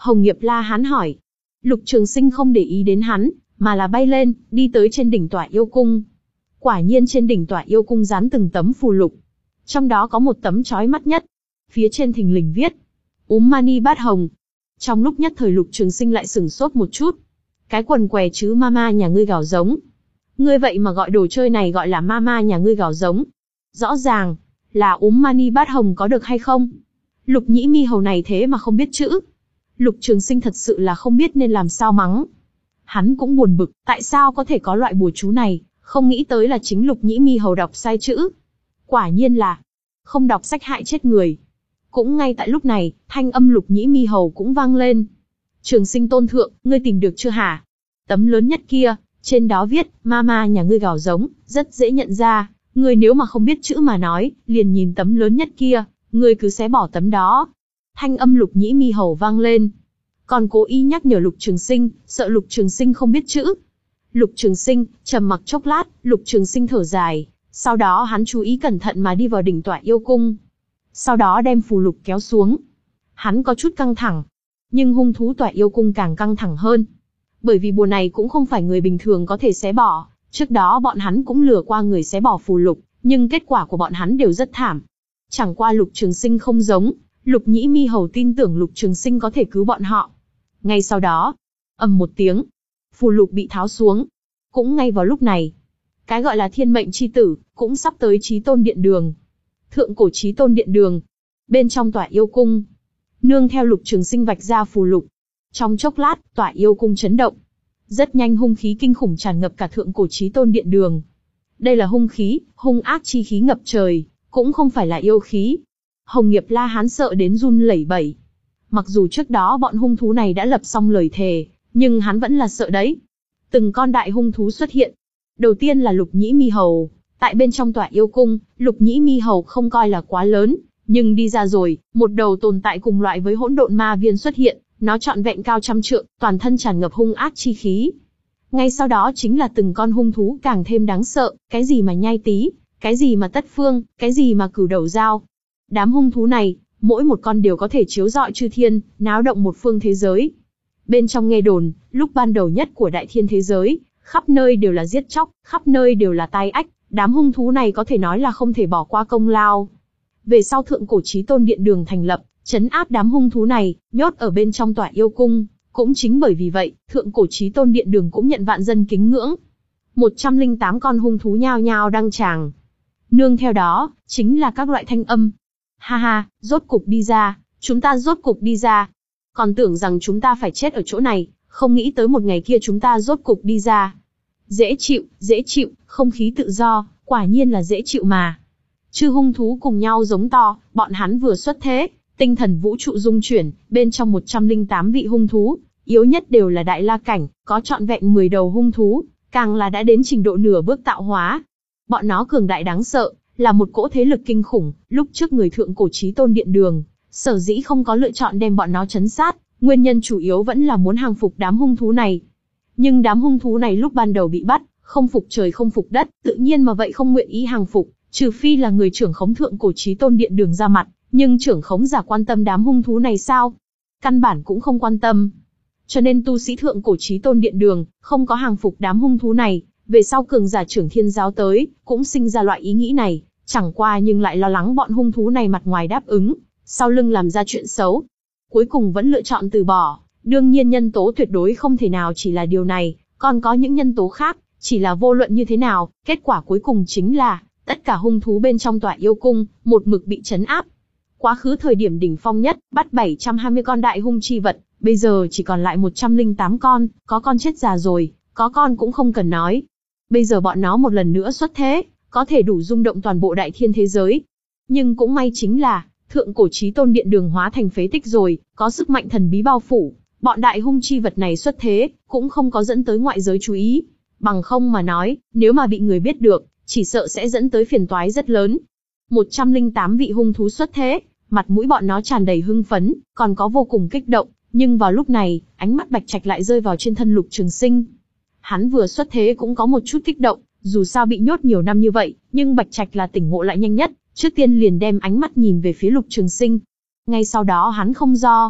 Hồng Nghiệp La Hán hỏi. Lục Trường Sinh không để ý đến hắn, mà là bay lên, đi tới trên đỉnh tòa yêu cung. Quả nhiên trên đỉnh tòa yêu cung dán từng tấm phù lục. Trong đó có một tấm chói mắt nhất. Phía trên thình lình viết Úm Mani Bát Hồng. Trong lúc nhất thời Lục Trường Sinh lại sửng sốt một chút. Cái quần què chứ mama nhà ngươi gào giống. Ngươi vậy mà gọi đồ chơi này gọi là mama nhà ngươi gào giống. Rõ ràng là Úm Mani Bát Hồng có được hay không? Lục Nhĩ Mi Hầu này thế mà không biết chữ. Lục Trường Sinh thật sự là không biết nên làm sao mắng. Hắn cũng buồn bực, tại sao có thể có loại bùa chú này, không nghĩ tới là chính Lục Nhĩ Mi Hầu đọc sai chữ. Quả nhiên là không đọc sách hại chết người. Cũng ngay tại lúc này, thanh âm Lục Nhĩ Mi Hầu cũng vang lên. Trường Sinh tôn thượng, ngươi tìm được chưa hả? Tấm lớn nhất kia, trên đó viết, mama nhà ngươi gào giống, rất dễ nhận ra. Ngươi nếu mà không biết chữ mà nói, liền nhìn tấm lớn nhất kia, ngươi cứ xé bỏ tấm đó. Thanh âm Lục Nhĩ Mi Hầu vang lên. Còn cố ý nhắc nhở Lục Trường Sinh, sợ Lục Trường Sinh không biết chữ. Lục Trường Sinh trầm mặc chốc lát, Lục Trường Sinh thở dài, sau đó hắn chú ý cẩn thận mà đi vào đỉnh tọa yêu cung. Sau đó đem phù lục kéo xuống. Hắn có chút căng thẳng, nhưng hung thú tọa yêu cung càng căng thẳng hơn. Bởi vì bùa này cũng không phải người bình thường có thể xé bỏ, trước đó bọn hắn cũng lừa qua người xé bỏ phù lục, nhưng kết quả của bọn hắn đều rất thảm. Chẳng qua Lục Trường Sinh không giống, Lục Nhĩ Mi Hầu tin tưởng Lục Trường Sinh có thể cứu bọn họ. Ngay sau đó, ầm một tiếng, phù lục bị tháo xuống. Cũng ngay vào lúc này, cái gọi là thiên mệnh chi tử, cũng sắp tới Chí Tôn Điện Đường. Thượng cổ Chí Tôn Điện Đường. Bên trong tòa yêu cung, nương theo Lục Trường Sinh vạch ra phù lục. Trong chốc lát, tòa yêu cung chấn động. Rất nhanh hung khí kinh khủng tràn ngập cả thượng cổ Chí Tôn Điện Đường. Đây là hung khí, hung ác chi khí ngập trời, cũng không phải là yêu khí. Hồng Nghiệp La Hán sợ đến run lẩy bẩy. Mặc dù trước đó bọn hung thú này đã lập xong lời thề, nhưng hắn vẫn là sợ đấy. Từng con đại hung thú xuất hiện. Đầu tiên là Lục Nhĩ Mi Hầu. Tại bên trong tòa yêu cung, Lục Nhĩ Mi Hầu không coi là quá lớn, nhưng đi ra rồi, một đầu tồn tại cùng loại với hỗn độn ma viên xuất hiện, nó trọn vẹn cao trăm trượng, toàn thân tràn ngập hung ác chi khí. Ngay sau đó chính là từng con hung thú càng thêm đáng sợ, cái gì mà nhai tí, cái gì mà tất phương, cái gì mà cửu đầu dao. Đám hung thú này, mỗi một con đều có thể chiếu rọi chư thiên, náo động một phương thế giới. Bên trong nghe đồn, lúc ban đầu nhất của đại thiên thế giới, khắp nơi đều là giết chóc, khắp nơi đều là tai ách, đám hung thú này có thể nói là không thể bỏ qua công lao. Về sau thượng cổ Chí Tôn Điện Đường thành lập, trấn áp đám hung thú này, nhốt ở bên trong tòa yêu cung. Cũng chính bởi vì vậy, thượng cổ Chí Tôn Điện Đường cũng nhận vạn dân kính ngưỡng. một trăm lẻ tám con hung thú nhao nhao đăng tràng. Nương theo đó, chính là các loại thanh âm. Ha ha, rốt cục đi ra, chúng ta rốt cục đi ra. Còn tưởng rằng chúng ta phải chết ở chỗ này, không nghĩ tới một ngày kia chúng ta rốt cục đi ra. Dễ chịu, dễ chịu, không khí tự do, quả nhiên là dễ chịu mà. Chư hung thú cùng nhau giống to, bọn hắn vừa xuất thế, tinh thần vũ trụ rung chuyển, bên trong một trăm lẻ tám vị hung thú, yếu nhất đều là đại la cảnh, có trọn vẹn mười đầu hung thú, càng là đã đến trình độ nửa bước tạo hóa. Bọn nó cường đại đáng sợ, là một cỗ thế lực kinh khủng, lúc trước người thượng cổ Chí Tôn Điện Đường, sở dĩ không có lựa chọn đem bọn nó trấn sát, nguyên nhân chủ yếu vẫn là muốn hàng phục đám hung thú này. Nhưng đám hung thú này lúc ban đầu bị bắt, không phục trời không phục đất, tự nhiên mà vậy không nguyện ý hàng phục, trừ phi là người trưởng khống thượng cổ Chí Tôn Điện Đường ra mặt, nhưng trưởng khống giả quan tâm đám hung thú này sao? Căn bản cũng không quan tâm. Cho nên tu sĩ thượng cổ Chí Tôn Điện Đường, không có hàng phục đám hung thú này, về sau cường giả trưởng thiên giáo tới, cũng sinh ra loại ý nghĩ này, chẳng qua nhưng lại lo lắng bọn hung thú này mặt ngoài đáp ứng, sau lưng làm ra chuyện xấu. Cuối cùng vẫn lựa chọn từ bỏ, đương nhiên nhân tố tuyệt đối không thể nào chỉ là điều này, còn có những nhân tố khác, chỉ là vô luận như thế nào, kết quả cuối cùng chính là, tất cả hung thú bên trong tòa yêu cung, một mực bị trấn áp. Quá khứ thời điểm đỉnh phong nhất, bắt bảy trăm hai mươi con đại hung chi vật, bây giờ chỉ còn lại một trăm lẻ tám con, có con chết già rồi, có con cũng không cần nói. Bây giờ bọn nó một lần nữa xuất thế, có thể đủ rung động toàn bộ đại thiên thế giới. Nhưng cũng may chính là, thượng cổ Chí Tôn Điện Đường hóa thành phế tích rồi, có sức mạnh thần bí bao phủ, bọn đại hung chi vật này xuất thế, cũng không có dẫn tới ngoại giới chú ý. Bằng không mà nói, nếu mà bị người biết được, chỉ sợ sẽ dẫn tới phiền toái rất lớn. một trăm lẻ tám vị hung thú xuất thế, mặt mũi bọn nó tràn đầy hưng phấn, còn có vô cùng kích động, nhưng vào lúc này, ánh mắt Bạch Trạch lại rơi vào trên thân Lục Trường Sinh. Hắn vừa xuất thế cũng có một chút kích động, dù sao bị nhốt nhiều năm như vậy, nhưng Bạch Trạch là tỉnh ngộ lại nhanh nhất, trước tiên liền đem ánh mắt nhìn về phía Lục Trường Sinh. Ngay sau đó hắn không do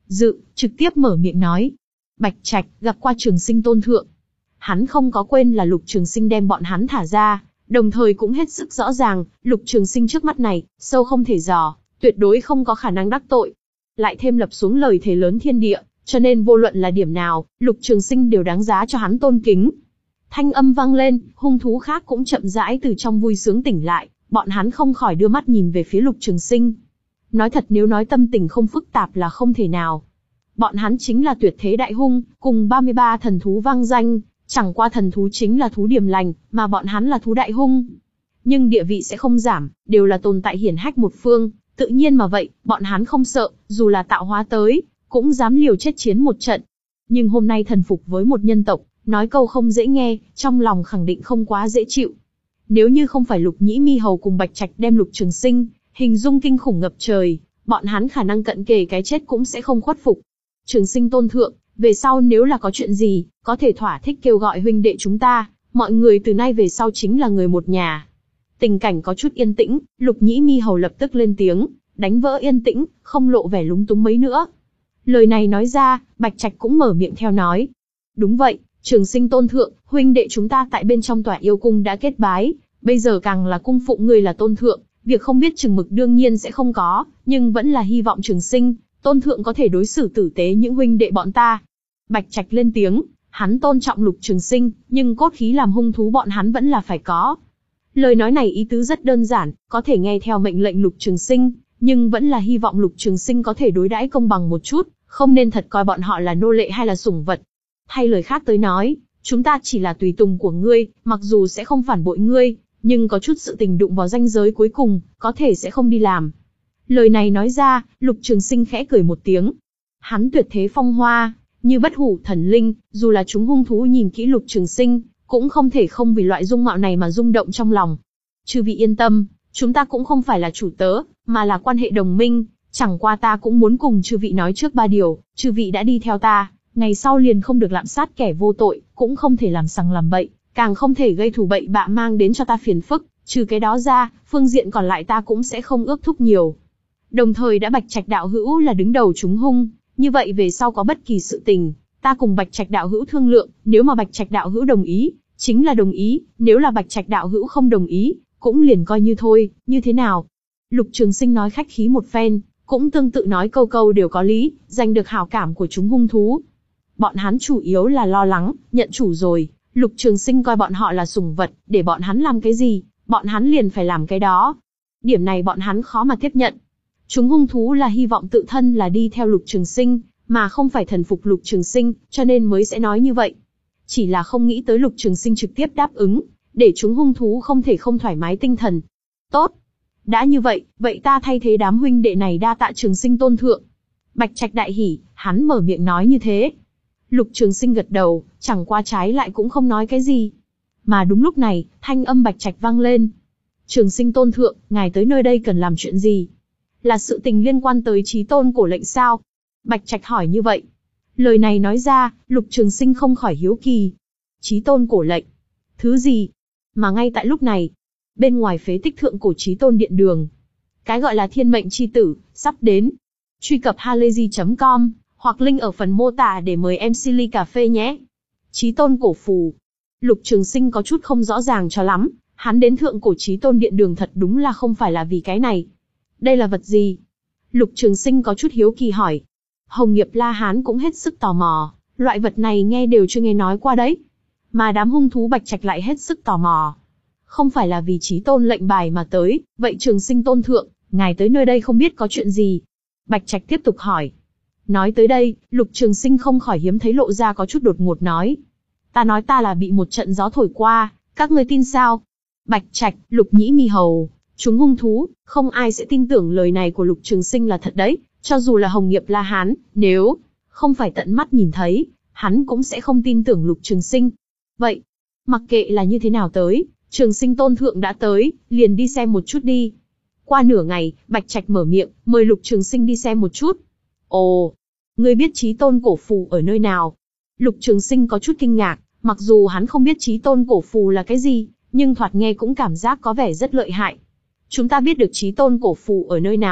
dự, trực tiếp mở miệng nói. Bạch Trạch gặp qua Trường Sinh tôn thượng. Hắn không có quên là Lục Trường Sinh đem bọn hắn thả ra, đồng thời cũng hết sức rõ ràng, Lục Trường Sinh trước mắt này, sâu không thể dò, tuyệt đối không có khả năng đắc tội. Lại thêm lập xuống lời thề lớn thiên địa, cho nên vô luận là điểm nào, Lục Trường Sinh đều đáng giá cho hắn tôn kính. Thanh âm vang lên, hung thú khác cũng chậm rãi từ trong vui sướng tỉnh lại, bọn hắn không khỏi đưa mắt nhìn về phía Lục Trường Sinh. Nói thật, nếu nói tâm tình không phức tạp là không thể nào. Bọn hắn chính là tuyệt thế đại hung, cùng ba mươi ba thần thú vang danh, chẳng qua thần thú chính là thú điểm lành, mà bọn hắn là thú đại hung. Nhưng địa vị sẽ không giảm, đều là tồn tại hiển hách một phương, tự nhiên mà vậy, bọn hắn không sợ, dù là tạo hóa tới, cũng dám liều chết chiến một trận. Nhưng hôm nay thần phục với một nhân tộc, nói câu không dễ nghe, trong lòng khẳng định không quá dễ chịu. Nếu như không phải Lục Nhĩ Mi Hầu cùng Bạch Trạch đem Lục Trường Sinh hình dung kinh khủng ngập trời, bọn hắn khả năng cận kề cái chết cũng sẽ không khuất phục. Trường Sinh tôn thượng, về sau nếu là có chuyện gì, có thể thỏa thích kêu gọi huynh đệ chúng ta, mọi người từ nay về sau chính là người một nhà. Tình cảnh có chút yên tĩnh, Lục Nhĩ Mi Hầu lập tức lên tiếng, đánh vỡ yên tĩnh, không lộ vẻ lúng túng mấy nữa. Lời này nói ra, Bạch Trạch cũng mở miệng theo nói. Đúng vậy, Trường Sinh tôn thượng, huynh đệ chúng ta tại bên trong tòa yêu cung đã kết bái, bây giờ càng là cung phụng ngươi là tôn thượng, việc không biết chừng mực đương nhiên sẽ không có, nhưng vẫn là hy vọng Trường Sinh tôn thượng có thể đối xử tử tế những huynh đệ bọn ta. Bạch Trạch lên tiếng, hắn tôn trọng Lục Trường Sinh, nhưng cốt khí làm hung thú bọn hắn vẫn là phải có. Lời nói này ý tứ rất đơn giản, có thể nghe theo mệnh lệnh Lục Trường Sinh, nhưng vẫn là hy vọng Lục Trường Sinh có thể đối đãi công bằng một chút, không nên thật coi bọn họ là nô lệ hay là sủng vật. Thay lời khác tới nói, chúng ta chỉ là tùy tùng của ngươi, mặc dù sẽ không phản bội ngươi, nhưng có chút sự tình đụng vào ranh giới cuối cùng, có thể sẽ không đi làm. Lời này nói ra, Lục Trường Sinh khẽ cười một tiếng. Hắn tuyệt thế phong hoa, như bất hủ thần linh, dù là chúng hung thú nhìn kỹ Lục Trường Sinh, cũng không thể không vì loại dung mạo này mà rung động trong lòng. Chư vị yên tâm, chúng ta cũng không phải là chủ tớ, mà là quan hệ đồng minh, chẳng qua ta cũng muốn cùng chư vị nói trước ba điều, chư vị đã đi theo ta, ngày sau liền không được lạm sát kẻ vô tội, cũng không thể làm sằng làm bậy, càng không thể gây thù bậy bạ mang đến cho ta phiền phức, trừ cái đó ra, phương diện còn lại ta cũng sẽ không ước thúc nhiều. Đồng thời đã Bạch Trạch đạo hữu là đứng đầu chúng hung, như vậy về sau có bất kỳ sự tình, ta cùng Bạch Trạch đạo hữu thương lượng, nếu mà Bạch Trạch đạo hữu đồng ý, chính là đồng ý, nếu là Bạch Trạch đạo hữu không đồng ý, cũng liền coi như thôi, như thế nào? Lục Trường Sinh nói khách khí một phen, cũng tương tự nói câu câu đều có lý, giành được hảo cảm của chúng hung thú. Bọn hắn chủ yếu là lo lắng, nhận chủ rồi, Lục Trường Sinh coi bọn họ là sủng vật, để bọn hắn làm cái gì, bọn hắn liền phải làm cái đó. Điểm này bọn hắn khó mà tiếp nhận. Chúng hung thú là hy vọng tự thân là đi theo Lục Trường Sinh, mà không phải thần phục Lục Trường Sinh, cho nên mới sẽ nói như vậy. Chỉ là không nghĩ tới Lục Trường Sinh trực tiếp đáp ứng, để chúng hung thú không thể không thoải mái tinh thần. Tốt. Đã như vậy, vậy ta thay thế đám huynh đệ này đa tạ Trường Sinh tôn thượng. Bạch Trạch đại hỉ, hắn mở miệng nói như thế. Lục Trường Sinh gật đầu, chẳng qua trái lại cũng không nói cái gì. Mà đúng lúc này, thanh âm Bạch Trạch vang lên. Trường Sinh tôn thượng, ngài tới nơi đây cần làm chuyện gì? Là sự tình liên quan tới Chí Tôn cổ lệnh sao? Bạch Trạch hỏi như vậy. Lời này nói ra, Lục Trường Sinh không khỏi hiếu kỳ. Chí Tôn cổ lệnh? Thứ gì? Mà ngay tại lúc này, bên ngoài phế tích thượng cổ Chí Tôn điện đường, cái gọi là thiên mệnh chi tử, sắp đến. Truy cập halayzi chấm com, hoặc link ở phần mô tả để mời em xê ly cà phê nhé. Chí Tôn cổ phù. Lục Trường Sinh có chút không rõ ràng cho lắm, hắn đến thượng cổ Chí Tôn điện đường thật đúng là không phải là vì cái này. Đây là vật gì? Lục Trường Sinh có chút hiếu kỳ hỏi. Hồng Nghiệp La Hán cũng hết sức tò mò, loại vật này nghe đều chưa nghe nói qua đấy. Mà đám hung thú Bạch Trạch lại hết sức tò mò. Không phải là vì Chí Tôn lệnh bài mà tới, vậy Trường Sinh tôn thượng, ngài tới nơi đây không biết có chuyện gì? Bạch Trạch tiếp tục hỏi. Nói tới đây, Lục Trường Sinh không khỏi hiếm thấy lộ ra có chút đột ngột nói. Ta nói ta là bị một trận gió thổi qua, các ngươi tin sao? Bạch Trạch, Lục Nhĩ Mi Hầu, chúng hung thú, không ai sẽ tin tưởng lời này của Lục Trường Sinh là thật đấy, cho dù là Hồng Nghiệp La Hán, nếu không phải tận mắt nhìn thấy, hắn cũng sẽ không tin tưởng Lục Trường Sinh. Vậy, mặc kệ là như thế nào tới, Trường Sinh tôn thượng đã tới, liền đi xem một chút đi. Qua nửa ngày, Bạch Trạch mở miệng, mời Lục Trường Sinh đi xem một chút. Ồ, ngươi biết Chí Tôn cổ phù ở nơi nào? Lục Trường Sinh có chút kinh ngạc, mặc dù hắn không biết Chí Tôn cổ phù là cái gì, nhưng thoạt nghe cũng cảm giác có vẻ rất lợi hại. Chúng ta biết được Chí Tôn cổ phù ở nơi nào,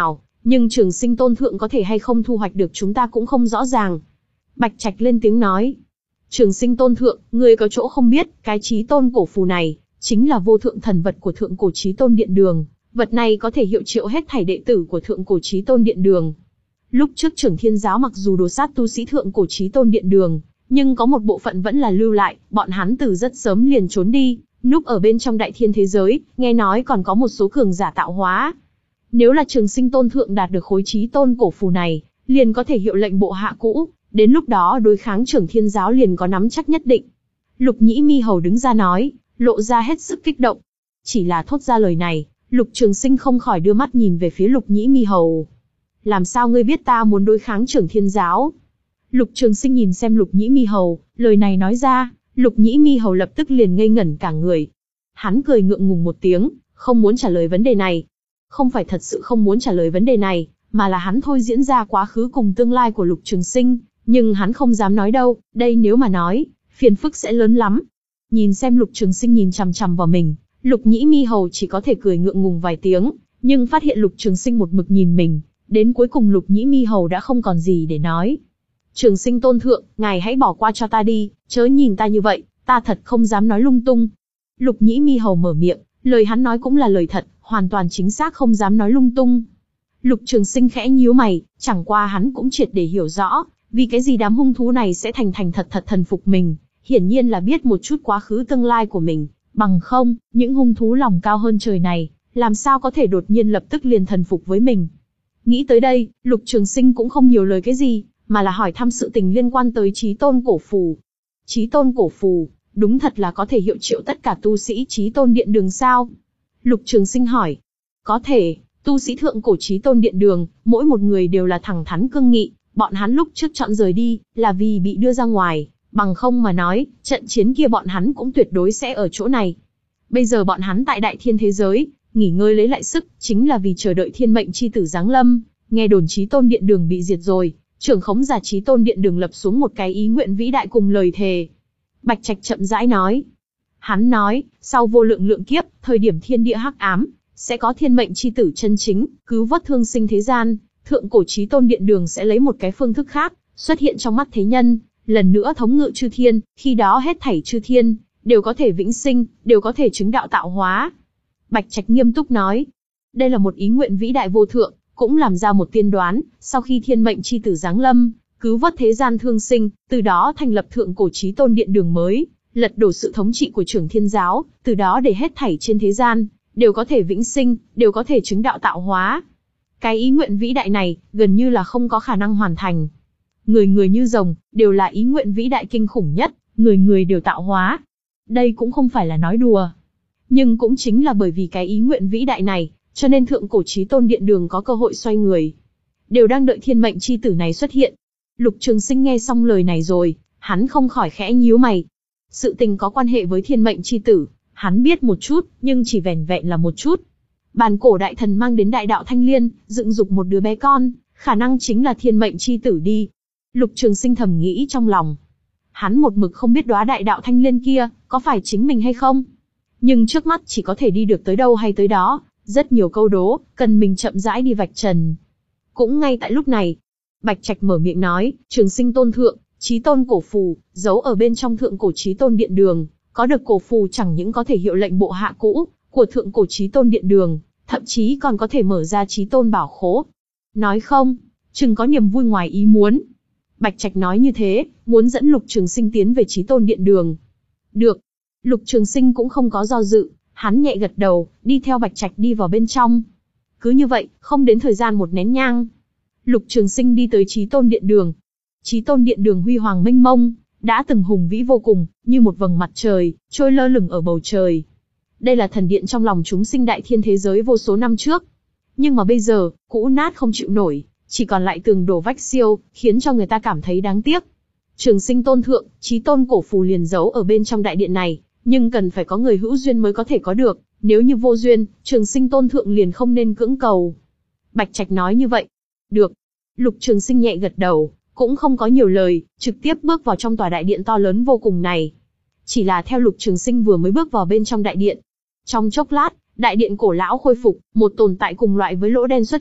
nhưng Trường Sinh Tôn Thượng có thể hay không thu hoạch được chúng ta cũng không rõ ràng. Bạch Trạch lên tiếng nói. Trường Sinh Tôn Thượng, ngươi có chỗ không biết, cái Chí Tôn cổ phù này, chính là vô thượng thần vật của Thượng Cổ Chí Tôn Điện Đường. Vật này có thể hiệu triệu hết thảy đệ tử của Thượng Cổ Chí Tôn Điện Đường. Lúc trước Trưởng Thiên Giáo mặc dù đồ sát tu sĩ Thượng Cổ Chí Tôn Điện Đường, nhưng có một bộ phận vẫn là lưu lại, bọn hắn từ rất sớm liền trốn đi, núp ở bên trong đại thiên thế giới, nghe nói còn có một số cường giả tạo hóa. Nếu là Trường Sinh Tôn Thượng đạt được khối Chí Tôn cổ phù này, liền có thể hiệu lệnh bộ hạ cũ, đến lúc đó đối kháng Trưởng Thiên Giáo liền có nắm chắc nhất định. Lục Nhĩ Mi Hầu đứng ra nói, lộ ra hết sức kích động. Chỉ là thốt ra lời này, Lục Trường Sinh không khỏi đưa mắt nhìn về phía Lục Nhĩ Mi Hầu. Làm sao ngươi biết ta muốn đối kháng Trưởng Thiên Giáo? Lục Trường Sinh nhìn xem Lục Nhĩ Mi Hầu, lời này nói ra, Lục Nhĩ Mi Hầu lập tức liền ngây ngẩn cả người. Hắn cười ngượng ngùng một tiếng, không muốn trả lời vấn đề này. Không phải thật sự không muốn trả lời vấn đề này, mà là hắn thôi diễn ra quá khứ cùng tương lai của Lục Trường Sinh, nhưng hắn không dám nói đâu, đây nếu mà nói, phiền phức sẽ lớn lắm. Nhìn xem Lục Trường Sinh nhìn chằm chằm vào mình, Lục Nhĩ Mi Hầu chỉ có thể cười ngượng ngùng vài tiếng, nhưng phát hiện Lục Trường Sinh một mực nhìn mình, đến cuối cùng Lục Nhĩ Mi Hầu đã không còn gì để nói. Trường Sinh Tôn Thượng, ngài hãy bỏ qua cho ta đi, chớ nhìn ta như vậy, ta thật không dám nói lung tung. Lục Nhĩ Mi Hầu mở miệng, lời hắn nói cũng là lời thật, hoàn toàn chính xác không dám nói lung tung. Lục Trường Sinh khẽ nhíu mày, chẳng qua hắn cũng triệt để hiểu rõ, vì cái gì đám hung thú này sẽ thành thành thật thật thần phục mình, hiển nhiên là biết một chút quá khứ tương lai của mình, bằng không, những hung thú lòng cao hơn trời này, làm sao có thể đột nhiên lập tức liền thần phục với mình. Nghĩ tới đây, Lục Trường Sinh cũng không nhiều lời cái gì, mà là hỏi thăm sự tình liên quan tới Chí Tôn cổ phù. Chí Tôn cổ phù, đúng thật là có thể hiệu triệu tất cả tu sĩ Chí Tôn Điện Đường sao? Lục Trường Sinh hỏi. Có thể, tu sĩ Thượng Cổ Chí Tôn Điện Đường, mỗi một người đều là thẳng thắn cương nghị, bọn hắn lúc trước chọn rời đi, là vì bị đưa ra ngoài, bằng không mà nói, trận chiến kia bọn hắn cũng tuyệt đối sẽ ở chỗ này. Bây giờ bọn hắn tại đại thiên thế giới, nghỉ ngơi lấy lại sức, chính là vì chờ đợi thiên mệnh chi tử giáng lâm. Nghe đồn Chí Tôn Điện Đường bị diệt rồi, trưởng khống giả Chí Tôn Điện Đường lập xuống một cái ý nguyện vĩ đại cùng lời thề. Bạch Trạch chậm rãi nói. Hắn nói, sau vô lượng lượng kiếp, thời điểm thiên địa hắc ám, sẽ có thiên mệnh chi tử chân chính, cứu vớt thương sinh thế gian, Thượng Cổ Chí Tôn Điện Đường sẽ lấy một cái phương thức khác, xuất hiện trong mắt thế nhân, lần nữa thống ngự chư thiên, khi đó hết thảy chư thiên, đều có thể vĩnh sinh, đều có thể chứng đạo tạo hóa. Bạch Trạch nghiêm túc nói, đây là một ý nguyện vĩ đại vô thượng, cũng làm ra một tiên đoán, sau khi thiên mệnh chi tử giáng lâm, cứu vớt thế gian thương sinh, từ đó thành lập Thượng Cổ Chí Tôn Điện Đường mới, lật đổ sự thống trị của Trưởng Thiên Giáo, từ đó để hết thảy trên thế gian, đều có thể vĩnh sinh, đều có thể chứng đạo tạo hóa. Cái ý nguyện vĩ đại này, gần như là không có khả năng hoàn thành. Người người như rồng, đều là ý nguyện vĩ đại kinh khủng nhất, người người đều tạo hóa. Đây cũng không phải là nói đùa. Nhưng cũng chính là bởi vì cái ý nguyện vĩ đại này, cho nên Thượng Cổ Chí Tôn Điện Đường có cơ hội xoay người. Đều đang đợi thiên mệnh chi tử này xuất hiện. Lục Trường Sinh nghe xong lời này rồi, hắn không khỏi khẽ nhíu mày. Sự tình có quan hệ với thiên mệnh chi tử, hắn biết một chút, nhưng chỉ vẻn vẹn là một chút. Bàn cổ đại thần mang đến đại đạo thanh liên, dựng dục một đứa bé con, khả năng chính là thiên mệnh chi tử đi. Lục Trường Sinh thầm nghĩ trong lòng. Hắn một mực không biết đóa đại đạo thanh liên kia, có phải chính mình hay không. Nhưng trước mắt chỉ có thể đi được tới đâu hay tới đó, rất nhiều câu đố, cần mình chậm rãi đi vạch trần. Cũng ngay tại lúc này, Bạch Trạch mở miệng nói, Trường Sinh Tôn Thượng, Chí Tôn cổ phù, giấu ở bên trong Thượng Cổ Chí Tôn Điện Đường, có được cổ phù chẳng những có thể hiệu lệnh bộ hạ cũ của Thượng Cổ Chí Tôn Điện Đường, thậm chí còn có thể mở ra Chí Tôn bảo khố. Nói không, chừng có niềm vui ngoài ý muốn. Bạch Trạch nói như thế, muốn dẫn Lục Trường Sinh tiến về Chí Tôn Điện Đường. Được. Lục Trường Sinh cũng không có do dự, hắn nhẹ gật đầu, đi theo Bạch Trạch đi vào bên trong. Cứ như vậy, không đến thời gian một nén nhang, Lục Trường Sinh đi tới Chí Tôn Điện Đường. Chí Tôn Điện Đường huy hoàng mênh mông, đã từng hùng vĩ vô cùng, như một vầng mặt trời, trôi lơ lửng ở bầu trời. Đây là thần điện trong lòng chúng sinh đại thiên thế giới vô số năm trước. Nhưng mà bây giờ, cũ nát không chịu nổi, chỉ còn lại tường đổ vách xiêu, khiến cho người ta cảm thấy đáng tiếc. Trường Sinh Tôn Thượng, Chí Tôn cổ phù liền giấu ở bên trong đại điện này, nhưng cần phải có người hữu duyên mới có thể có được, nếu như vô duyên, Trường Sinh Tôn Thượng liền không nên cưỡng cầu. Bạch Trạch nói như vậy. Được. Lục Trường Sinh nhẹ gật đầu, cũng không có nhiều lời, trực tiếp bước vào trong tòa đại điện to lớn vô cùng này. Chỉ là theo Lục Trường Sinh vừa mới bước vào bên trong đại điện, trong chốc lát, đại điện cổ lão khôi phục, một tồn tại cùng loại với lỗ đen xuất hiện,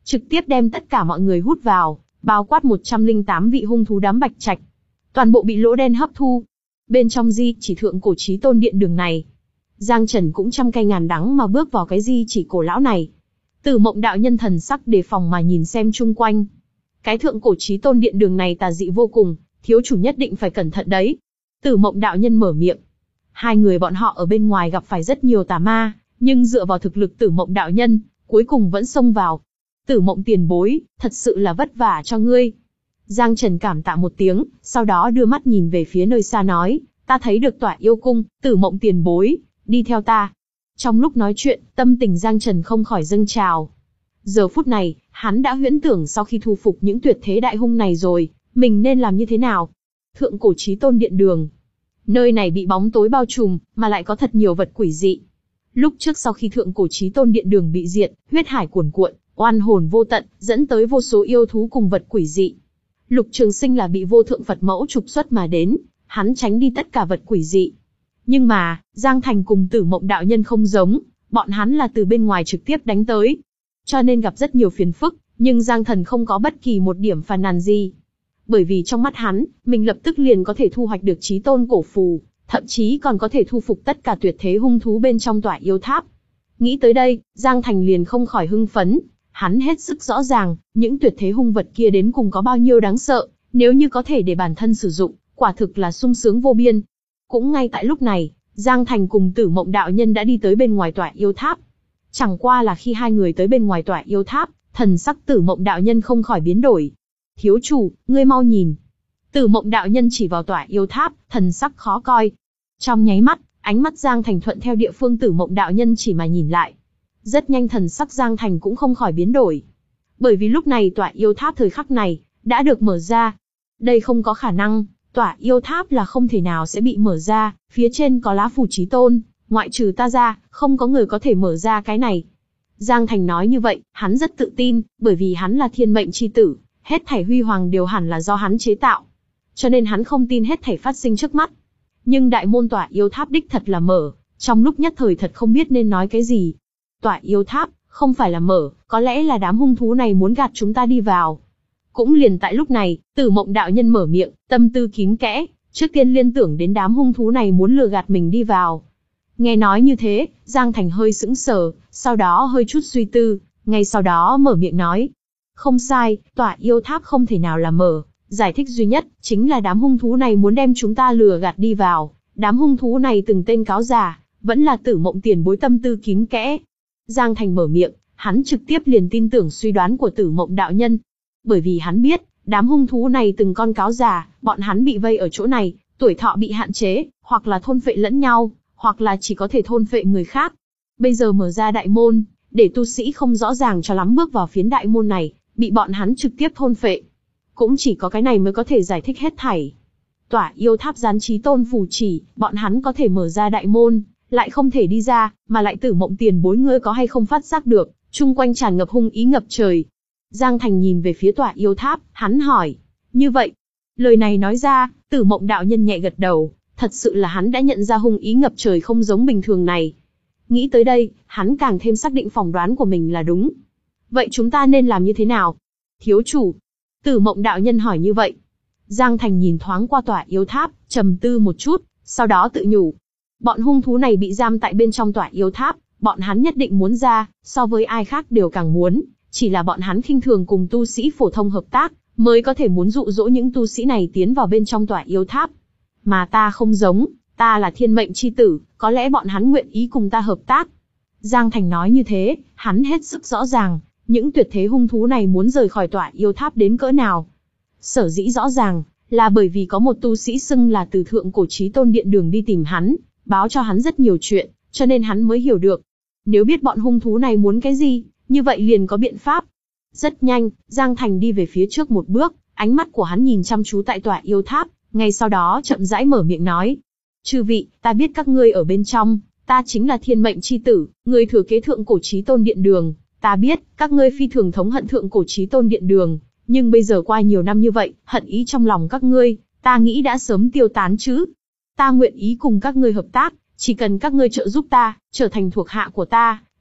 trực tiếp đem tất cả mọi người hút vào, bao quát một trăm lẻ tám vị hung thú đám bạch trạch. Toàn bộ bị lỗ đen hấp thu. Bên trong di chỉ thượng cổ chí tôn điện đường này, Giang Trần cũng trăm cay ngàn đắng mà bước vào cái di chỉ cổ lão này. Tử Mộng đạo nhân thần sắc đề phòng mà nhìn xem chung quanh. Cái thượng cổ chí tôn điện đường này tà dị vô cùng, thiếu chủ nhất định phải cẩn thận đấy. Tử Mộng đạo nhân mở miệng. Hai người bọn họ ở bên ngoài gặp phải rất nhiều tà ma, nhưng dựa vào thực lực Tử Mộng đạo nhân, cuối cùng vẫn xông vào. Tử Mộng tiền bối, thật sự là vất vả cho ngươi. Giang Trần cảm tạ một tiếng, sau đó đưa mắt nhìn về phía nơi xa nói, ta thấy được tỏa yêu cung, Tử Mộng tiền bối, đi theo ta. Trong lúc nói chuyện, tâm tình Giang Trần không khỏi dâng trào. Giờ phút này, hắn đã huyễn tưởng sau khi thu phục những tuyệt thế đại hung này rồi, mình nên làm như thế nào? Thượng cổ chí tôn điện đường. Nơi này bị bóng tối bao trùm, mà lại có thật nhiều vật quỷ dị. Lúc trước sau khi thượng cổ chí tôn điện đường bị diệt, huyết hải cuồn cuộn, oan hồn vô tận, dẫn tới vô số yêu thú cùng vật quỷ dị. Lục Trường Sinh là bị vô thượng Phật mẫu trục xuất mà đến, hắn tránh đi tất cả vật quỷ dị. Nhưng mà, Giang Thành cùng Tử Mộng đạo nhân không giống, bọn hắn là từ bên ngoài trực tiếp đánh tới. Cho nên gặp rất nhiều phiền phức, nhưng Giang Thần không có bất kỳ một điểm phàn nàn gì. Bởi vì trong mắt hắn, mình lập tức liền có thể thu hoạch được chí tôn cổ phù, thậm chí còn có thể thu phục tất cả tuyệt thế hung thú bên trong tỏa yêu tháp. Nghĩ tới đây, Giang Thành liền không khỏi hưng phấn. Hắn hết sức rõ ràng, những tuyệt thế hung vật kia đến cùng có bao nhiêu đáng sợ, nếu như có thể để bản thân sử dụng, quả thực là sung sướng vô biên. Cũng ngay tại lúc này, Giang Thành cùng Tử Mộng đạo nhân đã đi tới bên ngoài tỏa yêu tháp. Chẳng qua là khi hai người tới bên ngoài tỏa yêu tháp, thần sắc Tử Mộng đạo nhân không khỏi biến đổi. Thiếu chủ, ngươi mau nhìn. Tử Mộng đạo nhân chỉ vào tỏa yêu tháp, thần sắc khó coi. Trong nháy mắt, ánh mắt Giang Thành thuận theo địa phương Tử Mộng đạo nhân chỉ mà nhìn lại. Rất nhanh thần sắc Giang Thành cũng không khỏi biến đổi. Bởi vì lúc này tỏa yêu tháp thời khắc này, đã được mở ra. Đây không có khả năng, tỏa yêu tháp là không thể nào sẽ bị mở ra, phía trên có lá phù chí tôn, ngoại trừ ta ra, không có người có thể mở ra cái này. Giang Thành nói như vậy, hắn rất tự tin, bởi vì hắn là thiên mệnh chi tử, hết thảy huy hoàng đều hẳn là do hắn chế tạo. Cho nên hắn không tin hết thảy phát sinh trước mắt. Nhưng đại môn tỏa yêu tháp đích thật là mở, trong lúc nhất thời thật không biết nên nói cái gì. Tỏa yêu tháp, không phải là mở, có lẽ là đám hung thú này muốn gạt chúng ta đi vào. Cũng liền tại lúc này, Tử Mộng đạo nhân mở miệng, tâm tư kín kẽ, trước tiên liên tưởng đến đám hung thú này muốn lừa gạt mình đi vào. Nghe nói như thế, Giang Thành hơi sững sờ, sau đó hơi chút suy tư, ngay sau đó mở miệng nói. Không sai, tỏa yêu tháp không thể nào là mở, giải thích duy nhất, chính là đám hung thú này muốn đem chúng ta lừa gạt đi vào. Đám hung thú này từng tên cáo già, vẫn là Tử Mộng tiền bối tâm tư kín kẽ. Giang Thành mở miệng, hắn trực tiếp liền tin tưởng suy đoán của Tử Mộng đạo nhân. Bởi vì hắn biết, đám hung thú này từng con cáo già, bọn hắn bị vây ở chỗ này, tuổi thọ bị hạn chế, hoặc là thôn phệ lẫn nhau, hoặc là chỉ có thể thôn phệ người khác. Bây giờ mở ra đại môn, để tu sĩ không rõ ràng cho lắm bước vào phiến đại môn này, bị bọn hắn trực tiếp thôn phệ. Cũng chỉ có cái này mới có thể giải thích hết thảy. Tỏa yêu tháp gián chí tôn phù chỉ, bọn hắn có thể mở ra đại môn, lại không thể đi ra, mà lại Tử Mộng tiền bối ngươi có hay không phát giác được, chung quanh tràn ngập hung ý ngập trời. Giang Thành nhìn về phía tỏa yêu tháp, hắn hỏi, như vậy, lời này nói ra, Tử Mộng đạo nhân nhẹ gật đầu, thật sự là hắn đã nhận ra hung ý ngập trời không giống bình thường này. Nghĩ tới đây, hắn càng thêm xác định phỏng đoán của mình là đúng. Vậy chúng ta nên làm như thế nào? Thiếu chủ. Tử Mộng đạo nhân hỏi như vậy. Giang Thành nhìn thoáng qua tỏa yêu tháp, trầm tư một chút, sau đó tự nhủ. Bọn hung thú này bị giam tại bên trong tỏa yêu tháp, bọn hắn nhất định muốn ra, so với ai khác đều càng muốn, chỉ là bọn hắn khinh thường cùng tu sĩ phổ thông hợp tác, mới có thể muốn dụ dỗ những tu sĩ này tiến vào bên trong tỏa yêu tháp. Mà ta không giống, ta là thiên mệnh chi tử, có lẽ bọn hắn nguyện ý cùng ta hợp tác. Giang Thành nói như thế, hắn hết sức rõ ràng, những tuyệt thế hung thú này muốn rời khỏi tỏa yêu tháp đến cỡ nào. Sở dĩ rõ ràng, là bởi vì có một tu sĩ xưng là từ thượng cổ chí tôn điện đường đi tìm hắn, báo cho hắn rất nhiều chuyện, cho nên hắn mới hiểu được. Nếu biết bọn hung thú này muốn cái gì, như vậy liền có biện pháp. Rất nhanh, Giang Thành đi về phía trước một bước, ánh mắt của hắn nhìn chăm chú tại tỏa yêu tháp, ngay sau đó chậm rãi mở miệng nói. Chư vị, ta biết các ngươi ở bên trong, ta chính là thiên mệnh chi tử, người thừa kế thượng cổ chí tôn điện đường. Ta biết, các ngươi phi thường thống hận thượng cổ chí tôn điện đường, nhưng bây giờ qua nhiều năm như vậy, hận ý trong lòng các ngươi, ta nghĩ đã sớm tiêu tán chứ. Ta nguyện ý cùng các ngươi hợp tác, chỉ cần các ngươi trợ giúp ta, trở thành thuộc hạ của ta,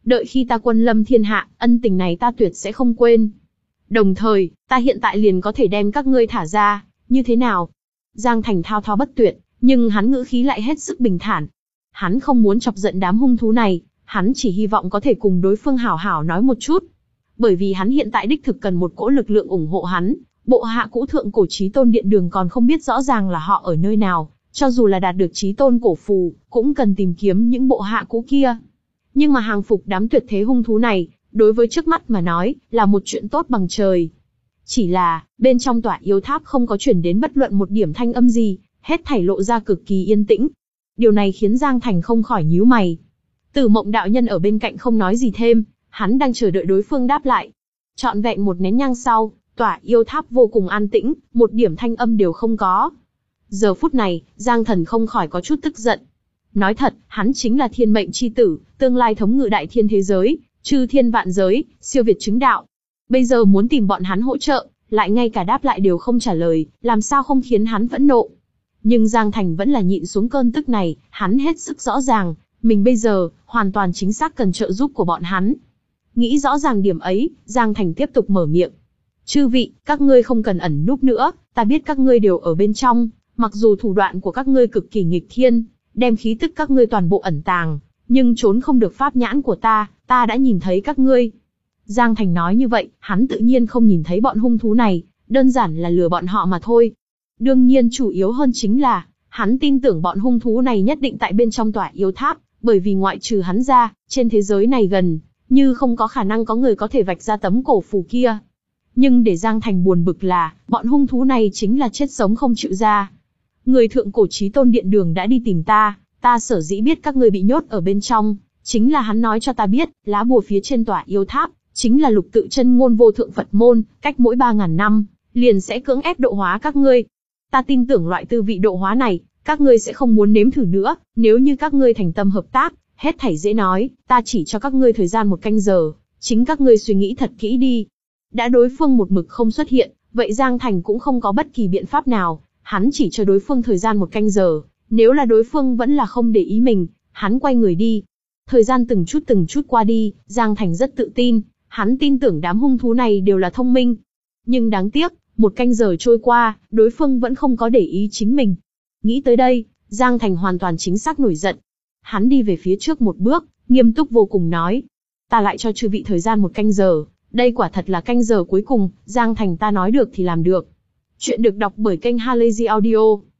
Đợi khi ta quân lâm thiên hạ, ân tình này ta tuyệt sẽ không quên. Đồng thời, ta hiện tại liền có thể đem các ngươi thả ra, như thế nào? Giang Thành thao thao bất tuyệt, nhưng hắn ngữ khí lại hết sức bình thản. Hắn không muốn chọc giận đám hung thú này, hắn chỉ hy vọng có thể cùng đối phương hảo hảo nói một chút. Bởi vì hắn hiện tại đích thực cần một cỗ lực lượng ủng hộ hắn, bộ hạ cũ thượng cổ chí tôn điện đường còn không biết rõ ràng là họ ở nơi nào, cho dù là đạt được chí tôn cổ phù, cũng cần tìm kiếm những bộ hạ cũ kia. Nhưng mà hàng phục đám tuyệt thế hung thú này, đối với trước mắt mà nói, là một chuyện tốt bằng trời. Chỉ là, bên trong tỏa yêu tháp không có chuyển đến bất luận một điểm thanh âm gì, hết thảy lộ ra cực kỳ yên tĩnh. Điều này khiến Giang Thành không khỏi nhíu mày. Tử Mộng đạo nhân ở bên cạnh không nói gì thêm, hắn đang chờ đợi đối phương đáp lại. Trọn vẹn một nén nhang sau, tỏa yêu tháp vô cùng an tĩnh, một điểm thanh âm đều không có. Giờ phút này, Giang Thần không khỏi có chút tức giận. Nói thật, hắn chính là thiên mệnh chi tử, tương lai thống ngự đại thiên thế giới, chư thiên vạn giới, siêu việt chứng đạo. Bây giờ muốn tìm bọn hắn hỗ trợ, lại ngay cả đáp lại đều không trả lời, làm sao không khiến hắn phẫn nộ. Nhưng Giang Thành vẫn là nhịn xuống cơn tức này, hắn hết sức rõ ràng, mình bây giờ, hoàn toàn chính xác cần trợ giúp của bọn hắn. Nghĩ rõ ràng điểm ấy, Giang Thành tiếp tục mở miệng. Chư vị, các ngươi không cần ẩn núp nữa, ta biết các ngươi đều ở bên trong, mặc dù thủ đoạn của các ngươi cực kỳ nghịch thiên, đem khí tức các ngươi toàn bộ ẩn tàng, nhưng trốn không được pháp nhãn của ta, ta đã nhìn thấy các ngươi. Giang Thành nói như vậy, hắn tự nhiên không nhìn thấy bọn hung thú này, đơn giản là lừa bọn họ mà thôi. Đương nhiên chủ yếu hơn chính là, hắn tin tưởng bọn hung thú này nhất định tại bên trong tỏa yêu tháp, bởi vì ngoại trừ hắn ra, trên thế giới này gần, như không có khả năng có người có thể vạch ra tấm cổ phù kia. Nhưng để Giang Thành buồn bực là, bọn hung thú này chính là chết sống không chịu ra. Người thượng cổ chí tôn điện đường đã đi tìm ta, ta sở dĩ biết các ngươi bị nhốt ở bên trong, chính là hắn nói cho ta biết, lá bùa phía trên tỏa yêu tháp, chính là lục tự chân ngôn vô thượng Phật môn, cách mỗi ba ngàn năm, liền sẽ cưỡng ép độ hóa các ngươi. Ta tin tưởng loại tư vị độ hóa này, các ngươi sẽ không muốn nếm thử nữa, nếu như các ngươi thành tâm hợp tác, hết thảy dễ nói, ta chỉ cho các ngươi thời gian một canh giờ, chính các ngươi suy nghĩ thật kỹ đi. Đã đối phương một mực không xuất hiện, vậy Giang Thành cũng không có bất kỳ biện pháp nào, hắn chỉ cho đối phương thời gian một canh giờ, nếu là đối phương vẫn là không để ý mình, hắn quay người đi. Thời gian từng chút từng chút qua đi, Giang Thành rất tự tin, hắn tin tưởng đám hung thú này đều là thông minh. Nhưng đáng tiếc, một canh giờ trôi qua, đối phương vẫn không có để ý chính mình. Nghĩ tới đây, Giang Thành hoàn toàn chính xác nổi giận. Hắn đi về phía trước một bước, nghiêm túc vô cùng nói. Ta lại cho chư vị thời gian một canh giờ, đây quả thật là canh giờ cuối cùng, Giang Thành ta nói được thì làm được. Chuyện được đọc bởi kênh Halazy Audio.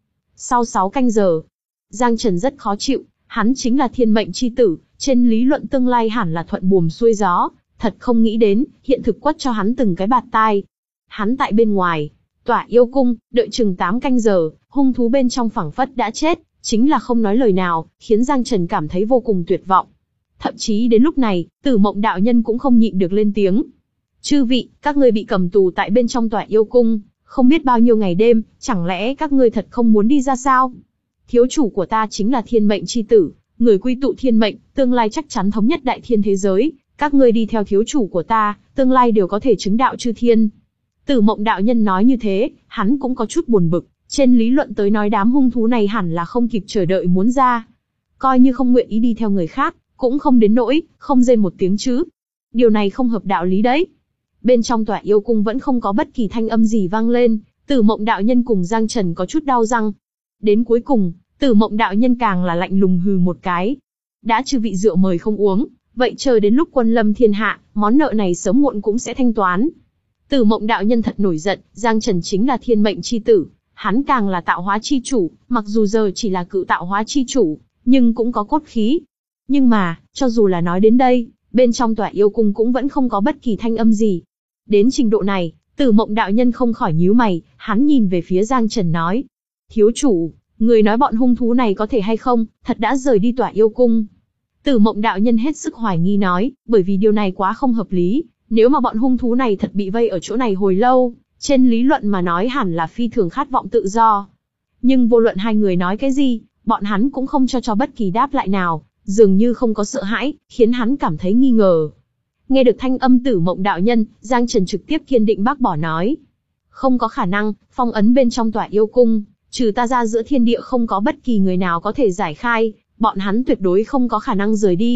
Sau sáu canh giờ, Giang Trần rất khó chịu, hắn chính là thiên mệnh chi tử, trên lý luận tương lai hẳn là thuận buồm xuôi gió, thật không nghĩ đến, hiện thực quất cho hắn từng cái bạt tai. Hắn tại bên ngoài, tỏa yêu cung, đợi chừng tám canh giờ, hung thú bên trong phảng phất đã chết, chính là không nói lời nào, khiến Giang Trần cảm thấy vô cùng tuyệt vọng. Thậm chí đến lúc này, Tử Mộng đạo nhân cũng không nhịn được lên tiếng. Chư vị, các ngươi bị cầm tù tại bên trong tỏa yêu cung, không biết bao nhiêu ngày đêm, chẳng lẽ các ngươi thật không muốn đi ra sao? Thiếu chủ của ta chính là thiên mệnh chi tử, người quy tụ thiên mệnh, tương lai chắc chắn thống nhất đại thiên thế giới, các ngươi đi theo thiếu chủ của ta, tương lai đều có thể chứng đạo chư thiên. Tử Mộng đạo nhân nói như thế, hắn cũng có chút buồn bực, trên lý luận tới nói đám hung thú này hẳn là không kịp chờ đợi muốn ra. Coi như không nguyện ý đi theo người khác, cũng không đến nỗi, không rên một tiếng chứ. Điều này không hợp đạo lý đấy. Bên trong tỏa yêu cung vẫn không có bất kỳ thanh âm gì vang lên, Tử Mộng đạo nhân cùng Giang Trần có chút đau răng. Đến cuối cùng, Tử Mộng đạo nhân càng là lạnh lùng hừ một cái. Đã chư vị rượu mời không uống, vậy chờ đến lúc quân lâm thiên hạ, món nợ này sớm muộn cũng sẽ thanh toán. Tử Mộng đạo nhân thật nổi giận, Giang Trần chính là thiên mệnh chi tử, hắn càng là tạo hóa chi chủ, mặc dù giờ chỉ là cự tạo hóa chi chủ, nhưng cũng có cốt khí. Nhưng mà, cho dù là nói đến đây, bên trong tỏa yêu cung cũng vẫn không có bất kỳ thanh âm gì. Đến trình độ này, Tử Mộng đạo nhân không khỏi nhíu mày, hắn nhìn về phía Giang Trần nói. Thiếu chủ, người nói bọn hung thú này có thể hay không, thật đã rời đi tỏa yêu cung. Tử Mộng đạo nhân hết sức hoài nghi nói, bởi vì điều này quá không hợp lý, nếu mà bọn hung thú này thật bị vây ở chỗ này hồi lâu, trên lý luận mà nói hẳn là phi thường khát vọng tự do. Nhưng vô luận hai người nói cái gì, bọn hắn cũng không cho cho bất kỳ đáp lại nào, dường như không có sợ hãi, khiến hắn cảm thấy nghi ngờ. Nghe được thanh âm Tử Mộng đạo nhân, Giang Trần trực tiếp kiên định bác bỏ nói. Không có khả năng, phong ấn bên trong tỏa yêu cung, trừ ta ra giữa thiên địa không có bất kỳ người nào có thể giải khai, bọn hắn tuyệt đối không có khả năng rời đi.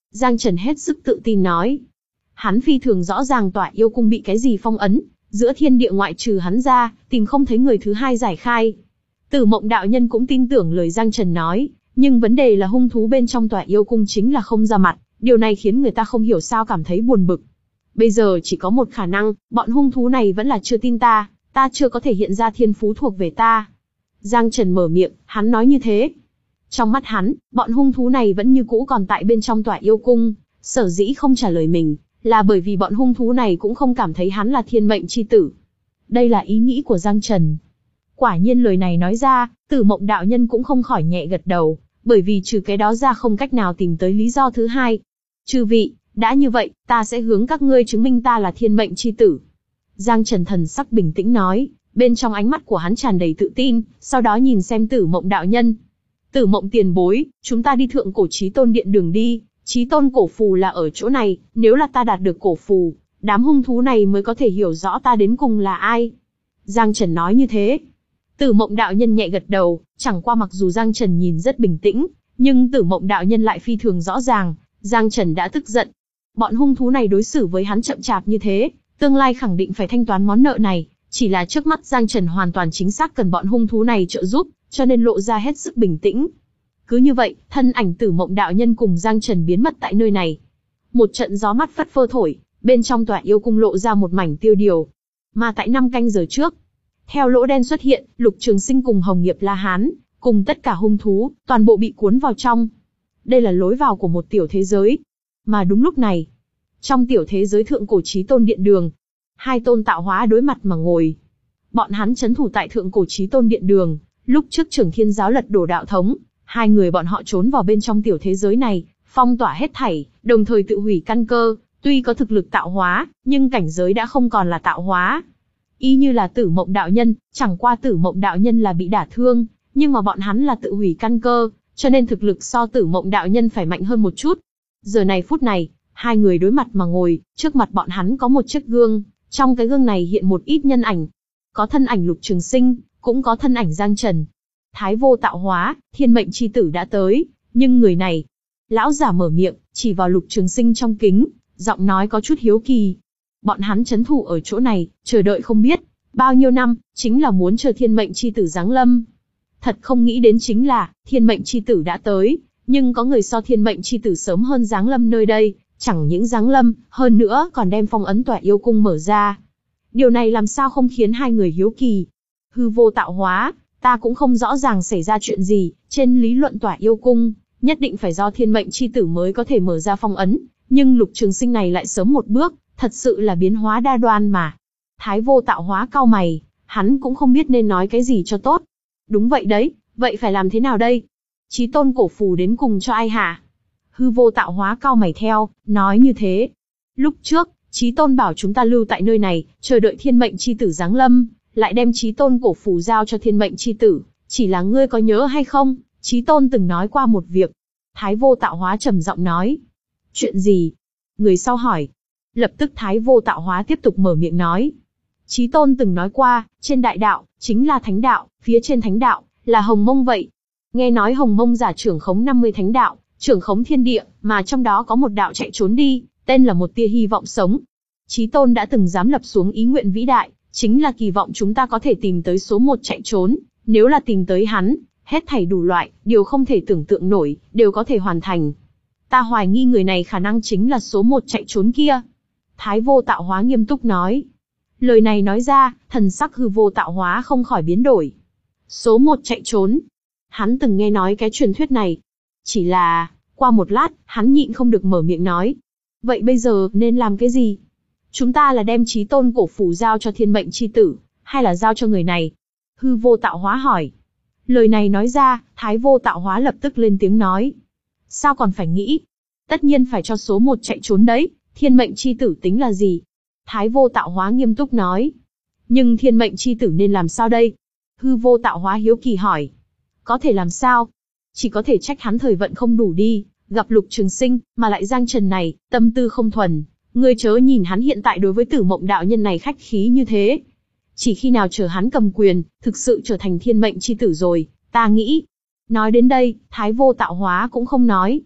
Giang Trần hết sức tự tin nói. Hắn phi thường rõ ràng tỏa yêu cung bị cái gì phong ấn, giữa thiên địa ngoại trừ hắn ra, tìm không thấy người thứ hai giải khai. Tử Mộng đạo nhân cũng tin tưởng lời Giang Trần nói, nhưng vấn đề là hung thú bên trong tỏa yêu cung chính là không ra mặt, điều này khiến người ta không hiểu sao cảm thấy buồn bực. Bây giờ chỉ có một khả năng, bọn hung thú này vẫn là chưa tin ta, ta chưa có thể hiện ra thiên phú thuộc về ta. Giang Trần mở miệng, hắn nói như thế. Trong mắt hắn, bọn hung thú này vẫn như cũ còn tại bên trong tỏa yêu cung, sở dĩ không trả lời mình, là bởi vì bọn hung thú này cũng không cảm thấy hắn là thiên mệnh chi tử. Đây là ý nghĩ của Giang Trần. Quả nhiên lời này nói ra, Tử Mộng đạo nhân cũng không khỏi nhẹ gật đầu, bởi vì trừ cái đó ra không cách nào tìm tới lý do thứ hai. Chư vị, đã như vậy, ta sẽ hướng các ngươi chứng minh ta là thiên mệnh chi tử. Giang Trần thần sắc bình tĩnh nói, bên trong ánh mắt của hắn tràn đầy tự tin, sau đó nhìn xem Tử Mộng đạo nhân. Tử Mộng tiền bối, chúng ta đi thượng cổ chí tôn điện đường đi, chí tôn cổ phù là ở chỗ này, nếu là ta đạt được cổ phù, đám hung thú này mới có thể hiểu rõ ta đến cùng là ai. Giang Trần nói như thế. Tử Mộng đạo nhân nhẹ gật đầu, chẳng qua mặc dù Giang Trần nhìn rất bình tĩnh, nhưng Tử Mộng đạo nhân lại phi thường rõ ràng, Giang Trần đã tức giận. Bọn hung thú này đối xử với hắn chậm chạp như thế, tương lai khẳng định phải thanh toán món nợ này, chỉ là trước mắt Giang Trần hoàn toàn chính xác cần bọn hung thú này trợ giúp, cho nên lộ ra hết sức bình tĩnh. Cứ như vậy, thân ảnh Tử Mộng đạo nhân cùng Giang Trần biến mất tại nơi này. Một trận gió mát phất phơ thổi, bên trong tòa yêu cung lộ ra một mảnh tiêu điều. Mà tại năm canh giờ trước, theo lỗ đen xuất hiện, Lục Trường Sinh cùng Hồng Nghiệp La Hán, cùng tất cả hung thú, toàn bộ bị cuốn vào trong. Đây là lối vào của một tiểu thế giới. Mà đúng lúc này, trong tiểu thế giới thượng cổ chí tôn điện đường, hai tôn tạo hóa đối mặt mà ngồi. Bọn hắn trấn thủ tại thượng cổ chí tôn điện đường, lúc trước Trưởng Thiên giáo lật đổ đạo thống, hai người bọn họ trốn vào bên trong tiểu thế giới này, phong tỏa hết thảy, đồng thời tự hủy căn cơ, tuy có thực lực tạo hóa, nhưng cảnh giới đã không còn là tạo hóa. Y như là Tử Mộng đạo nhân, chẳng qua Tử Mộng đạo nhân là bị đả thương, nhưng mà bọn hắn là tự hủy căn cơ, cho nên thực lực so Tử Mộng đạo nhân phải mạnh hơn một chút. Giờ này phút này, hai người đối mặt mà ngồi, trước mặt bọn hắn có một chiếc gương, trong cái gương này hiện một ít nhân ảnh. Có thân ảnh Lục Trường Sinh, cũng có thân ảnh Giang Trần. Thái vô tạo hóa, thiên mệnh chi tử đã tới, nhưng người này... Lão giả mở miệng, chỉ vào Lục Trường Sinh trong kính, giọng nói có chút hiếu kỳ. Bọn hắn trấn thủ ở chỗ này, chờ đợi không biết bao nhiêu năm, chính là muốn chờ thiên mệnh chi tử giáng lâm. Thật không nghĩ đến chính là, thiên mệnh chi tử đã tới, nhưng có người so thiên mệnh chi tử sớm hơn giáng lâm nơi đây, chẳng những giáng lâm, hơn nữa còn đem phong ấn tỏa yêu cung mở ra. Điều này làm sao không khiến hai người hiếu kỳ. Hư vô tạo hóa, ta cũng không rõ ràng xảy ra chuyện gì, trên lý luận tỏa yêu cung, nhất định phải do thiên mệnh chi tử mới có thể mở ra phong ấn, nhưng Lục Trường Sinh này lại sớm một bước, thật sự là biến hóa đa đoan mà. Thái vô tạo hóa cau mày, hắn cũng không biết nên nói cái gì cho tốt. Đúng vậy đấy, vậy phải làm thế nào đây? Chí tôn cổ phù đến cùng cho ai hả? Hư vô tạo hóa cau mày theo, nói như thế. Lúc trước, Chí tôn bảo chúng ta lưu tại nơi này, chờ đợi thiên mệnh chi tử giáng lâm, lại đem Chí tôn cổ phù giao cho thiên mệnh chi tử. Chỉ là ngươi có nhớ hay không, Chí tôn từng nói qua một việc. Thái vô tạo hóa trầm giọng nói. Chuyện gì? Người sau hỏi. Lập tức Thái vô tạo hóa tiếp tục mở miệng nói. Chí tôn từng nói qua, trên đại đạo, chính là thánh đạo, phía trên thánh đạo, là Hồng Mông vậy. Nghe nói Hồng Mông giả trưởng khống năm mươi thánh đạo, trưởng khống thiên địa, mà trong đó có một đạo chạy trốn đi, tên là một tia hy vọng sống. Chí tôn đã từng dám lập xuống ý nguyện vĩ đại, chính là kỳ vọng chúng ta có thể tìm tới số một chạy trốn, nếu là tìm tới hắn, hết thảy đủ loại, điều không thể tưởng tượng nổi, đều có thể hoàn thành. Ta hoài nghi người này khả năng chính là số một chạy trốn kia. Thái vô tạo hóa nghiêm túc nói. Lời này nói ra, thần sắc hư vô tạo hóa không khỏi biến đổi. Số một chạy trốn. Hắn từng nghe nói cái truyền thuyết này. Chỉ là, qua một lát, hắn nhịn không được mở miệng nói. Vậy bây giờ, nên làm cái gì? Chúng ta là đem Chí tôn cổ phù giao cho thiên mệnh chi tử, hay là giao cho người này? Hư vô tạo hóa hỏi. Lời này nói ra, Thái vô tạo hóa lập tức lên tiếng nói. Sao còn phải nghĩ? Tất nhiên phải cho số một chạy trốn đấy, thiên mệnh chi tử tính là gì? Thái vô tạo hóa nghiêm túc nói. Nhưng thiên mệnh chi tử nên làm sao đây? Hư vô tạo hóa hiếu kỳ hỏi. Có thể làm sao? Chỉ có thể trách hắn thời vận không đủ đi, gặp Lục Trường Sinh, mà lại Giang Trần này, tâm tư không thuần. Ngươi chớ nhìn hắn hiện tại đối với Tử Mộng đạo nhân này khách khí như thế. Chỉ khi nào chờ hắn cầm quyền, thực sự trở thành thiên mệnh chi tử rồi, ta nghĩ. Nói đến đây, Thái vô tạo hóa cũng không nói.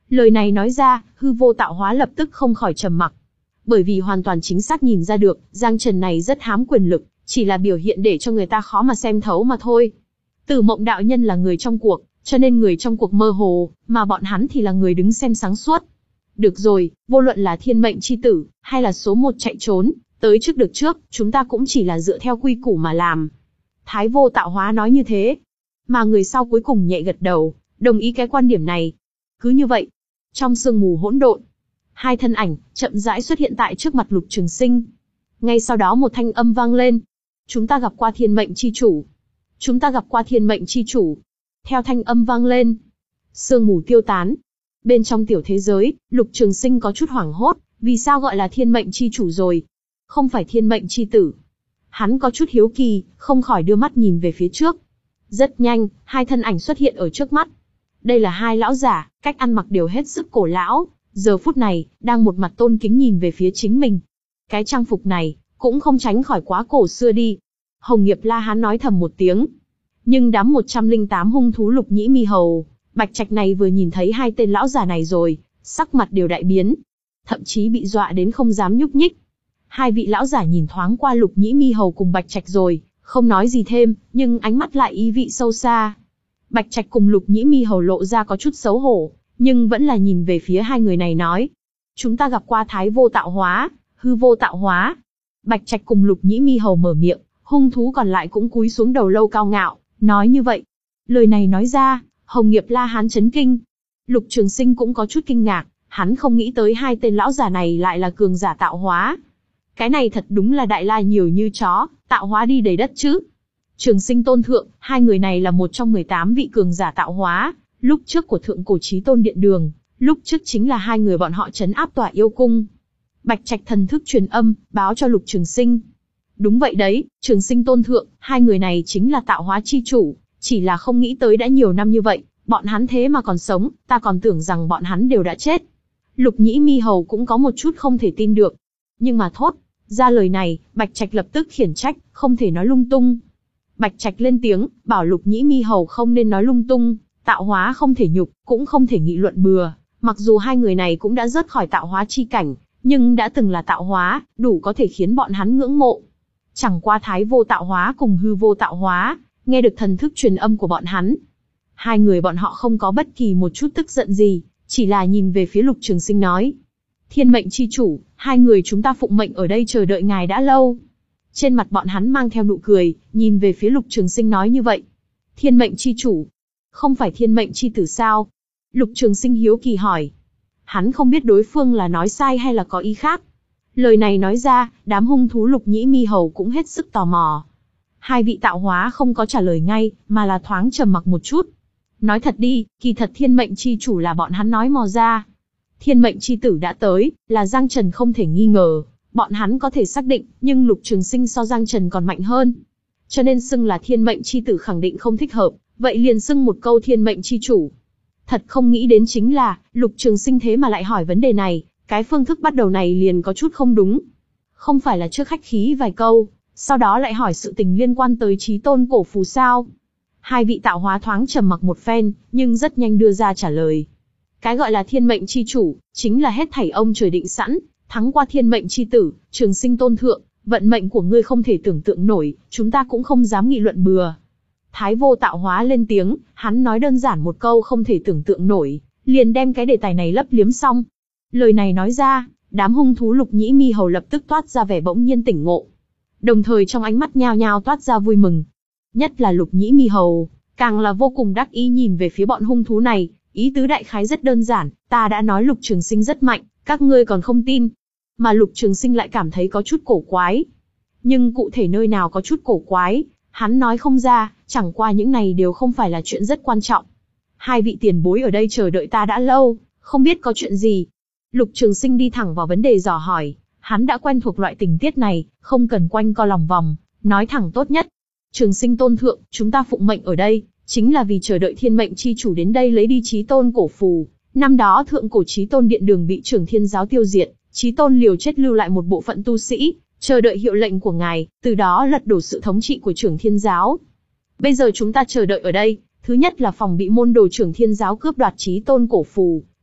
Lời này nói ra, hư vô tạo hóa lập tức không khỏi trầm mặc. Bởi vì hoàn toàn chính xác nhìn ra được, Giang Trần này rất hám quyền lực, chỉ là biểu hiện để cho người ta khó mà xem thấu mà thôi. Tử Mộng đạo nhân là người trong cuộc, cho nên người trong cuộc mơ hồ, mà bọn hắn thì là người đứng xem sáng suốt. Được rồi, vô luận là thiên mệnh chi tử, hay là số một chạy trốn, tới trước được trước, chúng ta cũng chỉ là dựa theo quy củ mà làm. Thái vô tạo hóa nói như thế. Mà người sau cuối cùng nhẹ gật đầu, đồng ý cái quan điểm này. Cứ như vậy, trong sương mù hỗn độn, hai thân ảnh chậm rãi xuất hiện tại trước mặt Lục Trường Sinh. Ngay sau đó một thanh âm vang lên. Chúng ta gặp qua thiên mệnh chi chủ. Chúng ta gặp qua thiên mệnh chi chủ. Theo thanh âm vang lên, sương mù tiêu tán. Bên trong tiểu thế giới, Lục Trường Sinh có chút hoảng hốt, vì sao gọi là thiên mệnh chi chủ rồi? Không phải thiên mệnh chi tử. Hắn có chút hiếu kỳ, không khỏi đưa mắt nhìn về phía trước. Rất nhanh, hai thân ảnh xuất hiện ở trước mắt. Đây là hai lão giả, cách ăn mặc đều hết sức cổ lão, giờ phút này, đang một mặt tôn kính nhìn về phía chính mình. Cái trang phục này, cũng không tránh khỏi quá cổ xưa đi. Hồng Nghiệp La Hán nói thầm một tiếng. Nhưng đám một trăm lẻ tám hung thú Lục Nhĩ Mi Hầu, Bạch Trạch này vừa nhìn thấy hai tên lão giả này rồi, sắc mặt đều đại biến. Thậm chí bị dọa đến không dám nhúc nhích. Hai vị lão giả nhìn thoáng qua Lục Nhĩ Mi Hầu cùng Bạch Trạch rồi, không nói gì thêm, nhưng ánh mắt lại ý vị sâu xa. Bạch Trạch cùng Lục Nhĩ Mi Hầu lộ ra có chút xấu hổ, nhưng vẫn là nhìn về phía hai người này nói. Chúng ta gặp qua Thái vô tạo hóa, hư vô tạo hóa. Bạch Trạch cùng Lục Nhĩ Mi Hầu mở miệng, hung thú còn lại cũng cúi xuống đầu lâu cao ngạo, nói như vậy. Lời này nói ra, Hồng Nghiệp La Hán chấn kinh. Lục Trường Sinh cũng có chút kinh ngạc, hắn không nghĩ tới hai tên lão giả này lại là cường giả tạo hóa. Cái này thật đúng là đại la nhiều như chó, tạo hóa đi đầy đất chứ. Trường Sinh tôn thượng, hai người này là một trong mười tám vị cường giả tạo hóa, lúc trước của thượng cổ chí tôn điện đường, lúc trước chính là hai người bọn họ trấn áp tỏa yêu cung. Bạch Trạch thần thức truyền âm, báo cho Lục Trường Sinh. Đúng vậy đấy, Trường Sinh tôn thượng, hai người này chính là tạo hóa chi chủ, chỉ là không nghĩ tới đã nhiều năm như vậy, bọn hắn thế mà còn sống, ta còn tưởng rằng bọn hắn đều đã chết. Lục Nhĩ Mi Hầu cũng có một chút không thể tin được. Nhưng mà thốt ra lời này, Bạch Trạch lập tức khiển trách, không thể nói lung tung. Bạch Trạch lên tiếng, bảo Lục Nhĩ Mi Hầu không nên nói lung tung, tạo hóa không thể nhục, cũng không thể nghị luận bừa. Mặc dù hai người này cũng đã rớt khỏi tạo hóa chi cảnh, nhưng đã từng là tạo hóa, đủ có thể khiến bọn hắn ngưỡng mộ. Chẳng qua Thái vô tạo hóa cùng hư vô tạo hóa, nghe được thần thức truyền âm của bọn hắn. Hai người bọn họ không có bất kỳ một chút tức giận gì, chỉ là nhìn về phía Lục Trường Sinh nói. Thiên mệnh chi chủ, hai người chúng ta phụng mệnh ở đây chờ đợi ngài đã lâu. Trên mặt bọn hắn mang theo nụ cười, nhìn về phía Lục Trường Sinh nói như vậy. Thiên mệnh chi chủ, không phải thiên mệnh chi tử sao? Lục Trường Sinh hiếu kỳ hỏi. Hắn không biết đối phương là nói sai hay là có ý khác. Lời này nói ra, đám hung thú Lục Nhĩ Mi Hầu cũng hết sức tò mò. Hai vị tạo hóa không có trả lời ngay, mà là thoáng trầm mặc một chút. Nói thật đi, kỳ thật thiên mệnh chi chủ là bọn hắn nói mò ra. Thiên mệnh chi tử đã tới, là Giang Trần không thể nghi ngờ. Bọn hắn có thể xác định, nhưng Lục Trường Sinh so Giang Trần còn mạnh hơn. Cho nên xưng là thiên mệnh chi tử khẳng định không thích hợp, vậy liền xưng một câu thiên mệnh chi chủ. Thật không nghĩ đến chính là, Lục Trường Sinh thế mà lại hỏi vấn đề này, cái phương thức bắt đầu này liền có chút không đúng. Không phải là trước khách khí vài câu, sau đó lại hỏi sự tình liên quan tới chí tôn cổ phù sao? Hai vị tạo hóa thoáng trầm mặc một phen, nhưng rất nhanh đưa ra trả lời. Cái gọi là thiên mệnh chi chủ, chính là hết thảy ông trời định sẵn, thắng qua thiên mệnh chi tử, Trường Sinh tôn thượng, vận mệnh của ngươi không thể tưởng tượng nổi, chúng ta cũng không dám nghị luận bừa. Thái vô tạo hóa lên tiếng, hắn nói đơn giản một câu không thể tưởng tượng nổi, liền đem cái đề tài này lấp liếm xong. Lời này nói ra, đám hung thú Lục Nhĩ Mi Hầu lập tức toát ra vẻ bỗng nhiên tỉnh ngộ. Đồng thời trong ánh mắt nhao nhao toát ra vui mừng. Nhất là Lục Nhĩ Mi Hầu, càng là vô cùng đắc ý nhìn về phía bọn hung thú này, ý tứ đại khái rất đơn giản, ta đã nói Lục Trường Sinh rất mạnh, các ngươi còn không tin. Mà Lục Trường Sinh lại cảm thấy có chút cổ quái. Nhưng cụ thể nơi nào có chút cổ quái, hắn nói không ra, chẳng qua những này đều không phải là chuyện rất quan trọng. Hai vị tiền bối ở đây chờ đợi ta đã lâu, không biết có chuyện gì. Lục Trường Sinh đi thẳng vào vấn đề dò hỏi, hắn đã quen thuộc loại tình tiết này, không cần quanh co lòng vòng, nói thẳng tốt nhất. Trường Sinh tôn thượng, chúng ta phụng mệnh ở đây, chính là vì chờ đợi thiên mệnh chi chủ đến đây lấy đi chí tôn cổ phù. Năm đó thượng cổ chí tôn điện đường bị Trưởng Thiên giáo tiêu diệt, chí tôn liều chết lưu lại một bộ phận tu sĩ, chờ đợi hiệu lệnh của ngài, từ đó lật đổ sự thống trị của Trưởng Thiên giáo. Bây giờ chúng ta chờ đợi ở đây, thứ nhất là phòng bị môn đồ Trưởng Thiên giáo cướp đoạt chí tôn cổ phù,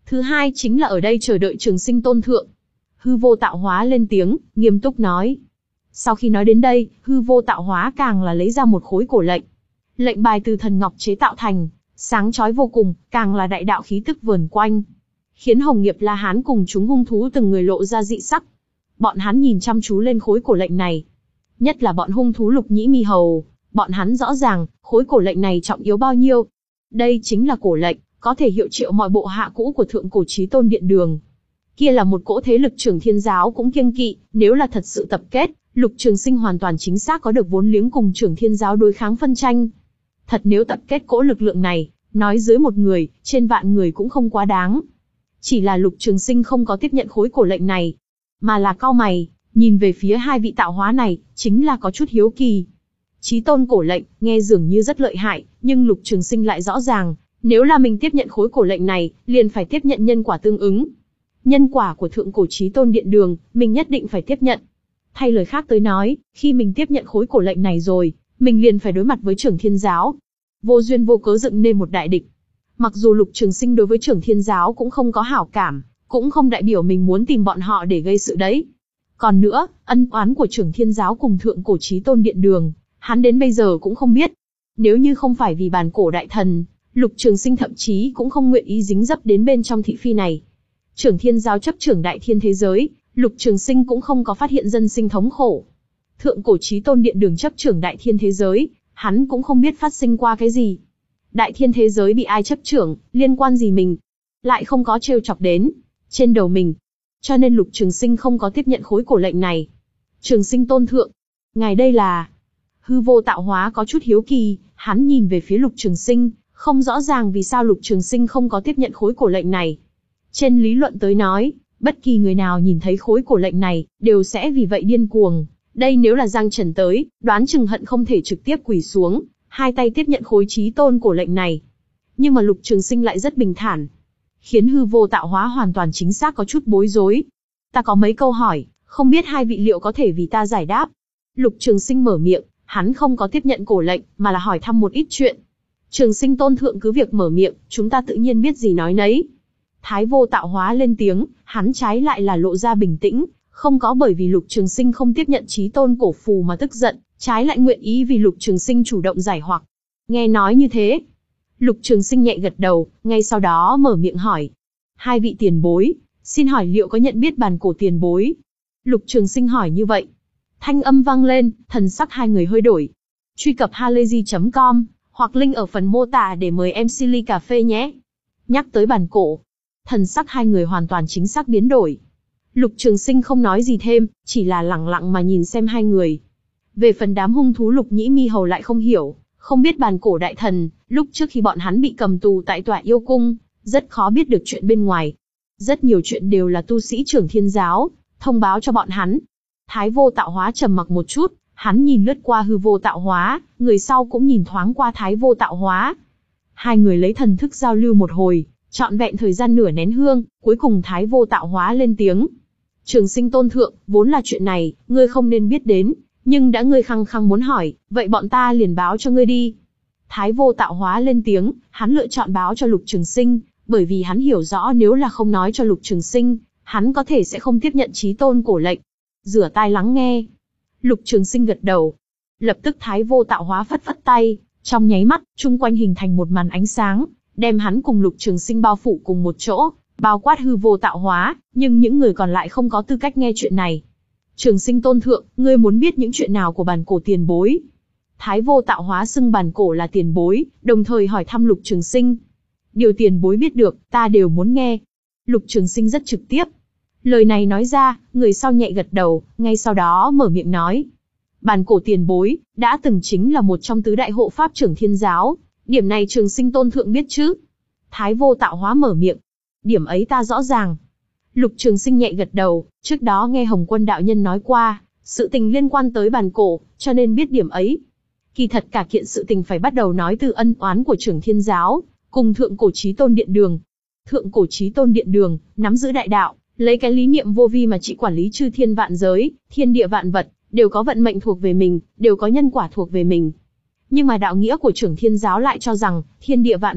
Thứ hai chính là ở đây chờ đợi Trường Sinh Tôn Thượng. Hư Vô Tạo Hóa lên tiếng, nghiêm túc nói. Sau khi nói đến đây, Hư Vô Tạo Hóa càng là lấy ra một khối cổ lệnh. Lệnh bài từ thần ngọc chế tạo thành, sáng chói vô cùng, càng là đại đạo khí tức vờn quanh, khiến Hồng Nghiệp La Hán cùng chúng hung thú từng người lộ ra dị sắc. Bọn hắn nhìn chăm chú lên khối cổ lệnh này, nhất là bọn hung thú Lục Nhĩ Mi Hầu, bọn hắn rõ ràng, khối cổ lệnh này trọng yếu bao nhiêu. Đây chính là cổ lệnh, có thể hiệu triệu mọi bộ hạ cũ của Thượng Cổ Chí Tôn Điện Đường. Kia là một cỗ thế lực Trường Thiên Giáo cũng kiêng kỵ, nếu là thật sự tập kết, Lục Trường Sinh hoàn toàn chính xác có được vốn liếng cùng Trường Thiên Giáo đối kháng phân tranh. Thật nếu tập kết cỗ lực lượng này, nói dưới một người, trên vạn người cũng không quá đáng. Chỉ là Lục Trường Sinh không có tiếp nhận khối cổ lệnh này, mà là cau mày, nhìn về phía hai vị tạo hóa này, chính là có chút hiếu kỳ. Chí Tôn cổ lệnh, nghe dường như rất lợi hại, nhưng Lục Trường Sinh lại rõ ràng, nếu là mình tiếp nhận khối cổ lệnh này, liền phải tiếp nhận nhân quả tương ứng. Nhân quả của Thượng Cổ Chí Tôn Điện Đường, mình nhất định phải tiếp nhận. Thay lời khác tới nói, khi mình tiếp nhận khối cổ lệnh này rồi, mình liền phải đối mặt với Trường Thiên Giáo. Vô duyên vô cớ dựng nên một đại địch. Mặc dù Lục Trường Sinh đối với Trường Thiên Giáo cũng không có hảo cảm, cũng không đại biểu mình muốn tìm bọn họ để gây sự đấy. Còn nữa, ân oán của Trường Thiên Giáo cùng Thượng Cổ Chí Tôn Điện Đường, hắn đến bây giờ cũng không biết. Nếu như không phải vì bàn cổ đại thần, Lục Trường Sinh thậm chí cũng không nguyện ý dính dấp đến bên trong thị phi này. Trường Thiên Giáo chấp trưởng đại thiên thế giới, Lục Trường Sinh cũng không có phát hiện dân sinh thống khổ. Thượng Cổ Chí Tôn Điện Đường chấp trưởng đại thiên thế giới, hắn cũng không biết phát sinh qua cái gì. Đại thiên thế giới bị ai chấp trưởng, liên quan gì mình? Lại không có trêu chọc đến trên đầu mình. Cho nên Lục Trường Sinh không có tiếp nhận khối cổ lệnh này. Trường Sinh Tôn Thượng, ngài đây là... Hư Vô Tạo Hóa có chút hiếu kỳ, hắn nhìn về phía Lục Trường Sinh, không rõ ràng vì sao Lục Trường Sinh không có tiếp nhận khối cổ lệnh này. Trên lý luận tới nói, bất kỳ người nào nhìn thấy khối cổ lệnh này, đều sẽ vì vậy điên cuồng. Đây nếu là Giang Trần tới, đoán chừng hận không thể trực tiếp quỳ xuống, hai tay tiếp nhận khối Chí Tôn cổ lệnh này. Nhưng mà Lục Trường Sinh lại rất bình thản, khiến Hư Vô Tạo Hóa hoàn toàn chính xác có chút bối rối. Ta có mấy câu hỏi, không biết hai vị liệu có thể vì ta giải đáp. Lục Trường Sinh mở miệng, hắn không có tiếp nhận cổ lệnh, mà là hỏi thăm một ít chuyện. Trường Sinh Tôn Thượng cứ việc mở miệng, chúng ta tự nhiên biết gì nói nấy. Thái Vô Tạo Hóa lên tiếng, hắn trái lại là lộ ra bình tĩnh, không có bởi vì Lục Trường Sinh không tiếp nhận Chí Tôn cổ phù mà tức giận, trái lại nguyện ý vì Lục Trường Sinh chủ động giải hoặc. Nghe nói như thế, Lục Trường Sinh nhẹ gật đầu, ngay sau đó mở miệng hỏi. Hai vị tiền bối, xin hỏi liệu có nhận biết bàn cổ tiền bối? Lục Trường Sinh hỏi như vậy. Thanh âm vang lên, thần sắc hai người hơi đổi. Truy cập halayzi chấm com, hoặc link ở phần mô tả để mời em xê ly cà phê nhé. Nhắc tới bàn cổ, thần sắc hai người hoàn toàn chính xác biến đổi. Lục Trường Sinh không nói gì thêm, chỉ là lẳng lặng mà nhìn xem hai người. Về phần đám hung thú Lục Nhĩ Mi Hầu lại không hiểu, không biết bàn cổ đại thần, lúc trước khi bọn hắn bị cầm tù tại tòa yêu cung, rất khó biết được chuyện bên ngoài. Rất nhiều chuyện đều là tu sĩ Trường Thiên Giáo thông báo cho bọn hắn. Thái Vô Tạo Hóa trầm mặc một chút, hắn nhìn lướt qua Hư Vô Tạo Hóa, người sau cũng nhìn thoáng qua Thái Vô Tạo Hóa. Hai người lấy thần thức giao lưu một hồi, trọn vẹn thời gian nửa nén hương, cuối cùng Thái Vô Tạo Hóa lên tiếng. Trường Sinh Tôn Thượng, vốn là chuyện này, ngươi không nên biết đến, nhưng đã ngươi khăng khăng muốn hỏi, vậy bọn ta liền báo cho ngươi đi. Thái Vô Tạo Hóa lên tiếng, hắn lựa chọn báo cho Lục Trường Sinh, bởi vì hắn hiểu rõ nếu là không nói cho Lục Trường Sinh, hắn có thể sẽ không tiếp nhận Chí Tôn cổ lệnh. Rửa tai lắng nghe. Lục Trường Sinh gật đầu. Lập tức Thái Vô Tạo Hóa phất phất tay, trong nháy mắt, chung quanh hình thành một màn ánh sáng, đem hắn cùng Lục Trường Sinh bao phủ cùng một chỗ, bao quát Hư Vô Tạo Hóa, nhưng những người còn lại không có tư cách nghe chuyện này. Trường Sinh Tôn Thượng, ngươi muốn biết những chuyện nào của bàn cổ tiền bối? Thái Vô Tạo Hóa xưng bàn cổ là tiền bối, đồng thời hỏi thăm Lục Trường Sinh. Điều tiền bối biết được, ta đều muốn nghe. Lục Trường Sinh rất trực tiếp. Lời này nói ra, người sau nhẹ gật đầu, ngay sau đó mở miệng nói. Bàn cổ tiền bối, đã từng chính là một trong tứ đại hộ pháp Trường Thiên Giáo, điểm này Trường Sinh Tôn Thượng biết chứ? Thái Vô Tạo Hóa mở miệng. Điểm ấy ta rõ ràng. Lục Trường Sinh nhẹ gật đầu, trước đó nghe Hồng Quân đạo nhân nói qua, sự tình liên quan tới bàn cổ, cho nên biết điểm ấy. Kỳ thật cả kiện sự tình phải bắt đầu nói từ ân oán của Trường Thiên Giáo, cùng Thượng Cổ Chí Tôn Điện Đường. Thượng Cổ Chí Tôn Điện Đường, nắm giữ đại đạo, lấy cái lý niệm vô vi mà chỉ quản lý chư thiên vạn giới, thiên địa vạn vật, đều có vận mệnh thuộc về mình, đều có nhân quả thuộc về mình. Nhưng mà đạo nghĩa của Trường Thiên Giáo lại cho rằng, thiên địa vạn vật,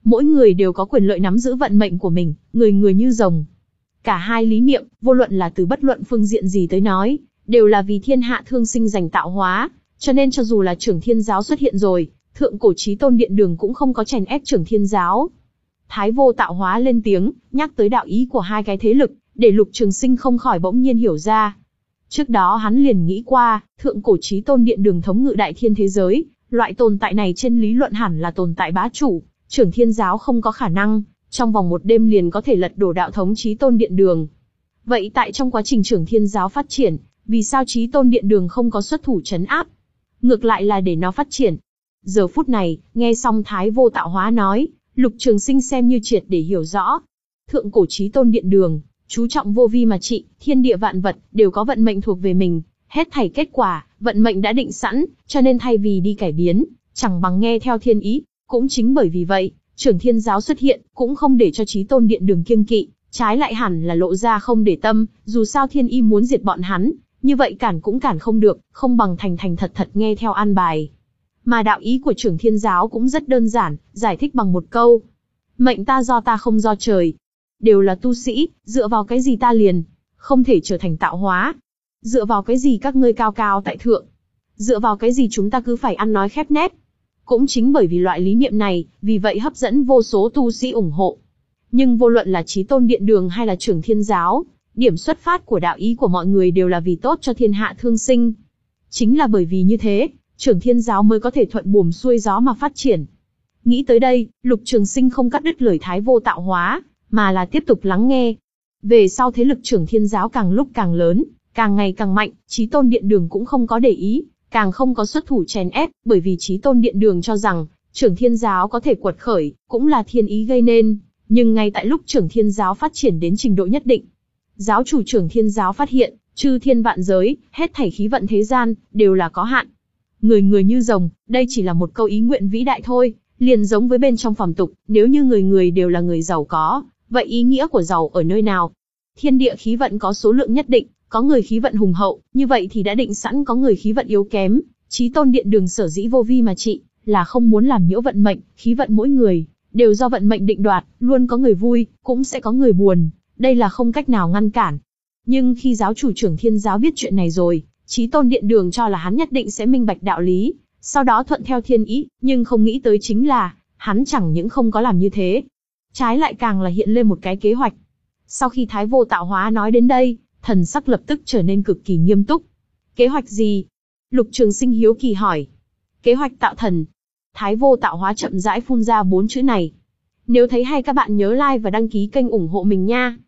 Mỗi người đều có quyền lợi nắm giữ vận mệnh của mình, người người như rồng. Cả hai lý niệm, vô luận là từ bất luận phương diện gì tới nói, đều là vì thiên hạ thương sinh dành tạo hóa, cho nên cho dù là Trưởng Thiên Giáo xuất hiện rồi, thượng cổ chí tôn điện đường cũng không có chèn ép Trưởng Thiên Giáo. Thái Vô Tạo Hóa lên tiếng, nhắc tới đạo ý của hai cái thế lực, để Lục Trường Sinh không khỏi bỗng nhiên hiểu ra. Trước đó hắn liền nghĩ qua, thượng cổ chí tôn điện đường thống ngự đại thiên thế giới, loại tồn tại này trên lý luận hẳn là tồn tại bá chủ, Trưởng Thiên Giáo không có khả năng trong vòng một đêm liền có thể lật đổ đạo thống chí tôn điện đường. Vậy tại trong quá trình Trưởng Thiên Giáo phát triển, vì sao chí tôn điện đường không có xuất thủ trấn áp, ngược lại là để nó phát triển? Giờ phút này, nghe xong Thái Vô Tạo Hóa nói, Lục Trường Sinh xem như triệt để hiểu rõ. Thượng cổ chí tôn điện đường, chú trọng vô vi mà trị, thiên địa vạn vật đều có vận mệnh thuộc về mình, hết thảy kết quả, vận mệnh đã định sẵn, cho nên thay vì đi cải biến, chẳng bằng nghe theo thiên ý. Cũng chính bởi vì vậy, Trưởng Thiên Giáo xuất hiện, cũng không để cho chí tôn điện đường kiêng kỵ, trái lại hẳn là lộ ra không để tâm, dù sao thiên ý muốn diệt bọn hắn, như vậy cản cũng cản không được, không bằng thành thành thật thật nghe theo an bài. Mà đạo ý của Trưởng Thiên Giáo cũng rất đơn giản, giải thích bằng một câu: mệnh ta do ta không do trời. Đều là tu sĩ, dựa vào cái gì ta liền không thể trở thành tạo hóa? Dựa vào cái gì các ngươi cao cao tại thượng? Dựa vào cái gì chúng ta cứ phải ăn nói khép nép? Cũng chính bởi vì loại lý niệm này, vì vậy hấp dẫn vô số tu sĩ ủng hộ. Nhưng vô luận là chí tôn điện đường hay là Trưởng Thiên Giáo, điểm xuất phát của đạo ý của mọi người đều là vì tốt cho thiên hạ thương sinh. Chính là bởi vì như thế, Trưởng Thiên Giáo mới có thể thuận buồm xuôi gió mà phát triển. Nghĩ tới đây, Lục Trường Sinh không cắt đứt lời Thái Vô Tạo Hóa, mà là tiếp tục lắng nghe. Về sau thế lực Trưởng Thiên Giáo càng lúc càng lớn, càng ngày càng mạnh, chí tôn điện đường cũng không có để ý, càng không có xuất thủ chèn ép, bởi vì chí tôn điện đường cho rằng, Trưởng Thiên Giáo có thể quật khởi, cũng là thiên ý gây nên. Nhưng ngay tại lúc Trưởng Thiên Giáo phát triển đến trình độ nhất định, giáo chủ Trưởng Thiên Giáo phát hiện, chư thiên vạn giới, hết thảy khí vận thế gian, đều là có hạn. Người người như rồng, đây chỉ là một câu ý nguyện vĩ đại thôi, liền giống với bên trong phàm tục, nếu như người người đều là người giàu có, vậy ý nghĩa của giàu ở nơi nào? Thiên địa khí vận có số lượng nhất định, có người khí vận hùng hậu, như vậy thì đã định sẵn có người khí vận yếu kém. Chí tôn điện đường sở dĩ vô vi mà trị, là không muốn làm nhiễu vận mệnh, khí vận mỗi người đều do vận mệnh định đoạt, luôn có người vui, cũng sẽ có người buồn, đây là không cách nào ngăn cản. Nhưng khi giáo chủ Trưởng Thiên Giáo biết chuyện này rồi, Chí tôn điện đường cho là hắn nhất định sẽ minh bạch đạo lý, sau đó thuận theo thiên ý, nhưng không nghĩ tới chính là, hắn chẳng những không có làm như thế, trái lại càng là hiện lên một cái kế hoạch. Sau khi Thái Vô Tạo Hóa nói đến đây, thần sắc lập tức trở nên cực kỳ nghiêm túc. Kế hoạch gì? Lục Trường Sinh hiếu kỳ hỏi. Kế hoạch tạo thần. Thái Vô Tạo Hóa chậm rãi phun ra bốn chữ này. Nếu thấy hay các bạn nhớ like và đăng ký kênh ủng hộ mình nha.